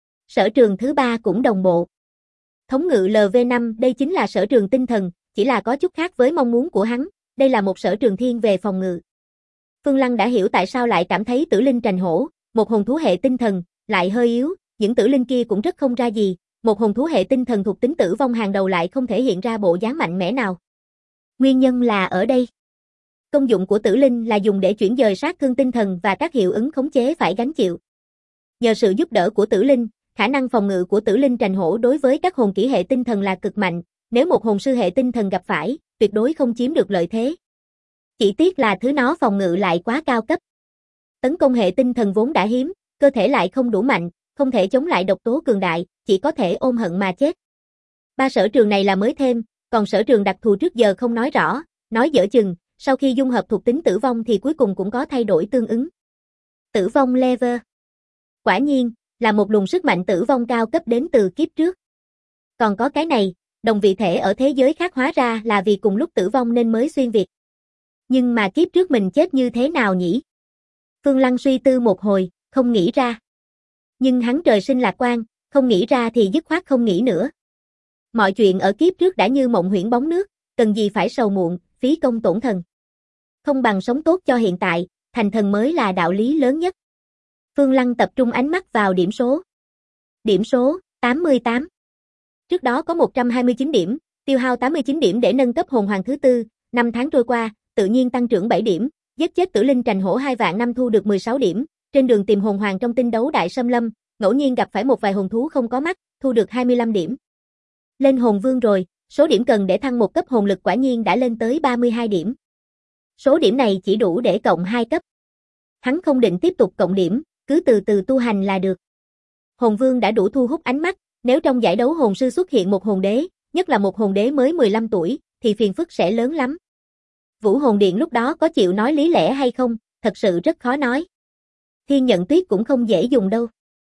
Sở trường thứ 3 cũng đồng bộ. Thống ngự LV5, đây chính là sở trường tinh thần, chỉ là có chút khác với mong muốn của hắn, đây là một sở trường thiên về phòng ngự. Phương Lăng đã hiểu tại sao lại cảm thấy tử linh trành hổ, một hồn thú hệ tinh thần, lại hơi yếu, những tử linh kia cũng rất không ra gì, một hồn thú hệ tinh thần thuộc tính tử vong hàng đầu lại không thể hiện ra bộ dáng mạnh mẽ nào. Nguyên nhân là ở đây. Công dụng của tử linh là dùng để chuyển dời sát thương tinh thần và các hiệu ứng khống chế phải gánh chịu. Nhờ sự giúp đỡ của tử linh, khả năng phòng ngự của tử linh trành hổ đối với các hồn kỹ hệ tinh thần là cực mạnh, nếu một hồn sư hệ tinh thần gặp phải, tuyệt đối không chiếm được lợi thế. Chỉ tiếc là thứ nó phòng ngự lại quá cao cấp. Tấn công hệ tinh thần vốn đã hiếm, cơ thể lại không đủ mạnh, không thể chống lại độc tố cường đại, chỉ có thể ôm hận mà chết. 3 sở trường này là mới thêm, còn sở trường đặc thù trước giờ không nói rõ, nói dở chừng, sau khi dung hợp thuộc tính tử vong thì cuối cùng cũng có thay đổi tương ứng. Tử vong level. Quả nhiên, là một luồng sức mạnh tử vong cao cấp đến từ kiếp trước. Còn có cái này, đồng vị thể ở thế giới khác hóa ra là vì cùng lúc tử vong nên mới xuyên việt. Nhưng mà kiếp trước mình chết như thế nào nhỉ? Phương Lăng suy tư một hồi, không nghĩ ra. Nhưng hắn trời sinh lạc quan, không nghĩ ra thì dứt khoát không nghĩ nữa. Mọi chuyện ở kiếp trước đã như mộng huyễn bóng nước, cần gì phải sầu muộn, phí công tổn thần. Không bằng sống tốt cho hiện tại, thành thần mới là đạo lý lớn nhất. Phương Lăng tập trung ánh mắt vào điểm số. Điểm số, 88. Trước đó có 129 điểm, tiêu hao 89 điểm để nâng cấp hồn hoàng thứ 4, 5 tháng trôi qua, tự nhiên tăng trưởng 7 điểm, giết chết tử linh trành hổ 2 vạn năm thu được 16 điểm, trên đường tìm hồn hoàng trong tinh đấu đại xâm lâm, ngẫu nhiên gặp phải một vài hồn thú không có mắt, thu được 25 điểm. Lên hồn vương rồi, số điểm cần để thăng một cấp hồn lực quả nhiên đã lên tới 32 điểm. Số điểm này chỉ đủ để cộng 2 cấp. Hắn không định tiếp tục cộng điểm, cứ từ từ tu hành là được. Hồn vương đã đủ thu hút ánh mắt, nếu trong giải đấu hồn sư xuất hiện một hồn đế, nhất là một hồn đế mới 15 tuổi, thì phiền phức sẽ lớn lắm. Vũ hồn điện lúc đó có chịu nói lý lẽ hay không, thật sự rất khó nói. Thiên nhận tuyết cũng không dễ dùng đâu.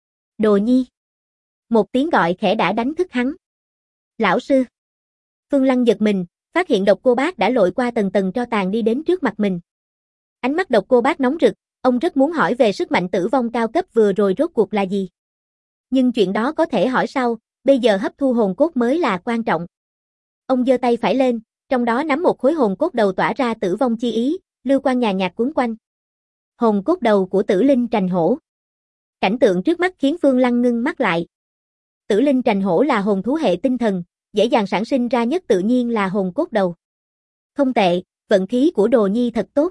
Đồ nhi. Một tiếng gọi khẽ đã đánh thức hắn. Lão sư. Phương Lăng giật mình, phát hiện Độc Cô Bác đã lội qua tầng tầng tro tàn đi đến trước mặt mình. Ánh mắt Độc Cô Bác nóng rực, ông rất muốn hỏi về sức mạnh tử vong cao cấp vừa rồi rốt cuộc là gì. Nhưng chuyện đó có thể hỏi sau, bây giờ hấp thu hồn cốt mới là quan trọng. Ông giơ tay phải lên, trong đó nắm một khối hồn cốt đầu tỏa ra tử vong chi ý, lưu quang nhàn nhạt quấn quanh. Hồn cốt đầu của tử linh trành hổ. Cảnh tượng trước mắt khiến Phương Lăng ngưng mắt lại. Tử linh trành hổ là hồn thú hệ tinh thần, dễ dàng sản sinh ra nhất tự nhiên là hồn cốt đầu. Không tệ, vận khí của Đồ nhi thật tốt.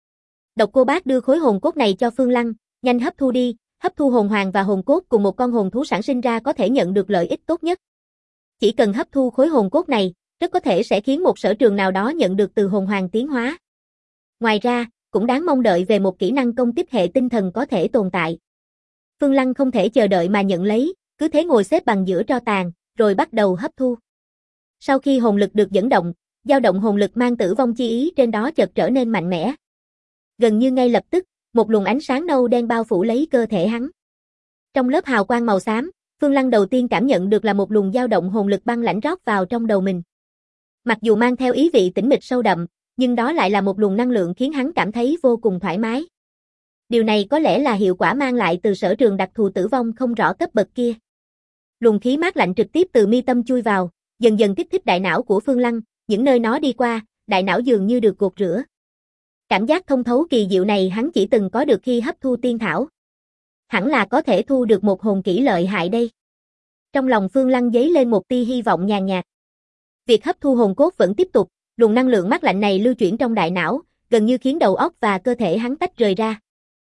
Độc Cô Bác đưa khối hồn cốt này cho Phương Lăng, nhanh hấp thu đi, hấp thu hồn hoàng và hồn cốt cùng một con hồn thú sản sinh ra có thể nhận được lợi ích tốt nhất. Chỉ cần hấp thu khối hồn cốt này, rất có thể sẽ khiến một sở trường nào đó nhận được từ hồn hoàng tiến hóa. Ngoài ra, cũng đáng mong đợi về một kỹ năng công kích hệ tinh thần có thể tồn tại. Phương Lăng không thể chờ đợi mà nhận lấy, cứ thế ngồi xếp bằng giữa tro tàn, rồi bắt đầu hấp thu. Sau khi hồn lực được dẫn động, dao động hồn lực mang tử vong chi ý trên đó chợt trở nên mạnh mẽ. Gần như ngay lập tức, một luồng ánh sáng nâu đen bao phủ lấy cơ thể hắn. Trong lớp hào quang màu xám, Phương Lăng đầu tiên cảm nhận được là một luồng dao động hồn lực băng lãnh rót vào trong đầu mình. Mặc dù mang theo ý vị tĩnh mịch sâu đậm, nhưng đó lại là một luồng năng lượng khiến hắn cảm thấy vô cùng thoải mái. Điều này có lẽ là hiệu quả mang lại từ sở trường đặc thù tử vong không rõ cấp bậc kia. Luồng khí mát lạnh trực tiếp từ mi tâm chui vào, dần dần kích thích đại não của Phương Lăng, những nơi nó đi qua, đại não dường như được gột rửa. Cảm giác thông thấu kỳ diệu này hắn chỉ từng có được khi hấp thu tiên thảo. Hẳn là có thể thu được một hồn kỹ lợi hại đây. Trong lòng Phương Lăng dấy lên một tia hy vọng nhàn nhạt. Việc hấp thu hồn cốt vẫn tiếp tục, luồng năng lượng mát lạnh này lưu chuyển trong đại não, gần như khiến đầu óc và cơ thể hắn tách rời ra.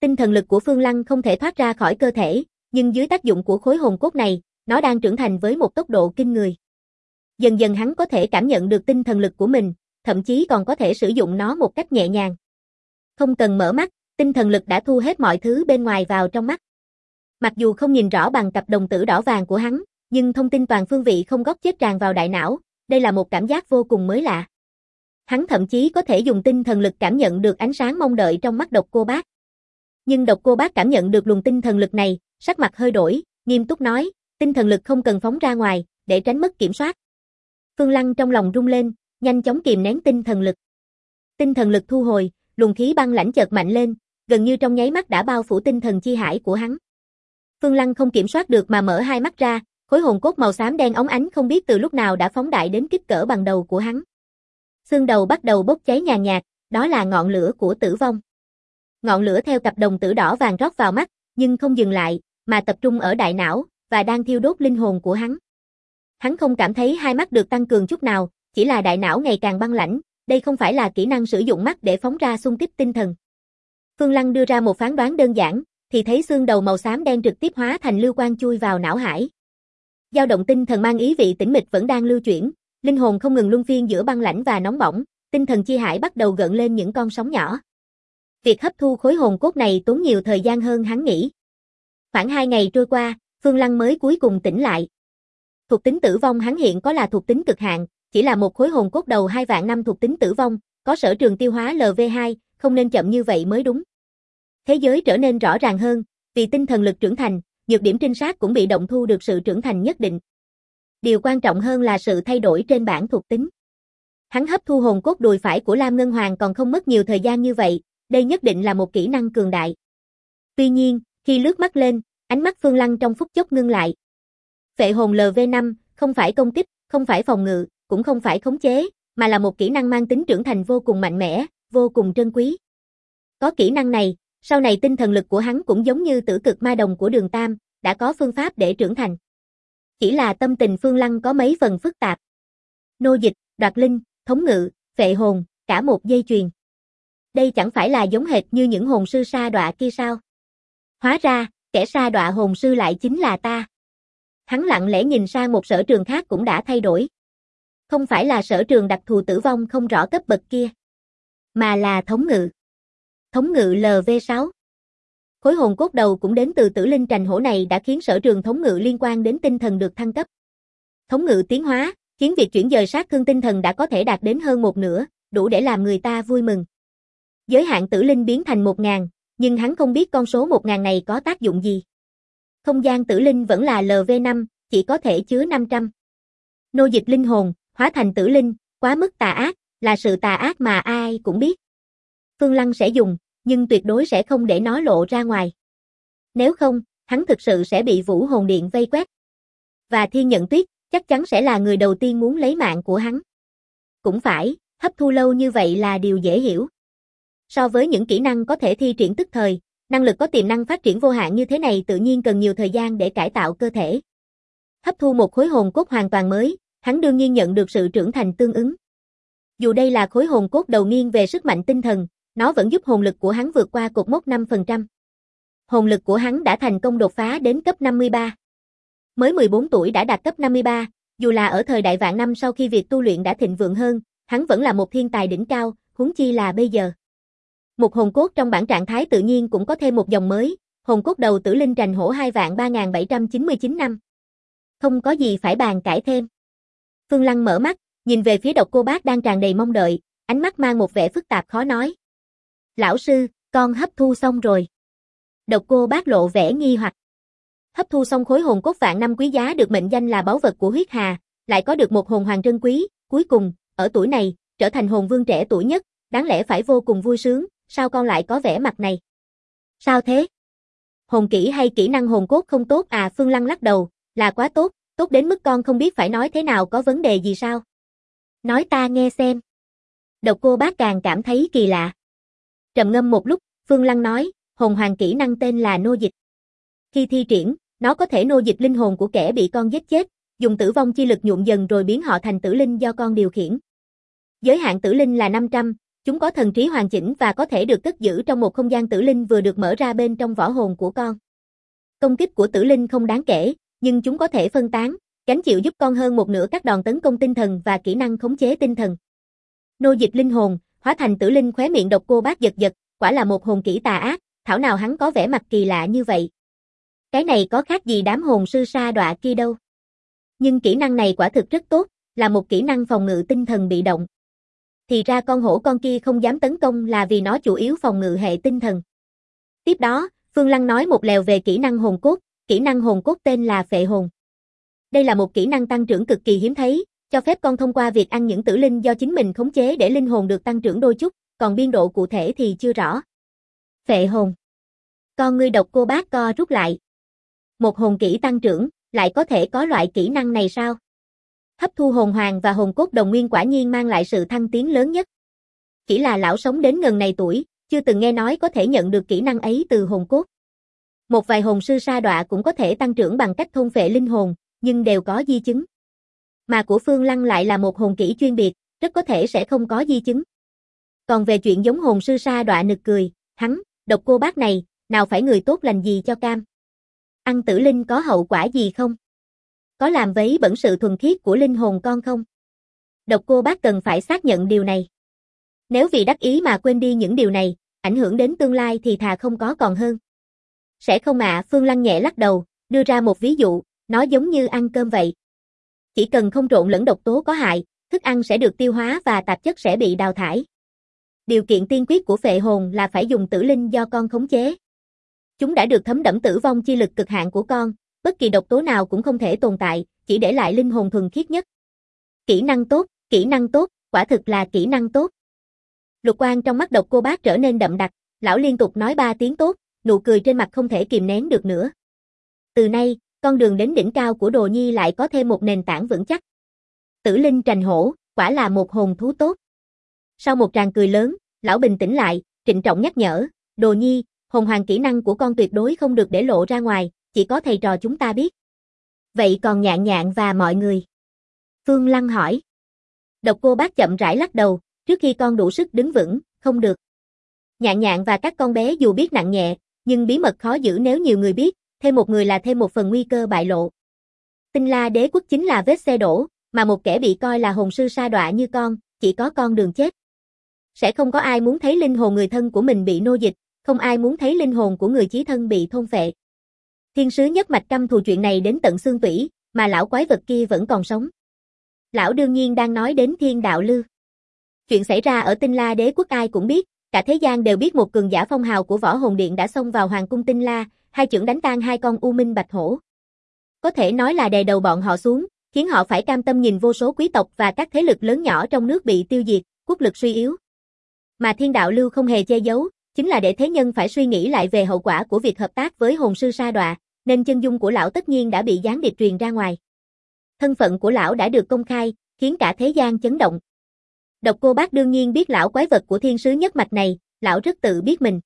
Tinh thần lực của Phương Lăng không thể thoát ra khỏi cơ thể, nhưng dưới tác dụng của khối hồn cốt này, nó đang trưởng thành với một tốc độ kinh người. Dần dần hắn có thể cảm nhận được tinh thần lực của mình, thậm chí còn có thể sử dụng nó một cách nhẹ nhàng. Không cần mở mắt, tinh thần lực đã thu hết mọi thứ bên ngoài vào trong mắt. Mặc dù không nhìn rõ bằng cặp đồng tử đỏ vàng của hắn, nhưng thông tin toàn phương vị không góc chết tràn vào đại não, đây là một cảm giác vô cùng mới lạ. Hắn thậm chí có thể dùng tinh thần lực cảm nhận được ánh sáng mong đợi trong mắt Độc Cô Bác. Nhưng Độc Cô Bác cảm nhận được luồng tinh thần lực này, sắc mặt hơi đổi, nghiêm túc nói, tinh thần lực không cần phóng ra ngoài, để tránh mất kiểm soát. Phương Lăng trong lòng rung lên, nhanh chóng kìm nén tinh thần lực. Tinh thần lực thu hồi, luồng khí băng lãnh chợt mạnh lên, gần như trong nháy mắt đã bao phủ tinh thần chi hải của hắn. Phương Lăng không kiểm soát được mà mở hai mắt ra, khối hồn cốt màu xám đen óng ánh không biết từ lúc nào đã phóng đại đến kích cỡ bằng đầu của hắn. Xương đầu bắt đầu bốc cháy nhàn nhạt, đó là ngọn lửa của tử vong. Ngọn lửa theo cặp đồng tử đỏ vàng rót vào mắt, nhưng không dừng lại, mà tập trung ở đại não, và đang thiêu đốt linh hồn của hắn. Hắn không cảm thấy hai mắt được tăng cường chút nào, chỉ là đại não ngày càng băng lãnh, đây không phải là kỹ năng sử dụng mắt để phóng ra xung kích tinh thần. Phương Lăng đưa ra một phán đoán đơn giản, thì thấy xương đầu màu xám đen trực tiếp hóa thành lưu quang chui vào não hải. Dao động tinh thần mang ý vị tĩnh mịch vẫn đang lưu chuyển, linh hồn không ngừng luân phiên giữa băng lãnh và nóng bỏng, tinh thần chi hải bắt đầu gợn lên những con sóng nhỏ. Việc hấp thu khối hồn cốt này tốn nhiều thời gian hơn hắn nghĩ. Khoảng 2 ngày trôi qua, Phương Lăng mới cuối cùng tỉnh lại. Thuộc tính tử vong hắn hiện có là thuộc tính cực hạn, chỉ là một khối hồn cốt đầu 2 vạn năm thuộc tính tử vong, có sở trường tiêu hóa LV2, không nên chậm như vậy mới đúng. Thế giới trở nên rõ ràng hơn, vì tinh thần lực trưởng thành, nhược điểm trinh sát cũng bị động thu được sự trưởng thành nhất định. Điều quan trọng hơn là sự thay đổi trên bảng thuộc tính. Hắn hấp thu hồn cốt đùi phải của Lam Ngân Hoàng còn không mất nhiều thời gian như vậy, đây nhất định là một kỹ năng cường đại. Tuy nhiên, khi lướt mắt lên, ánh mắt Phương Lăng trong phút chốc ngưng lại. Phệ hồn LV5, không phải công kích, không phải phòng ngự, cũng không phải khống chế, mà là một kỹ năng mang tính trưởng thành vô cùng mạnh mẽ, vô cùng trân quý. Có kỹ năng này, sau này tinh thần lực của hắn cũng giống như tử cực ma đồng của Đường Tam, đã có phương pháp để trưởng thành. Chỉ là tâm tình Phương Lăng có mấy phần phức tạp. Nô dịch, đoạt linh, thống ngự, phệ hồn, cả một dây chuyền. Đây chẳng phải là giống hệt như những hồn sư sa đọa kia sao? Hóa ra, kẻ sa đọa hồn sư lại chính là ta. Hắn lặng lẽ nhìn sang một sở trường khác cũng đã thay đổi. Không phải là sở trường đặc thù tử vong không rõ cấp bậc kia, mà là thống ngự. Thống ngự LV6. Khối hồn cốt đầu cũng đến từ tử linh trành hổ này đã khiến sở trường thống ngự liên quan đến tinh thần được thăng cấp. Thống ngự tiến hóa, khiến việc chuyển dời sát thương tinh thần đã có thể đạt đến hơn một nửa, đủ để làm người ta vui mừng. Giới hạn tử linh biến thành 1000, nhưng hắn không biết con số 1000 này có tác dụng gì. Không gian tử linh vẫn là LV5, chỉ có thể chứa 500. Nô dịch linh hồn, hóa thành tử linh, quá mức tà ác, là sự tà ác mà ai cũng biết. Phương Lăng sẽ dùng, nhưng tuyệt đối sẽ không để nó lộ ra ngoài. Nếu không, hắn thực sự sẽ bị Vũ Hồn Điện vây quét. Và Thiên Nhận Tuyết, chắc chắn sẽ là người đầu tiên muốn lấy mạng của hắn. Cũng phải, hấp thu lâu như vậy là điều dễ hiểu. So với những kỹ năng có thể thi triển tức thời, năng lực có tiềm năng phát triển vô hạn như thế này tự nhiên cần nhiều thời gian để cải tạo cơ thể. Hấp thu một khối hồn cốt hoàn toàn mới, hắn đương nhiên nhận được sự trưởng thành tương ứng. Dù đây là khối hồn cốt đầu nghiêng về sức mạnh tinh thần, nó vẫn giúp hồn lực của hắn vượt qua cột mốc 5%. Hồn lực của hắn đã thành công đột phá đến cấp 53. Mới 14 tuổi đã đạt cấp 53, dù là ở thời đại vạn năm sau khi việc tu luyện đã thịnh vượng hơn, hắn vẫn là một thiên tài đỉnh cao, huống chi là bây giờ. Một hồn cốt trong bản trạng thái tự nhiên cũng có thêm một dòng mới, hồn cốt đầu tử linh trành hổ 23799 năm. Không có gì phải bàn cãi thêm. Phương Lăng mở mắt, nhìn về phía Độc Cô Bác đang tràn đầy mong đợi, ánh mắt mang một vẻ phức tạp khó nói. Lão sư, con hấp thu xong rồi. Độc Cô Bác lộ vẻ nghi hoặc. Hấp thu xong khối hồn cốt vạn năm quý giá được mệnh danh là báu vật của huyết hà, lại có được một hồn hoàng trân quý, cuối cùng, ở tuổi này, trở thành hồn vương trẻ tuổi nhất, đáng lẽ phải vô cùng vui sướng, sao con lại có vẻ mặt này? Sao thế? Hồn kỹ hay kỹ năng hồn cốt không tốt à? Phương Lăng lắc đầu, là quá tốt, tốt đến mức con không biết phải nói thế nào, có vấn đề gì sao? Nói ta nghe xem. Độc Cô Bác càng cảm thấy kỳ lạ. Trầm ngâm một lúc, Phương Lăng nói, hồn hoàng kỹ năng tên là nô dịch. Khi thi triển, nó có thể nô dịch linh hồn của kẻ bị con giết chết, dùng tử vong chi lực nhuộm dần rồi biến họ thành tử linh do con điều khiển. Giới hạn tử linh là 500, Chúng có thần trí hoàn chỉnh và có thể được cất giữ trong một không gian tử linh vừa được mở ra bên trong võ hồn của con. Công kích của tử linh không đáng kể, nhưng chúng có thể phân tán, gánh chịu giúp con hơn một nửa các đòn tấn công tinh thần và kỹ năng khống chế tinh thần. Nô dịch linh hồn, hóa thành tử linh. Khóe miệng Độc Cô Bác giật giật, quả là một hồn kỹ tà ác, thảo nào hắn có vẻ mặt kỳ lạ như vậy. Cái này có khác gì đám hồn sư sa đọa kia đâu. Nhưng kỹ năng này quả thực rất tốt, là một kỹ năng phòng ngự tinh thần bị động. Thì ra con hổ con kia không dám tấn công là vì nó chủ yếu phòng ngự hệ tinh thần. Tiếp đó, Phương Lăng nói một lèo về kỹ năng hồn cốt, kỹ năng hồn cốt tên là phệ hồn. Đây là một kỹ năng tăng trưởng cực kỳ hiếm thấy, cho phép con thông qua việc ăn những tử linh do chính mình khống chế để linh hồn được tăng trưởng đôi chút, còn biên độ cụ thể thì chưa rõ. Phệ hồn. Con ngươi Độc Cô Bác co rút lại. Một hồn kỹ tăng trưởng, lại có thể có loại kỹ năng này sao? Hấp thu hồn hoàng và hồn cốt đồng nguyên quả nhiên mang lại sự thăng tiến lớn nhất. Chỉ là lão sống đến ngần này tuổi, chưa từng nghe nói có thể nhận được kỹ năng ấy từ hồn cốt. Một vài hồn sư sa đọa cũng có thể tăng trưởng bằng cách thôn phệ linh hồn, nhưng đều có di chứng. Mà của Phương Lăng lại là một hồn kỹ chuyên biệt, rất có thể sẽ không có di chứng. Còn về chuyện giống hồn sư sa đọa nực cười, hắn, Độc Cô Bác này, nào phải người tốt lành gì cho cam. Ăn tử linh có hậu quả gì không? Có làm vấy bẩn sự thuần khiết của linh hồn con không? Độc Cô Bác cần phải xác nhận điều này. Nếu vì đắc ý mà quên đi những điều này, ảnh hưởng đến tương lai thì thà không có còn hơn. Sẽ không ạ, Phương Lăng nhẹ lắc đầu, đưa ra một ví dụ, nó giống như ăn cơm vậy. Chỉ cần không trộn lẫn độc tố có hại, thức ăn sẽ được tiêu hóa và tạp chất sẽ bị đào thải. Điều kiện tiên quyết của phệ hồn là phải dùng tử linh do con khống chế. Chúng đã được thấm đẫm tử vong chi lực cực hạn của con, bất kỳ độc tố nào cũng không thể tồn tại, chỉ để lại linh hồn thuần khiết nhất. Kỹ năng tốt, quả thực là kỹ năng tốt. Lục quang trong mắt Độc Cô Bác trở nên đậm đặc, lão liên tục nói 3 tiếng tốt, nụ cười trên mặt không thể kìm nén được nữa. Từ nay, con đường đến đỉnh cao của Đồ Nhi lại có thêm một nền tảng vững chắc. Tử linh trành hổ, quả là một hồn thú tốt. Sau một tràng cười lớn, lão bình tĩnh lại, trịnh trọng nhắc nhở, Đồ Nhi, hồn hoàng kỹ năng của con tuyệt đối không được để lộ ra ngoài, chỉ có thầy trò chúng ta biết. Vậy còn Nhạn Nhạn và mọi người? Phương Lăng hỏi. Độc Cô Bác chậm rãi lắc đầu, trước khi con đủ sức đứng vững, không được. Nhạn Nhạn và các con bé dù biết nặng nhẹ, nhưng bí mật khó giữ nếu nhiều người biết, thêm một người là thêm một phần nguy cơ bại lộ. Tinh La Đế Quốc chính là vết xe đổ, mà một kẻ bị coi là hồn sư sa đọa như con, chỉ có con đường chết. Sẽ không có ai muốn thấy linh hồn người thân của mình bị nô dịch, không ai muốn thấy linh hồn của người chí thân bị thôn phệ. Thiên sứ nhất mạch căm thù chuyện này đến tận xương tủy, mà lão quái vật kia vẫn còn sống. Lão đương nhiên đang nói đến Thiên Đạo Lưu. Chuyện xảy ra ở Tinh La Đế Quốc ai cũng biết, cả thế gian đều biết một cường giả phong hào của Võ Hồn Điện đã xông vào Hoàng cung Tinh La, hai chưởng đánh tan hai con U Minh Bạch Hổ. Có thể nói là đè đầu bọn họ xuống, khiến họ phải cam tâm nhìn vô số quý tộc và các thế lực lớn nhỏ trong nước bị tiêu diệt, quốc lực suy yếu. Mà Thiên Đạo Lưu không hề che giấu, chính là để thế nhân phải suy nghĩ lại về hậu quả của việc hợp tác với hồn sư sa đọa, nên chân dung của lão tất nhiên đã bị gián điệp truyền ra ngoài. Thân phận của lão đã được công khai, khiến cả thế gian chấn động. Độc Cô Bác đương nhiên biết lão quái vật của thiên sứ nhất mạch này, lão rất tự biết mình.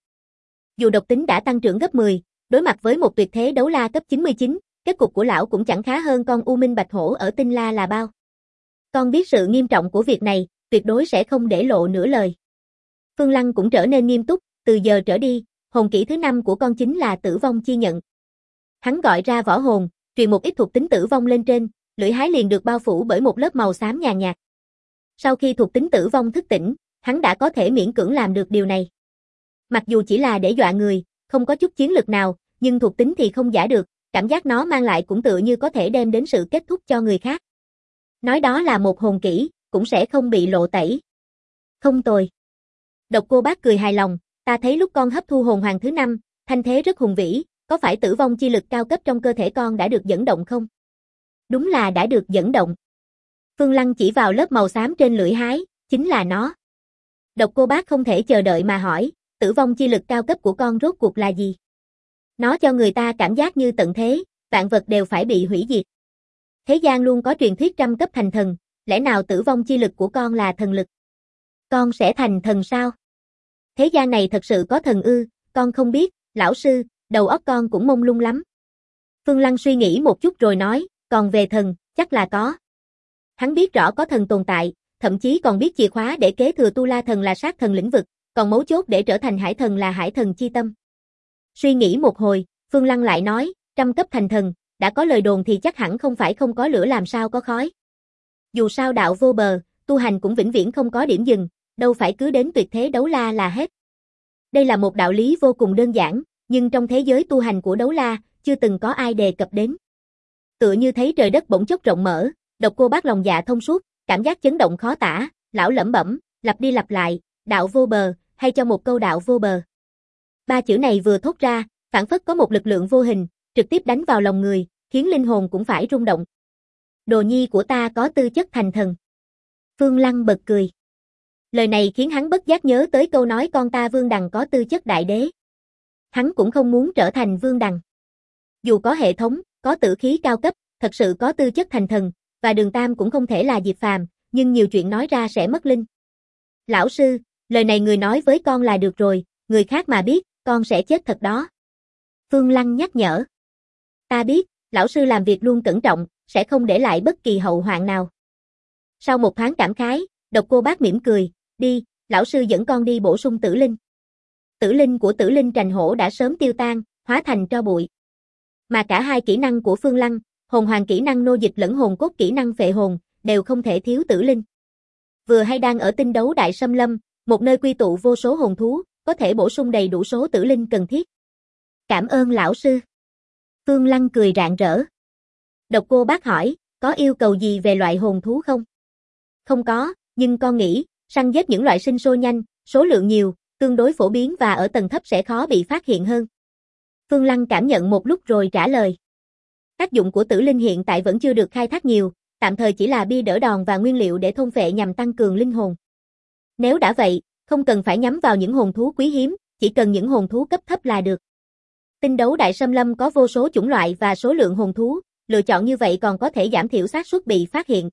Dù độc tính đã tăng trưởng gấp 10, đối mặt với một tuyệt thế đấu la cấp 99, kết cục của lão cũng chẳng khá hơn con U Minh Bạch Hổ ở Tinh La là bao. Con biết sự nghiêm trọng của việc này, tuyệt đối sẽ không để lộ nửa lời. Phương Lăng cũng trở nên nghiêm túc, từ giờ trở đi, hồn kỹ thứ 5 của con chính là tử vong chi nhận. Hắn gọi ra võ hồn, truyền một ít thuộc tính tử vong lên trên, lưỡi hái liền được bao phủ bởi một lớp màu xám nhàn nhạt. Sau khi thuộc tính tử vong thức tỉnh, hắn đã có thể miễn cưỡng làm được điều này. Mặc dù chỉ là để dọa người, không có chút chiến lực nào, nhưng thuộc tính thì không giả được, cảm giác nó mang lại cũng tựa như có thể đem đến sự kết thúc cho người khác. Nói đó là một hồn kỹ, cũng sẽ không bị lộ tẩy. Không tồi. Độc Cô Bác cười hài lòng, ta thấy lúc con hấp thu hồn hoàng thứ 5, thanh thế rất hùng vĩ, có phải tử vong chi lực cao cấp trong cơ thể con đã được dẫn động không? Đúng là đã được dẫn động. Phương Lăng chỉ vào lớp màu xám trên lưỡi hái, chính là nó. Độc Cô Bác không thể chờ đợi mà hỏi, tử vong chi lực cao cấp của con rốt cuộc là gì? Nó cho người ta cảm giác như tận thế, vạn vật đều phải bị hủy diệt. Thế gian luôn có truyền thuyết trăm cấp thành thần, lẽ nào tử vong chi lực của con là thần lực? Con sẽ thành thần sao? Thế gian này thật sự có thần ư? Con không biết, lão sư, đầu óc con cũng mông lung lắm. Phương Lăng suy nghĩ một chút rồi nói, còn về thần, chắc là có. Hắn biết rõ có thần tồn tại, thậm chí còn biết chìa khóa để kế thừa Tu La Thần là sát thần lĩnh vực, còn mấu chốt để trở thành hải thần là hải thần chi tâm. Suy nghĩ một hồi, Phương Lăng lại nói, trăm cấp thành thần, đã có lời đồn thì chắc hẳn không phải không có lửa làm sao có khói. Dù sao đạo vô bờ, tu hành cũng vĩnh viễn không có điểm dừng, đâu phải cứ đến tuyệt thế đấu la là hết. Đây là một đạo lý vô cùng đơn giản, nhưng trong thế giới tu hành của đấu la, chưa từng có ai đề cập đến. Tựa như thấy trời đất bỗng chốc rộng mở, Độc Cô Bác lòng dạ thông suốt, cảm giác chấn động khó tả, lão lẩm bẩm, lặp đi lặp lại, đạo vô bờ, hay cho một câu đạo vô bờ. Ba chữ này vừa thốt ra, phảng phất có một lực lượng vô hình, trực tiếp đánh vào lòng người, khiến linh hồn cũng phải rung động. Đồ nhi của ta có tư chất thành thần. Phương Lăng bật cười. Lời này khiến hắn bất giác nhớ tới câu nói con ta Vương Đằng có tư chất đại đế. Hắn cũng không muốn trở thành Vương Đằng. Dù có hệ thống, có tử khí cao cấp, thật sự có tư chất thành thần, và Đường Tam cũng không thể là Diệp Phàm, nhưng nhiều chuyện nói ra sẽ mất linh. Lão sư, lời này người nói với con là được rồi, người khác mà biết, con sẽ chết thật đó. Phương Lăng nhắc nhở. Ta biết, lão sư làm việc luôn cẩn trọng, sẽ không để lại bất kỳ hậu hoạn nào. Sau một thoáng cảm khái, Độc Cô Bác mỉm cười, đi, lão sư dẫn con đi bổ sung tử linh. Tử linh của Tử Linh Trành Hổ đã sớm tiêu tan, hóa thành tro bụi. Mà cả hai kỹ năng của Phương Lăng, hồn hoàng kỹ năng nô dịch lẫn hồn cốt kỹ năng phệ hồn, đều không thể thiếu tử linh. Vừa hay đang ở tinh đấu đại xâm lâm, một nơi quy tụ vô số hồn thú, có thể bổ sung đầy đủ số tử linh cần thiết. Cảm ơn lão sư. Phương Lăng cười rạng rỡ. Độc Cô Bác hỏi, có yêu cầu gì về loại hồn thú không? Không có, nhưng con nghĩ, săn giết những loại sinh sôi nhanh, số lượng nhiều, tương đối phổ biến và ở tầng thấp sẽ khó bị phát hiện hơn. Phương Lăng cảm nhận một lúc rồi trả lời. Tác dụng của tử linh hiện tại vẫn chưa được khai thác nhiều, tạm thời chỉ là bia đỡ đòn và nguyên liệu để thôn phệ nhằm tăng cường linh hồn. Nếu đã vậy, không cần phải nhắm vào những hồn thú quý hiếm, chỉ cần những hồn thú cấp thấp là được. Tinh đấu đại xâm lâm có vô số chủng loại và số lượng hồn thú, lựa chọn như vậy còn có thể giảm thiểu xác suất bị phát hiện.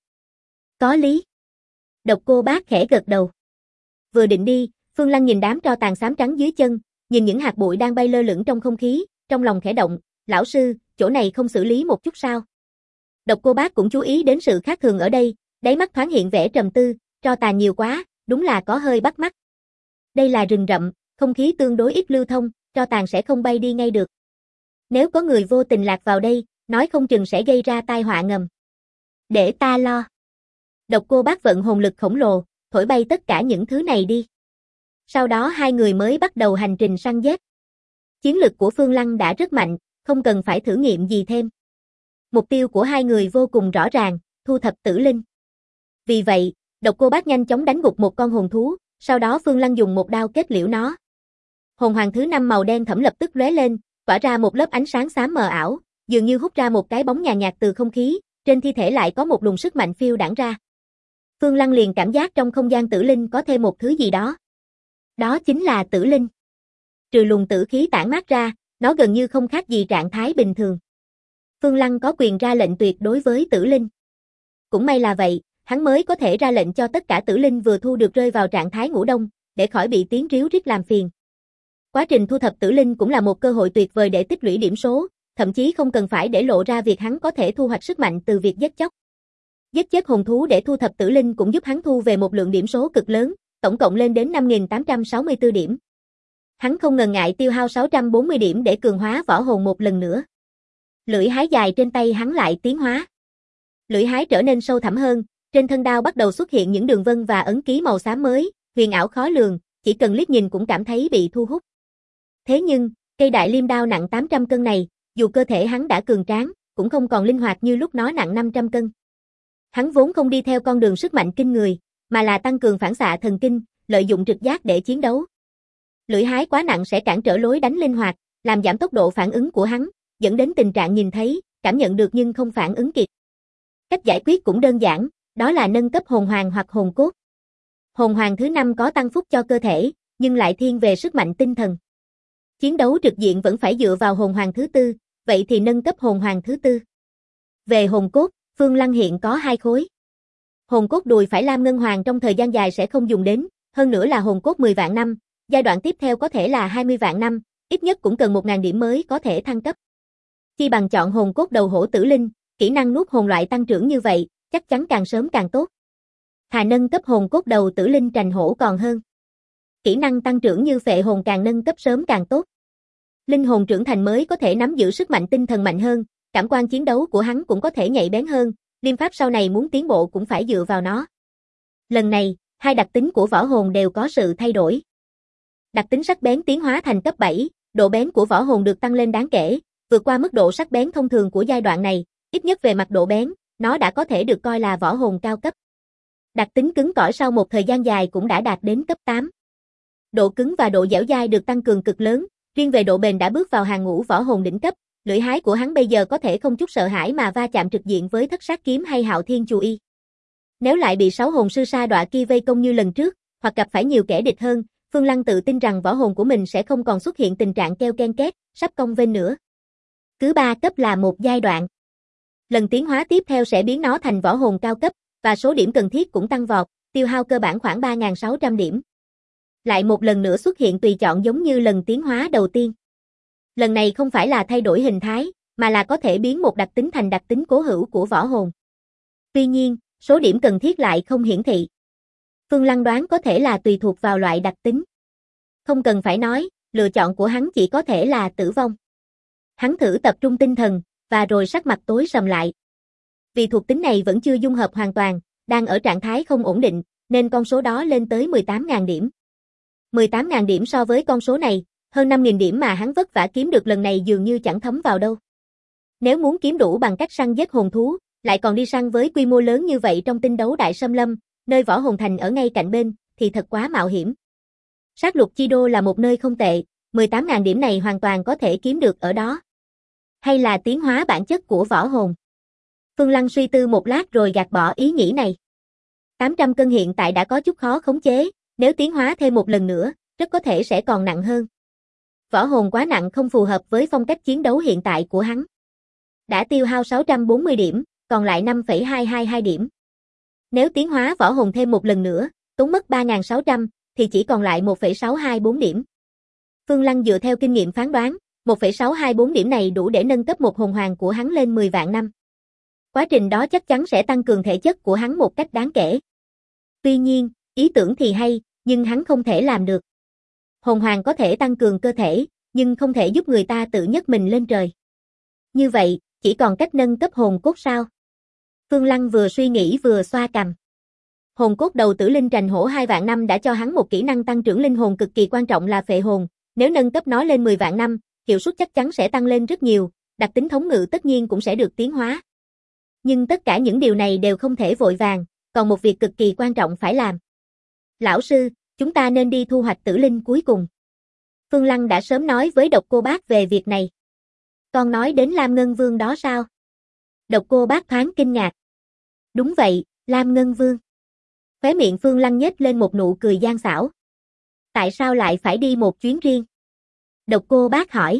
Có lý. Độc Cô Bác khẽ gật đầu. Vừa định đi, Phương Lăng nhìn đám tro tàn xám trắng dưới chân, nhìn những hạt bụi đang bay lơ lửng trong không khí, trong lòng khẽ động, lão sư, chỗ này không xử lý một chút sao? Độc Cô Bác cũng chú ý đến sự khác thường ở đây, đáy mắt thoáng hiện vẻ trầm tư, tro tàn nhiều quá, đúng là có hơi bắt mắt. Đây là rừng rậm, không khí tương đối ít lưu thông, tro tàn sẽ không bay đi ngay được. Nếu có người vô tình lạc vào đây, nói không chừng sẽ gây ra tai họa ngầm. Để ta lo. Độc Cô Bác vận hồn lực khổng lồ, thổi bay tất cả những thứ này đi. Sau đó hai người mới bắt đầu hành trình săn giết. Chiến lực của Phương Lăng đã rất mạnh, không cần phải thử nghiệm gì thêm. Mục tiêu của hai người vô cùng rõ ràng, thu thập tử linh. Vì vậy, Độc Cô Bác nhanh chóng đánh gục một con hồn thú, sau đó Phương Lăng dùng một đao kết liễu nó. Hồn hoàng thứ 5 màu đen thẫm lập tức lóe lên, tỏa ra một lớp ánh sáng xám mờ ảo, dường như hút ra một cái bóng nhàn nhạt từ không khí, trên thi thể lại có một luồng sức mạnh phiêu đãng ra. Phương Lăng liền cảm giác trong không gian tử linh có thêm một thứ gì đó. Đó chính là tử linh. Trừ luồng tử khí tản mát ra, nó gần như không khác gì trạng thái bình thường. Phương Lăng có quyền ra lệnh tuyệt đối với tử linh. Cũng may là vậy, hắn mới có thể ra lệnh cho tất cả tử linh vừa thu được rơi vào trạng thái ngủ đông, để khỏi bị tiếng ríu rít làm phiền. Quá trình thu thập tử linh cũng là một cơ hội tuyệt vời để tích lũy điểm số, thậm chí không cần phải để lộ ra việc hắn có thể thu hoạch sức mạnh từ việc giết chóc. Giết chết hồn thú để thu thập tử linh cũng giúp hắn thu về một lượng điểm số cực lớn, tổng cộng lên đến 5.864 điểm. Hắn không ngần ngại tiêu hao 640 điểm để cường hóa võ hồn một lần nữa. Lưỡi hái dài trên tay hắn lại tiến hóa. Lưỡi hái trở nên sâu thẳm hơn, trên thân đao bắt đầu xuất hiện những đường vân và ấn ký màu xám mới, huyền ảo khó lường, chỉ cần liếc nhìn cũng cảm thấy bị thu hút. Thế nhưng, cây đại liêm đao nặng 800 cân này, dù cơ thể hắn đã cường tráng, cũng không còn linh hoạt như lúc nó nặng 500 cân. Hắn vốn không đi theo con đường sức mạnh kinh người, mà là tăng cường phản xạ thần kinh, lợi dụng trực giác để chiến đấu. Lưỡi hái quá nặng sẽ cản trở lối đánh linh hoạt, làm giảm tốc độ phản ứng của hắn, dẫn đến tình trạng nhìn thấy, cảm nhận được nhưng không phản ứng kịp. Cách giải quyết cũng đơn giản, đó là nâng cấp hồn hoàng hoặc hồn cốt. Hồn hoàng thứ 5 có tăng phúc cho cơ thể, nhưng lại thiên về sức mạnh tinh thần. Chiến đấu trực diện vẫn phải dựa vào hồn hoàng thứ 4, vậy thì nâng cấp hồn hoàng thứ 4. Về hồn cốt, Phương Lăng hiện có 2 khối. Hồn cốt đùi phải lam ngân hoàng trong thời gian dài sẽ không dùng đến, hơn nữa là hồn cốt 10 vạn năm, giai đoạn tiếp theo có thể là 20 vạn năm, ít nhất cũng cần 1000 điểm mới có thể thăng cấp. Chi bằng chọn hồn cốt đầu hổ tử linh, kỹ năng nuốt hồn loại tăng trưởng như vậy, chắc chắn càng sớm càng tốt. Thà nâng cấp hồn cốt đầu tử linh trành hổ còn hơn. Kỹ năng tăng trưởng như phệ hồn càng nâng cấp sớm càng tốt. Linh hồn trưởng thành mới có thể nắm giữ sức mạnh tinh thần mạnh hơn, cảm quan chiến đấu của hắn cũng có thể nhạy bén hơn, liêm pháp sau này muốn tiến bộ cũng phải dựa vào nó. Lần này, hai đặc tính của võ hồn đều có sự thay đổi. Đặc tính sắc bén tiến hóa thành cấp 7, độ bén của võ hồn được tăng lên đáng kể, vượt qua mức độ sắc bén thông thường của giai đoạn này, ít nhất về mặt độ bén, nó đã có thể được coi là võ hồn cao cấp. Đặc tính cứng cỏi sau một thời gian dài cũng đã đạt đến cấp 8. Độ cứng và độ dẻo dai được tăng cường cực lớn, riêng về độ bền đã bước vào hàng ngũ võ hồn đỉnh cấp, lưỡi hái của hắn bây giờ có thể không chút sợ hãi mà va chạm trực diện với thất sát kiếm hay hạo thiên chù y. Nếu lại bị 6 hồn sư sa đọa kia vây công như lần trước, hoặc gặp phải nhiều kẻ địch hơn, Phương Lăng tự tin rằng võ hồn của mình sẽ không còn xuất hiện tình trạng kêu ken két, sắp cong vênh nữa. Cứ 3 cấp là một giai đoạn. Lần tiến hóa tiếp theo sẽ biến nó thành võ hồn cao cấp, và số điểm cần thiết cũng tăng vọt, tiêu hao cơ bản khoảng 3.600 điểm. Lại một lần nữa xuất hiện tùy chọn giống như lần tiến hóa đầu tiên. Lần này không phải là thay đổi hình thái, mà là có thể biến một đặc tính thành đặc tính cố hữu của võ hồn. Tuy nhiên, số điểm cần thiết lại không hiển thị. Phương Lăng đoán có thể là tùy thuộc vào loại đặc tính. Không cần phải nói, lựa chọn của hắn chỉ có thể là tử vong. Hắn thử tập trung tinh thần, và rồi sắc mặt tối sầm lại. Vì thuộc tính này vẫn chưa dung hợp hoàn toàn, đang ở trạng thái không ổn định, nên con số đó lên tới 18.000 điểm. 18.000 điểm so với con số này, hơn 5.000 điểm mà hắn vất vả kiếm được lần này dường như chẳng thấm vào đâu. Nếu muốn kiếm đủ bằng cách săn giết hồn thú, lại còn đi săn với quy mô lớn như vậy trong tinh đấu đại xâm lâm, nơi võ hồn thành ở ngay cạnh bên, thì thật quá mạo hiểm. Sát lục chi đô là một nơi không tệ, 18.000 điểm này hoàn toàn có thể kiếm được ở đó. Hay là tiến hóa bản chất của võ hồn? Phương Lăng suy tư một lát rồi gạt bỏ ý nghĩ này. 800 cân hiện tại đã có chút khó khống chế, nếu tiến hóa thêm một lần nữa, rất có thể sẽ còn nặng hơn. Võ hồn quá nặng không phù hợp với phong cách chiến đấu hiện tại của hắn. Đã tiêu hao 640 điểm, còn lại 5,222 điểm. Nếu tiến hóa võ hồn thêm một lần nữa, tốn mất 3.600, thì chỉ còn lại 1,624 điểm. Phương Lăng dựa theo kinh nghiệm phán đoán, 1,624 điểm này đủ để nâng cấp một hồn hoàng của hắn lên 10 vạn năm. Quá trình đó chắc chắn sẽ tăng cường thể chất của hắn một cách đáng kể. Tuy nhiên, ý tưởng thì hay, nhưng hắn không thể làm được. Hồn hoàng có thể tăng cường cơ thể, nhưng không thể giúp người ta tự nhấc mình lên trời. Như vậy, chỉ còn cách nâng cấp hồn cốt sao? Phương Lăng vừa suy nghĩ vừa xoa cằm. Hồn cốt đầu tử linh trành hổ 2 vạn năm đã cho hắn một kỹ năng tăng trưởng linh hồn cực kỳ quan trọng là phệ hồn. Nếu nâng cấp nó lên 10 vạn năm, hiệu suất chắc chắn sẽ tăng lên rất nhiều, đặc tính thống ngự tất nhiên cũng sẽ được tiến hóa. Nhưng tất cả những điều này đều không thể vội vàng, còn một việc cực kỳ quan trọng phải làm. Lão sư, chúng ta nên đi thu hoạch tử linh cuối cùng. Phương Lăng đã sớm nói với Độc Cô Bác về việc này. Con nói đến Lam Ngân Vương đó sao? Độc Cô Bác thoáng kinh ngạc. Đúng vậy, Lam Ngân Vương. Khóe miệng Phương Lăng nhếch lên một nụ cười gian xảo. Tại sao lại phải đi một chuyến riêng? Độc Cô Bác hỏi.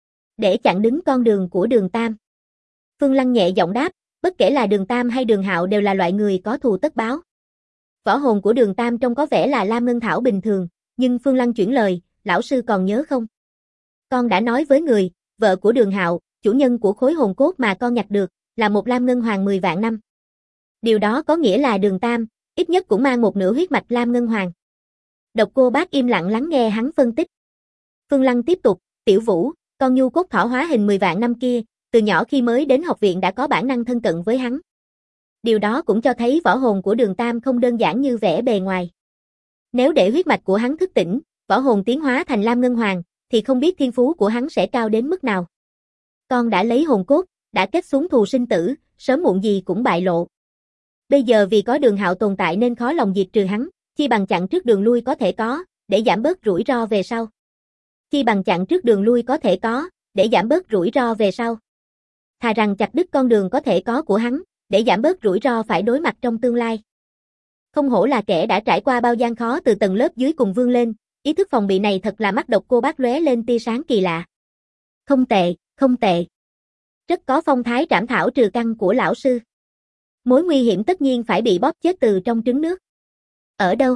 Để chặn đứng con đường của Đường Tam. Phương Lăng nhẹ giọng đáp, bất kể là Đường Tam hay Đường Hạo đều là loại người có thù tất báo. Võ hồn của Đường Tam trông có vẻ là Lam Ngân Thảo bình thường, nhưng Phương Lăng chuyển lời, lão sư còn nhớ không? Con đã nói với người, vợ của Đường Hạo, chủ nhân của khối hồn cốt mà con nhặt được, là một Lam Ngân Hoàng 10 vạn năm. Điều đó có nghĩa là Đường Tam, ít nhất cũng mang một nửa huyết mạch Lam Ngân Hoàng. Độc Cô Bác im lặng lắng nghe hắn phân tích. Phương Lăng tiếp tục, Tiểu Vũ, con nhu cốt thỏ hóa hình 10 vạn năm kia, từ nhỏ khi mới đến học viện đã có bản năng thân cận với hắn. Điều đó cũng cho thấy võ hồn của Đường Tam không đơn giản như vẻ bề ngoài. Nếu để huyết mạch của hắn thức tỉnh, võ hồn tiến hóa thành Lam Ngân Hoàng, thì không biết thiên phú của hắn sẽ cao đến mức nào. Con đã lấy hồn cốt, đã kết xuống thù sinh tử, sớm muộn gì cũng bại lộ. Bây giờ vì có Đường Hạo tồn tại nên khó lòng diệt trừ hắn, chi bằng chặn trước đường lui có thể có, để giảm bớt rủi ro về sau. Chi bằng chặn trước đường lui có thể có, để giảm bớt rủi ro về sau. Thà rằng chặt đứt con đường có thể có của hắn, để giảm bớt rủi ro phải đối mặt trong tương lai. Không hổ là kẻ đã trải qua bao gian khó từ tầng lớp dưới cùng vươn lên, ý thức phòng bị này thật là mắt Độc Cô Bác lóe lên tia sáng kỳ lạ. Không tệ, không tệ. Rất có phong thái trảm thảo trừ căn của lão sư. Mối nguy hiểm tất nhiên phải bị bóp chết từ trong trứng nước. Ở đâu?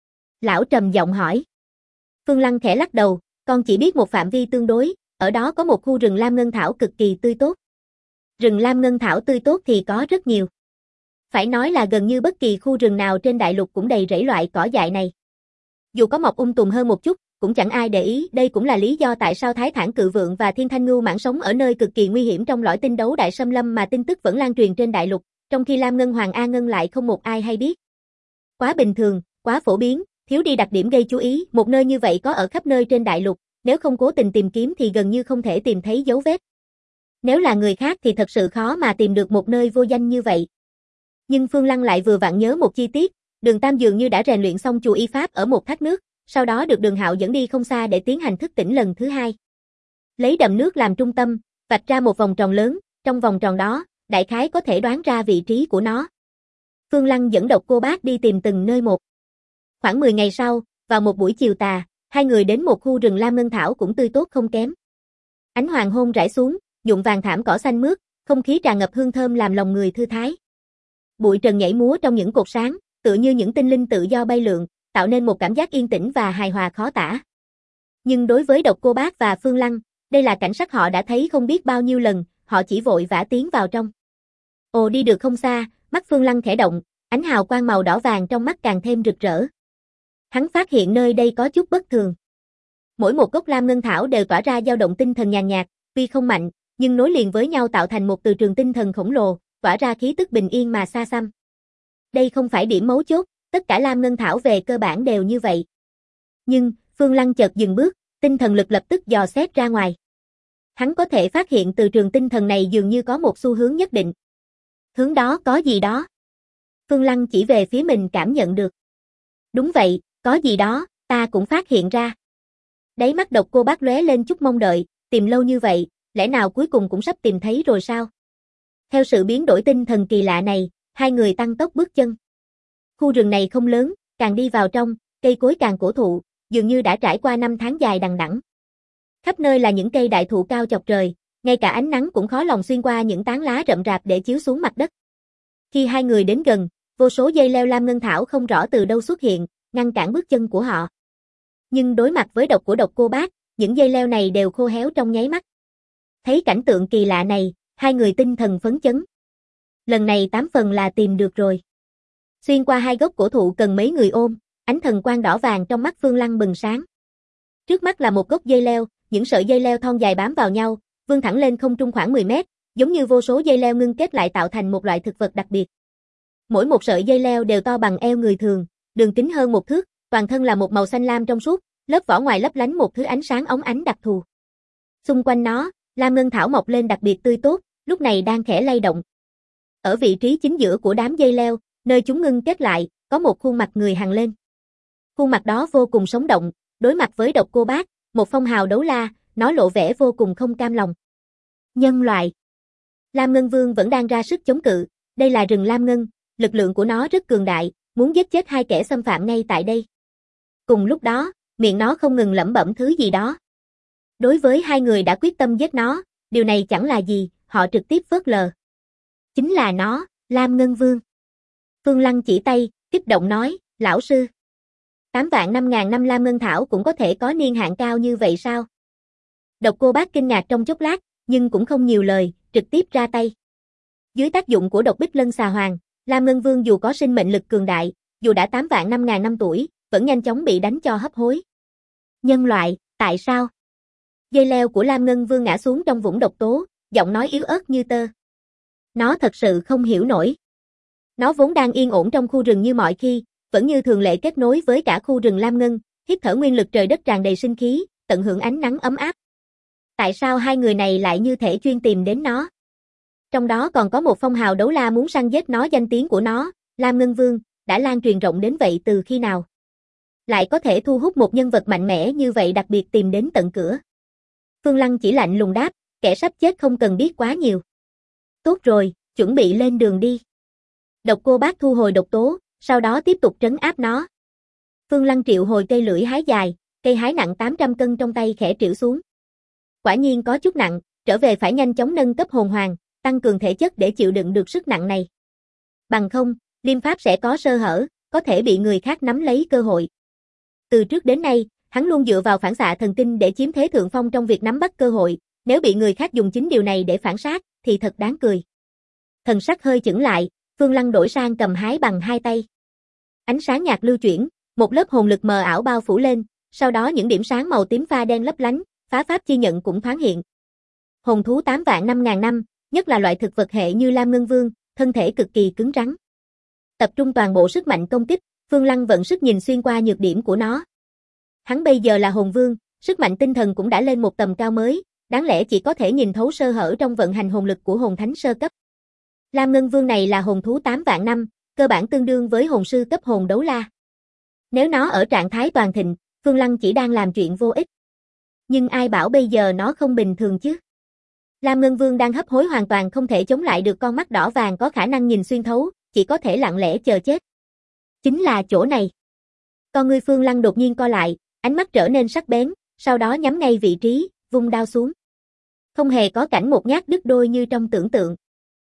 Lão trầm giọng hỏi. Phương Lăng khẽ lắc đầu, con chỉ biết một phạm vi tương đối, ở đó có một khu rừng Lam Ngân Thảo cực kỳ tươi tốt. Rừng Lam Ngân Thảo tươi tốt thì có rất nhiều. Phải nói là gần như bất kỳ khu rừng nào trên đại lục cũng đầy rẫy loại cỏ dại này. Dù có mọc tùm hơn một chút, cũng chẳng ai để ý, đây cũng là lý do tại sao Thái Thản Cự Vượn và Thiên Thanh Ngưu Mãng sống ở nơi cực kỳ nguy hiểm trong lõi tinh đấu đại xâm lâm mà tin tức vẫn lan truyền trên đại lục, trong khi Lam Ngân Hoàng A Ngân lại không một ai hay biết. Quá bình thường, quá phổ biến, thiếu đi đặc điểm gây chú ý, một nơi như vậy có ở khắp nơi trên đại lục, nếu không cố tình tìm kiếm thì gần như không thể tìm thấy dấu vết. Nếu là người khác thì thật sự khó mà tìm được một nơi vô danh như vậy. Nhưng Phương Lăng lại vừa vặn nhớ một chi tiết, Đường Tam dường như đã rèn luyện xong chùa y pháp ở một thác nước, sau đó được Đường Hạo dẫn đi không xa để tiến hành thức tỉnh lần thứ hai. Lấy đầm nước làm trung tâm, vạch ra một vòng tròn lớn, trong vòng tròn đó, đại khái có thể đoán ra vị trí của nó. Phương Lăng dẫn Độc Cô Bác đi tìm từng nơi một. Khoảng 10 ngày sau, vào một buổi chiều tà, hai người đến một khu rừng lam ngân thảo cũng tươi tốt không kém. Ánh hoàng hôn rải xuống, nhuộm vàng thảm cỏ xanh mướt, không khí tràn ngập hương thơm làm lòng người thư thái. Bụi trần nhảy múa trong những cột sáng, tựa như những tinh linh tự do bay lượn, tạo nên một cảm giác yên tĩnh và hài hòa khó tả. Nhưng đối với Độc Cô Bác và Phương Lăng, đây là cảnh sắc họ đã thấy không biết bao nhiêu lần, họ chỉ vội vã tiến vào trong. Ồ, đi được không xa, mắt Phương Lăng khẽ động, ánh hào quang màu đỏ vàng trong mắt càng thêm rực rỡ. Hắn phát hiện nơi đây có chút bất thường. Mỗi một gốc lam ngân thảo đều tỏa ra dao động tinh thần nhàn nhạt, tuy không mạnh, nhưng nối liền với nhau tạo thành một từ trường tinh thần khổng lồ, tỏa ra khí tức bình yên mà xa xăm. Đây không phải điểm mấu chốt, tất cả lam ngân thảo về cơ bản đều như vậy. Nhưng, Phương Lăng chợt dừng bước, tinh thần lực lập tức dò xét ra ngoài. Hắn có thể phát hiện từ trường tinh thần này dường như có một xu hướng nhất định. Hướng đó có gì đó. Phương Lăng chỉ về phía mình cảm nhận được. Đúng vậy, có gì đó, ta cũng phát hiện ra. Đáy mắt Độc Cô Bác lóe lên chút mong đợi, tìm lâu như vậy, lẽ nào cuối cùng cũng sắp tìm thấy rồi sao? Theo sự biến đổi tinh thần kỳ lạ này, hai người tăng tốc bước chân. Khu rừng này không lớn, càng đi vào trong, cây cối càng cổ thụ, dường như đã trải qua 5 tháng dài đằng đẵng. Khắp nơi là những cây đại thụ cao chọc trời, ngay cả ánh nắng cũng khó lòng xuyên qua những tán lá rậm rạp để chiếu xuống mặt đất. Khi hai người đến gần, vô số dây leo lam ngân thảo không rõ từ đâu xuất hiện, ngăn cản bước chân của họ. Nhưng đối mặt với độc của Độc Cô Bác, những dây leo này đều khô héo trong nháy mắt. Thấy cảnh tượng kỳ lạ này, hai người tinh thần phấn chấn. Lần này 8 phần là tìm được rồi. Xuyên qua hai gốc cổ thụ cần mấy người ôm, ánh thần quang đỏ vàng trong mắt Phương Lăng bừng sáng. Trước mắt là một gốc dây leo, những sợi dây leo thon dài bám vào nhau, vươn thẳng lên không trung khoảng 10 mét, giống như vô số dây leo ngưng kết lại tạo thành một loại thực vật đặc biệt. Mỗi một sợi dây leo đều to bằng eo người thường, đường kính hơn 1 thước, toàn thân là một màu xanh lam trong suốt, lớp vỏ ngoài lấp lánh một thứ ánh sáng óng ánh đặc thù. Xung quanh nó, lam ngân thảo mọc lên đặc biệt tươi tốt, lúc này đang khẽ lay động. Ở vị trí chính giữa của đám dây leo, nơi chúng ngưng kết lại, có một khuôn mặt người hằn lên. Khuôn mặt đó vô cùng sống động, đối mặt với Độc Cô Bác, một phong hào đấu la, nó lộ vẻ vô cùng không cam lòng. Nhân loại. Lam Ngân Vương vẫn đang ra sức chống cự, đây là rừng Lam Ngân, lực lượng của nó rất cường đại, muốn giết chết hai kẻ xâm phạm ngay tại đây. Cùng lúc đó, miệng nó không ngừng lẩm bẩm thứ gì đó. Đối với hai người đã quyết tâm giết nó, điều này chẳng là gì, họ trực tiếp phớt lờ. Chính là nó, Lam Ngân Vương. Phương Lăng chỉ tay, kích động nói, lão sư. 8 vạn 5.000 năm Lam Ngân Thảo cũng có thể có niên hạn cao như vậy sao? Độc Cô Bác kinh ngạc trong chốc lát, nhưng cũng không nhiều lời, trực tiếp ra tay. Dưới tác dụng của độc bích lân xà hoàng, Lam Ngân Vương dù có sinh mệnh lực cường đại, dù đã 8 vạn 5.000 năm tuổi, vẫn nhanh chóng bị đánh cho hấp hối. Nhân loại, tại sao? Dây leo của Lam Ngân Vương ngã xuống trong vũng độc tố, giọng nói yếu ớt như tơ. Nó thật sự không hiểu nổi. Nó vốn đang yên ổn trong khu rừng như mọi khi, vẫn như thường lệ kết nối với cả khu rừng Lam Ngân, hít thở nguyên lực trời đất tràn đầy sinh khí, tận hưởng ánh nắng ấm áp. Tại sao hai người này lại như thể chuyên tìm đến nó? Trong đó còn có một phong hào đấu la muốn săn giết nó, danh tiếng của nó, Lam Ngân Vương, đã lan truyền rộng đến vậy từ khi nào? Lại có thể thu hút một nhân vật mạnh mẽ như vậy đặc biệt tìm đến tận cửa. Phương Lăng chỉ lạnh lùng đáp, kẻ sắp chết không cần biết quá nhiều. Tốt rồi, chuẩn bị lên đường đi. Độc Cô Bác thu hồi độc tố, sau đó tiếp tục trấn áp nó. Phương Lăng triệu hồi cây lưỡi hái dài, cây hái nặng 800 cân trong tay khẽ trĩu xuống. Quả nhiên có chút nặng, trở về phải nhanh chóng nâng cấp hồn hoàng, tăng cường thể chất để chịu đựng được sức nặng này. Bằng không, liêm pháp sẽ có sơ hở, có thể bị người khác nắm lấy cơ hội. Từ trước đến nay, hắn luôn dựa vào phản xạ thần kinh để chiếm thế thượng phong trong việc nắm bắt cơ hội, nếu bị người khác dùng chính điều này để phản sát, thì thật đáng cười. Thần sắc hơi chững lại, Phương Lăng đổi sang cầm hái bằng hai tay. Ánh sáng nhạt lưu chuyển, một lớp hồn lực mờ ảo bao phủ lên, sau đó những điểm sáng màu tím pha đen lấp lánh, phá pháp chi nhận cũng thoáng hiện. Hồn thú 8 vạn 5.000 năm, nhất là loại thực vật hệ như Lam Ngân Vương, thân thể cực kỳ cứng rắn. Tập trung toàn bộ sức mạnh công kích, Phương Lăng vận sức nhìn xuyên qua nhược điểm của nó. Hắn bây giờ là hồn vương, sức mạnh tinh thần cũng đã lên một tầm cao mới, đáng lẽ chỉ có thể nhìn thấu sơ hở trong vận hành hồn lực của hồn thánh sơ cấp. Lam Ngân Vương này là hồn thú 8 vạn năm, cơ bản tương đương với hồn sư cấp hồn đấu la. Nếu nó ở trạng thái toàn thịnh, Phương Lăng chỉ đang làm chuyện vô ích. Nhưng ai bảo bây giờ nó không bình thường chứ? Lam Ngân Vương đang hấp hối hoàn toàn không thể chống lại được con mắt đỏ vàng có khả năng nhìn xuyên thấu, chỉ có thể lặng lẽ chờ chết. Chính là chỗ này. Con ngươi Phương Lăng đột nhiên co lại, ánh mắt trở nên sắc bén, sau đó nhắm ngay vị trí, vung đao xuống. Không hề có cảnh một nhát đứt đôi như trong tưởng tượng.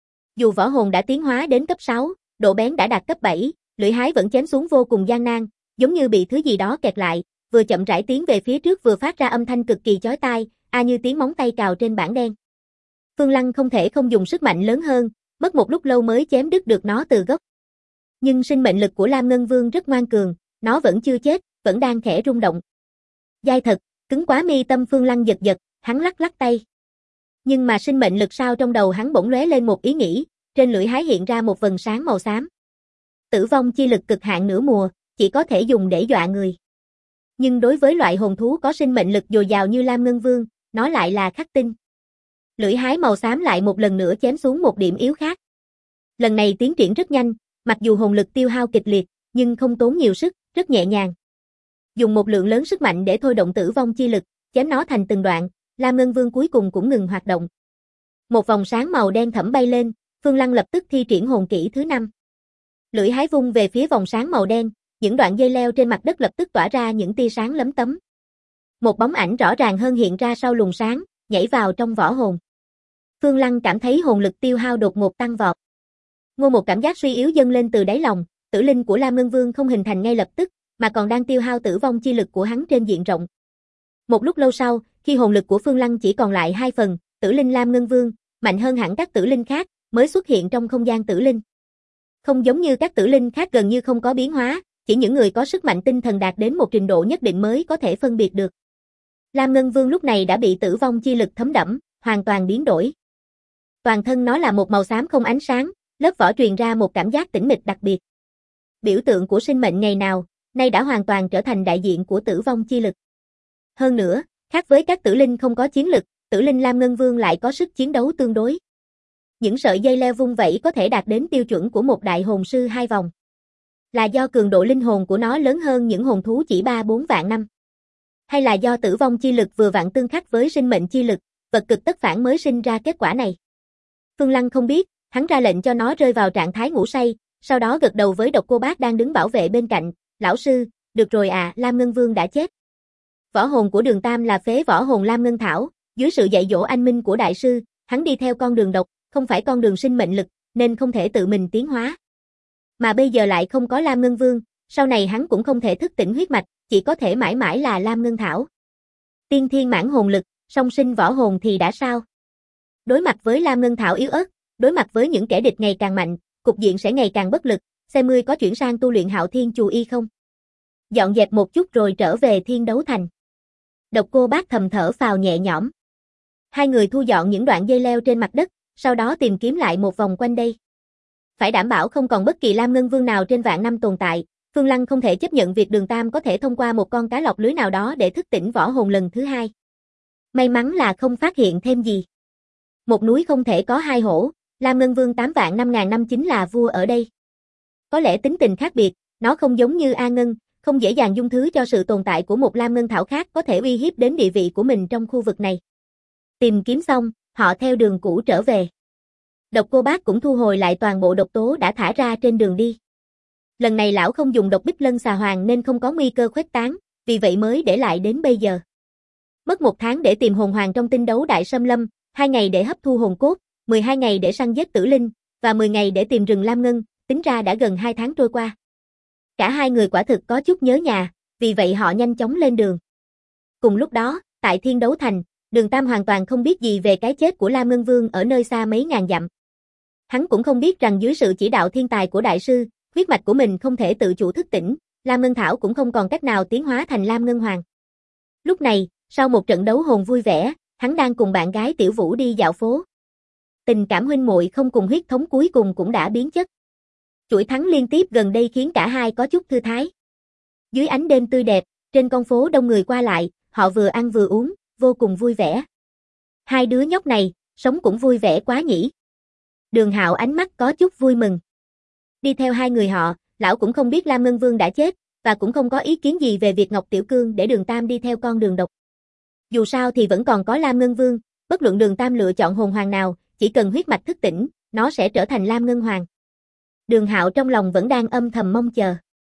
Dù võ hồn đã tiến hóa đến cấp 6, độ bén đã đạt cấp 7, lưỡi hái vẫn chém xuống vô cùng gian nan, giống như bị thứ gì đó kẹt lại, vừa chậm rãi tiến về phía trước vừa phát ra âm thanh cực kỳ chói tai, như tiếng móng tay cào trên bảng đen. Phương Lăng không thể không dùng sức mạnh lớn hơn, mất một lúc lâu mới chém đứt được nó từ gốc. Nhưng sinh mệnh lực của Lam Ngân Vương rất ngoan cường, nó vẫn chưa chết, vẫn đang khẽ rung động. Dai thật, cứng quá, mi tâm Phương Lăng giật giật, hắn lắc lắc tay. Nhưng mà sinh mệnh lực sao trong đầu hắn bỗng lóe lên một ý nghĩ, trên lưỡi hái hiện ra một vầng sáng màu xám. Tử vong chi lực cực hạn nửa mùa, chỉ có thể dùng để dọa người. Nhưng đối với loại hồn thú có sinh mệnh lực dồi dào như Lam Ngân Vương, nó lại là khắc tinh. Lưỡi hái màu xám lại một lần nữa chém xuống một điểm yếu khác. Lần này tiến triển rất nhanh, mặc dù hồn lực tiêu hao kịch liệt, nhưng không tốn nhiều sức, rất nhẹ nhàng. Dùng một lượng lớn sức mạnh để thôi động tử vong chi lực, chém nó thành từng đoạn, Lam Ngân Vương cuối cùng cũng ngừng hoạt động. Một vòng sáng màu đen thẫm bay lên, Phương Lăng lập tức thi triển hồn kỹ thứ 5. Lưỡi hái vung về phía vòng sáng màu đen, những đoạn dây leo trên mặt đất lập tức tỏa ra những tia sáng lấm tấm. Một bóng ảnh rõ ràng hơn hiện ra sau luồng sáng, nhảy vào trong võ hồn. Phương Lăng cảm thấy hồn lực tiêu hao đột ngột tăng vọt. Một cảm giác suy yếu dâng lên từ đáy lòng, tử linh của Lam Ngân Vương không hình thành ngay lập tức, mà còn đang tiêu hao tử vong chi lực của hắn trên diện rộng. Một lúc lâu sau, khi hồn lực của Phương Lăng chỉ còn lại 2 phần, tử linh Lam Ngân Vương, mạnh hơn hẳn các tử linh khác, mới xuất hiện trong không gian tử linh. Không giống như các tử linh khác gần như không có biến hóa, chỉ những người có sức mạnh tinh thần đạt đến một trình độ nhất định mới có thể phân biệt được. Lam Ngân Vương lúc này đã bị tử vong chi lực thấm đẫm, hoàn toàn biến đổi. Toàn thân nó là một màu xám không ánh sáng, lớp vỏ truyền ra một cảm giác tĩnh mịch đặc biệt. Biểu tượng của sinh mệnh ngày nào, nay đã hoàn toàn trở thành đại diện của tử vong chi lực. Hơn nữa, khác với các tử linh không có chiến lực, tử linh Lam Ngân Vương lại có sức chiến đấu tương đối. Những sợi dây leo vung vẩy có thể đạt đến tiêu chuẩn của một đại hồn sư 2 vòng. Là do cường độ linh hồn của nó lớn hơn những hồn thú chỉ 3-4 vạn năm? Hay là do tử vong chi lực vừa vặn tương khắc với sinh mệnh chi lực, vật cực tất phản mới sinh ra kết quả này? Phương Lăng không biết, hắn ra lệnh cho nó rơi vào trạng thái ngủ say, sau đó gật đầu với Độc Cô Bác đang đứng bảo vệ bên cạnh, lão sư, được rồi à, Lam Ngân Vương đã chết. Võ hồn của Đường Tam là phế võ hồn Lam Ngân Thảo, dưới sự dạy dỗ anh minh của đại sư, hắn đi theo con đường độc, không phải con đường sinh mệnh lực, nên không thể tự mình tiến hóa. Mà bây giờ lại không có Lam Ngân Vương, sau này hắn cũng không thể thức tỉnh huyết mạch, chỉ có thể mãi mãi là Lam Ngân Thảo. Tiên thiên mãn hồn lực, song sinh võ hồn thì đã sao? Đối mặt với Lam Ngân Thảo yếu ớt, đối mặt với những kẻ địch ngày càng mạnh, cục diện sẽ ngày càng bất lực, xem ngươi có chuyển sang tu luyện Hạo Thiên Chù Y không? Dọn dẹp một chút rồi trở về Thiên Đấu Thành. Độc Cô Bác thầm thở phào nhẹ nhõm. Hai người thu dọn những đoạn dây leo trên mặt đất, sau đó tìm kiếm lại một vòng quanh đây. Phải đảm bảo không còn bất kỳ Lam Ngân Vương nào trên vạn năm tồn tại, Phương Lăng không thể chấp nhận việc Đường Tam có thể thông qua một con cá lọc lưới nào đó để thức tỉnh võ hồn lần thứ 2. May mắn là không phát hiện thêm gì. Một núi không thể có 2 hổ, Lam Ngân Vương 8 vạn 5.000 năm chính là vua ở đây. Có lẽ tính tình khác biệt, nó không giống như A Ngân, không dễ dàng dung thứ cho sự tồn tại của một Lam Ngân Thảo khác có thể uy hiếp đến địa vị của mình trong khu vực này. Tìm kiếm xong, họ theo đường cũ trở về. Độc Cô Bác cũng thu hồi lại toàn bộ độc tố đã thả ra trên đường đi. Lần này lão không dùng độc bích lân xà hoàng nên không có nguy cơ khuếch tán, vì vậy mới để lại đến bây giờ. Mất 1 tháng để tìm hồn hoàng trong tinh đấu đại xâm lâm, 2 ngày để hấp thu hồn cốt, 12 ngày để săn giết tử linh, và 10 ngày để tìm rừng Lam Ngân, tính ra đã gần 2 tháng trôi qua. Cả hai người quả thực có chút nhớ nhà, vì vậy họ nhanh chóng lên đường. Cùng lúc đó, tại Thiên Đấu Thành, Đường Tam hoàn toàn không biết gì về cái chết của Lam Ngân Vương ở nơi xa mấy ngàn dặm. Hắn cũng không biết rằng dưới sự chỉ đạo thiên tài của đại sư, huyết mạch của mình không thể tự chủ thức tỉnh, Lam Ngân Thảo cũng không còn cách nào tiến hóa thành Lam Ngân Hoàng. Lúc này, sau một trận đấu hồn vui vẻ, hắn đang cùng bạn gái Tiểu Vũ đi dạo phố. Tình cảm huynh muội không cùng huyết thống cuối cùng cũng đã biến chất. Chuỗi thắng liên tiếp gần đây khiến cả hai có chút thư thái. Dưới ánh đêm tươi đẹp, trên con phố đông người qua lại, họ vừa ăn vừa uống, vô cùng vui vẻ. Hai đứa nhóc này, sống cũng vui vẻ quá nhỉ. Đường Hạo ánh mắt có chút vui mừng. Đi theo hai người họ, lão cũng không biết Lam Ngân Vương đã chết, và cũng không có ý kiến gì về việc Ngọc Tiểu Cương để Đường Tam đi theo con đường độc. Dù sao thì vẫn còn có Lam Ngân Vương, bất luận Đường Tam lựa chọn hồn hoàng nào, chỉ cần huyết mạch thức tỉnh, nó sẽ trở thành Lam Ngân Hoàng. Đường Hạo trong lòng vẫn đang âm thầm mong chờ.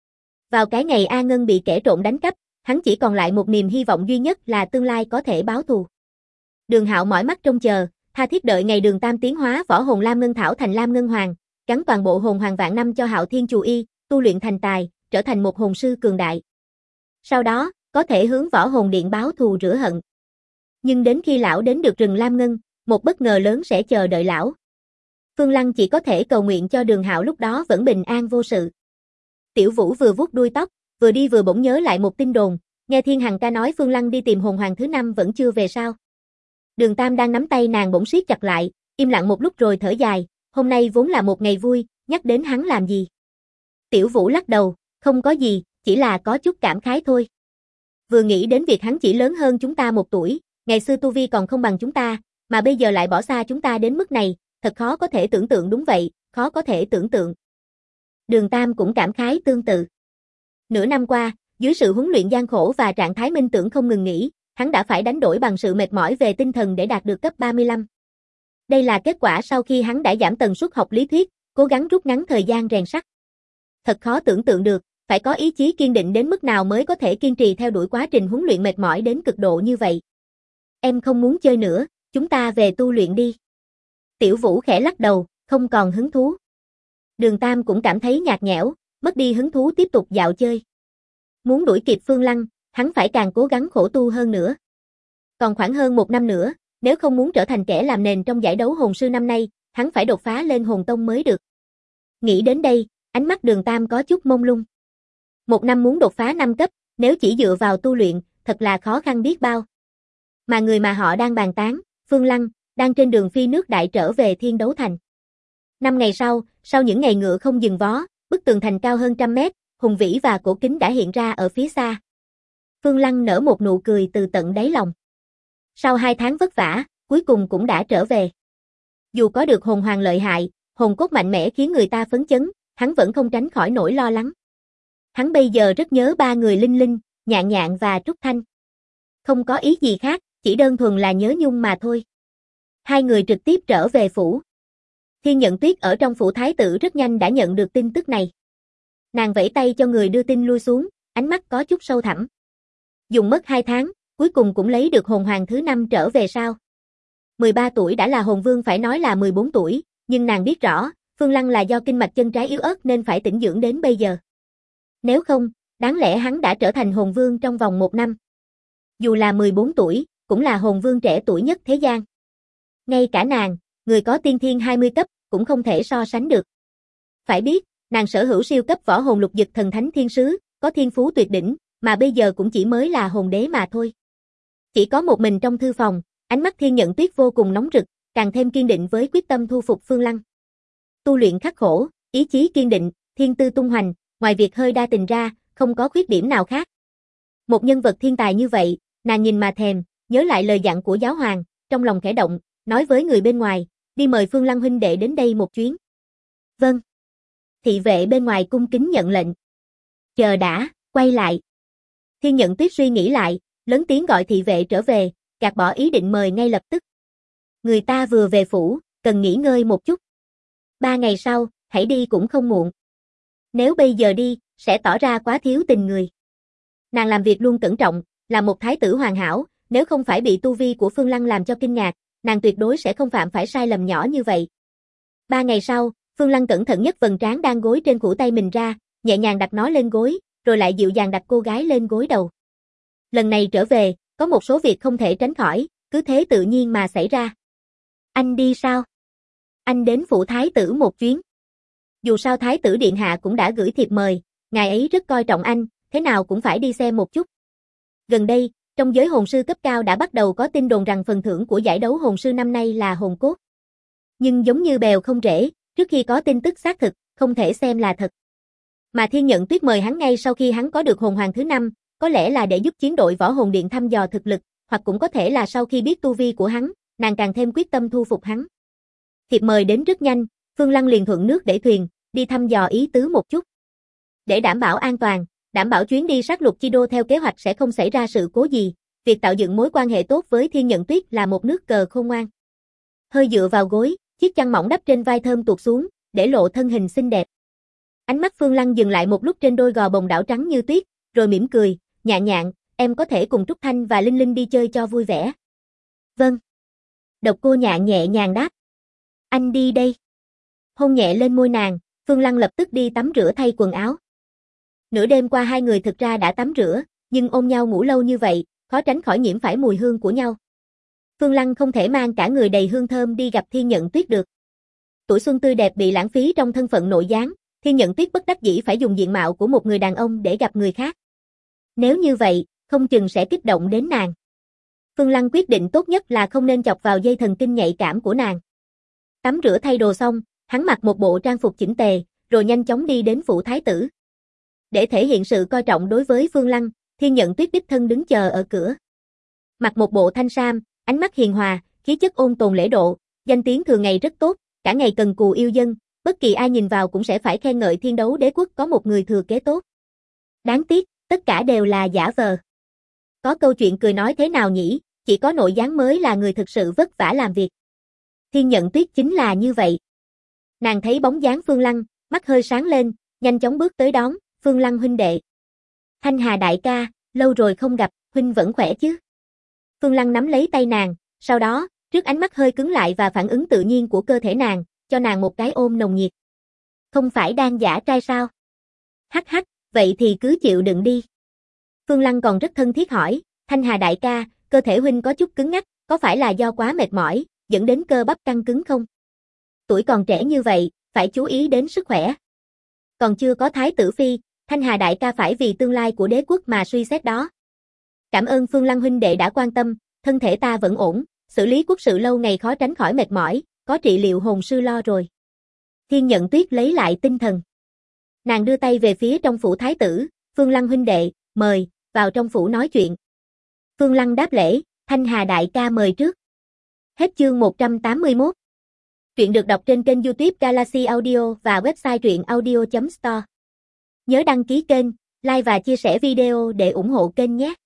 Vào cái ngày A Ngân bị kẻ trộm đánh cắp, hắn chỉ còn lại một niềm hy vọng duy nhất là tương lai có thể báo thù. Đường Hạo mỏi mắt trông chờ, tha thiết đợi ngày Đường Tam tiến hóa võ hồn Lam Ngân Thảo thành Lam Ngân Hoàng, gắn toàn bộ hồn hoàng vạn năm cho Hạo Thiên Chù Y, tu luyện thành tài, trở thành một hồn sư cường đại. Sau đó, có thể hướng võ hồn điện báo thù rửa hận. Nhưng đến khi lão đến được rừng Lam Ngân, một bất ngờ lớn sẽ chờ đợi lão. Phương Lăng chỉ có thể cầu nguyện cho Đường Hạo lúc đó vẫn bình an vô sự. Tiểu Vũ vừa vuốt đuôi tóc, vừa đi vừa bỗng nhớ lại một tin đồn, nghe Thiên Hằng ca nói Phương Lăng đi tìm hồn hoàng thứ 5 vẫn chưa về sao. Đường Tam đang nắm tay nàng bỗng siết chặt lại, im lặng một lúc rồi thở dài, hôm nay vốn là một ngày vui, nhắc đến hắn làm gì. Tiểu Vũ lắc đầu, không có gì, chỉ là có chút cảm khái thôi. Vừa nghĩ đến việc hắn chỉ lớn hơn chúng ta 1 tuổi, ngày xưa tu vi còn không bằng chúng ta, mà bây giờ lại bỏ xa chúng ta đến mức này, thật khó có thể tưởng tượng. Đúng vậy, khó có thể tưởng tượng. Đường Tam cũng cảm khái tương tự. Nửa năm qua, dưới sự huấn luyện gian khổ và trạng thái minh tưởng không ngừng nghỉ, hắn đã phải đánh đổi bằng sự mệt mỏi về tinh thần để đạt được cấp 35. Đây là kết quả sau khi hắn đã giảm tần suất học lý thuyết, cố gắng rút ngắn thời gian rèn sắt. Thật khó tưởng tượng được, phải có ý chí kiên định đến mức nào mới có thể kiên trì theo đuổi quá trình huấn luyện mệt mỏi đến cực độ như vậy. Em không muốn chơi nữa, chúng ta về tu luyện đi. Tiểu Vũ khẽ lắc đầu, không còn hứng thú. Đường Tam cũng cảm thấy nhạt nhẽo, mất đi hứng thú tiếp tục dạo chơi. Muốn đuổi kịp Phương Lăng, hắn phải càng cố gắng khổ tu hơn nữa. Còn khoảng hơn 1 năm nữa, nếu không muốn trở thành kẻ làm nền trong giải đấu hồn sư năm nay, hắn phải đột phá lên hồn tông mới được. Nghĩ đến đây, ánh mắt Đường Tam có chút mông lung. 1 năm muốn đột phá 5 cấp, nếu chỉ dựa vào tu luyện, thật là khó khăn biết bao. Mà người mà họ đang bàn tán, Phương Lăng, đang trên đường phi nước đại trở về Thiên Đấu Thành. 5 ngày sau những ngày ngựa không dừng vó, bức tường thành cao hơn 100 mét, hùng vĩ và cổ kính đã hiện ra ở phía xa. Phương Lăng nở một nụ cười từ tận đáy lòng. Sau 2 tháng vất vả, cuối cùng cũng đã trở về. Dù có được hồn hoàng lợi hại, hồn cốt mạnh mẽ khiến người ta phấn chấn, hắn vẫn không tránh khỏi nỗi lo lắng. Hắn bây giờ rất nhớ 3 người Linh Linh, Nhạn Nhạn và Trúc Thanh. Không có ý gì khác, chỉ đơn thuần là nhớ nhung mà thôi. 2 người trực tiếp trở về phủ. Thiên Nhận Tuyết ở trong phủ thái tử rất nhanh đã nhận được tin tức này. Nàng vẫy tay cho người đưa tin lui xuống, ánh mắt có chút sâu thẳm. Dùng mất 2 tháng, cuối cùng cũng lấy được hồn hoàng thứ 5 trở về sao. 13 tuổi đã là hồn vương, phải nói là 14 tuổi, nhưng nàng biết rõ, Phương Lăng là do kinh mạch chân trái yếu ớt nên phải tĩnh dưỡng đến bây giờ. Nếu không, đáng lẽ hắn đã trở thành hồn vương trong vòng 1 năm. Dù là 14 tuổi, cũng là hồn vương trẻ tuổi nhất thế gian. Ngay cả nàng, người có tiên thiên 20 cấp, cũng không thể so sánh được. Phải biết, nàng sở hữu siêu cấp võ hồn lục dực thần thánh thiên sứ, có thiên phú tuyệt đỉnh, mà bây giờ cũng chỉ mới là hồn đế mà thôi. Chỉ có một mình trong thư phòng, ánh mắt Thiên Nhận Tuyết vô cùng nóng rực, càng thêm kiên định với quyết tâm thu phục Phương Lăng. Tu luyện khắc khổ, ý chí kiên định, thiên tư tung hoành, ngoài việc hơi đa tình ra, không có khuyết điểm nào khác. Một nhân vật thiên tài như vậy, nàng nhìn mà thèm, nhớ lại lời dặn của giáo hoàng, trong lòng khẽ động, nói với người bên ngoài, đi mời Phương Lăng huynh đệ đến đây một chuyến. Vâng. Thị vệ bên ngoài cung kính nhận lệnh. Chờ đã, quay lại. Thiên Nhận Tuyết suy nghĩ lại, lớn tiếng gọi thị vệ trở về, gạt bỏ ý định mời ngay lập tức. Người ta vừa về phủ, cần nghỉ ngơi một chút. 3 ngày sau, hãy đi cũng không muộn. Nếu bây giờ đi, sẽ tỏ ra quá thiếu tình người. Nàng làm việc luôn cẩn trọng, là một thái tử hoàn hảo, nếu không phải bị tu vi của Phương Lăng làm cho kinh ngạc, nàng tuyệt đối sẽ không phạm phải sai lầm nhỏ như vậy. 3 ngày sau, Phương Lăng cẩn thận nhất vầng trán đang gối trên khuỷu tay mình ra, nhẹ nhàng đặt nó lên gối, rồi lại dịu dàng đặt cô gái lên gối đầu. Lần này trở về, có một số việc không thể tránh khỏi, cứ thế tự nhiên mà xảy ra. Anh đi sao? Anh đến phủ thái tử một chuyến. Dù sao thái tử điện hạ cũng đã gửi thiệp mời, ngài ấy rất coi trọng anh, thế nào cũng phải đi xem một chút. Gần đây, trong giới hồn sư cấp cao đã bắt đầu có tin đồn rằng phần thưởng của giải đấu hồn sư năm nay là hồn cốt. Nhưng giống như bèo không rễ, trước khi có tin tức xác thực, không thể xem là thật. Mà Thiên Nhận Tuyết mời hắn ngay sau khi hắn có được hồn hoàng thứ 5, có lẽ là để giúp chiến đội võ hồn điện thăm dò thực lực, hoặc cũng có thể là sau khi biết tu vi của hắn, nàng càng thêm quyết tâm thu phục hắn. Thiệp mời đến rất nhanh, Phương Lăng liền thuận nước đẩy thuyền, đi thăm dò ý tứ một chút. Để đảm bảo an toàn, đảm bảo chuyến đi sát lục chi đô theo kế hoạch sẽ không xảy ra sự cố gì, việc tạo dựng mối quan hệ tốt với Thiên Nhận Tuyết là một nước cờ khôn ngoan. Hơi dựa vào gối, chiếc chăn mỏng đắp trên vai thơm tuột xuống, để lộ thân hình xinh đẹp. Ánh mắt Phương Lăng dừng lại một lúc trên đôi gò bồng đảo trắng như tuyết, rồi mỉm cười, nhạn nhạn, em có thể cùng Trúc Thanh và Linh Linh đi chơi cho vui vẻ. Vâng. Độc Cô Nhạn nhẹ nhàng đáp. Anh đi đây. Hôn nhẹ lên môi nàng, Phương Lăng lập tức đi tắm rửa thay quần áo. Nửa đêm qua hai người thực ra đã tắm rửa, nhưng ôm nhau ngủ lâu như vậy, khó tránh khỏi nhiễm phải mùi hương của nhau. Phương Lăng không thể mang cả người đầy hương thơm đi gặp Thiên Nhận Tuyết được. Tuổi xuân tươi đẹp bị lãng phí trong thân phận nội gián, Thiên Nhận Tuyết bất đắc dĩ phải dùng diện mạo của một người đàn ông để gặp người khác. Nếu như vậy, không chừng sẽ kích động đến nàng. Phương Lăng quyết định tốt nhất là không nên chọc vào dây thần kinh nhạy cảm của nàng. Tắm rửa thay đồ xong, hắn mặc một bộ trang phục chỉnh tề, rồi nhanh chóng đi đến phủ thái tử. Để thể hiện sự coi trọng đối với Phương Lăng, Thiên Nhận Tuyết đích thân đứng chờ ở cửa. Mặc một bộ thanh sam, ánh mắt hiền hòa, khí chất ôn tồn lễ độ, danh tiếng thường ngày rất tốt, cả ngày cần cù yêu dân, bất kỳ ai nhìn vào cũng sẽ phải khen ngợi Thiên Đấu Đế quốc có một người thừa kế tốt. Đáng tiếc, tất cả đều là giả vờ. Có câu chuyện cười nói thế nào nhỉ, chỉ có nội gián mới là người thực sự vất vả làm việc. Thiên Nhận Tuyết chính là như vậy. Nàng thấy bóng dáng Phương Lăng, mắt hơi sáng lên, nhanh chóng bước tới đón, Phương Lăng huynh đệ. Thanh Hà đại ca, lâu rồi không gặp, huynh vẫn khỏe chứ? Phương Lăng nắm lấy tay nàng, sau đó, trước ánh mắt hơi cứng lại và phản ứng tự nhiên của cơ thể nàng, cho nàng một cái ôm nồng nhiệt. Không phải đang giả trai sao? Hắc hắc, vậy thì cứ chịu đựng đi. Phương Lăng còn rất thân thiết hỏi, Thanh Hà đại ca, cơ thể huynh có chút cứng ngắc, có phải là do quá mệt mỏi, dẫn đến cơ bắp căng cứng không? Tuổi còn trẻ như vậy, phải chú ý đến sức khỏe. Còn chưa có thái tử phi, Thanh Hà đại ca phải vì tương lai của đế quốc mà suy xét đó. Cảm ơn Phương Lăng huynh đệ đã quan tâm, thân thể ta vẫn ổn, xử lý quốc sự lâu ngày khó tránh khỏi mệt mỏi, có trị liệu hồn sư lo rồi. Thiên Nhận Tuyết lấy lại tinh thần. Nàng đưa tay về phía trong phủ thái tử, Phương Lăng huynh đệ, mời, vào trong phủ nói chuyện. Phương Lăng đáp lễ, Thanh Hà đại ca mời trước. Hết chương 181. Truyện được đọc trên kênh YouTube Galaxy Audio và website truyệnaudio.store. Nhớ đăng ký kênh, like và chia sẻ video để ủng hộ kênh nhé.